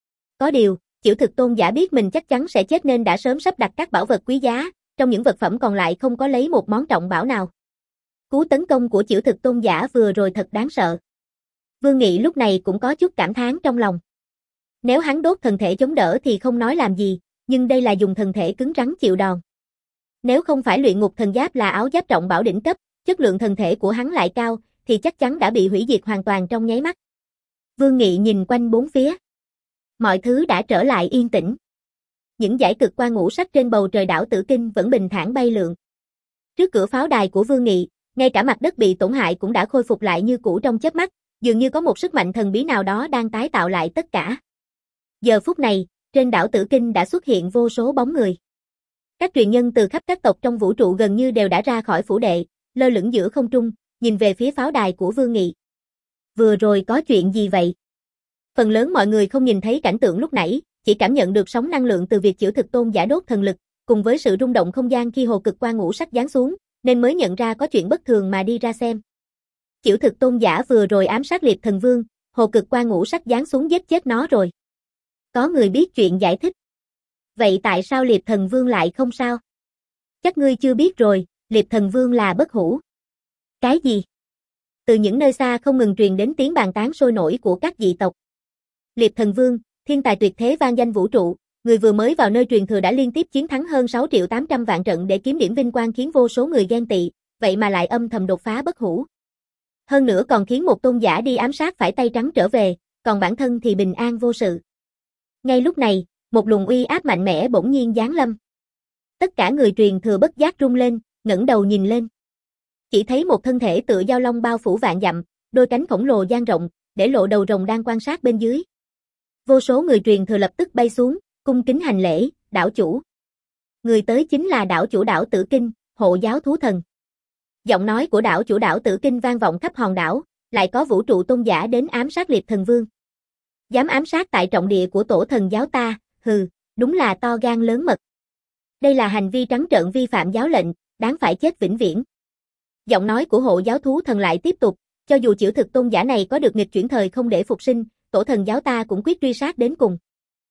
Có điều, Chiểu Thực Tôn giả biết mình chắc chắn sẽ chết nên đã sớm sắp đặt các bảo vật quý giá, trong những vật phẩm còn lại không có lấy một món trọng bảo nào. Cú tấn công của Chiểu Thực Tôn giả vừa rồi thật đáng sợ. Vương Nghị lúc này cũng có chút cảm thán trong lòng. Nếu hắn đốt thần thể chống đỡ thì không nói làm gì, nhưng đây là dùng thần thể cứng rắn chịu đòn. Nếu không phải luyện ngục thần giáp là áo giáp trọng bảo đỉnh cấp, chất lượng thần thể của hắn lại cao, thì chắc chắn đã bị hủy diệt hoàn toàn trong nháy mắt. Vương Nghị nhìn quanh bốn phía. Mọi thứ đã trở lại yên tĩnh. Những dải cực quang ngũ sắc trên bầu trời đảo Tử Kinh vẫn bình thản bay lượn. Trước cửa pháo đài của Vương Nghị, ngay cả mặt đất bị tổn hại cũng đã khôi phục lại như cũ trong chớp mắt, dường như có một sức mạnh thần bí nào đó đang tái tạo lại tất cả. Giờ phút này, trên đảo Tử Kinh đã xuất hiện vô số bóng người. Các truyền nhân từ khắp các tộc trong vũ trụ gần như đều đã ra khỏi phủ đệ, lơ lửng giữa không trung, nhìn về phía pháo đài của Vương Nghị. Vừa rồi có chuyện gì vậy? Phần lớn mọi người không nhìn thấy cảnh tượng lúc nãy, chỉ cảm nhận được sóng năng lượng từ việc Chiểu Thực Tôn giả đốt thần lực, cùng với sự rung động không gian khi hồ cực quang ngũ sắc giáng xuống, nên mới nhận ra có chuyện bất thường mà đi ra xem. Chiểu Thực Tôn giả vừa rồi ám sát Liệp Thần Vương, hồ cực quang ngũ sắc giáng xuống giết chết nó rồi. Có người biết chuyện giải thích. Vậy tại sao Liệp Thần Vương lại không sao? Chắc ngươi chưa biết rồi, Liệp Thần Vương là bất hủ. Cái gì? Từ những nơi xa không ngừng truyền đến tiếng bàn tán sôi nổi của các dị tộc. Liệp Thần Vương, thiên tài tuyệt thế vang danh vũ trụ, người vừa mới vào nơi truyền thừa đã liên tiếp chiến thắng hơn sáu triệu tám trăm vạn trận để kiếm điểm vinh quang khiến vô số người ghen tị, vậy mà lại âm thầm đột phá bất hủ. Hơn nữa còn khiến một tôn giả đi ám sát phải tay trắng trở về, còn bản thân thì bình an vô sự. Ngay lúc này, một luồng uy áp mạnh mẽ bỗng nhiên giáng lâm. Tất cả người truyền thừa bất giác rung lên, ngẩng đầu nhìn lên. Chỉ thấy một thân thể tựa dao long bao phủ vạn dặm, đôi cánh khổng lồ dang rộng, để lộ đầu rồng đang quan sát bên dưới. Vô số người truyền thừa lập tức bay xuống, cung kính hành lễ, đảo chủ. Người tới chính là đảo chủ đảo Tử Kinh, hộ giáo thú thần. Giọng nói của đảo chủ đảo Tử Kinh vang vọng khắp hòn đảo, lại có vũ trụ tôn giả đến ám sát Liệp Thần Vương. Dám ám sát tại trọng địa của tổ thần giáo ta, hừ, đúng là to gan lớn mật. Đây là hành vi trắng trợn vi phạm giáo lệnh, đáng phải chết vĩnh viễn. Giọng nói của hộ giáo thú thần lại tiếp tục, cho dù Chiểu Thực Tôn giả này có được nghịch chuyển thời không để phục sinh, tổ thần giáo ta cũng quyết truy sát đến cùng.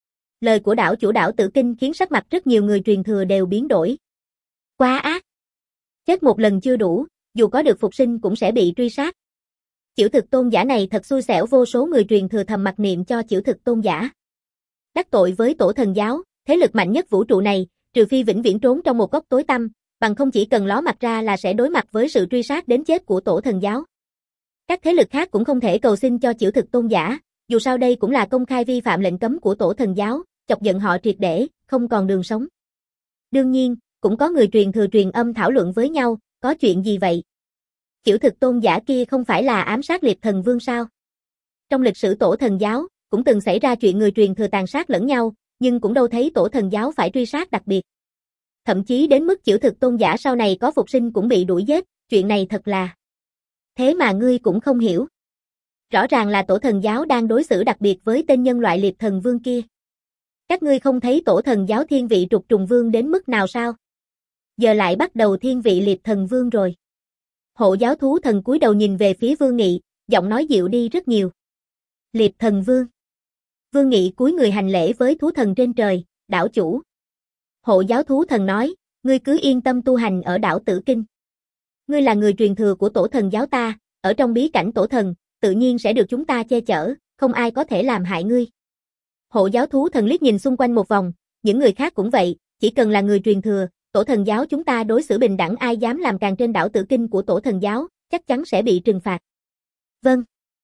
Lời của đảo chủ đảo Tử Kinh khiến sắc mặt rất nhiều người truyền thừa đều biến đổi. Quá ác. Chết một lần chưa đủ, dù có được phục sinh cũng sẽ bị truy sát. Chiểu Thực Tôn giả này thật xui xẻo, vô số người truyền thừa thầm mặc niệm cho Chiểu Thực Tôn giả. Đắc tội với tổ thần giáo, thế lực mạnh nhất vũ trụ này, trừ phi vĩnh viễn trốn trong một góc tối tăm, bằng không chỉ cần ló mặt ra là sẽ đối mặt với sự truy sát đến chết của tổ thần giáo. Các thế lực khác cũng không thể cầu xin cho Chiểu Thực Tôn giả, dù sao đây cũng là công khai vi phạm lệnh cấm của tổ thần giáo, chọc giận họ triệt để, không còn đường sống. Đương nhiên, cũng có người truyền thừa truyền âm thảo luận với nhau, có chuyện gì vậy? Chiểu Thực Tôn giả kia không phải là ám sát Liệp Thần Vương sao? Trong lịch sử tổ thần giáo, cũng từng xảy ra chuyện người truyền thừa tàn sát lẫn nhau, nhưng cũng đâu thấy tổ thần giáo phải truy sát đặc biệt. Thậm chí đến mức Chữ Thực tôn giả sau này có phục sinh cũng bị đuổi giết, chuyện này thật là... Thế mà ngươi cũng không hiểu. Rõ ràng là tổ thần giáo đang đối xử đặc biệt với tên nhân loại liệt thần vương kia. Các ngươi không thấy tổ thần giáo thiên vị trục trùng vương đến mức nào sao? Giờ lại bắt đầu thiên vị liệt thần vương rồi. Hộ giáo thú thần cúi đầu nhìn về phía Vương Nghị, giọng nói dịu đi rất nhiều. Liệt thần vương. Vương Nghị cúi người hành lễ với thú thần trên trời, đảo chủ. Hộ giáo thú thần nói, ngươi cứ yên tâm tu hành ở đảo Tử Kinh. Ngươi là người truyền thừa của tổ thần giáo ta, ở trong bí cảnh tổ thần, tự nhiên sẽ được chúng ta che chở, không ai có thể làm hại ngươi. Hộ giáo thú thần liếc nhìn xung quanh một vòng, những người khác cũng vậy, chỉ cần là người truyền thừa, tổ thần giáo chúng ta đối xử bình đẳng, ai dám làm càn trên đảo Tử Kinh của tổ thần giáo, chắc chắn sẽ bị trừng phạt. Vâng.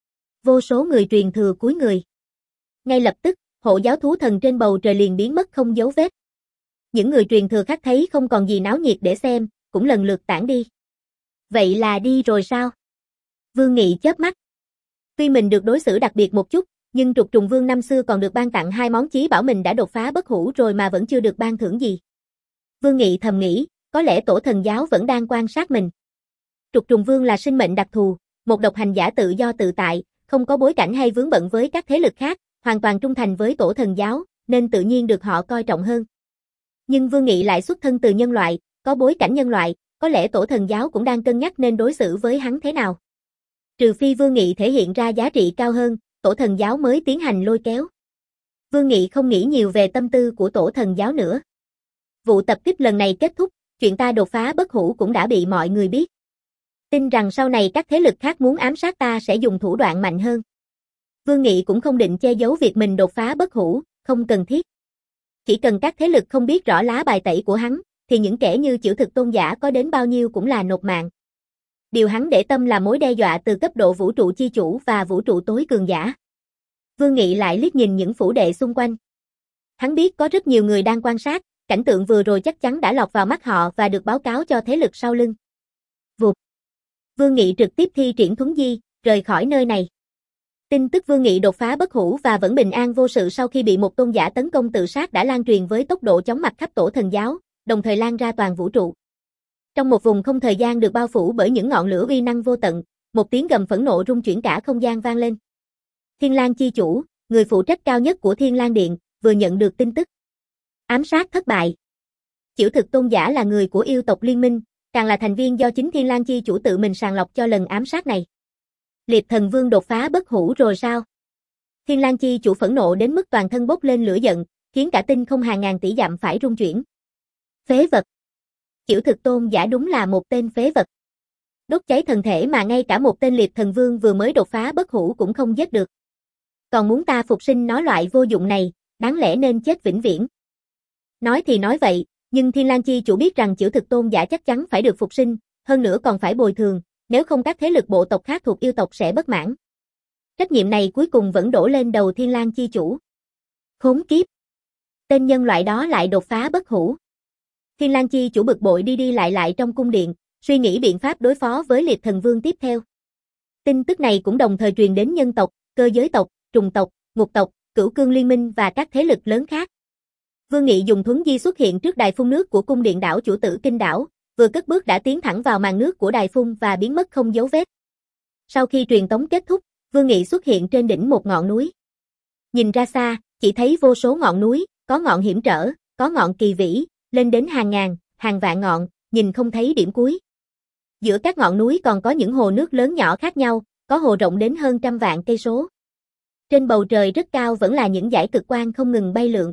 Vô số người truyền thừa cúi người. Ngay lập tức, hộ giáo thú thần trên bầu trời liền biến mất không dấu vết. Những người truyền thừa khác thấy không còn gì náo nhiệt để xem, cũng lần lượt tản đi. Vậy là đi rồi sao? Vương Nghị chớp mắt. Tuy mình được đối xử đặc biệt một chút, nhưng trục trùng vương năm xưa còn được ban tặng hai món chí bảo, mình đã đột phá bất hủ rồi mà vẫn chưa được ban thưởng gì. Vương Nghị thầm nghĩ, có lẽ tổ thần giáo vẫn đang quan sát mình. Trục trùng vương là sinh mệnh đặc thù, một độc hành giả tự do tự tại, không có bối cảnh hay vướng bận với các thế lực khác, hoàn toàn trung thành với tổ thần giáo, nên tự nhiên được họ coi trọng hơn. Nhưng Vương Nghị lại xuất thân từ nhân loại, có bối cảnh nhân loại, có lẽ tổ thần giáo cũng đang cân nhắc nên đối xử với hắn thế nào. Trừ phi Vương Nghị thể hiện ra giá trị cao hơn, tổ thần giáo mới tiến hành lôi kéo. Vương Nghị không nghĩ nhiều về tâm tư của tổ thần giáo nữa. Vụ tập kích lần này kết thúc, chuyện ta đột phá bất hủ cũng đã bị mọi người biết. Tin rằng sau này các thế lực khác muốn ám sát ta sẽ dùng thủ đoạn mạnh hơn. Vương Nghị cũng không định che giấu việc mình đột phá bất hủ, không cần thiết. Chỉ cần các thế lực không biết rõ lá bài tẩy của hắn, thì những kẻ như Chữ Thực tôn giả có đến bao nhiêu cũng là nộp mạng. Điều hắn để tâm là mối đe dọa từ cấp độ vũ trụ chi chủ và vũ trụ tối cường giả. Vương Nghị lại liếc nhìn những phủ đệ xung quanh. Hắn biết có rất nhiều người đang quan sát, cảnh tượng vừa rồi chắc chắn đã lọt vào mắt họ và được báo cáo cho thế lực sau lưng. Vụt. Vương Nghị trực tiếp thi triển thuấn di, rời khỏi nơi này. Tin tức Vương Nghị đột phá bất hủ và vẫn bình an vô sự sau khi bị một tôn giả tấn công tự sát đã lan truyền với tốc độ chóng mặt khắp tổ thần giáo, đồng thời lan ra toàn vũ trụ. Trong một vùng không thời gian được bao phủ bởi những ngọn lửa uy năng vô tận, một tiếng gầm phẫn nộ rung chuyển cả không gian vang lên. Thiên Lang chi chủ, người phụ trách cao nhất của Thiên Lang Điện, vừa nhận được tin tức. Ám sát thất bại. Chữ Thực tôn giả là người của yêu tộc liên minh, càng là thành viên do chính Thiên Lang chi chủ tự mình sàng lọc cho lần ám sát này. Liệt thần vương đột phá bất hủ rồi sao? Thiên Lang chi chủ phẫn nộ đến mức toàn thân bốc lên lửa giận, khiến cả tinh không hàng ngàn tỷ dặm phải rung chuyển. Phế vật. Chữ Thực tôn giả đúng là một tên phế vật. Đốt cháy thần thể mà ngay cả một tên liệt thần vương vừa mới đột phá bất hủ cũng không giết được. Còn muốn ta phục sinh nó, loại vô dụng này, đáng lẽ nên chết vĩnh viễn. Nói thì nói vậy, nhưng Thiên Lang chi chủ biết rằng Chữ Thực tôn giả chắc chắn phải được phục sinh, hơn nữa còn phải bồi thường, nếu không các thế lực bộ tộc khác thuộc yêu tộc sẽ bất mãn. Trách nhiệm này cuối cùng vẫn đổ lên đầu Thiên Lang chi chủ. Khốn kiếp. Tên nhân loại đó lại đột phá bất hủ. Thiên Lang chi chủ bực bội đi đi lại lại trong cung điện, suy nghĩ biện pháp đối phó với liệt thần vương tiếp theo. Tin tức này cũng đồng thời truyền đến nhân tộc, cơ giới tộc, trùng tộc, ngục tộc, cửu cương liên minh và các thế lực lớn khác. Vương Nghị dùng thuấn di xuất hiện trước đài phun nước của cung điện đảo chủ Tử Kinh đảo, vừa cất bước đã tiến thẳng vào màn nước của đài phun và biến mất không dấu vết. Sau khi truyền tống kết thúc, Vương Nghị xuất hiện trên đỉnh một ngọn núi. Nhìn ra xa, chỉ thấy vô số ngọn núi, có ngọn hiểm trở, có ngọn kỳ vĩ, lên đến hàng ngàn, hàng vạn ngọn, nhìn không thấy điểm cuối. Giữa các ngọn núi còn có những hồ nước lớn nhỏ khác nhau, có hồ rộng đến hơn trăm vạn cây số. Trên bầu trời rất cao vẫn là những dải cực quang không ngừng bay lượn.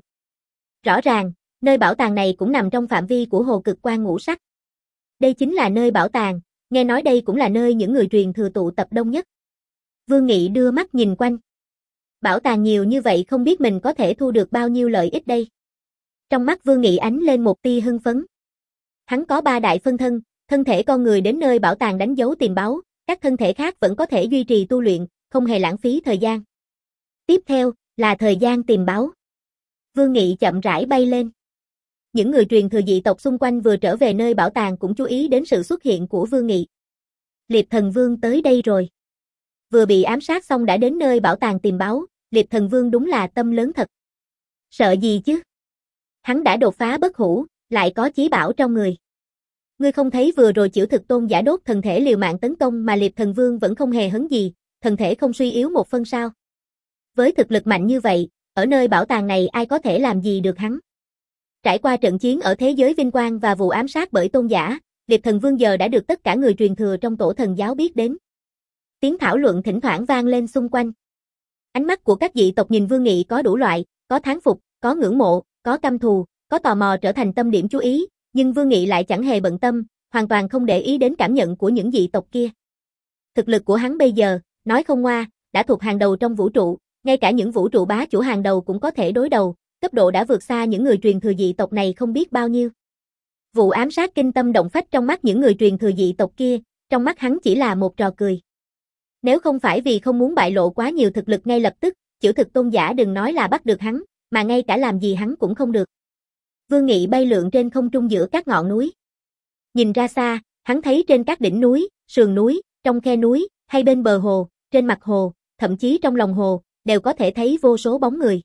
Rõ ràng, nơi bảo tàng này cũng nằm trong phạm vi của hồ cực quang ngũ sắc. Đây chính là nơi bảo tàng, nghe nói đây cũng là nơi những người truyền thừa tụ tập đông nhất. Vương Nghị đưa mắt nhìn quanh. Bảo tàng nhiều như vậy không biết mình có thể thu được bao nhiêu lợi ích đây. Trong mắt Vương Nghị ánh lên một tia hưng phấn. Hắn có ba đại phân thân, thân thể con người đến nơi bảo tàng đánh dấu tìm báu, các thân thể khác vẫn có thể duy trì tu luyện, không hề lãng phí thời gian. Tiếp theo, là thời gian tìm báu. Vương Nghị chậm rãi bay lên. Những người truyền thừa dị tộc xung quanh vừa trở về nơi bảo tàng cũng chú ý đến sự xuất hiện của Vương Nghị. Liệt thần vương tới đây rồi. Vừa bị ám sát xong đã đến nơi bảo tàng tìm báu, Liệt thần vương đúng là tâm lớn thật. Sợ gì chứ? Hắn đã đột phá bất hủ, lại có chí bảo trong người. Ngươi không thấy vừa rồi Chiểu Thực Tôn giả đốt thần thể liều mạng tấn công mà Liệp Thần Vương vẫn không hề hấn gì, thần thể không suy yếu một phân sao? Với thực lực mạnh như vậy, ở nơi bảo tàng này ai có thể làm gì được hắn? Trải qua trận chiến ở thế giới vinh quang và vụ ám sát bởi tôn giả, Liệp Thần Vương giờ đã được tất cả người truyền thừa trong tổ thần giáo biết đến. Tiếng thảo luận thỉnh thoảng vang lên xung quanh. Ánh mắt của các dị tộc nhìn Vương Nghị có đủ loại, có thán phục, có ngưỡng mộ, có căm thù, có tò mò trở thành tâm điểm chú ý, nhưng Vương Nghị lại chẳng hề bận tâm, hoàn toàn không để ý đến cảm nhận của những dị tộc kia. Thực lực của hắn bây giờ, nói không ngoa, đã thuộc hàng đầu trong vũ trụ, ngay cả những vũ trụ bá chủ hàng đầu cũng có thể đối đầu, cấp độ đã vượt xa những người truyền thừa dị tộc này không biết bao nhiêu. Vụ ám sát kinh tâm động phách trong mắt những người truyền thừa dị tộc kia, trong mắt hắn chỉ là một trò cười. Nếu không phải vì không muốn bại lộ quá nhiều thực lực ngay lập tức, Chiểu Thực Tôn giả đừng nói là bắt được hắn, mà ngay cả làm gì hắn cũng không được. Vương Nghị bay lượn trên không trung giữa các ngọn núi. Nhìn ra xa, hắn thấy trên các đỉnh núi, sườn núi, trong khe núi, hay bên bờ hồ, trên mặt hồ, thậm chí trong lòng hồ, đều có thể thấy vô số bóng người.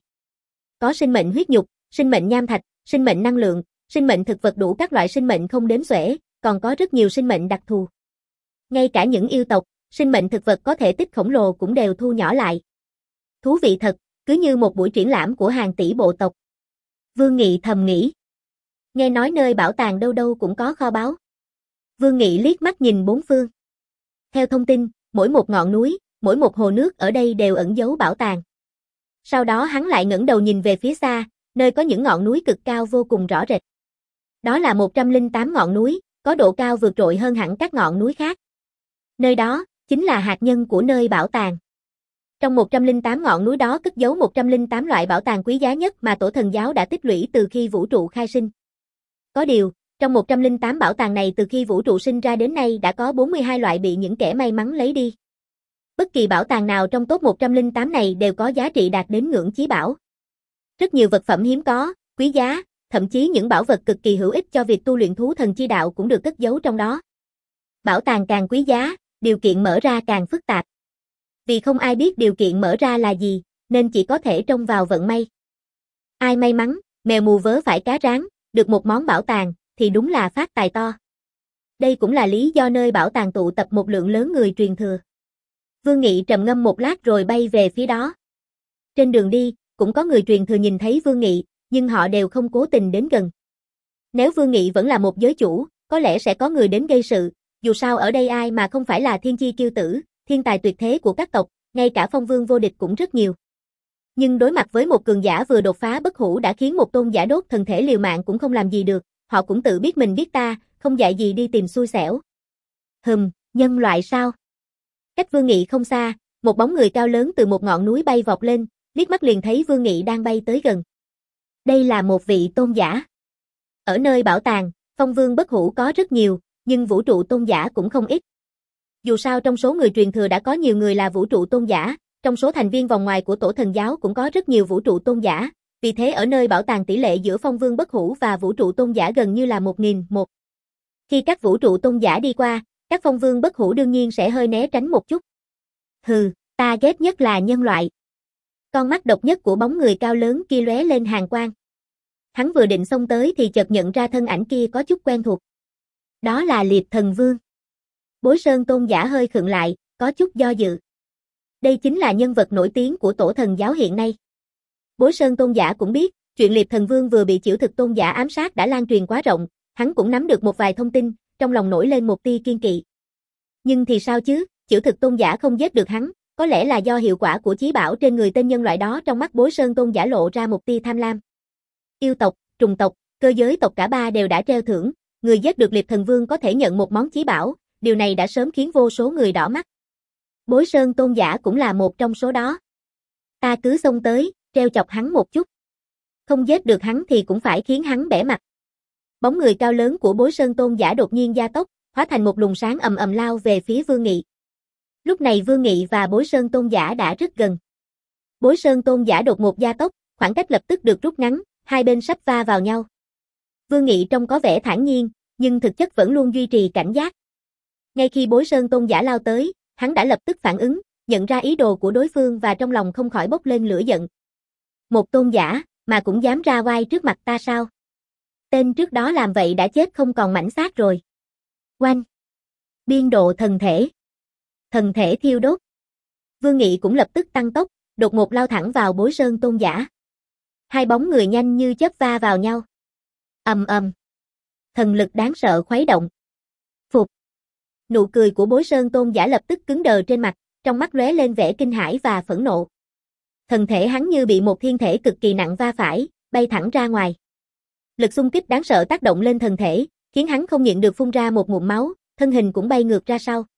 Có sinh mệnh huyết nhục, sinh mệnh nham thạch, sinh mệnh năng lượng, sinh mệnh thực vật đủ các loại sinh mệnh không đếm xuể, còn có rất nhiều sinh mệnh đặc thù. Ngay cả những yêu tộc, sinh mệnh thực vật có thể tích khổng lồ cũng đều thu nhỏ lại. Thú vị thật, cứ như một buổi triển lãm của hàng tỷ bộ tộc. Vương Nghị thầm nghĩ. Nghe nói nơi bảo tàng đâu đâu cũng có kho báu. Vương Nghị liếc mắt nhìn bốn phương. Theo thông tin, mỗi một ngọn núi, mỗi một hồ nước ở đây đều ẩn giấu bảo tàng. Sau đó hắn lại ngẩng đầu nhìn về phía xa, nơi có những ngọn núi cực cao vô cùng rõ rệt. Đó là một trăm lẻ tám ngọn núi, có độ cao vượt trội hơn hẳn các ngọn núi khác. Nơi đó, chính là hạt nhân của nơi bảo tàng. Trong một trăm lẻ tám ngọn núi đó cất giấu một trăm lẻ tám loại bảo tàng quý giá nhất mà tổ thần giáo đã tích lũy từ khi vũ trụ khai sinh. Có điều, trong một trăm lẻ tám bảo tàng này từ khi vũ trụ sinh ra đến nay đã có bốn mươi hai loại bị những kẻ may mắn lấy đi. Bất kỳ bảo tàng nào trong top một trăm lẻ tám này đều có giá trị đạt đến ngưỡng chí bảo. Rất nhiều vật phẩm hiếm có, quý giá, thậm chí những bảo vật cực kỳ hữu ích cho việc tu luyện thú thần chi đạo cũng được cất giấu trong đó. Bảo tàng càng quý giá, điều kiện mở ra càng phức tạp. Vì không ai biết điều kiện mở ra là gì, nên chỉ có thể trông vào vận may. Ai may mắn, mèo mù vớ phải cá rán, được một món bảo tàng, thì đúng là phát tài to. Đây cũng là lý do nơi bảo tàng tụ tập một lượng lớn người truyền thừa. Vương Nghị trầm ngâm một lát rồi bay về phía đó. Trên đường đi, cũng có người truyền thừa nhìn thấy Vương Nghị, nhưng họ đều không cố tình đến gần. Nếu Vương Nghị vẫn là một giới chủ, có lẽ sẽ có người đến gây sự, dù sao ở đây ai mà không phải là thiên chi kiêu tử, thiên tài tuyệt thế của các tộc, ngay cả phong vương vô địch cũng rất nhiều. Nhưng đối mặt với một cường giả vừa đột phá bất hủ đã khiến một tôn giả đốt thần thể liều mạng cũng không làm gì được, họ cũng tự biết mình biết ta, không dạy gì đi tìm xui xẻo. Hừm, nhân loại sao? Cách Vương Nghị không xa, một bóng người cao lớn từ một ngọn núi bay vọt lên, liếc mắt liền thấy Vương Nghị đang bay tới gần. Đây là một vị tôn giả. Ở nơi bảo tàng, phong vương bất hủ có rất nhiều, nhưng vũ trụ tôn giả cũng không ít. Dù sao trong số người truyền thừa đã có nhiều người là vũ trụ tôn giả, trong số thành viên vòng ngoài của tổ thần giáo cũng có rất nhiều vũ trụ tôn giả, vì thế ở nơi bảo tàng tỷ lệ giữa phong vương bất hủ và vũ trụ tôn giả gần như là một nghìn một. Khi các vũ trụ tôn giả đi qua, các phong vương bất hủ đương nhiên sẽ hơi né tránh một chút. Hừ, ta ghét nhất là nhân loại. Con mắt độc nhất của bóng người cao lớn kia lóe lên hàn quang. Hắn vừa định xông tới thì chợt nhận ra thân ảnh kia có chút quen thuộc. Đó là Liệp Thần Vương. Bối Sơn tôn giả hơi khựng lại, có chút do dự. Đây chính là nhân vật nổi tiếng của tổ thần giáo hiện nay. Bối Sơn tôn giả cũng biết, chuyện Liệp Thần Vương vừa bị Chiểu Thực tôn giả ám sát đã lan truyền quá rộng, hắn cũng nắm được một vài thông tin, trong lòng nổi lên một tia kiên kỵ. Nhưng thì sao chứ, Chiểu Thực tôn giả không giết được hắn, có lẽ là do hiệu quả của chí bảo trên người tên nhân loại đó. Trong mắt Bối Sơn tôn giả lộ ra một tia tham lam. Yêu tộc, trùng tộc, cơ giới tộc cả ba đều đã treo thưởng, người giết được Liệp Thần Vương có thể nhận một món chí bảo, điều này đã sớm khiến vô số người đỏ mắt. Bối Sơn tôn giả cũng là một trong số đó. Ta cứ xông tới, treo chọc hắn một chút. Không giết được hắn thì cũng phải khiến hắn bẻ mặt. Bóng người cao lớn của Bối Sơn tôn giả đột nhiên gia tốc, hóa thành một luồng sáng ầm ầm lao về phía Vương Nghị. Lúc này Vương Nghị và Bối Sơn tôn giả đã rất gần. Bối Sơn tôn giả đột ngột gia tốc, khoảng cách lập tức được rút ngắn, hai bên sắp va vào nhau. Vương Nghị trông có vẻ thản nhiên, nhưng thực chất vẫn luôn duy trì cảnh giác. Ngay khi Bối Sơn tôn giả lao tới, hắn đã lập tức phản ứng, nhận ra ý đồ của đối phương và trong lòng không khỏi bốc lên lửa giận. Một tôn giả, mà cũng dám ra oai trước mặt ta sao? Tên trước đó làm vậy đã chết không còn mảnh xác rồi. Oanh! Biên độ thần thể. Thần thể thiêu đốt. Vương Nghị cũng lập tức tăng tốc, đột ngột lao thẳng vào Bối Sơn Tôn giả. Hai bóng người nhanh như chớp va vào nhau. Ầm ầm. Thần lực đáng sợ khuấy động. Phục. Nụ cười của Bối Sơn Tôn giả lập tức cứng đờ trên mặt, trong mắt lóe lên vẻ kinh hãi và phẫn nộ. Thần thể hắn như bị một thiên thể cực kỳ nặng va phải, bay thẳng ra ngoài. Lực xung kích đáng sợ tác động lên thần thể, khiến hắn không nhịn được phun ra một ngụm máu, thân hình cũng bay ngược ra sau.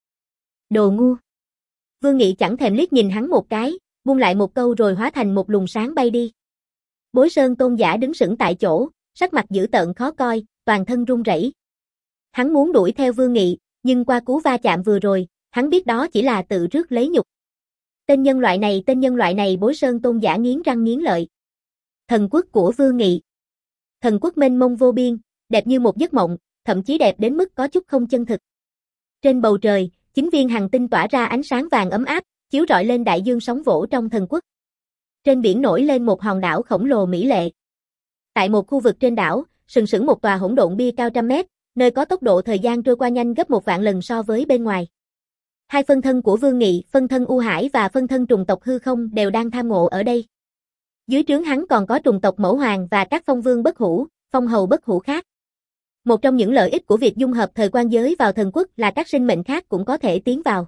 Đồ ngu. Vương Nghị chẳng thèm liếc nhìn hắn một cái, buông lại một câu rồi hóa thành một luồng sáng bay đi. Bối Sơn Tôn giả đứng sững tại chỗ, sắc mặt dữ tợn khó coi, toàn thân run rẩy. Hắn muốn đuổi theo Vương Nghị, nhưng qua cú va chạm vừa rồi, hắn biết đó chỉ là tự rước lấy nhục. Tên nhân loại này, tên nhân loại này, Bối Sơn Tôn giả nghiến răng nghiến lợi. Thần quốc của Vương Nghị. Thần quốc mênh mông vô biên, đẹp như một giấc mộng, thậm chí đẹp đến mức có chút không chân thực. Trên bầu trời, chín viên hành tinh tỏa ra ánh sáng vàng ấm áp, chiếu rọi lên đại dương sóng vỗ trong thần quốc. Trên biển nổi lên một hòn đảo khổng lồ mỹ lệ. Tại một khu vực trên đảo, sừng sững một tòa hỗn độn bia cao trăm mét, nơi có tốc độ thời gian trôi qua nhanh gấp một vạn lần so với bên ngoài. Hai phân thân của Vương Nghị, phân thân U Hải và phân thân trùng tộc hư không đều đang tham ngộ ở đây. Dưới trướng hắn còn có trùng tộc Mẫu Hoàng và các phong vương bất hủ, phong hầu bất hủ khác. Một trong những lợi ích của việc dung hợp thời quan giới vào thần quốc là các sinh mệnh khác cũng có thể tiến vào.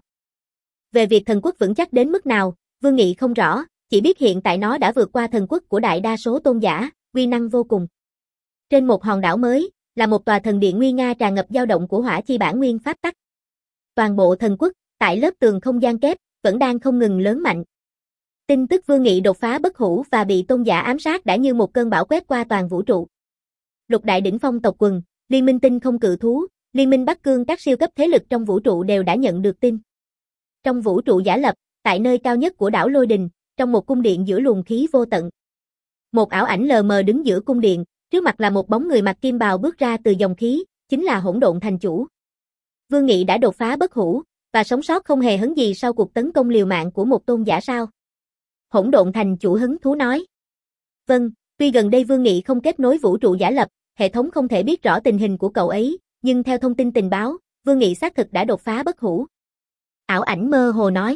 Về việc thần quốc vững chắc đến mức nào, Vương Nghị không rõ, chỉ biết hiện tại nó đã vượt qua thần quốc của đại đa số tôn giả, uy năng vô cùng. Trên một hòn đảo mới, là một tòa thần điện nguy nga tràn ngập dao động của hỏa chi bản nguyên pháp tắc. Toàn bộ thần quốc, tại lớp tường không gian kép, vẫn đang không ngừng lớn mạnh. Tin tức Vương Nghị đột phá bất hủ và bị tôn giả ám sát đã như một cơn bão quét qua toàn vũ trụ. Lục đại đỉnh phong tộc quần, Liên minh tinh không cự thú, Liên minh Bắc Cương, các siêu cấp thế lực trong vũ trụ đều đã nhận được tin. Trong vũ trụ giả lập, tại nơi cao nhất của đảo Lôi Đình, trong một cung điện giữa luồng khí vô tận. Một ảo ảnh lờ mờ đứng giữa cung điện, trước mặt là một bóng người mặc kim bào bước ra từ dòng khí, chính là Hỗn Độn Thành Chủ. Vương Nghị đã đột phá bất hủ, và sống sót không hề hấn gì sau cuộc tấn công liều mạng của một tôn giả sao? Hỗn Độn Thành Chủ hứng thú nói. Vâng, tuy gần đây Vương Nghị không kết nối vũ trụ giả lập, hệ thống không thể biết rõ tình hình của cậu ấy, nhưng theo thông tin tình báo, Vương Nghị xác thực đã đột phá bất hủ. Ảo ảnh mơ hồ nói.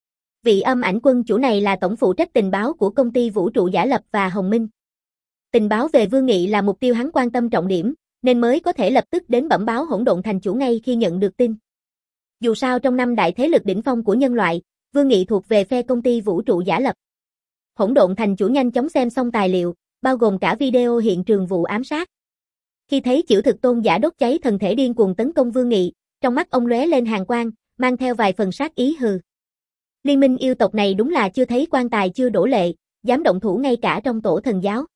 Vị âm ảnh quân chủ này là tổng phụ trách tình báo của công ty vũ trụ giả lập và Hồng Minh. Tình báo về Vương Nghị là mục tiêu hắn quan tâm trọng điểm, nên mới có thể lập tức đến bẩm báo Hỗn Độn Thành Chủ ngay khi nhận được tin. Dù sao trong năm đại thế lực đỉnh phong của nhân loại, Vương Nghị thuộc về phe công ty vũ trụ giả lập. Hỗn Độn Thành Chủ nhanh chóng xem xong tài liệu, bao gồm cả video hiện trường vụ ám sát. Khi thấy Chữ Thực Tôn giả đốt cháy thần thể điên cuồng tấn công Vương Nghị, trong mắt ông lóe lên hàn quang, mang theo vài phần sát ý hừ. Liên minh yêu tộc này đúng là chưa thấy quan tài chưa đổ lệ, dám động thủ ngay cả trong tổ thần giáo.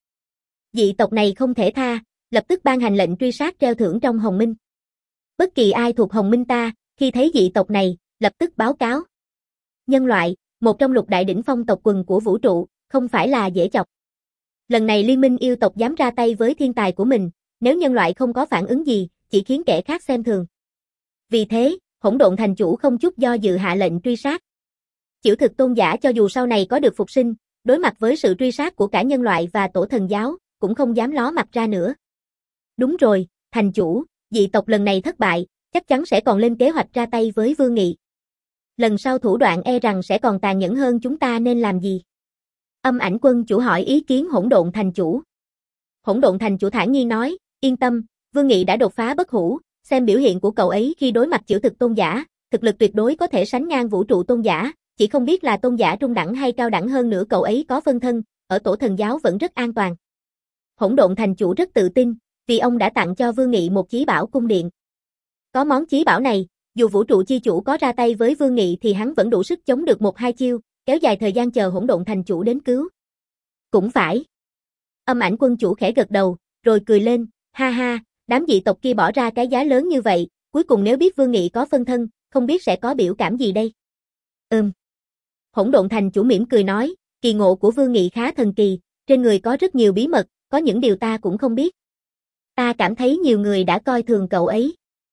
Dị tộc này không thể tha, lập tức ban hành lệnh truy sát treo thưởng trong Hồng Minh. Bất kỳ ai thuộc Hồng Minh ta, khi thấy dị tộc này, lập tức báo cáo. Nhân loại, một trong lục đại đỉnh phong tộc quần của vũ trụ, không phải là dễ chọc. Lần này liên minh yêu tộc dám ra tay với thiên tài của mình, nếu nhân loại không có phản ứng gì, chỉ khiến kẻ khác xem thường. Vì thế, Hỗn Độn Thành Chủ không chút do dự hạ lệnh truy sát. Chữ Thực Tôn giả cho dù sau này có được phục sinh, đối mặt với sự truy sát của cả nhân loại và tổ thần giáo, cũng không dám ló mặt ra nữa. Đúng rồi, Thành Chủ, dị tộc lần này thất bại, chắc chắn sẽ còn lên kế hoạch ra tay với Vương Nghị. Lần sau thủ đoạn e rằng sẽ còn tàn nhẫn hơn, chúng ta nên làm gì? Âm ảnh quân chủ hỏi ý kiến Hỗn Độn Thành Chủ. Hỗn Độn Thành Chủ thản nhiên nói, yên tâm, Vương Nghị đã đột phá bất hủ, xem biểu hiện của cậu ấy khi đối mặt Chữ Thực Tôn giả, thực lực tuyệt đối có thể sánh ngang vũ trụ tôn giả, chỉ không biết là tôn giả trung đẳng hay cao đẳng hơn nữa, cậu ấy có phân thân, ở tổ thần giáo vẫn rất an toàn. Hỗn Độn Thành Chủ rất tự tin, vì ông đã tặng cho Vương Nghị một chí bảo cung điện. Có món chí bảo này, dù vũ trụ chi chủ có ra tay với Vương Nghị thì hắn vẫn đủ sức chống được một hai chiêu, kéo dài thời gian chờ Hỗn Độn Thành Chủ đến cứu. Cũng phải. Âm ảnh quân chủ khẽ gật đầu, rồi cười lên, ha ha, đám dị tộc kia bỏ ra cái giá lớn như vậy, cuối cùng nếu biết Vương Nghị có phân thân, không biết sẽ có biểu cảm gì đây. Ừm. Hỗn Độn Thành Chủ mỉm cười nói, kỳ ngộ của Vương Nghị khá thần kỳ, trên người có rất nhiều bí mật, có những điều ta cũng không biết. Ta cảm thấy nhiều người đã coi thường cậu ấy.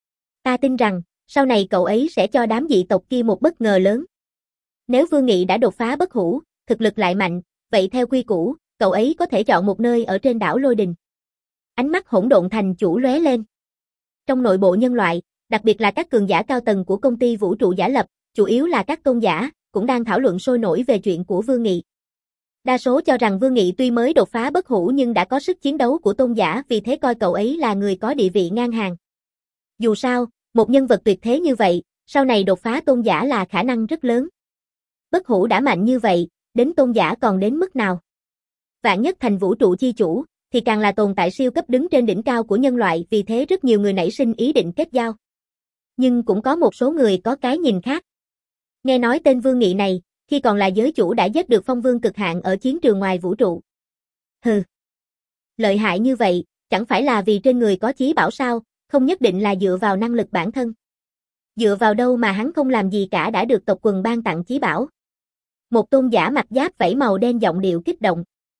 Ta tin rằng, sau này cậu ấy sẽ cho đám dị tộc kia một bất ngờ lớn. Nếu Vương Nghị đã đột phá bất hủ, thực lực lại mạnh, vậy theo quy củ, cậu ấy có thể chọn một nơi ở trên đảo Lôi Đình. Ánh mắt Hỗn Độn Thành Chủ lóe lên. Trong nội bộ nhân loại, đặc biệt là các cường giả cao tầng của công ty vũ trụ giả lập, chủ yếu là các tôn giả, cũng đang thảo luận sôi nổi về chuyện của Vương Nghị. Đa số cho rằng Vương Nghị tuy mới đột phá bất hủ nhưng đã có sức chiến đấu của tôn giả, vì thế coi cậu ấy là người có địa vị ngang hàng. Dù sao, một nhân vật tuyệt thế như vậy, sau này đột phá tôn giả là khả năng rất lớn. Bất hủ đã mạnh như vậy, đến tôn giả còn đến mức nào? Vạn nhất thành vũ trụ chi chủ, thì càng là tồn tại siêu cấp đứng trên đỉnh cao của nhân loại, vì thế rất nhiều người nảy sinh ý định kết giao. Nhưng cũng có một số người có cái nhìn khác. Nghe nói tên Vương Nghị này, khi còn là giới chủ đã giết được phong vương cực hạn ở chiến trường ngoài vũ trụ. Hừ. Lợi hại như vậy, chẳng phải là vì trên người có chí bảo sao, không nhất định là dựa vào năng lực bản thân. Dựa vào đâu mà hắn không làm gì cả đã được tộc quần ban tặng chí bảo. Một tôn giả mặc giáp vảy màu đen giọng điệu kích động.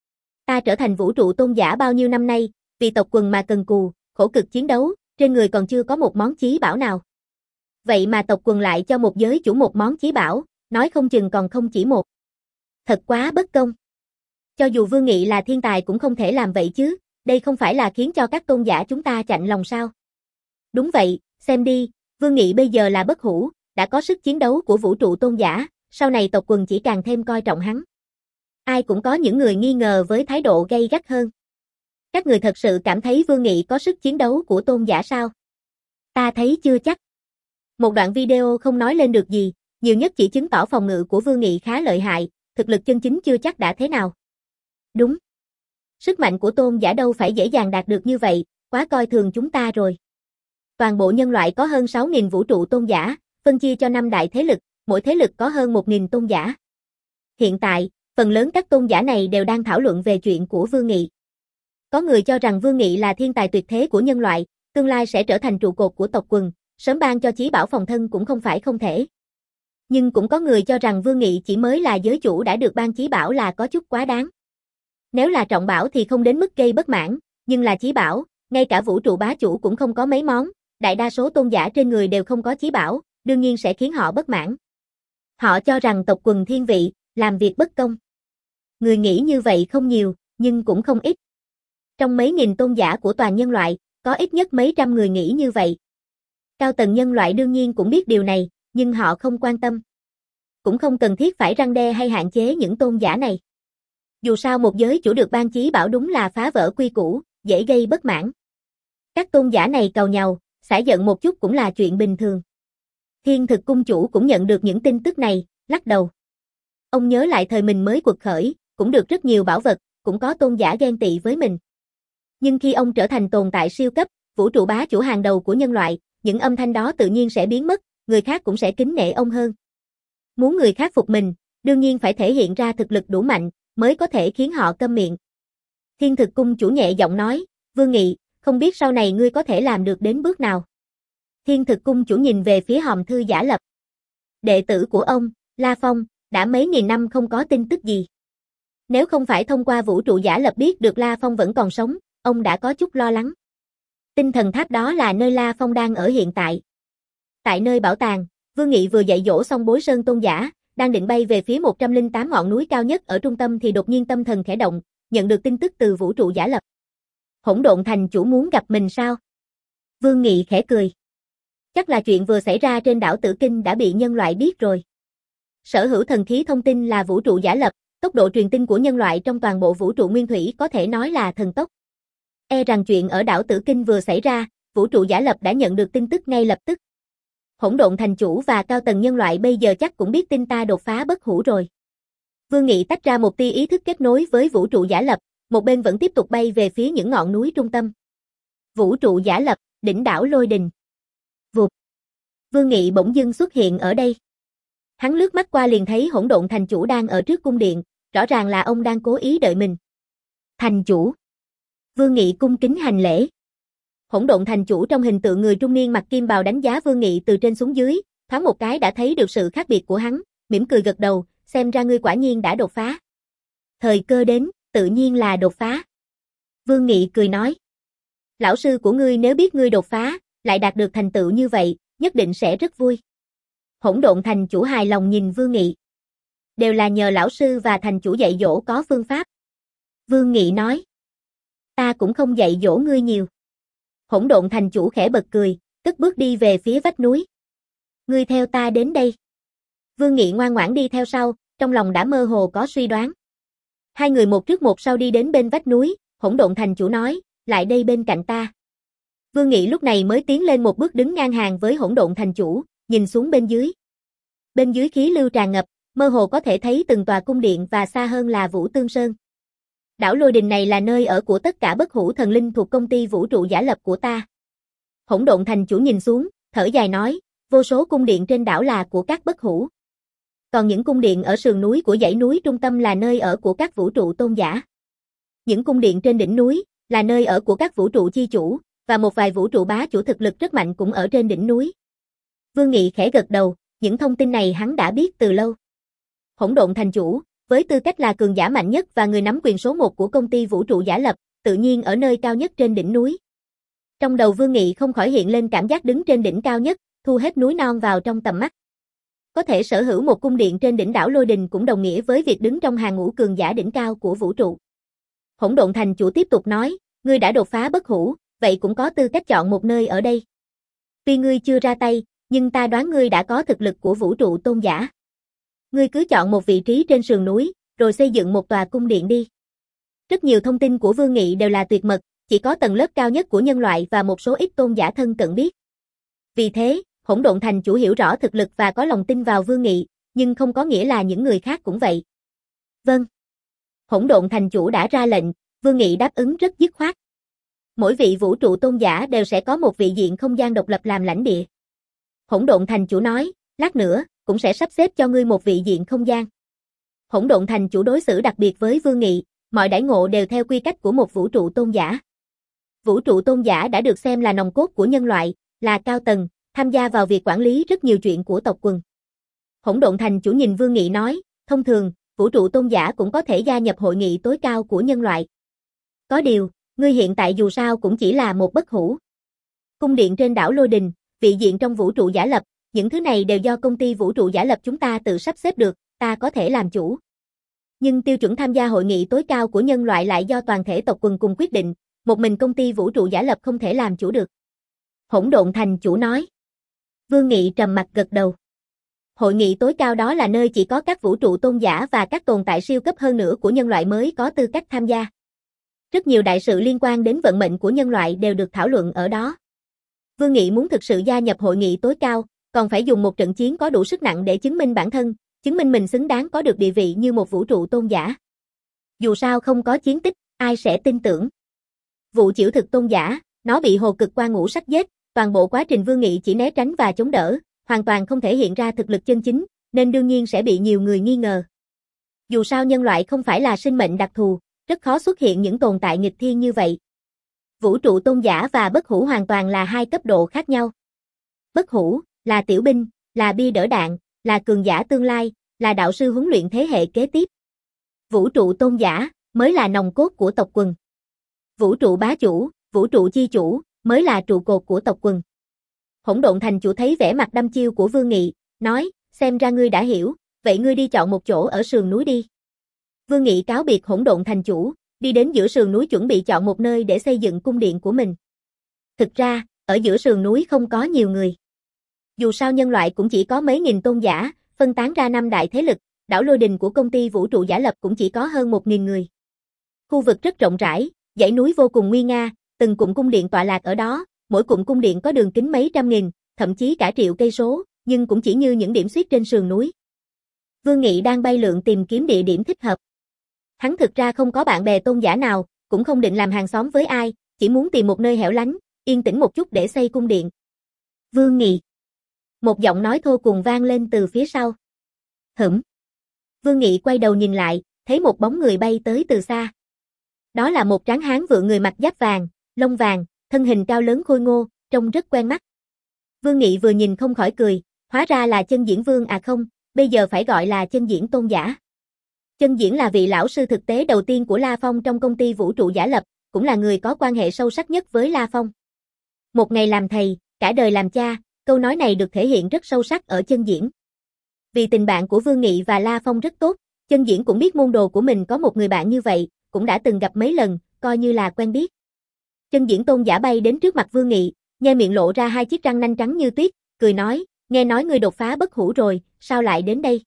Ta trở thành vũ trụ tôn giả bao nhiêu năm nay, vì tộc quần mà cần cù, khổ cực chiến đấu, trên người còn chưa có một món chí bảo nào. Vậy mà tộc quần lại cho một giới chủ một món chí bảo, nói không chừng còn không chỉ một. Thật quá bất công. Cho dù Vương Nghị là thiên tài cũng không thể làm vậy chứ, đây không phải là khiến cho các tôn giả chúng ta chạnh lòng sao? Đúng vậy, xem đi, Vương Nghị bây giờ là bất hủ, đã có sức chiến đấu của vũ trụ tôn giả, sau này tộc quần chỉ càng thêm coi trọng hắn. Ai cũng có những người nghi ngờ với thái độ gay gắt hơn. Các người thật sự cảm thấy Vương Nghị có sức chiến đấu của tôn giả sao? Ta thấy chưa chắc. Một đoạn video không nói lên được gì, nhiều nhất chỉ chứng tỏ phòng ngự của Vương Nghị khá lợi hại, thực lực chân chính chưa chắc đã thế nào. Đúng. Sức mạnh của tôn giả đâu phải dễ dàng đạt được như vậy, quá coi thường chúng ta rồi. Toàn bộ nhân loại có hơn sáu nghìn vũ trụ tôn giả, phân chia cho năm đại thế lực, mỗi thế lực có hơn một nghìn tôn giả. Hiện tại, phần lớn các tôn giả này đều đang thảo luận về chuyện của Vương Nghị. Có người cho rằng Vương Nghị là thiên tài tuyệt thế của nhân loại, tương lai sẽ trở thành trụ cột của tộc quần, sớm ban cho chí bảo phòng thân cũng không phải không thể. Nhưng cũng có người cho rằng Vương Nghị chỉ mới là giới chủ đã được ban chí bảo là có chút quá đáng. Nếu là trọng bảo thì không đến mức gây bất mãn, nhưng là chí bảo, ngay cả vũ trụ bá chủ cũng không có mấy món, đại đa số tôn giả trên người đều không có chí bảo, đương nhiên sẽ khiến họ bất mãn. Họ cho rằng tộc quần thiên vị, làm việc bất công. Người nghĩ như vậy không nhiều, nhưng cũng không ít. Trong mấy nghìn tôn giả của toàn nhân loại, có ít nhất mấy trăm người nghĩ như vậy. Cao tầng nhân loại đương nhiên cũng biết điều này, nhưng họ không quan tâm. Cũng không cần thiết phải răn đe hay hạn chế những tôn giả này. Dù sao một giới chủ được ban chí bảo đúng là phá vỡ quy củ, dễ gây bất mãn. Các tôn giả này càu nhàu, xả giận một chút cũng là chuyện bình thường. Thiên Thực cung chủ cũng nhận được những tin tức này, lắc đầu. Ông nhớ lại thời mình mới quật khởi, cũng được rất nhiều bảo vật, cũng có tôn giả ghen tị với mình. Nhưng khi ông trở thành tồn tại siêu cấp, vũ trụ bá chủ hàng đầu của nhân loại, những âm thanh đó tự nhiên sẽ biến mất, người khác cũng sẽ kính nể ông hơn. Muốn người khác phục mình, đương nhiên phải thể hiện ra thực lực đủ mạnh, mới có thể khiến họ câm miệng. Thiên Thực cung chủ nhẹ giọng nói, Vương Nghị, không biết sau này ngươi có thể làm được đến bước nào. Thiên Thực cung chủ nhìn về phía hòm thư giả lập. Đệ tử của ông, La Phong, đã mấy nghìn năm không có tin tức gì. Nếu không phải thông qua vũ trụ giả lập biết được La Phong vẫn còn sống, ông đã có chút lo lắng. Tinh thần tháp đó là nơi La Phong đang ở hiện tại. Tại nơi bảo tàng, Vương Nghị vừa dạy dỗ xong Bối Sơn tôn giả, đang định bay về phía một trăm lẻ tám ngọn núi cao nhất ở trung tâm thì đột nhiên tâm thần khẽ động, nhận được tin tức từ vũ trụ giả lập. Hỗn Độn Thành chủ muốn gặp mình sao? Vương Nghị khẽ cười. Chắc là chuyện vừa xảy ra trên đảo Tử Kinh đã bị nhân loại biết rồi. Sở hữu thần khí thông tin là vũ trụ giả lập, tốc độ truyền tin của nhân loại trong toàn bộ vũ trụ nguyên thủy có thể nói là thần tốc. E rằng chuyện ở đảo Tử Kinh vừa xảy ra, vũ trụ giả lập đã nhận được tin tức ngay lập tức. Hỗn Độn Thành chủ và cao tầng nhân loại bây giờ chắc cũng biết tin ta đột phá bất hủ rồi. Vương Nghị tách ra một tia ý thức kết nối với vũ trụ giả lập, một bên vẫn tiếp tục bay về phía những ngọn núi trung tâm. Vũ trụ giả lập, đỉnh đảo Lôi Đình. Vụt. Vương Nghị bỗng dưng xuất hiện ở đây. Hắn lướt mắt qua liền thấy Hỗn Độn Thành chủ đang ở trước cung điện, rõ ràng là ông đang cố ý đợi mình. Thành chủ. Vương Nghị cung kính hành lễ. Hỗn Độn Thành chủ trong hình tượng người trung niên mặc kim bào đánh giá Vương Nghị từ trên xuống dưới, thoáng một cái đã thấy được sự khác biệt của hắn, mỉm cười gật đầu, xem ra ngươi quả nhiên đã đột phá. Thời cơ đến, tự nhiên là đột phá. Vương Nghị cười nói. Lão sư của ngươi nếu biết ngươi đột phá, lại đạt được thành tựu như vậy, nhất định sẽ rất vui. Hỗn Độn Thành chủ hài lòng nhìn Vương Nghị. Đều là nhờ lão sư và thành chủ dạy dỗ có phương pháp. Vương Nghị nói. Ta cũng không dạy dỗ ngươi nhiều. Hỗn độn thành chủ khẽ bật cười, cất bước đi về phía vách núi. Ngươi theo ta đến đây. Vương Nghị ngoan ngoãn đi theo sau, trong lòng đã mơ hồ có suy đoán. Hai người một trước một sau đi đến bên vách núi, hỗn độn thành chủ nói, lại đây bên cạnh ta. Vương Nghị lúc này mới tiến lên một bước đứng ngang hàng với hỗn độn thành chủ, nhìn xuống bên dưới. Bên dưới khí lưu tràn ngập, mơ hồ có thể thấy từng tòa cung điện và xa hơn là Vũ Tương Sơn. Đảo Lôi Đình này là nơi ở của tất cả bất hủ thần linh thuộc công ty vũ trụ giả lập của ta. Hỗn độn thành chủ nhìn xuống, thở dài nói, vô số cung điện trên đảo là của các bất hủ. Còn những cung điện ở sườn núi của dãy núi trung tâm là nơi ở của các vũ trụ tôn giả. Những cung điện trên đỉnh núi là nơi ở của các vũ trụ chi chủ, và một vài vũ trụ bá chủ thực lực rất mạnh cũng ở trên đỉnh núi. Vương Nghị khẽ gật đầu, những thông tin này hắn đã biết từ lâu. Hỗn độn thành chủ, với tư cách là cường giả mạnh nhất và người nắm quyền số một của công ty vũ trụ giả lập, tự nhiên ở nơi cao nhất trên đỉnh núi. Trong đầu Vương Nghị không khỏi hiện lên cảm giác đứng trên đỉnh cao nhất, thu hết núi non vào trong tầm mắt. Có thể sở hữu một cung điện trên đỉnh đảo Lôi Đình cũng đồng nghĩa với việc đứng trong hàng ngũ cường giả đỉnh cao của vũ trụ. Hỗn độn thành chủ tiếp tục nói, ngươi đã đột phá bất hủ, vậy cũng có tư cách chọn một nơi ở đây. Tuy ngươi chưa ra tay, nhưng ta đoán ngươi đã có thực lực của vũ trụ tôn giả. Ngươi cứ chọn một vị trí trên sườn núi, rồi xây dựng một tòa cung điện đi. Rất nhiều thông tin của Vương Nghị đều là tuyệt mật, chỉ có tầng lớp cao nhất của nhân loại và một số ít tôn giả thân cận biết. Vì thế, hỗn độn thành chủ hiểu rõ thực lực và có lòng tin vào Vương Nghị, nhưng không có nghĩa là những người khác cũng vậy. Vâng. Hỗn độn thành chủ đã ra lệnh, Vương Nghị đáp ứng rất dứt khoát. Mỗi vị vũ trụ tôn giả đều sẽ có một vị diện không gian độc lập làm lãnh địa. Hỗn độn thành chủ nói, lát nữa, cũng sẽ sắp xếp cho ngươi một vị diện không gian. Hỗn độn thành chủ đối xử đặc biệt với Vương Nghị, mọi đãi ngộ đều theo quy cách của một vũ trụ tôn giả. Vũ trụ tôn giả đã được xem là nòng cốt của nhân loại, là cao tầng, tham gia vào việc quản lý rất nhiều chuyện của tộc quần. Hỗn độn thành chủ nhìn Vương Nghị nói, thông thường, vũ trụ tôn giả cũng có thể gia nhập hội nghị tối cao của nhân loại. Có điều, ngươi hiện tại dù sao cũng chỉ là một bất hủ. Cung điện trên đảo Lôi Đình, vị diện trong vũ trụ giả lập, những thứ này đều do công ty vũ trụ giả lập chúng ta tự sắp xếp được, ta có thể làm chủ. Nhưng tiêu chuẩn tham gia hội nghị tối cao của nhân loại lại do toàn thể tộc quần cùng quyết định, một mình công ty vũ trụ giả lập không thể làm chủ được. Hỗn độn thành chủ nói. Vương Nghị trầm mặt gật đầu. Hội nghị tối cao đó là nơi chỉ có các vũ trụ tôn giả và các tồn tại siêu cấp hơn nữa của nhân loại mới có tư cách tham gia. Rất nhiều đại sự liên quan đến vận mệnh của nhân loại đều được thảo luận ở đó. Vương Nghị muốn thực sự gia nhập hội nghị tối cao, còn phải dùng một trận chiến có đủ sức nặng để chứng minh bản thân, chứng minh mình xứng đáng có được địa vị như một vũ trụ tôn giả. Dù sao không có chiến tích, ai sẽ tin tưởng. Vụ Chiểu Thực tôn giả, nó bị Hồ Cực Quan ngũ sắc giết, toàn bộ quá trình Vương Nghị chỉ né tránh và chống đỡ, hoàn toàn không thể hiện ra thực lực chân chính, nên đương nhiên sẽ bị nhiều người nghi ngờ. Dù sao nhân loại không phải là sinh mệnh đặc thù, rất khó xuất hiện những tồn tại nghịch thiên như vậy. Vũ trụ tôn giả và bất hủ hoàn toàn là hai cấp độ khác nhau. Bất hủ là tiểu binh, là bia đỡ đạn, là cường giả tương lai, là đạo sư huấn luyện thế hệ kế tiếp. Vũ trụ tôn giả mới là nòng cốt của tộc quần. Vũ trụ bá chủ, vũ trụ chi chủ mới là trụ cột của tộc quần. Hỗn độn thành chủ thấy vẻ mặt đăm chiêu của Vương Nghị, nói, xem ra ngươi đã hiểu, vậy ngươi đi chọn một chỗ ở sườn núi đi. Vương Nghị cáo biệt hỗn độn thành chủ, đi đến giữa sườn núi chuẩn bị chọn một nơi để xây dựng cung điện của mình. Thực ra, ở giữa sườn núi không có nhiều người. Dù sao nhân loại cũng chỉ có mấy nghìn tôn giả, phân tán ra năm đại thế lực, đảo Lôi Đình của công ty vũ trụ giả lập cũng chỉ có hơn một nghìn người. Khu vực rất rộng rãi, dãy núi vô cùng nguy nga, từng cụm cung điện tọa lạc ở đó, mỗi cụm cung điện có đường kính mấy trăm nghìn, thậm chí cả triệu cây số, nhưng cũng chỉ như những điểm xuyết trên sườn núi. Vương Nghị đang bay lượn tìm kiếm địa điểm thích hợp. Hắn thực ra không có bạn bè tôn giả nào, cũng không định làm hàng xóm với ai, chỉ muốn tìm một nơi hẻo lánh, yên tĩnh một chút để xây cung điện. Vương Nghị. Một giọng nói thô cùng vang lên từ phía sau. Hửm. Vương Nghị quay đầu nhìn lại, thấy một bóng người bay tới từ xa. Đó là một tráng hán vượng người mặc giáp vàng, lông vàng, thân hình cao lớn khôi ngô, trông rất quen mắt. Vương Nghị vừa nhìn không khỏi cười, hóa ra là Chân Diễn Vương à không, bây giờ phải gọi là Chân Diễn tôn giả. Chân Diễn là vị lão sư thực tế đầu tiên của La Phong trong công ty vũ trụ giả lập, cũng là người có quan hệ sâu sắc nhất với La Phong. Một ngày làm thầy, cả đời làm cha, câu nói này được thể hiện rất sâu sắc ở Chân Diễn. Vì tình bạn của Vương Nghị và La Phong rất tốt, Chân Diễn cũng biết môn đồ của mình có một người bạn như vậy, cũng đã từng gặp mấy lần, coi như là quen biết. Chân Diễn Tôn giả bay đến trước mặt Vương Nghị, nhe miệng lộ ra hai chiếc răng nanh trắng như tuyết, cười nói, nghe nói ngươi đột phá bất hủ rồi, sao lại đến đây?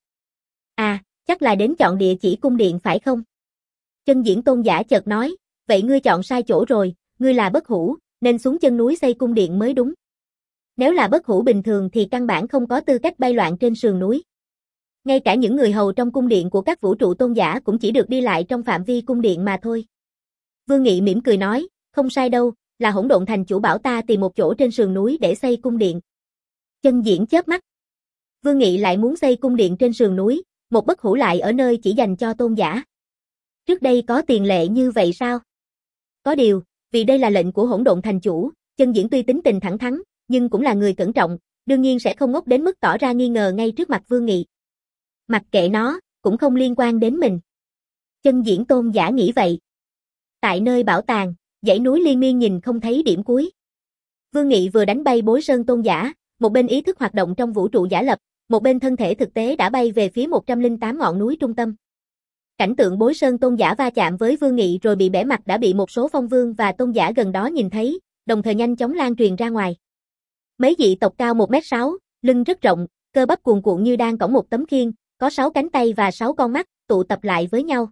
À, chắc là đến chọn địa chỉ cung điện phải không? Chân Diễn Tôn giả chợt nói, vậy ngươi chọn sai chỗ rồi, ngươi là bất hủ, nên xuống chân núi xây cung điện mới đúng. Nếu là bất hủ bình thường thì căn bản không có tư cách bay loạn trên sườn núi. Ngay cả những người hầu trong cung điện của các vũ trụ tôn giả cũng chỉ được đi lại trong phạm vi cung điện mà thôi. Vương Nghị mỉm cười nói, không sai đâu, là Hỗn Độn Thành chủ bảo ta tìm một chỗ trên sườn núi để xây cung điện. Chân Diễn chớp mắt. Vương Nghị lại muốn xây cung điện trên sườn núi, một bất hủ lại ở nơi chỉ dành cho tôn giả. Trước đây có tiền lệ như vậy sao? Có điều, vì đây là lệnh của Hỗn Độn Thành chủ, Chân Diễn tuy tính tình thẳng thắn, nhưng cũng là người cẩn trọng, đương nhiên sẽ không ngốc đến mức tỏ ra nghi ngờ ngay trước mặt Vương Nghị. Mặc kệ nó, cũng không liên quan đến mình. Chân Diễn Tôn giả nghĩ vậy. Tại nơi bảo tàng, dãy núi liên miên nhìn không thấy điểm cuối. Vương Nghị vừa đánh bay Bối Sơn Tôn giả, một bên ý thức hoạt động trong vũ trụ giả lập, một bên thân thể thực tế đã bay về phía một trăm lẻ tám ngọn núi trung tâm. Cảnh tượng Bối Sơn Tôn giả va chạm với Vương Nghị rồi bị bẻ mặt đã bị một số phong vương và tôn giả gần đó nhìn thấy, đồng thời nhanh chóng lan truyền ra ngoài. Mấy dị tộc cao một mét sáu, lưng rất rộng, cơ bắp cuồn cuộn như đang cõng một tấm khiên, có sáu cánh tay và sáu con mắt, tụ tập lại với nhau.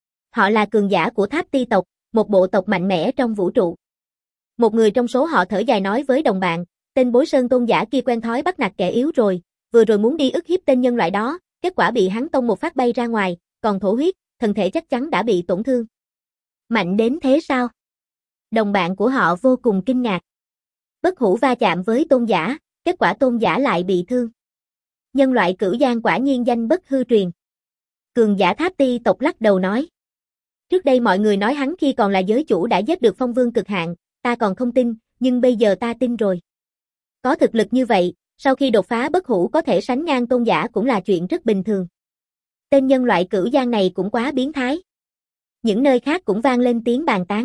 Họ là cường giả của Tháp Ti tộc, một bộ tộc mạnh mẽ trong vũ trụ. Một người trong số họ thở dài nói với đồng bạn, tên Bối Sơn Tôn giả kia quen thói bắt nạt kẻ yếu rồi, vừa rồi muốn đi ức hiếp tên nhân loại đó, kết quả bị hắn tông một phát bay ra ngoài, còn thổ huyết, thân thể chắc chắn đã bị tổn thương. Mạnh đến thế sao? Đồng bạn của họ vô cùng kinh ngạc. Bất hủ va chạm với tôn giả, kết quả tôn giả lại bị thương. Nhân loại cửu giang quả nhiên danh bất hư truyền. Cường giả Tháp Ti tộc lắc đầu nói. Trước đây mọi người nói hắn khi còn là giới chủ đã giết được phong vương cực hạn, ta còn không tin, nhưng bây giờ ta tin rồi. Có thực lực như vậy, sau khi đột phá bất hủ có thể sánh ngang tôn giả cũng là chuyện rất bình thường. Tên nhân loại cửu giang này cũng quá biến thái. Những nơi khác cũng vang lên tiếng bàn tán.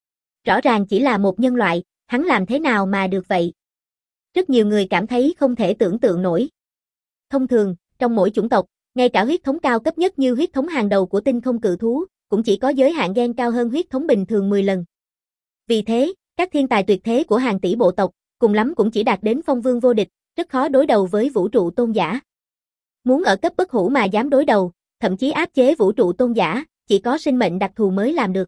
Rõ ràng chỉ là một nhân loại, hắn làm thế nào mà được vậy? Rất nhiều người cảm thấy không thể tưởng tượng nổi. Thông thường, trong mỗi chủng tộc, ngay cả huyết thống cao cấp nhất như huyết thống hàng đầu của tinh không cự thú, cũng chỉ có giới hạn gen cao hơn huyết thống bình thường mười lần. Vì thế, các thiên tài tuyệt thế của hàng tỷ bộ tộc, cùng lắm cũng chỉ đạt đến phong vương vô địch, rất khó đối đầu với vũ trụ tôn giả. Muốn ở cấp bất hủ mà dám đối đầu, thậm chí áp chế vũ trụ tôn giả, chỉ có sinh mệnh đặc thù mới làm được.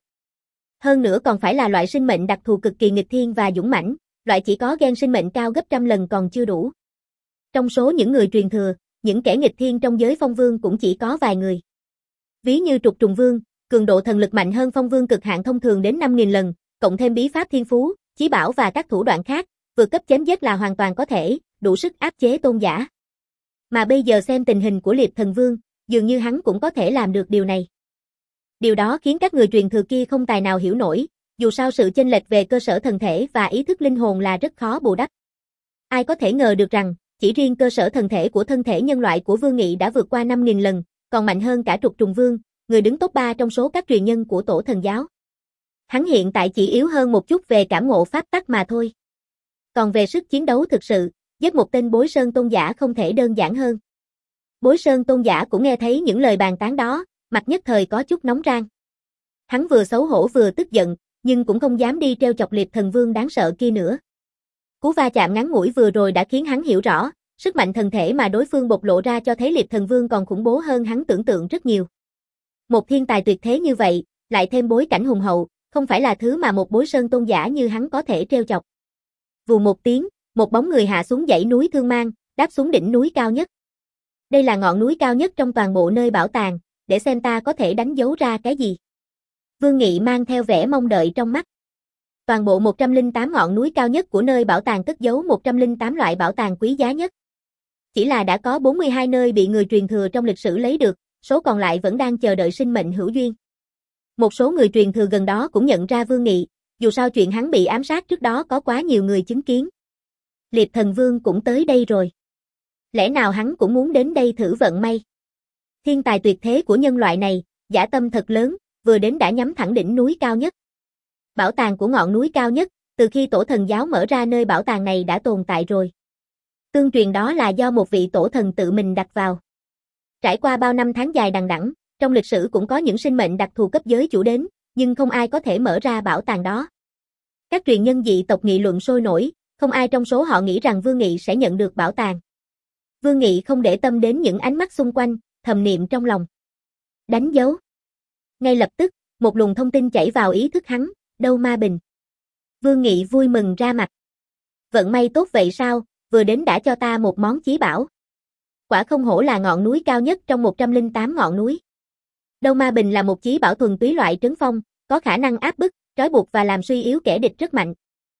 Hơn nữa còn phải là loại sinh mệnh đặc thù cực kỳ nghịch thiên và dũng mãnh, loại chỉ có gen sinh mệnh cao gấp trăm lần còn chưa đủ. Trong số những người truyền thừa, những kẻ nghịch thiên trong giới phong vương cũng chỉ có vài người. Ví như Trục Trùng Vương, cường độ thần lực mạnh hơn phong vương cực hạn thông thường đến năm nghìn lần, cộng thêm bí pháp thiên phú, chí bảo và các thủ đoạn khác, vượt cấp chém giết là hoàn toàn có thể, đủ sức áp chế tôn giả. Mà bây giờ xem tình hình của Liệp Thần Vương, dường như hắn cũng có thể làm được điều này. Điều đó khiến các người truyền thừa kia không tài nào hiểu nổi, dù sao sự chênh lệch về cơ sở thần thể và ý thức linh hồn là rất khó bù đắp. Ai có thể ngờ được rằng, chỉ riêng cơ sở thần thể của thân thể nhân loại của Vương Nghị đã vượt qua năm nghìn lần, còn mạnh hơn cả Trục Trùng Vương, người đứng top ba trong số các truyền nhân của Tổ Thần Giáo. Hắn hiện tại chỉ yếu hơn một chút về cảm ngộ pháp tắc mà thôi. Còn về sức chiến đấu thực sự, giết một tên Bối Sơn Tôn giả không thể đơn giản hơn. Bối Sơn Tôn giả cũng nghe thấy những lời bàn tán đó, mặt nhất thời có chút nóng rang. Hắn vừa xấu hổ vừa tức giận, nhưng cũng không dám đi treo chọc Liệp Thần Vương đáng sợ kia nữa. Cú va chạm ngắn ngủi vừa rồi đã khiến hắn hiểu rõ, sức mạnh thần thể mà đối phương bộc lộ ra cho thấy Liệp Thần Vương còn khủng bố hơn hắn tưởng tượng rất nhiều. Một thiên tài tuyệt thế như vậy, lại thêm bối cảnh hùng hậu, không phải là thứ mà một Bối Sơn Tôn giả như hắn có thể treo chọc. Vù một tiếng, một bóng người hạ xuống dãy núi Thương Mang, đáp xuống đỉnh núi cao nhất. Đây là ngọn núi cao nhất trong toàn bộ nơi bảo tàng, để xem ta có thể đánh dấu ra cái gì. Vương Nghị mang theo vẻ mong đợi trong mắt. Toàn bộ một trăm lẻ tám ngọn núi cao nhất của nơi bảo tàng cất giấu một trăm lẻ tám loại bảo tàng quý giá nhất. Chỉ là đã có bốn mươi hai nơi bị người truyền thừa trong lịch sử lấy được, số còn lại vẫn đang chờ đợi sinh mệnh hữu duyên. Một số người truyền thừa gần đó cũng nhận ra Vương Nghị, dù sao chuyện hắn bị ám sát trước đó có quá nhiều người chứng kiến. Liệp Thần Vương cũng tới đây rồi. Lẽ nào hắn cũng muốn đến đây thử vận may? Thiên tài tuyệt thế của nhân loại này, dã tâm thật lớn, vừa đến đã nhắm thẳng đỉnh núi cao nhất. Bảo tàng của ngọn núi cao nhất, từ khi Tổ Thần Giáo mở ra nơi bảo tàng này đã tồn tại rồi. Tương truyền đó là do một vị tổ thần tự mình đặt vào. Trải qua bao năm tháng dài đằng đẵng, trong lịch sử cũng có những sinh mệnh đặc thù cấp giới chủ đến, nhưng không ai có thể mở ra bảo tàng đó. Các truyền nhân dị tộc nghị luận sôi nổi, không ai trong số họ nghĩ rằng Vương Nghị sẽ nhận được bảo tàng. Vương Nghị không để tâm đến những ánh mắt xung quanh, thầm niệm trong lòng. Đánh dấu. Ngay lập tức, một luồng thông tin chảy vào ý thức hắn, đâu ma bình. Vương Nghị vui mừng ra mặt. Vận may tốt vậy sao, vừa đến đã cho ta một món chí bảo. Quả không hổ là ngọn núi cao nhất trong một trăm lẻ tám ngọn núi. Đâu ma bình là một chí bảo thuần túy loại trấn phong, có khả năng áp bức, trói buộc và làm suy yếu kẻ địch rất mạnh.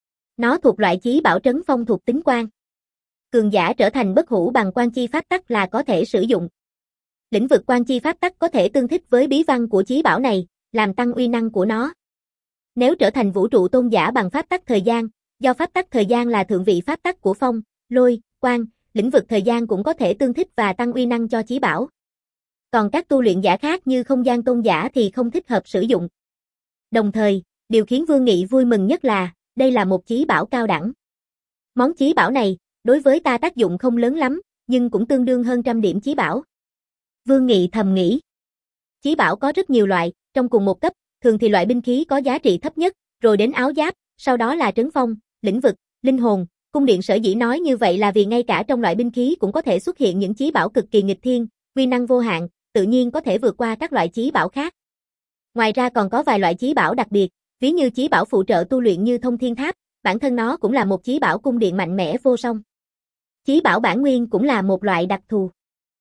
Nó thuộc loại chí bảo trấn phong thuộc tính quan. Cường giả trở thành bất hủ bằng quan chi pháp tắc là có thể sử dụng. Lĩnh vực quan chi pháp tắc có thể tương thích với bí văn của chí bảo này, làm tăng uy năng của nó. Nếu trở thành vũ trụ tôn giả bằng pháp tắc thời gian, do pháp tắc thời gian là thượng vị pháp tắc của phong, lôi, quang, lĩnh vực thời gian cũng có thể tương thích và tăng uy năng cho chí bảo. Còn các tu luyện giả khác như không gian tôn giả thì không thích hợp sử dụng. Đồng thời, điều khiến Vương Nghị vui mừng nhất là, đây là một chí bảo cao đẳng. Món chí bảo này, đối với ta tác dụng không lớn lắm, nhưng cũng tương đương hơn trăm điểm chí bảo. Vương Nghị thầm nghĩ. Chí bảo có rất nhiều loại, trong cùng một cấp, thường thì loại binh khí có giá trị thấp nhất, rồi đến áo giáp, sau đó là trấn phong, lĩnh vực, linh hồn. Cung điện sở dĩ nói như vậy là vì ngay cả trong loại binh khí cũng có thể xuất hiện những chí bảo cực kỳ nghịch thiên, uy năng vô hạn, tự nhiên có thể vượt qua các loại chí bảo khác. Ngoài ra còn có vài loại chí bảo đặc biệt, ví như chí bảo phụ trợ tu luyện như Thông Thiên Tháp, bản thân nó cũng là một chí bảo cung điện mạnh mẽ vô song. Chí bảo bản nguyên cũng là một loại đặc thù.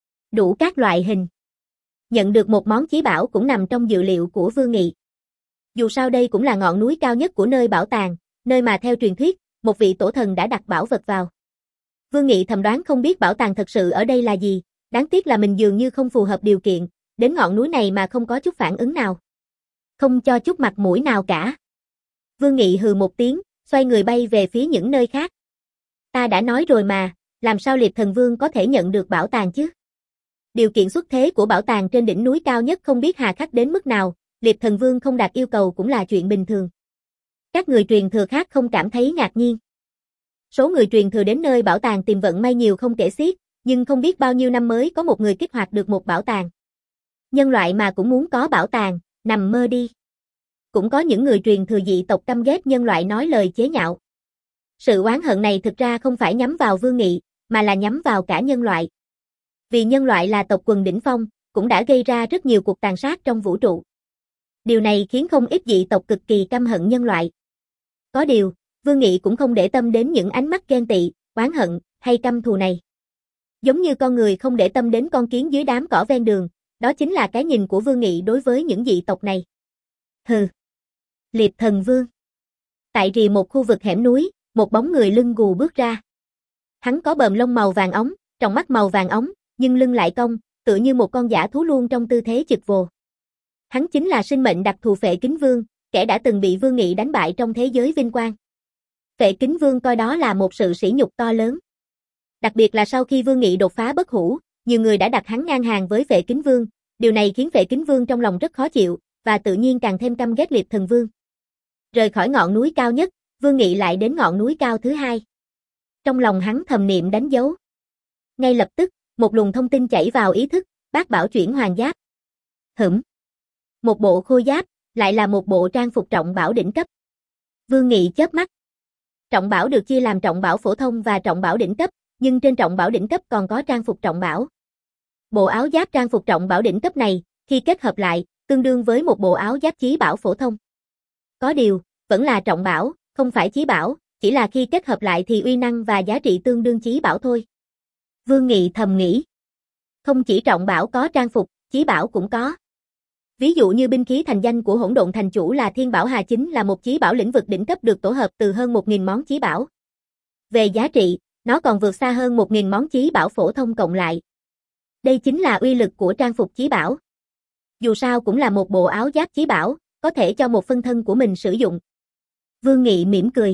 Đủ các loại hình. Nhận được một món chí bảo cũng nằm trong dự liệu của Vương Nghị. Dù sao đây cũng là ngọn núi cao nhất của nơi bảo tàng, nơi mà theo truyền thuyết, một vị tổ thần đã đặt bảo vật vào. Vương Nghị thầm đoán không biết bảo tàng thật sự ở đây là gì, đáng tiếc là mình dường như không phù hợp điều kiện, đến ngọn núi này mà không có chút phản ứng nào. Không cho chút mặt mũi nào cả. Vương Nghị hừ một tiếng, xoay người bay về phía những nơi khác. Ta đã nói rồi mà, làm sao Liệp Thần Vương có thể nhận được bảo tàng chứ? Điều kiện xuất thế của bảo tàng trên đỉnh núi cao nhất không biết hà khắc đến mức nào, Liệp Thần Vương không đạt yêu cầu cũng là chuyện bình thường. Các người truyền thừa khác không cảm thấy ngạc nhiên. Số người truyền thừa đến nơi bảo tàng tìm vận may nhiều không kể xiết, nhưng không biết bao nhiêu năm mới có một người kích hoạt được một bảo tàng. Nhân loại mà cũng muốn có bảo tàng, nằm mơ đi. Cũng có những người truyền thừa dị tộc căm ghét nhân loại nói lời chế nhạo. Sự oán hận này thực ra không phải nhắm vào Vương Nghị, mà là nhắm vào cả nhân loại. Vì nhân loại là tộc quần đỉnh phong, cũng đã gây ra rất nhiều cuộc tàn sát trong vũ trụ. Điều này khiến không ít dị tộc cực kỳ căm hận nhân loại. Có điều, Vương Nghị cũng không để tâm đến những ánh mắt ghen tị, oán hận, hay căm thù này. Giống như con người không để tâm đến con kiến dưới đám cỏ ven đường, đó chính là cái nhìn của Vương Nghị đối với những dị tộc này. Hừ. Liệp Thần Vương. Tại rìa một khu vực hẻm núi, một bóng người lưng gù bước ra. Hắn có bờm lông màu vàng óng, tròng mắt màu vàng óng, nhưng lưng lại cong, tựa như một con dã thú luôn trong tư thế chực vồ. Hắn chính là sinh mệnh đặc thù Phệ Kính Vương, kẻ đã từng bị Vương Nghị đánh bại trong thế giới vinh quang. Phệ Kính Vương coi đó là một sự sỉ nhục to lớn. Đặc biệt là sau khi Vương Nghị đột phá bất hủ, nhiều người đã đặt hắn ngang hàng với Phệ Kính Vương, điều này khiến Phệ Kính Vương trong lòng rất khó chịu, và tự nhiên càng thêm căm ghét Liệp Thần Vương. Rời khỏi ngọn núi cao nhất, Vương Nghị lại đến ngọn núi cao thứ hai. Trong lòng hắn thầm niệm đánh dấu. Ngay lập tức, một luồng thông tin chảy vào ý thức, Bát Bảo chuyển hoàng giáp. Hửm. Một bộ khôi giáp, lại là một bộ trang phục trọng bảo đỉnh cấp. Vương Nghị chớp mắt. Trọng bảo được chia làm trọng bảo phổ thông và trọng bảo đỉnh cấp, nhưng trên trọng bảo đỉnh cấp còn có trang phục trọng bảo. Bộ áo giáp trang phục trọng bảo đỉnh cấp này, khi kết hợp lại, tương đương với một bộ áo giáp chí bảo phổ thông. Có điều, vẫn là trọng bảo, không phải chí bảo, chỉ là khi kết hợp lại thì uy năng và giá trị tương đương chí bảo thôi. Vương Nghị thầm nghĩ. Không chỉ trọng bảo có trang phục, chí bảo cũng có. Ví dụ như binh khí thành danh của Hỗn Độn Thành Chủ là Thiên Bảo Hà chính là một chí bảo lĩnh vực đỉnh cấp được tổ hợp từ hơn một nghìn món chí bảo. Về giá trị, nó còn vượt xa hơn một nghìn món chí bảo phổ thông cộng lại. Đây chính là uy lực của trang phục chí bảo. Dù sao cũng là một bộ áo giáp chí bảo, có thể cho một phân thân của mình sử dụng. Vương Nghị mỉm cười.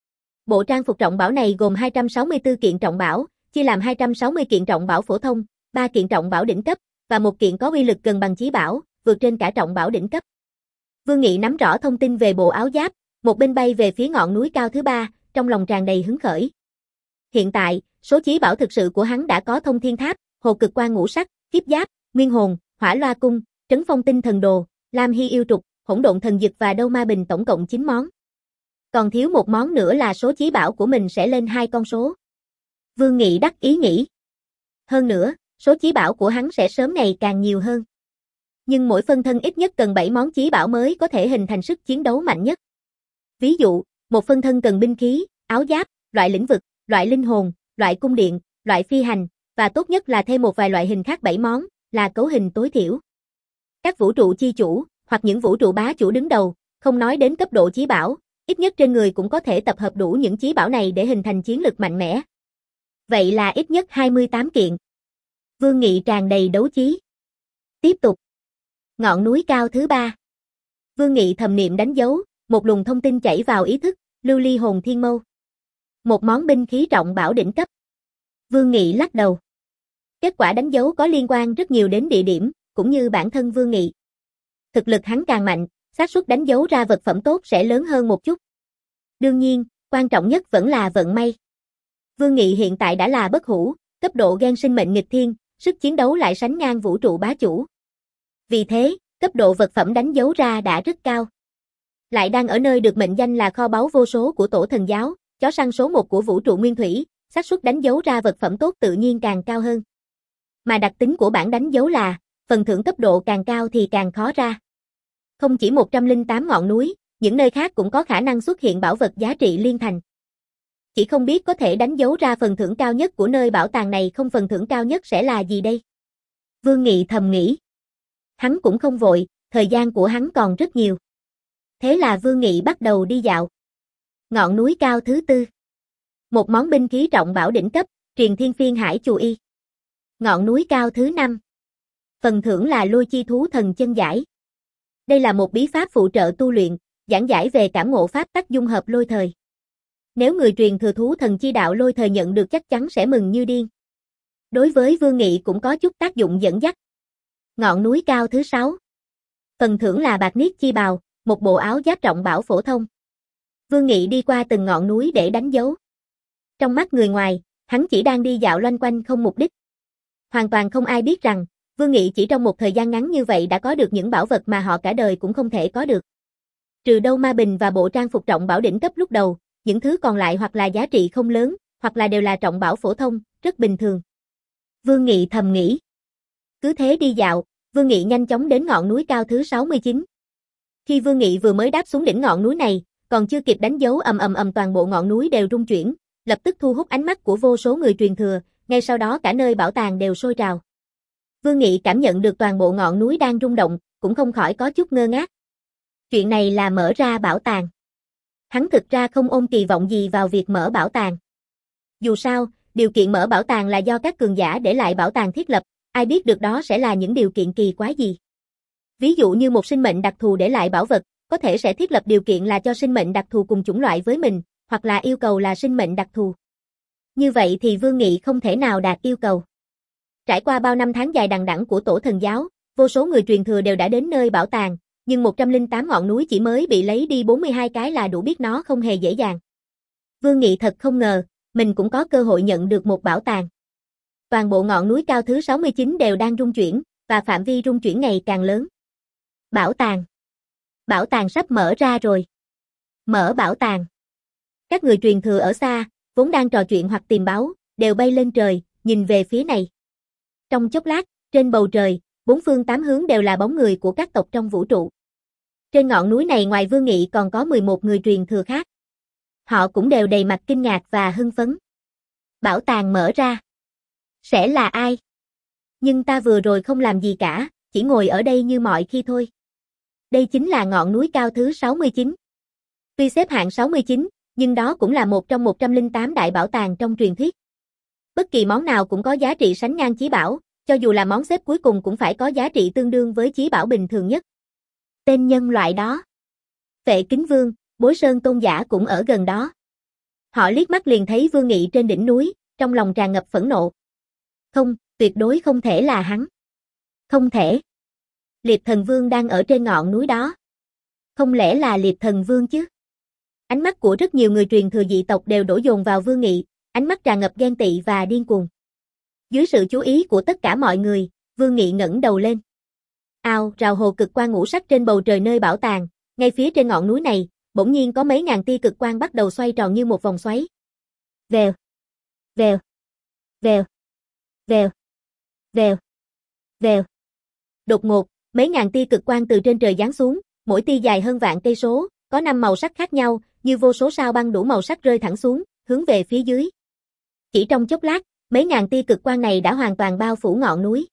Bộ trang phục trọng bảo này gồm hai trăm sáu mươi tư kiện trọng bảo, chia làm hai trăm sáu mươi kiện trọng bảo phổ thông, ba kiện trọng bảo đỉnh cấp, và một kiện có uy lực gần bằng chí bảo, vượt trên cả trọng bảo đỉnh cấp. Vương Nghị nắm rõ thông tin về bộ áo giáp, một bên bay về phía ngọn núi cao thứ ba, trong lòng tràn đầy hứng khởi. Hiện tại, số chí bảo thực sự của hắn đã có Thông Thiên Tháp, Hồ Cực Quan ngũ sắc, Kiếp Giáp, Nguyên Hồn, Hỏa Loa Cung, Trấn Phong Tinh Thần Đồ, Lam Hy Yêu Trục, hỗn độn thần dực và đâu ma bình tổng cộng chín món. Còn thiếu một món nữa là số chí bảo của mình sẽ lên hai con số. Vương Nghị đắc ý nghĩ. Hơn nữa, số chí bảo của hắn sẽ sớm ngày càng nhiều hơn. Nhưng mỗi phân thân ít nhất cần bảy món chí bảo mới có thể hình thành sức chiến đấu mạnh nhất. Ví dụ, một phân thân cần binh khí, áo giáp, loại lĩnh vực, loại linh hồn, loại cung điện, loại phi hành, và tốt nhất là thêm một vài loại hình khác bảy món, là cấu hình tối thiểu. Các vũ trụ chi chủ, hoặc những vũ trụ bá chủ đứng đầu, không nói đến cấp độ chí bảo, ít nhất trên người cũng có thể tập hợp đủ những chí bảo này để hình thành chiến lực mạnh mẽ. Vậy là ít nhất hai mươi tám kiện. Vương Nghị tràn đầy đấu chí. Tiếp tục. Ngọn núi cao thứ ba. Vương Nghị thầm niệm đánh dấu, một luồng thông tin chảy vào ý thức, lưu ly hồn thiên mâu. Một món binh khí trọng bảo đỉnh cấp. Vương Nghị lắc đầu. Kết quả đánh dấu có liên quan rất nhiều đến địa điểm, cũng như bản thân Vương Nghị. Thực lực hắn càng mạnh, xác suất đánh dấu ra vật phẩm tốt sẽ lớn hơn một chút. Đương nhiên, quan trọng nhất vẫn là vận may. Vương Nghị hiện tại đã là bất hủ, cấp độ gen sinh mệnh nghịch thiên, sức chiến đấu lại sánh ngang vũ trụ bá chủ. Vì thế, cấp độ vật phẩm đánh dấu ra đã rất cao. Lại đang ở nơi được mệnh danh là kho báu vô số của tổ thần giáo, chó săn số một của vũ trụ nguyên thủy, xác suất đánh dấu ra vật phẩm tốt tự nhiên càng cao hơn. Mà đặc tính của bảng đánh dấu là, phần thưởng cấp độ càng cao thì càng khó ra. Không chỉ một trăm lẻ tám ngọn núi, những nơi khác cũng có khả năng xuất hiện bảo vật giá trị liên thành. Chỉ không biết có thể đánh dấu ra phần thưởng cao nhất của nơi bảo tàng này không, phần thưởng cao nhất sẽ là gì đây? Vương Nghị thầm nghĩ. Hắn cũng không vội, thời gian của hắn còn rất nhiều. Thế là Vương Nghị bắt đầu đi dạo. Ngọn núi cao thứ tư. Một món binh khí trọng bảo đỉnh cấp, truyền thiên phiên hải chù y. Ngọn núi cao thứ năm. Phần thưởng là lôi chi thú thần chân giải. Đây là một bí pháp phụ trợ tu luyện, giảng giải về cảm ngộ pháp tắc dung hợp lôi thời. Nếu người truyền thừa thú thần chi đạo lôi thời nhận được chắc chắn sẽ mừng như điên. Đối với Vương Nghị cũng có chút tác dụng dẫn dắt. Ngọn núi cao thứ sáu. Phần thưởng là bạc niết chi bào, một bộ áo giáp trọng bảo phổ thông. Vương Nghị đi qua từng ngọn núi để đánh dấu. Trong mắt người ngoài, hắn chỉ đang đi dạo loanh quanh không mục đích. Hoàn toàn không ai biết rằng, Vương Nghị chỉ trong một thời gian ngắn như vậy đã có được những bảo vật mà họ cả đời cũng không thể có được. Trừ đâu ma bình và bộ trang phục trọng bảo đỉnh cấp lúc đầu, những thứ còn lại hoặc là giá trị không lớn, hoặc là đều là trọng bảo phổ thông, rất bình thường. Vương Nghị thầm nghĩ. Cứ thế đi dạo, Vương Nghị nhanh chóng đến ngọn núi cao thứ sáu mươi chín. Khi Vương Nghị vừa mới đáp xuống đỉnh ngọn núi này, còn chưa kịp đánh dấu ầm ầm ầm toàn bộ ngọn núi đều rung chuyển, lập tức thu hút ánh mắt của vô số người truyền thừa, ngay sau đó cả nơi bảo tàng đều sôi trào. Vương Nghị cảm nhận được toàn bộ ngọn núi đang rung động, cũng không khỏi có chút ngơ ngác. Chuyện này là mở ra bảo tàng. Hắn thực ra không ôm kỳ vọng gì vào việc mở bảo tàng. Dù sao, điều kiện mở bảo tàng là do các cường giả để lại bảo tàng thiết lập, ai biết được đó sẽ là những điều kiện kỳ quái gì. Ví dụ như một sinh mệnh đặc thù để lại bảo vật, có thể sẽ thiết lập điều kiện là cho sinh mệnh đặc thù cùng chủng loại với mình, hoặc là yêu cầu là sinh mệnh đặc thù. Như vậy thì Vương Nghị không thể nào đạt yêu cầu. Trải qua bao năm tháng dài đằng đẵng của tổ thần giáo, vô số người truyền thừa đều đã đến nơi bảo tàng, nhưng một trăm lẻ tám ngọn núi chỉ mới bị lấy đi bốn mươi hai cái là đủ biết nó không hề dễ dàng. Vương Nghị thật không ngờ, mình cũng có cơ hội nhận được một bảo tàng. Toàn bộ ngọn núi cao thứ sáu mươi chín đều đang rung chuyển, và phạm vi rung chuyển ngày càng lớn. Bảo tàng. Bảo tàng sắp mở ra rồi. Mở bảo tàng. Các người truyền thừa ở xa, vốn đang trò chuyện hoặc tìm báu, đều bay lên trời, nhìn về phía này. Trong chốc lát, trên bầu trời, bốn phương tám hướng đều là bóng người của các tộc trong vũ trụ. Trên ngọn núi này ngoài Vương Nghị còn có mười một người truyền thừa khác. Họ cũng đều đầy mặt kinh ngạc và hưng phấn. Bảo tàng mở ra. Sẽ là ai? Nhưng ta vừa rồi không làm gì cả, chỉ ngồi ở đây như mọi khi thôi. Đây chính là ngọn núi cao thứ sáu mươi chín. Tuy xếp hạng sáu mươi chín, nhưng đó cũng là một trong một trăm lẻ tám đại bảo tàng trong truyền thuyết. Bất kỳ món nào cũng có giá trị sánh ngang chí bảo, cho dù là món xếp cuối cùng cũng phải có giá trị tương đương với chí bảo bình thường nhất. Tên nhân loại đó. Phệ Kính Vương, Bối Sơn tôn giả cũng ở gần đó. Họ liếc mắt liền thấy Vương Nghị trên đỉnh núi, trong lòng tràn ngập phẫn nộ. Không, tuyệt đối không thể là hắn. Không thể. Liệp Thần Vương đang ở trên ngọn núi đó. Không lẽ là Liệp Thần Vương chứ? Ánh mắt của rất nhiều người truyền thừa dị tộc đều đổ dồn vào Vương Nghị, ánh mắt tràn ngập ghen tị và điên cuồng. Dưới sự chú ý của tất cả mọi người, Vương Nghị ngẩng đầu lên. Ao, rào hồ cực quang ngũ sắc trên bầu trời nơi bảo tàng, ngay phía trên ngọn núi này, bỗng nhiên có mấy ngàn tia cực quang bắt đầu xoay tròn như một vòng xoáy. Vèo, vèo, vèo, vèo, vèo, vèo. Đột ngột, mấy ngàn tia cực quang từ trên trời giáng xuống, mỗi tia dài hơn vạn cây số, có năm màu sắc khác nhau, như vô số sao băng đủ màu sắc rơi thẳng xuống, hướng về phía dưới. Chỉ trong chốc lát, mấy ngàn tia cực quang này đã hoàn toàn bao phủ ngọn núi.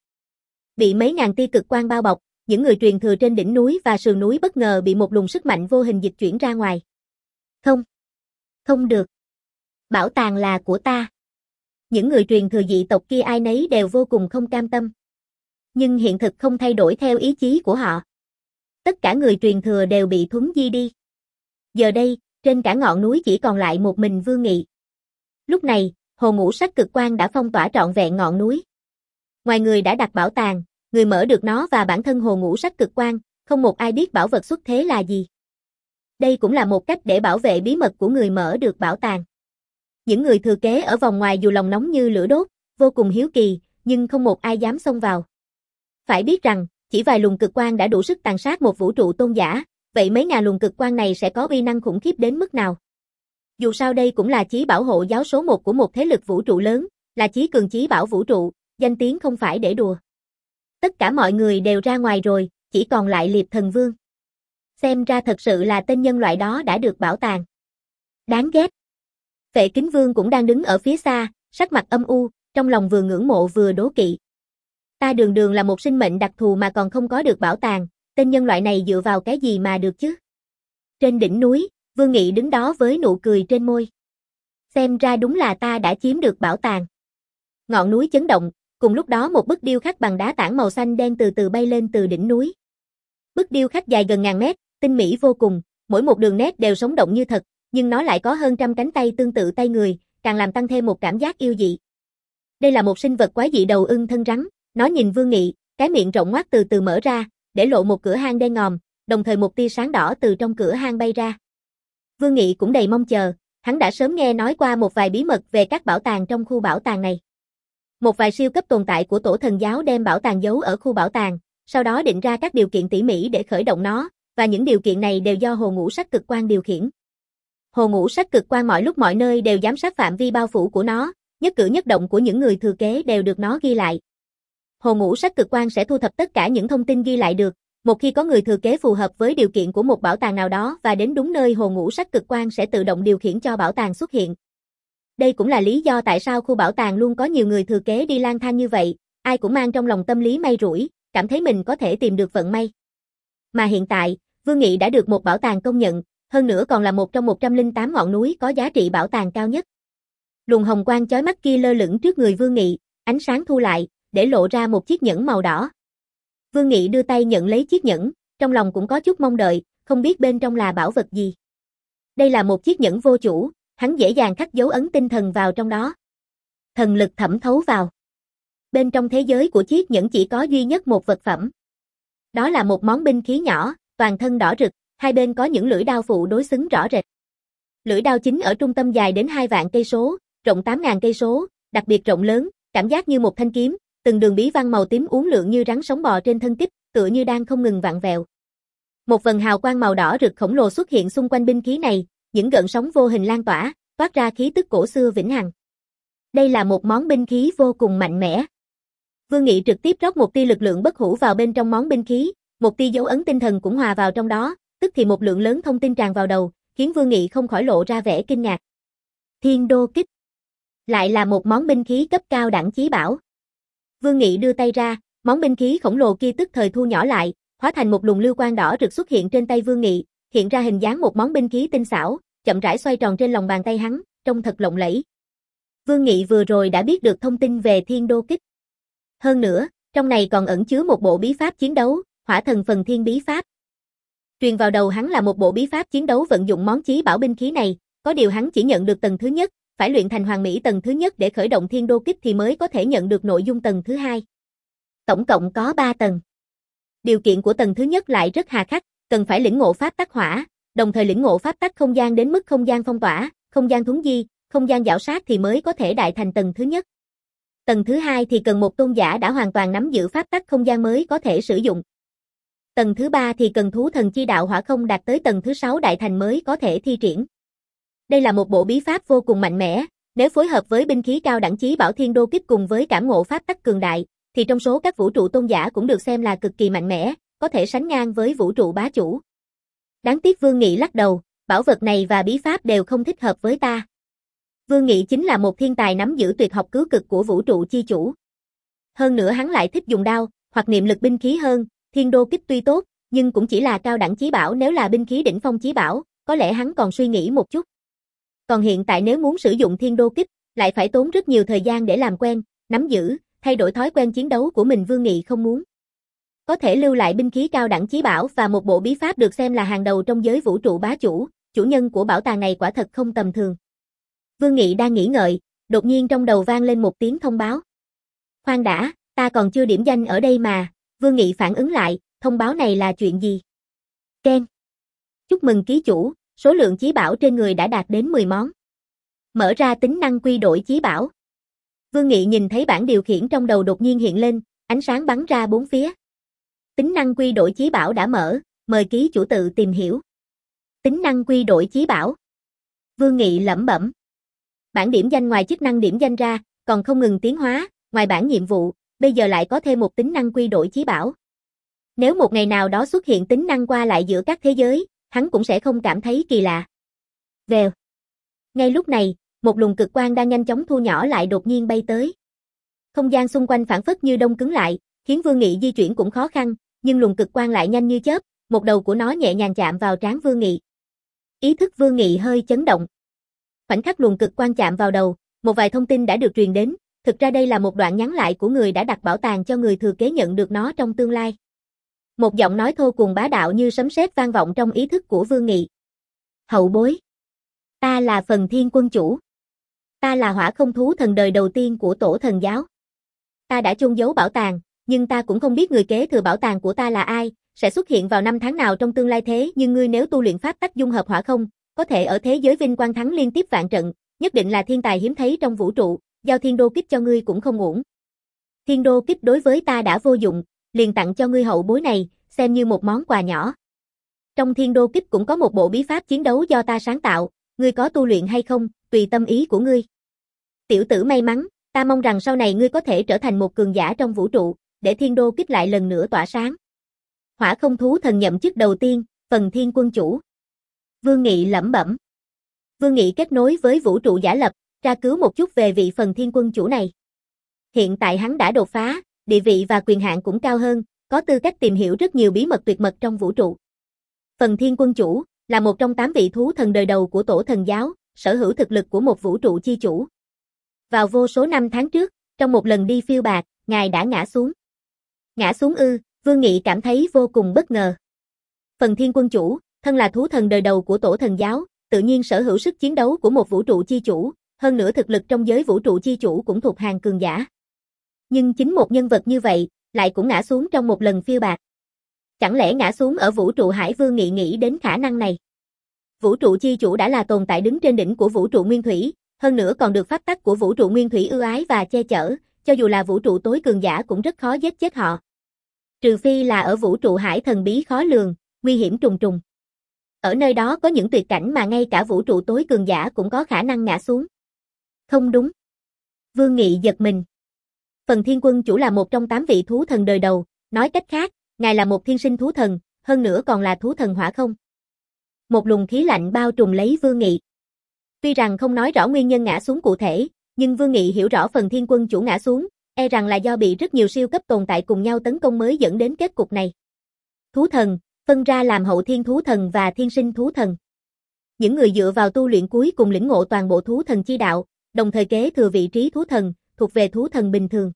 Bị mấy ngàn tia cực quang bao bọc, những người truyền thừa trên đỉnh núi và sườn núi bất ngờ bị một luồng sức mạnh vô hình dịch chuyển ra ngoài. Không, không được. Bảo tàng là của ta. Những người truyền thừa dị tộc kia ai nấy đều vô cùng không cam tâm. Nhưng hiện thực không thay đổi theo ý chí của họ. Tất cả người truyền thừa đều bị thuấn di đi. Giờ đây, trên cả ngọn núi chỉ còn lại một mình Vương Nghị. Lúc này, hồ ngũ sắc cực quang đã phong tỏa trọn vẹn ngọn núi. Ngoài người đã đặt bảo tàng, người mở được nó và bản thân hồ ngũ sắc cực quang, không một ai biết bảo vật xuất thế là gì. Đây cũng là một cách để bảo vệ bí mật của người mở được bảo tàng. Những người thừa kế ở vòng ngoài dù lòng nóng như lửa đốt, vô cùng hiếu kỳ, nhưng không một ai dám xông vào. Phải biết rằng, chỉ vài luồng cực quang đã đủ sức tàn sát một vũ trụ tôn giả, vậy mấy ngàn luồng cực quang này sẽ có uy năng khủng khiếp đến mức nào? Dù sao đây cũng là chí bảo hộ giáo số một của một thế lực vũ trụ lớn, là chí cường chí bảo vũ trụ, danh tiếng không phải để đùa. Tất cả mọi người đều ra ngoài rồi, chỉ còn lại Liệp Thần Vương. Xem ra thật sự là tên nhân loại đó đã được bảo tàng. Đáng ghét. Vệ Kính Vương cũng đang đứng ở phía xa, sắc mặt âm u, trong lòng vừa ngưỡng mộ vừa đố kỵ. Ta đường đường là một sinh mệnh đặc thù mà còn không có được bảo tàng, tên nhân loại này dựa vào cái gì mà được chứ? Trên đỉnh núi, Vương Nghị đứng đó với nụ cười trên môi. Xem ra đúng là ta đã chiếm được bảo tàng. Ngọn núi chấn động, cùng lúc đó một bức điêu khắc bằng đá tảng màu xanh đen từ từ bay lên từ đỉnh núi. Bức điêu khắc dài gần ngàn mét, tinh mỹ vô cùng, mỗi một đường nét đều sống động như thật, nhưng nó lại có hơn trăm cánh tay tương tự tay người, càng làm tăng thêm một cảm giác yêu dị. Đây là một sinh vật quái dị đầu ưng thân rắn, nó nhìn Vương Nghị, cái miệng rộng ngoác từ từ mở ra, để lộ một cửa hang đen ngòm, đồng thời một tia sáng đỏ từ trong cửa hang bay ra. Vương Nghị cũng đầy mong chờ, hắn đã sớm nghe nói qua một vài bí mật về các bảo tàng trong khu bảo tàng này. Một vài siêu cấp tồn tại của tổ thần giáo đem bảo tàng giấu ở khu bảo tàng, sau đó định ra các điều kiện tỉ mỉ để khởi động nó, và những điều kiện này đều do hồ ngũ sắc cực quang điều khiển. Hồ ngũ sắc cực quang mọi lúc mọi nơi đều giám sát phạm vi bao phủ của nó, nhất cử nhất động của những người thừa kế đều được nó ghi lại. Hồ ngũ sắc cực quang sẽ thu thập tất cả những thông tin ghi lại được, một khi có người thừa kế phù hợp với điều kiện của một bảo tàng nào đó và đến đúng nơi hồ ngũ sắc cực quang sẽ tự động điều khiển cho bảo tàng xuất hiện. Đây cũng là lý do tại sao khu bảo tàng luôn có nhiều người thừa kế đi lang thang như vậy, ai cũng mang trong lòng tâm lý may rủi, cảm thấy mình có thể tìm được vận may. Mà hiện tại, Vương Nghị đã được một bảo tàng công nhận, hơn nữa còn là một trong một trăm lẻ tám ngọn núi có giá trị bảo tàng cao nhất. Luồng hồng quang chói mắt kia lơ lửng trước người Vương Nghị, ánh sáng thu lại, để lộ ra một chiếc nhẫn màu đỏ. Vương Nghị đưa tay nhận lấy chiếc nhẫn, trong lòng cũng có chút mong đợi, không biết bên trong là bảo vật gì. Đây là một chiếc nhẫn vô chủ, hắn dễ dàng khắc dấu ấn tinh thần vào trong đó. Thần lực thẩm thấu vào. Bên trong thế giới của chiếc nhẫn chỉ có duy nhất một vật phẩm. Đó là một món binh khí nhỏ, toàn thân đỏ rực, hai bên có những lưỡi đao phụ đối xứng rõ rệt. Lưỡi đao chính ở trung tâm dài đến hai vạn cây số, rộng tám ngàn cây số, đặc biệt rộng lớn, cảm giác như một thanh kiếm, từng đường bí văn màu tím uốn lượn như rắn sống bò trên thân kích, tựa như đang không ngừng vặn vẹo. Một vần hào quang màu đỏ rực khổng lồ xuất hiện xung quanh binh khí này, những gợn sóng vô hình lan tỏa, toát ra khí tức cổ xưa vĩnh hằng. Đây là một món binh khí vô cùng mạnh mẽ. Vương Nghị trực tiếp rót một tia lực lượng bất hủ vào bên trong món binh khí, một tia dấu ấn tinh thần cũng hòa vào trong đó, tức thì một lượng lớn thông tin tràn vào đầu, khiến Vương Nghị không khỏi lộ ra vẻ kinh ngạc. Thiên đô kích. Lại là một món binh khí cấp cao đẳng chí bảo. Vương Nghị đưa tay ra, món binh khí khổng lồ kia tức thời thu nhỏ lại, hóa thành một luồng lưu quang đỏ rực xuất hiện trên tay Vương Nghị, hiện ra hình dáng một món binh khí tinh xảo, chậm rãi xoay tròn trên lòng bàn tay hắn, trông thật lộng lẫy. Vương Nghị vừa rồi đã biết được thông tin về Thiên đô kích. Hơn nữa, trong này còn ẩn chứa một bộ bí pháp chiến đấu, Hỏa thần phần thiên bí pháp. Truyền vào đầu hắn là một bộ bí pháp chiến đấu vận dụng món chí bảo binh khí này, có điều hắn chỉ nhận được tầng thứ nhất, phải luyện thành hoàn mỹ tầng thứ nhất để khởi động thiên đô kích thì mới có thể nhận được nội dung tầng thứ hai. Tổng cộng có ba tầng. Điều kiện của tầng thứ nhất lại rất hà khắc, cần phải lĩnh ngộ pháp tắc hỏa, đồng thời lĩnh ngộ pháp tắc không gian đến mức không gian phong tỏa, không gian thuấn di, không gian giảo sát thì mới có thể đại thành tầng thứ nhất. Tầng thứ hai thì cần một tôn giả đã hoàn toàn nắm giữ pháp tắc không gian mới có thể sử dụng. Tầng thứ ba thì cần thú thần chi đạo hỏa không đạt tới tầng thứ sáu đại thành mới có thể thi triển. Đây là một bộ bí pháp vô cùng mạnh mẽ, nếu phối hợp với binh khí cao đẳng chí bảo thiên đô kích cùng với cảm ngộ pháp tắc cường đại, thì trong số các vũ trụ tôn giả cũng được xem là cực kỳ mạnh mẽ, có thể sánh ngang với vũ trụ bá chủ. Đáng tiếc Vương Nghị lắc đầu, bảo vật này và bí pháp đều không thích hợp với ta. Vương Nghị chính là một thiên tài nắm giữ tuyệt học cứu cực của vũ trụ chi chủ. Hơn nữa hắn lại thích dùng đao, hoặc niệm lực binh khí hơn, thiên đô kích tuy tốt, nhưng cũng chỉ là cao đẳng chí bảo, nếu là binh khí đỉnh phong chí bảo, có lẽ hắn còn suy nghĩ một chút. Còn hiện tại nếu muốn sử dụng thiên đô kích, lại phải tốn rất nhiều thời gian để làm quen, nắm giữ, thay đổi thói quen chiến đấu của mình. Vương Nghị không muốn. Có thể lưu lại binh khí cao đẳng chí bảo và một bộ bí pháp được xem là hàng đầu trong giới vũ trụ bá chủ, chủ nhân của bảo tàng này quả thật không tầm thường. Vương Nghị đang nghĩ ngợi, đột nhiên trong đầu vang lên một tiếng thông báo. Khoan đã, ta còn chưa điểm danh ở đây mà. Vương Nghị phản ứng lại, thông báo này là chuyện gì? Ken. Chúc mừng ký chủ, số lượng chí bảo trên người đã đạt đến mười món. Mở ra tính năng quy đổi chí bảo. Vương Nghị nhìn thấy bảng điều khiển trong đầu đột nhiên hiện lên, ánh sáng bắn ra bốn phía. Tính năng quy đổi chí bảo đã mở, mời ký chủ tự tìm hiểu. Tính năng quy đổi chí bảo. Vương Nghị lẩm bẩm. Bảng điểm danh ngoài chức năng điểm danh ra, còn không ngừng tiến hóa, ngoài bảng nhiệm vụ, bây giờ lại có thêm một tính năng quy đổi chí bảo. Nếu một ngày nào đó xuất hiện tính năng qua lại giữa các thế giới, hắn cũng sẽ không cảm thấy kỳ lạ. Vèo. Ngay lúc này, một luồng cực quang đang nhanh chóng thu nhỏ lại đột nhiên bay tới. Không gian xung quanh phản phất như đông cứng lại, khiến Vương Nghị di chuyển cũng khó khăn, nhưng luồng cực quang lại nhanh như chớp, một đầu của nó nhẹ nhàng chạm vào trán Vương Nghị. Ý thức Vương Nghị hơi chấn động. Khoảnh khắc luồng cực quang chạm vào đầu, một vài thông tin đã được truyền đến, thực ra đây là một đoạn nhắn lại của người đã đặt bảo tàng cho người thừa kế nhận được nó trong tương lai. Một giọng nói thô cùng bá đạo như sấm sét vang vọng trong ý thức của Vương Nghị. Hậu bối. Ta là Phần Thiên Quân Chủ. Ta là hỏa không thú thần đời đầu tiên của tổ thần giáo. Ta đã chôn giấu bảo tàng, nhưng ta cũng không biết người kế thừa bảo tàng của ta là ai, sẽ xuất hiện vào năm tháng nào trong tương lai thế, nhưng ngươi nếu tu luyện pháp tắc dung hợp hỏa không, có thể ở thế giới vinh quang thắng liên tiếp vạn trận, nhất định là thiên tài hiếm thấy trong vũ trụ, giao thiên đô kích cho ngươi cũng không uổng. Thiên đô kích đối với ta đã vô dụng, liền tặng cho ngươi hậu bối này, xem như một món quà nhỏ. Trong thiên đô kích cũng có một bộ bí pháp chiến đấu do ta sáng tạo, ngươi có tu luyện hay không, tùy tâm ý của ngươi. Tiểu tử may mắn, ta mong rằng sau này ngươi có thể trở thành một cường giả trong vũ trụ, để thiên đô kích lại lần nữa tỏa sáng. Hỏa không thú thần nhậm chức đầu tiên, Phần Thiên Quân Chủ. Vương Nghị lẩm bẩm. Vương Nghị kết nối với vũ trụ giả lập, tra cứu một chút về vị Phần Thiên Quân Chủ này. Hiện tại hắn đã đột phá, địa vị và quyền hạn cũng cao hơn, có tư cách tìm hiểu rất nhiều bí mật tuyệt mật trong vũ trụ. Phần Thiên Quân Chủ là một trong tám vị thú thần đời đầu của tổ thần giáo, sở hữu thực lực của một vũ trụ chi chủ. Vào vô số năm tháng trước, trong một lần đi phiêu bạt, ngài đã ngã xuống. Ngã xuống ư? Vương Nghị cảm thấy vô cùng bất ngờ. Phần Thiên Quân Chủ, thân là thú thần đời đầu của tổ thần giáo, tự nhiên sở hữu sức chiến đấu của một vũ trụ chi chủ, hơn nữa thực lực trong giới vũ trụ chi chủ cũng thuộc hàng cường giả. Nhưng chính một nhân vật như vậy, lại cũng ngã xuống trong một lần phiêu bạt. Chẳng lẽ ngã xuống ở vũ trụ hải? Vương Nghị nghĩ đến khả năng này. Vũ trụ chi chủ đã là tồn tại đứng trên đỉnh của vũ trụ nguyên thủy, hơn nữa còn được pháp tắc của vũ trụ nguyên thủy ưu ái và che chở, cho dù là vũ trụ tối cường giả cũng rất khó giết chết họ. Trừ phi là ở vũ trụ hải thần bí khó lường, nguy hiểm trùng trùng. Ở nơi đó có những tuyệt cảnh mà ngay cả vũ trụ tối cường giả cũng có khả năng ngã xuống. Không đúng. Vương Nghị giật mình. Phần Thiên Quân Chủ là một trong tám vị thú thần đời đầu, nói cách khác, ngài là một thiên sinh thú thần, hơn nữa còn là thú thần hỏa không. Một luồng khí lạnh bao trùm lấy Vương Nghị. Tuy rằng không nói rõ nguyên nhân ngã xuống cụ thể, nhưng Vương Nghị hiểu rõ Phần Thiên Quân Chủ ngã xuống, e rằng là do bị rất nhiều siêu cấp tồn tại cùng nhau tấn công mới dẫn đến kết cục này. Thú thần, phân ra làm hậu thiên thú thần và thiên sinh thú thần. Những người dựa vào tu luyện cuối cùng lĩnh ngộ toàn bộ thú thần chi đạo, đồng thời kế thừa vị trí thú thần, thuộc về thú thần bình thường.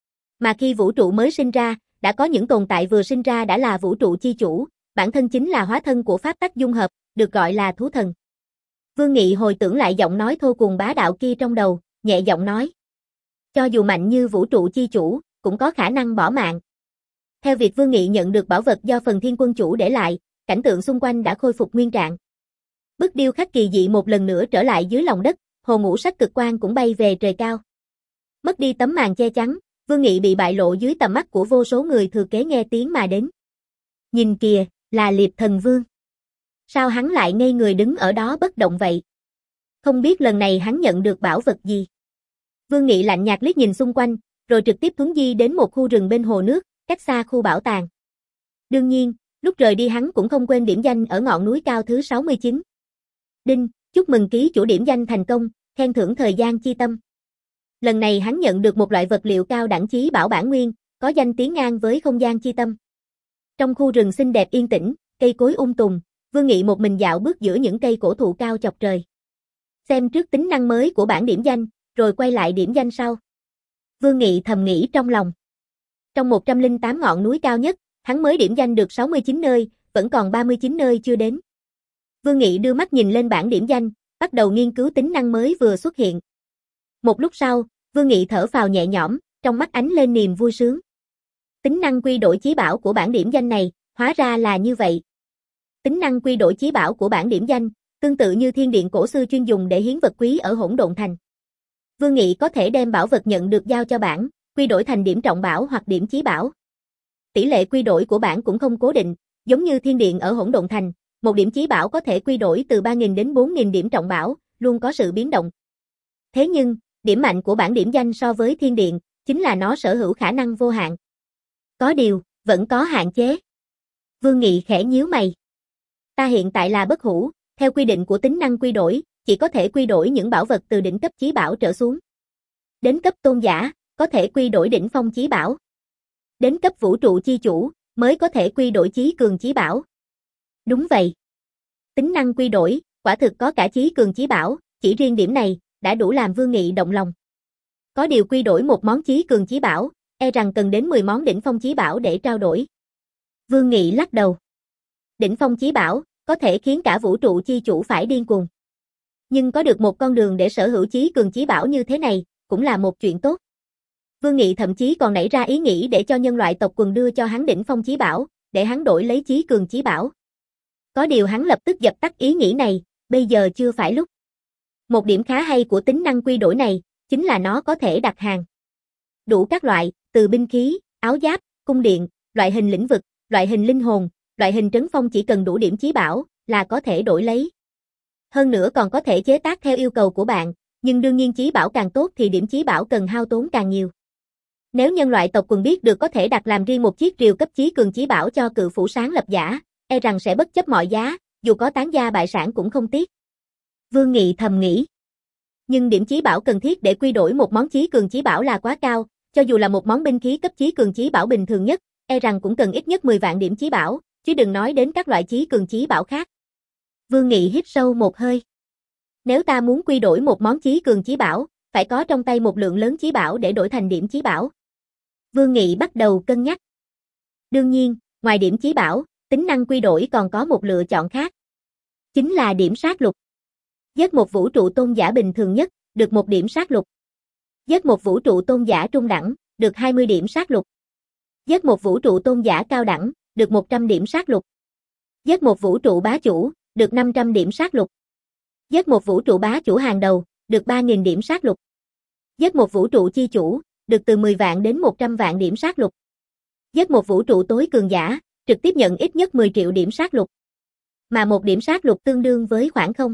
Mà khi vũ trụ mới sinh ra, đã có những tồn tại vừa sinh ra đã là vũ trụ chi chủ, bản thân chính là hóa thân của pháp tắc dung hợp, được gọi là thú thần. Vương Nghị hồi tưởng lại giọng nói thô cùng bá đạo kia trong đầu, nhẹ giọng nói. Cho dù mạnh như vũ trụ chi chủ, cũng có khả năng bỏ mạng. Theo việc Vương Nghị nhận được bảo vật do Phần Thiên Quân Chủ để lại, cảnh tượng xung quanh đã khôi phục nguyên trạng. Bức điêu khắc kỳ dị một lần nữa trở lại dưới lòng đất, hồ ngũ sắc cực quang cũng bay về trời cao. Mất đi tấm màn che chắn, Vương Nghị bị bại lộ dưới tầm mắt của vô số người thừa kế nghe tiếng mà đến. Nhìn kìa, là Liệp Thần Vương. Sao hắn lại ngây người đứng ở đó bất động vậy? Không biết lần này hắn nhận được bảo vật gì? Vương Nghị lạnh nhạt liếc nhìn xung quanh, rồi trực tiếp thuấn di đến một khu rừng bên hồ nước, cách xa khu bảo tàng. Đương nhiên, lúc rời đi hắn cũng không quên điểm danh ở ngọn núi cao thứ sáu mươi chín. Đinh, chúc mừng ký chủ điểm danh thành công, khen thưởng thời gian chi tâm. Lần này hắn nhận được một loại vật liệu cao đẳng chí bảo bản nguyên, có danh tiếng ngang với không gian chi tâm. Trong khu rừng xinh đẹp yên tĩnh, cây cối um tùm, Vương Nghị một mình dạo bước giữa những cây cổ thụ cao chọc trời. Xem trước tính năng mới của bản điểm danh, rồi quay lại điểm danh sau. Vương Nghị thầm nghĩ trong lòng. Trong một trăm lẻ tám ngọn núi cao nhất, hắn mới điểm danh được sáu mươi chín nơi, vẫn còn ba mươi chín nơi chưa đến. Vương Nghị đưa mắt nhìn lên bảng điểm danh, bắt đầu nghiên cứu tính năng mới vừa xuất hiện. Một lúc sau, Vương Nghị thở phào nhẹ nhõm, trong mắt ánh lên niềm vui sướng. Tính năng quy đổi chí bảo của bản điểm danh này, hóa ra là như vậy. Tính năng quy đổi chí bảo của bản điểm danh, tương tự như thiên điện cổ xưa chuyên dùng để hiến vật quý ở Hỗn Độn Thành. Vương Nghị có thể đem bảo vật nhận được giao cho bản, quy đổi thành điểm trọng bảo hoặc điểm chí bảo. Tỷ lệ quy đổi của bản cũng không cố định, giống như thiên điện ở Hỗn Độn Thành, một điểm chí bảo có thể quy đổi từ ba nghìn đến bốn nghìn điểm trọng bảo, luôn có sự biến động. Thế nhưng, điểm mạnh của bản điểm danh so với thiên điện, chính là nó sở hữu khả năng vô hạn. Có điều, vẫn có hạn chế. Vương Nghị khẽ nhíu mày. Ta hiện tại là bất hủ, theo quy định của tính năng quy đổi, chỉ có thể quy đổi những bảo vật từ đỉnh cấp chí bảo trở xuống. Đến cấp tôn giả, có thể quy đổi đỉnh phong chí bảo. Đến cấp vũ trụ chi chủ, mới có thể quy đổi chí cường chí bảo. Đúng vậy. Tính năng quy đổi, quả thực có cả chí cường chí bảo, chỉ riêng điểm này, đã đủ làm Vương Nghị động lòng. Có điều quy đổi một món chí cường chí bảo, e rằng cần đến mười món đỉnh phong chí bảo để trao đổi. Vương Nghị lắc đầu. Đỉnh phong chí bảo, có thể khiến cả vũ trụ chi chủ phải điên cuồng. Nhưng có được một con đường để sở hữu chí cường chí bảo như thế này, cũng là một chuyện tốt. Vương Nghị thậm chí còn nảy ra ý nghĩ để cho nhân loại tộc quần đưa cho hắn đỉnh phong chí bảo, để hắn đổi lấy chí cường chí bảo. Có điều hắn lập tức dập tắt ý nghĩ này, bây giờ chưa phải lúc. Một điểm khá hay của tính năng quy đổi này, chính là nó có thể đặt hàng. Đủ các loại, từ binh khí, áo giáp, cung điện, loại hình lĩnh vực, loại hình linh hồn, loại hình trấn phong chỉ cần đủ điểm chí bảo, là có thể đổi lấy. Hơn nữa còn có thể chế tác theo yêu cầu của bạn, nhưng đương nhiên chí bảo càng tốt thì điểm chí bảo cần hao tốn càng nhiều. Nếu nhân loại tộc quần biết được có thể đặt làm riêng một chiếc rìu cấp chí cường chí bảo cho cự phủ sáng lập giả, e rằng sẽ bất chấp mọi giá, dù có tán gia bại sản cũng không tiếc. Vương Nghị thầm nghĩ. Nhưng điểm chí bảo cần thiết để quy đổi một món chí cường chí bảo là quá cao, cho dù là một món binh khí cấp chí cường chí bảo bình thường nhất, e rằng cũng cần ít nhất mười vạn điểm chí bảo, chứ đừng nói đến các loại chí cường chí bảo khác. Vương Nghị hít sâu một hơi. Nếu ta muốn quy đổi một món chí cường chí bảo, phải có trong tay một lượng lớn chí bảo để đổi thành điểm chí bảo. Vương Nghị bắt đầu cân nhắc. Đương nhiên, ngoài điểm chí bảo, tính năng quy đổi còn có một lựa chọn khác. Chính là điểm sát lục. Giết một vũ trụ tôn giả bình thường nhất, được một điểm sát lục. Giết một vũ trụ tôn giả trung đẳng, được hai mươi điểm sát lục. Giết một vũ trụ tôn giả cao đẳng, được một trăm điểm sát lục. Giết một vũ trụ bá chủ, được năm trăm điểm sát lục. Giết một vũ trụ bá chủ hàng đầu, được ba nghìn điểm sát lục. Giết một vũ trụ chi chủ, được từ mười vạn đến một trăm vạn điểm sát lục. Giết một vũ trụ tối cường giả, trực tiếp nhận ít nhất mười triệu điểm sát lục. Mà một điểm sát lục tương đương với khoảng không.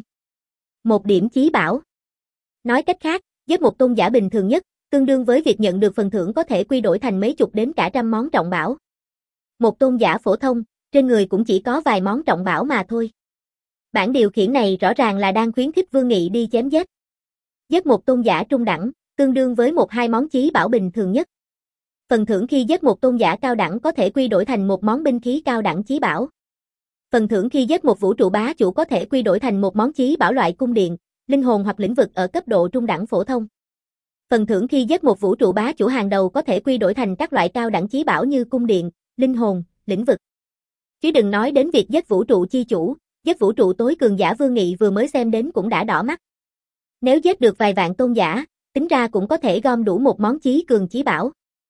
Một điểm chí bảo. Nói cách khác, giết một tôn giả bình thường nhất, tương đương với việc nhận được phần thưởng có thể quy đổi thành mấy chục đến cả trăm món trọng bảo. Một tôn giả phổ thông, trên người cũng chỉ có vài món trọng bảo mà thôi. Bản điều khiển này rõ ràng là đang khuyến khích Vương Nghị đi chém giết. Giết một tôn giả trung đẳng, tương đương với một hai món chí bảo bình thường nhất. Phần thưởng khi giết một tôn giả cao đẳng có thể quy đổi thành một món binh khí cao đẳng chí bảo. Phần thưởng khi giết một vũ trụ bá chủ có thể quy đổi thành một món chí bảo loại cung điện, linh hồn hoặc lĩnh vực ở cấp độ trung đẳng phổ thông. Phần thưởng khi giết một vũ trụ bá chủ hàng đầu có thể quy đổi thành các loại cao đẳng chí bảo như cung điện, linh hồn, lĩnh vực. Chứ đừng nói đến việc giết vũ trụ chi chủ, giết vũ trụ tối cường giả Vương Nghị vừa mới xem đến cũng đã đỏ mắt. Nếu giết được vài vạn tôn giả, tính ra cũng có thể gom đủ một món chí cường chí bảo.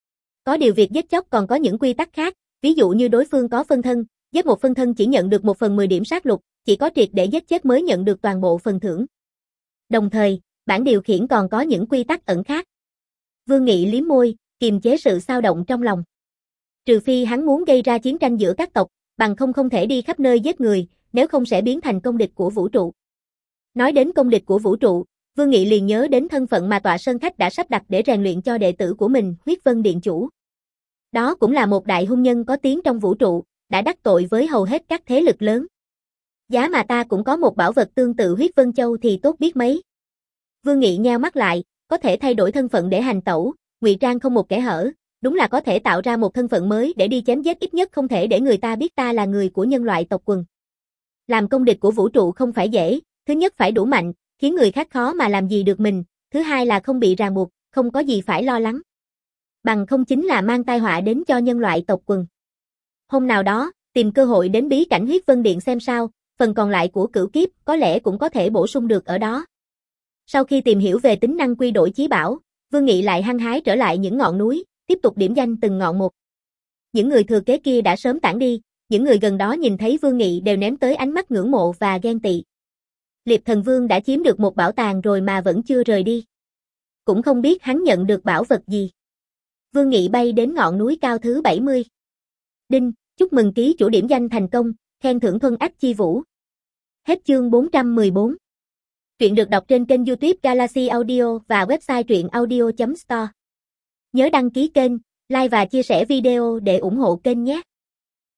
Có điều việc giết chóc còn có những quy tắc khác, ví dụ như đối phương có phân thân, giết một phân thân chỉ nhận được một phần mười điểm sát lục, chỉ có triệt để giết chết mới nhận được toàn bộ phần thưởng. Đồng thời, bản điều khiển còn có những quy tắc ẩn khác. Vương Nghị liếm môi, kiềm chế sự xao động trong lòng. Trừ phi hắn muốn gây ra chiến tranh giữa các tộc, Bằng không không thể đi khắp nơi giết người, nếu không sẽ biến thành công địch của vũ trụ. Nói đến công địch của vũ trụ, Vương Nghị liền nhớ đến thân phận mà Tọa Sơn Khách đã sắp đặt để rèn luyện cho đệ tử của mình, Huyết Vân Điện Chủ. Đó cũng là một đại hung nhân có tiếng trong vũ trụ, đã đắc tội với hầu hết các thế lực lớn. Giá mà ta cũng có một bảo vật tương tự Huyết Vân Châu thì tốt biết mấy. Vương Nghị nheo mắt lại, có thể thay đổi thân phận để hành tẩu, ngụy trang không một kẽ hở, đúng là có thể tạo ra một thân phận mới để đi chém giết, ít nhất không thể để người ta biết ta là người của nhân loại tộc quần. Làm công địch của vũ trụ không phải dễ, thứ nhất phải đủ mạnh, khiến người khác khó mà làm gì được mình, thứ hai là không bị ràng buộc, không có gì phải lo lắng. Bằng không chính là mang tai họa đến cho nhân loại tộc quần. Hôm nào đó, tìm cơ hội đến bí cảnh Huyết Vân Điện xem sao, phần còn lại của cửu kiếp có lẽ cũng có thể bổ sung được ở đó. Sau khi tìm hiểu về tính năng quy đổi chí bảo, Vương Nghị lại hăng hái trở lại những ngọn núi, tiếp tục điểm danh từng ngọn một. Những người thừa kế kia đã sớm tản đi, những người gần đó nhìn thấy Vương Nghị đều ném tới ánh mắt ngưỡng mộ và ghen tị. Liệp Thần Vương đã chiếm được một bảo tàng rồi mà vẫn chưa rời đi. Cũng không biết hắn nhận được bảo vật gì. Vương Nghị bay đến ngọn núi cao thứ bảy mươi. Đinh, chúc mừng ký chủ điểm danh thành công, khen thưởng Thuần Ách Chi Vũ. Hết chương bốn trăm mười bốn. Truyện được đọc trên kênh YouTube Galaxy Audio và website truyện audio chấm store. Nhớ đăng ký kênh, like và chia sẻ video để ủng hộ kênh nhé.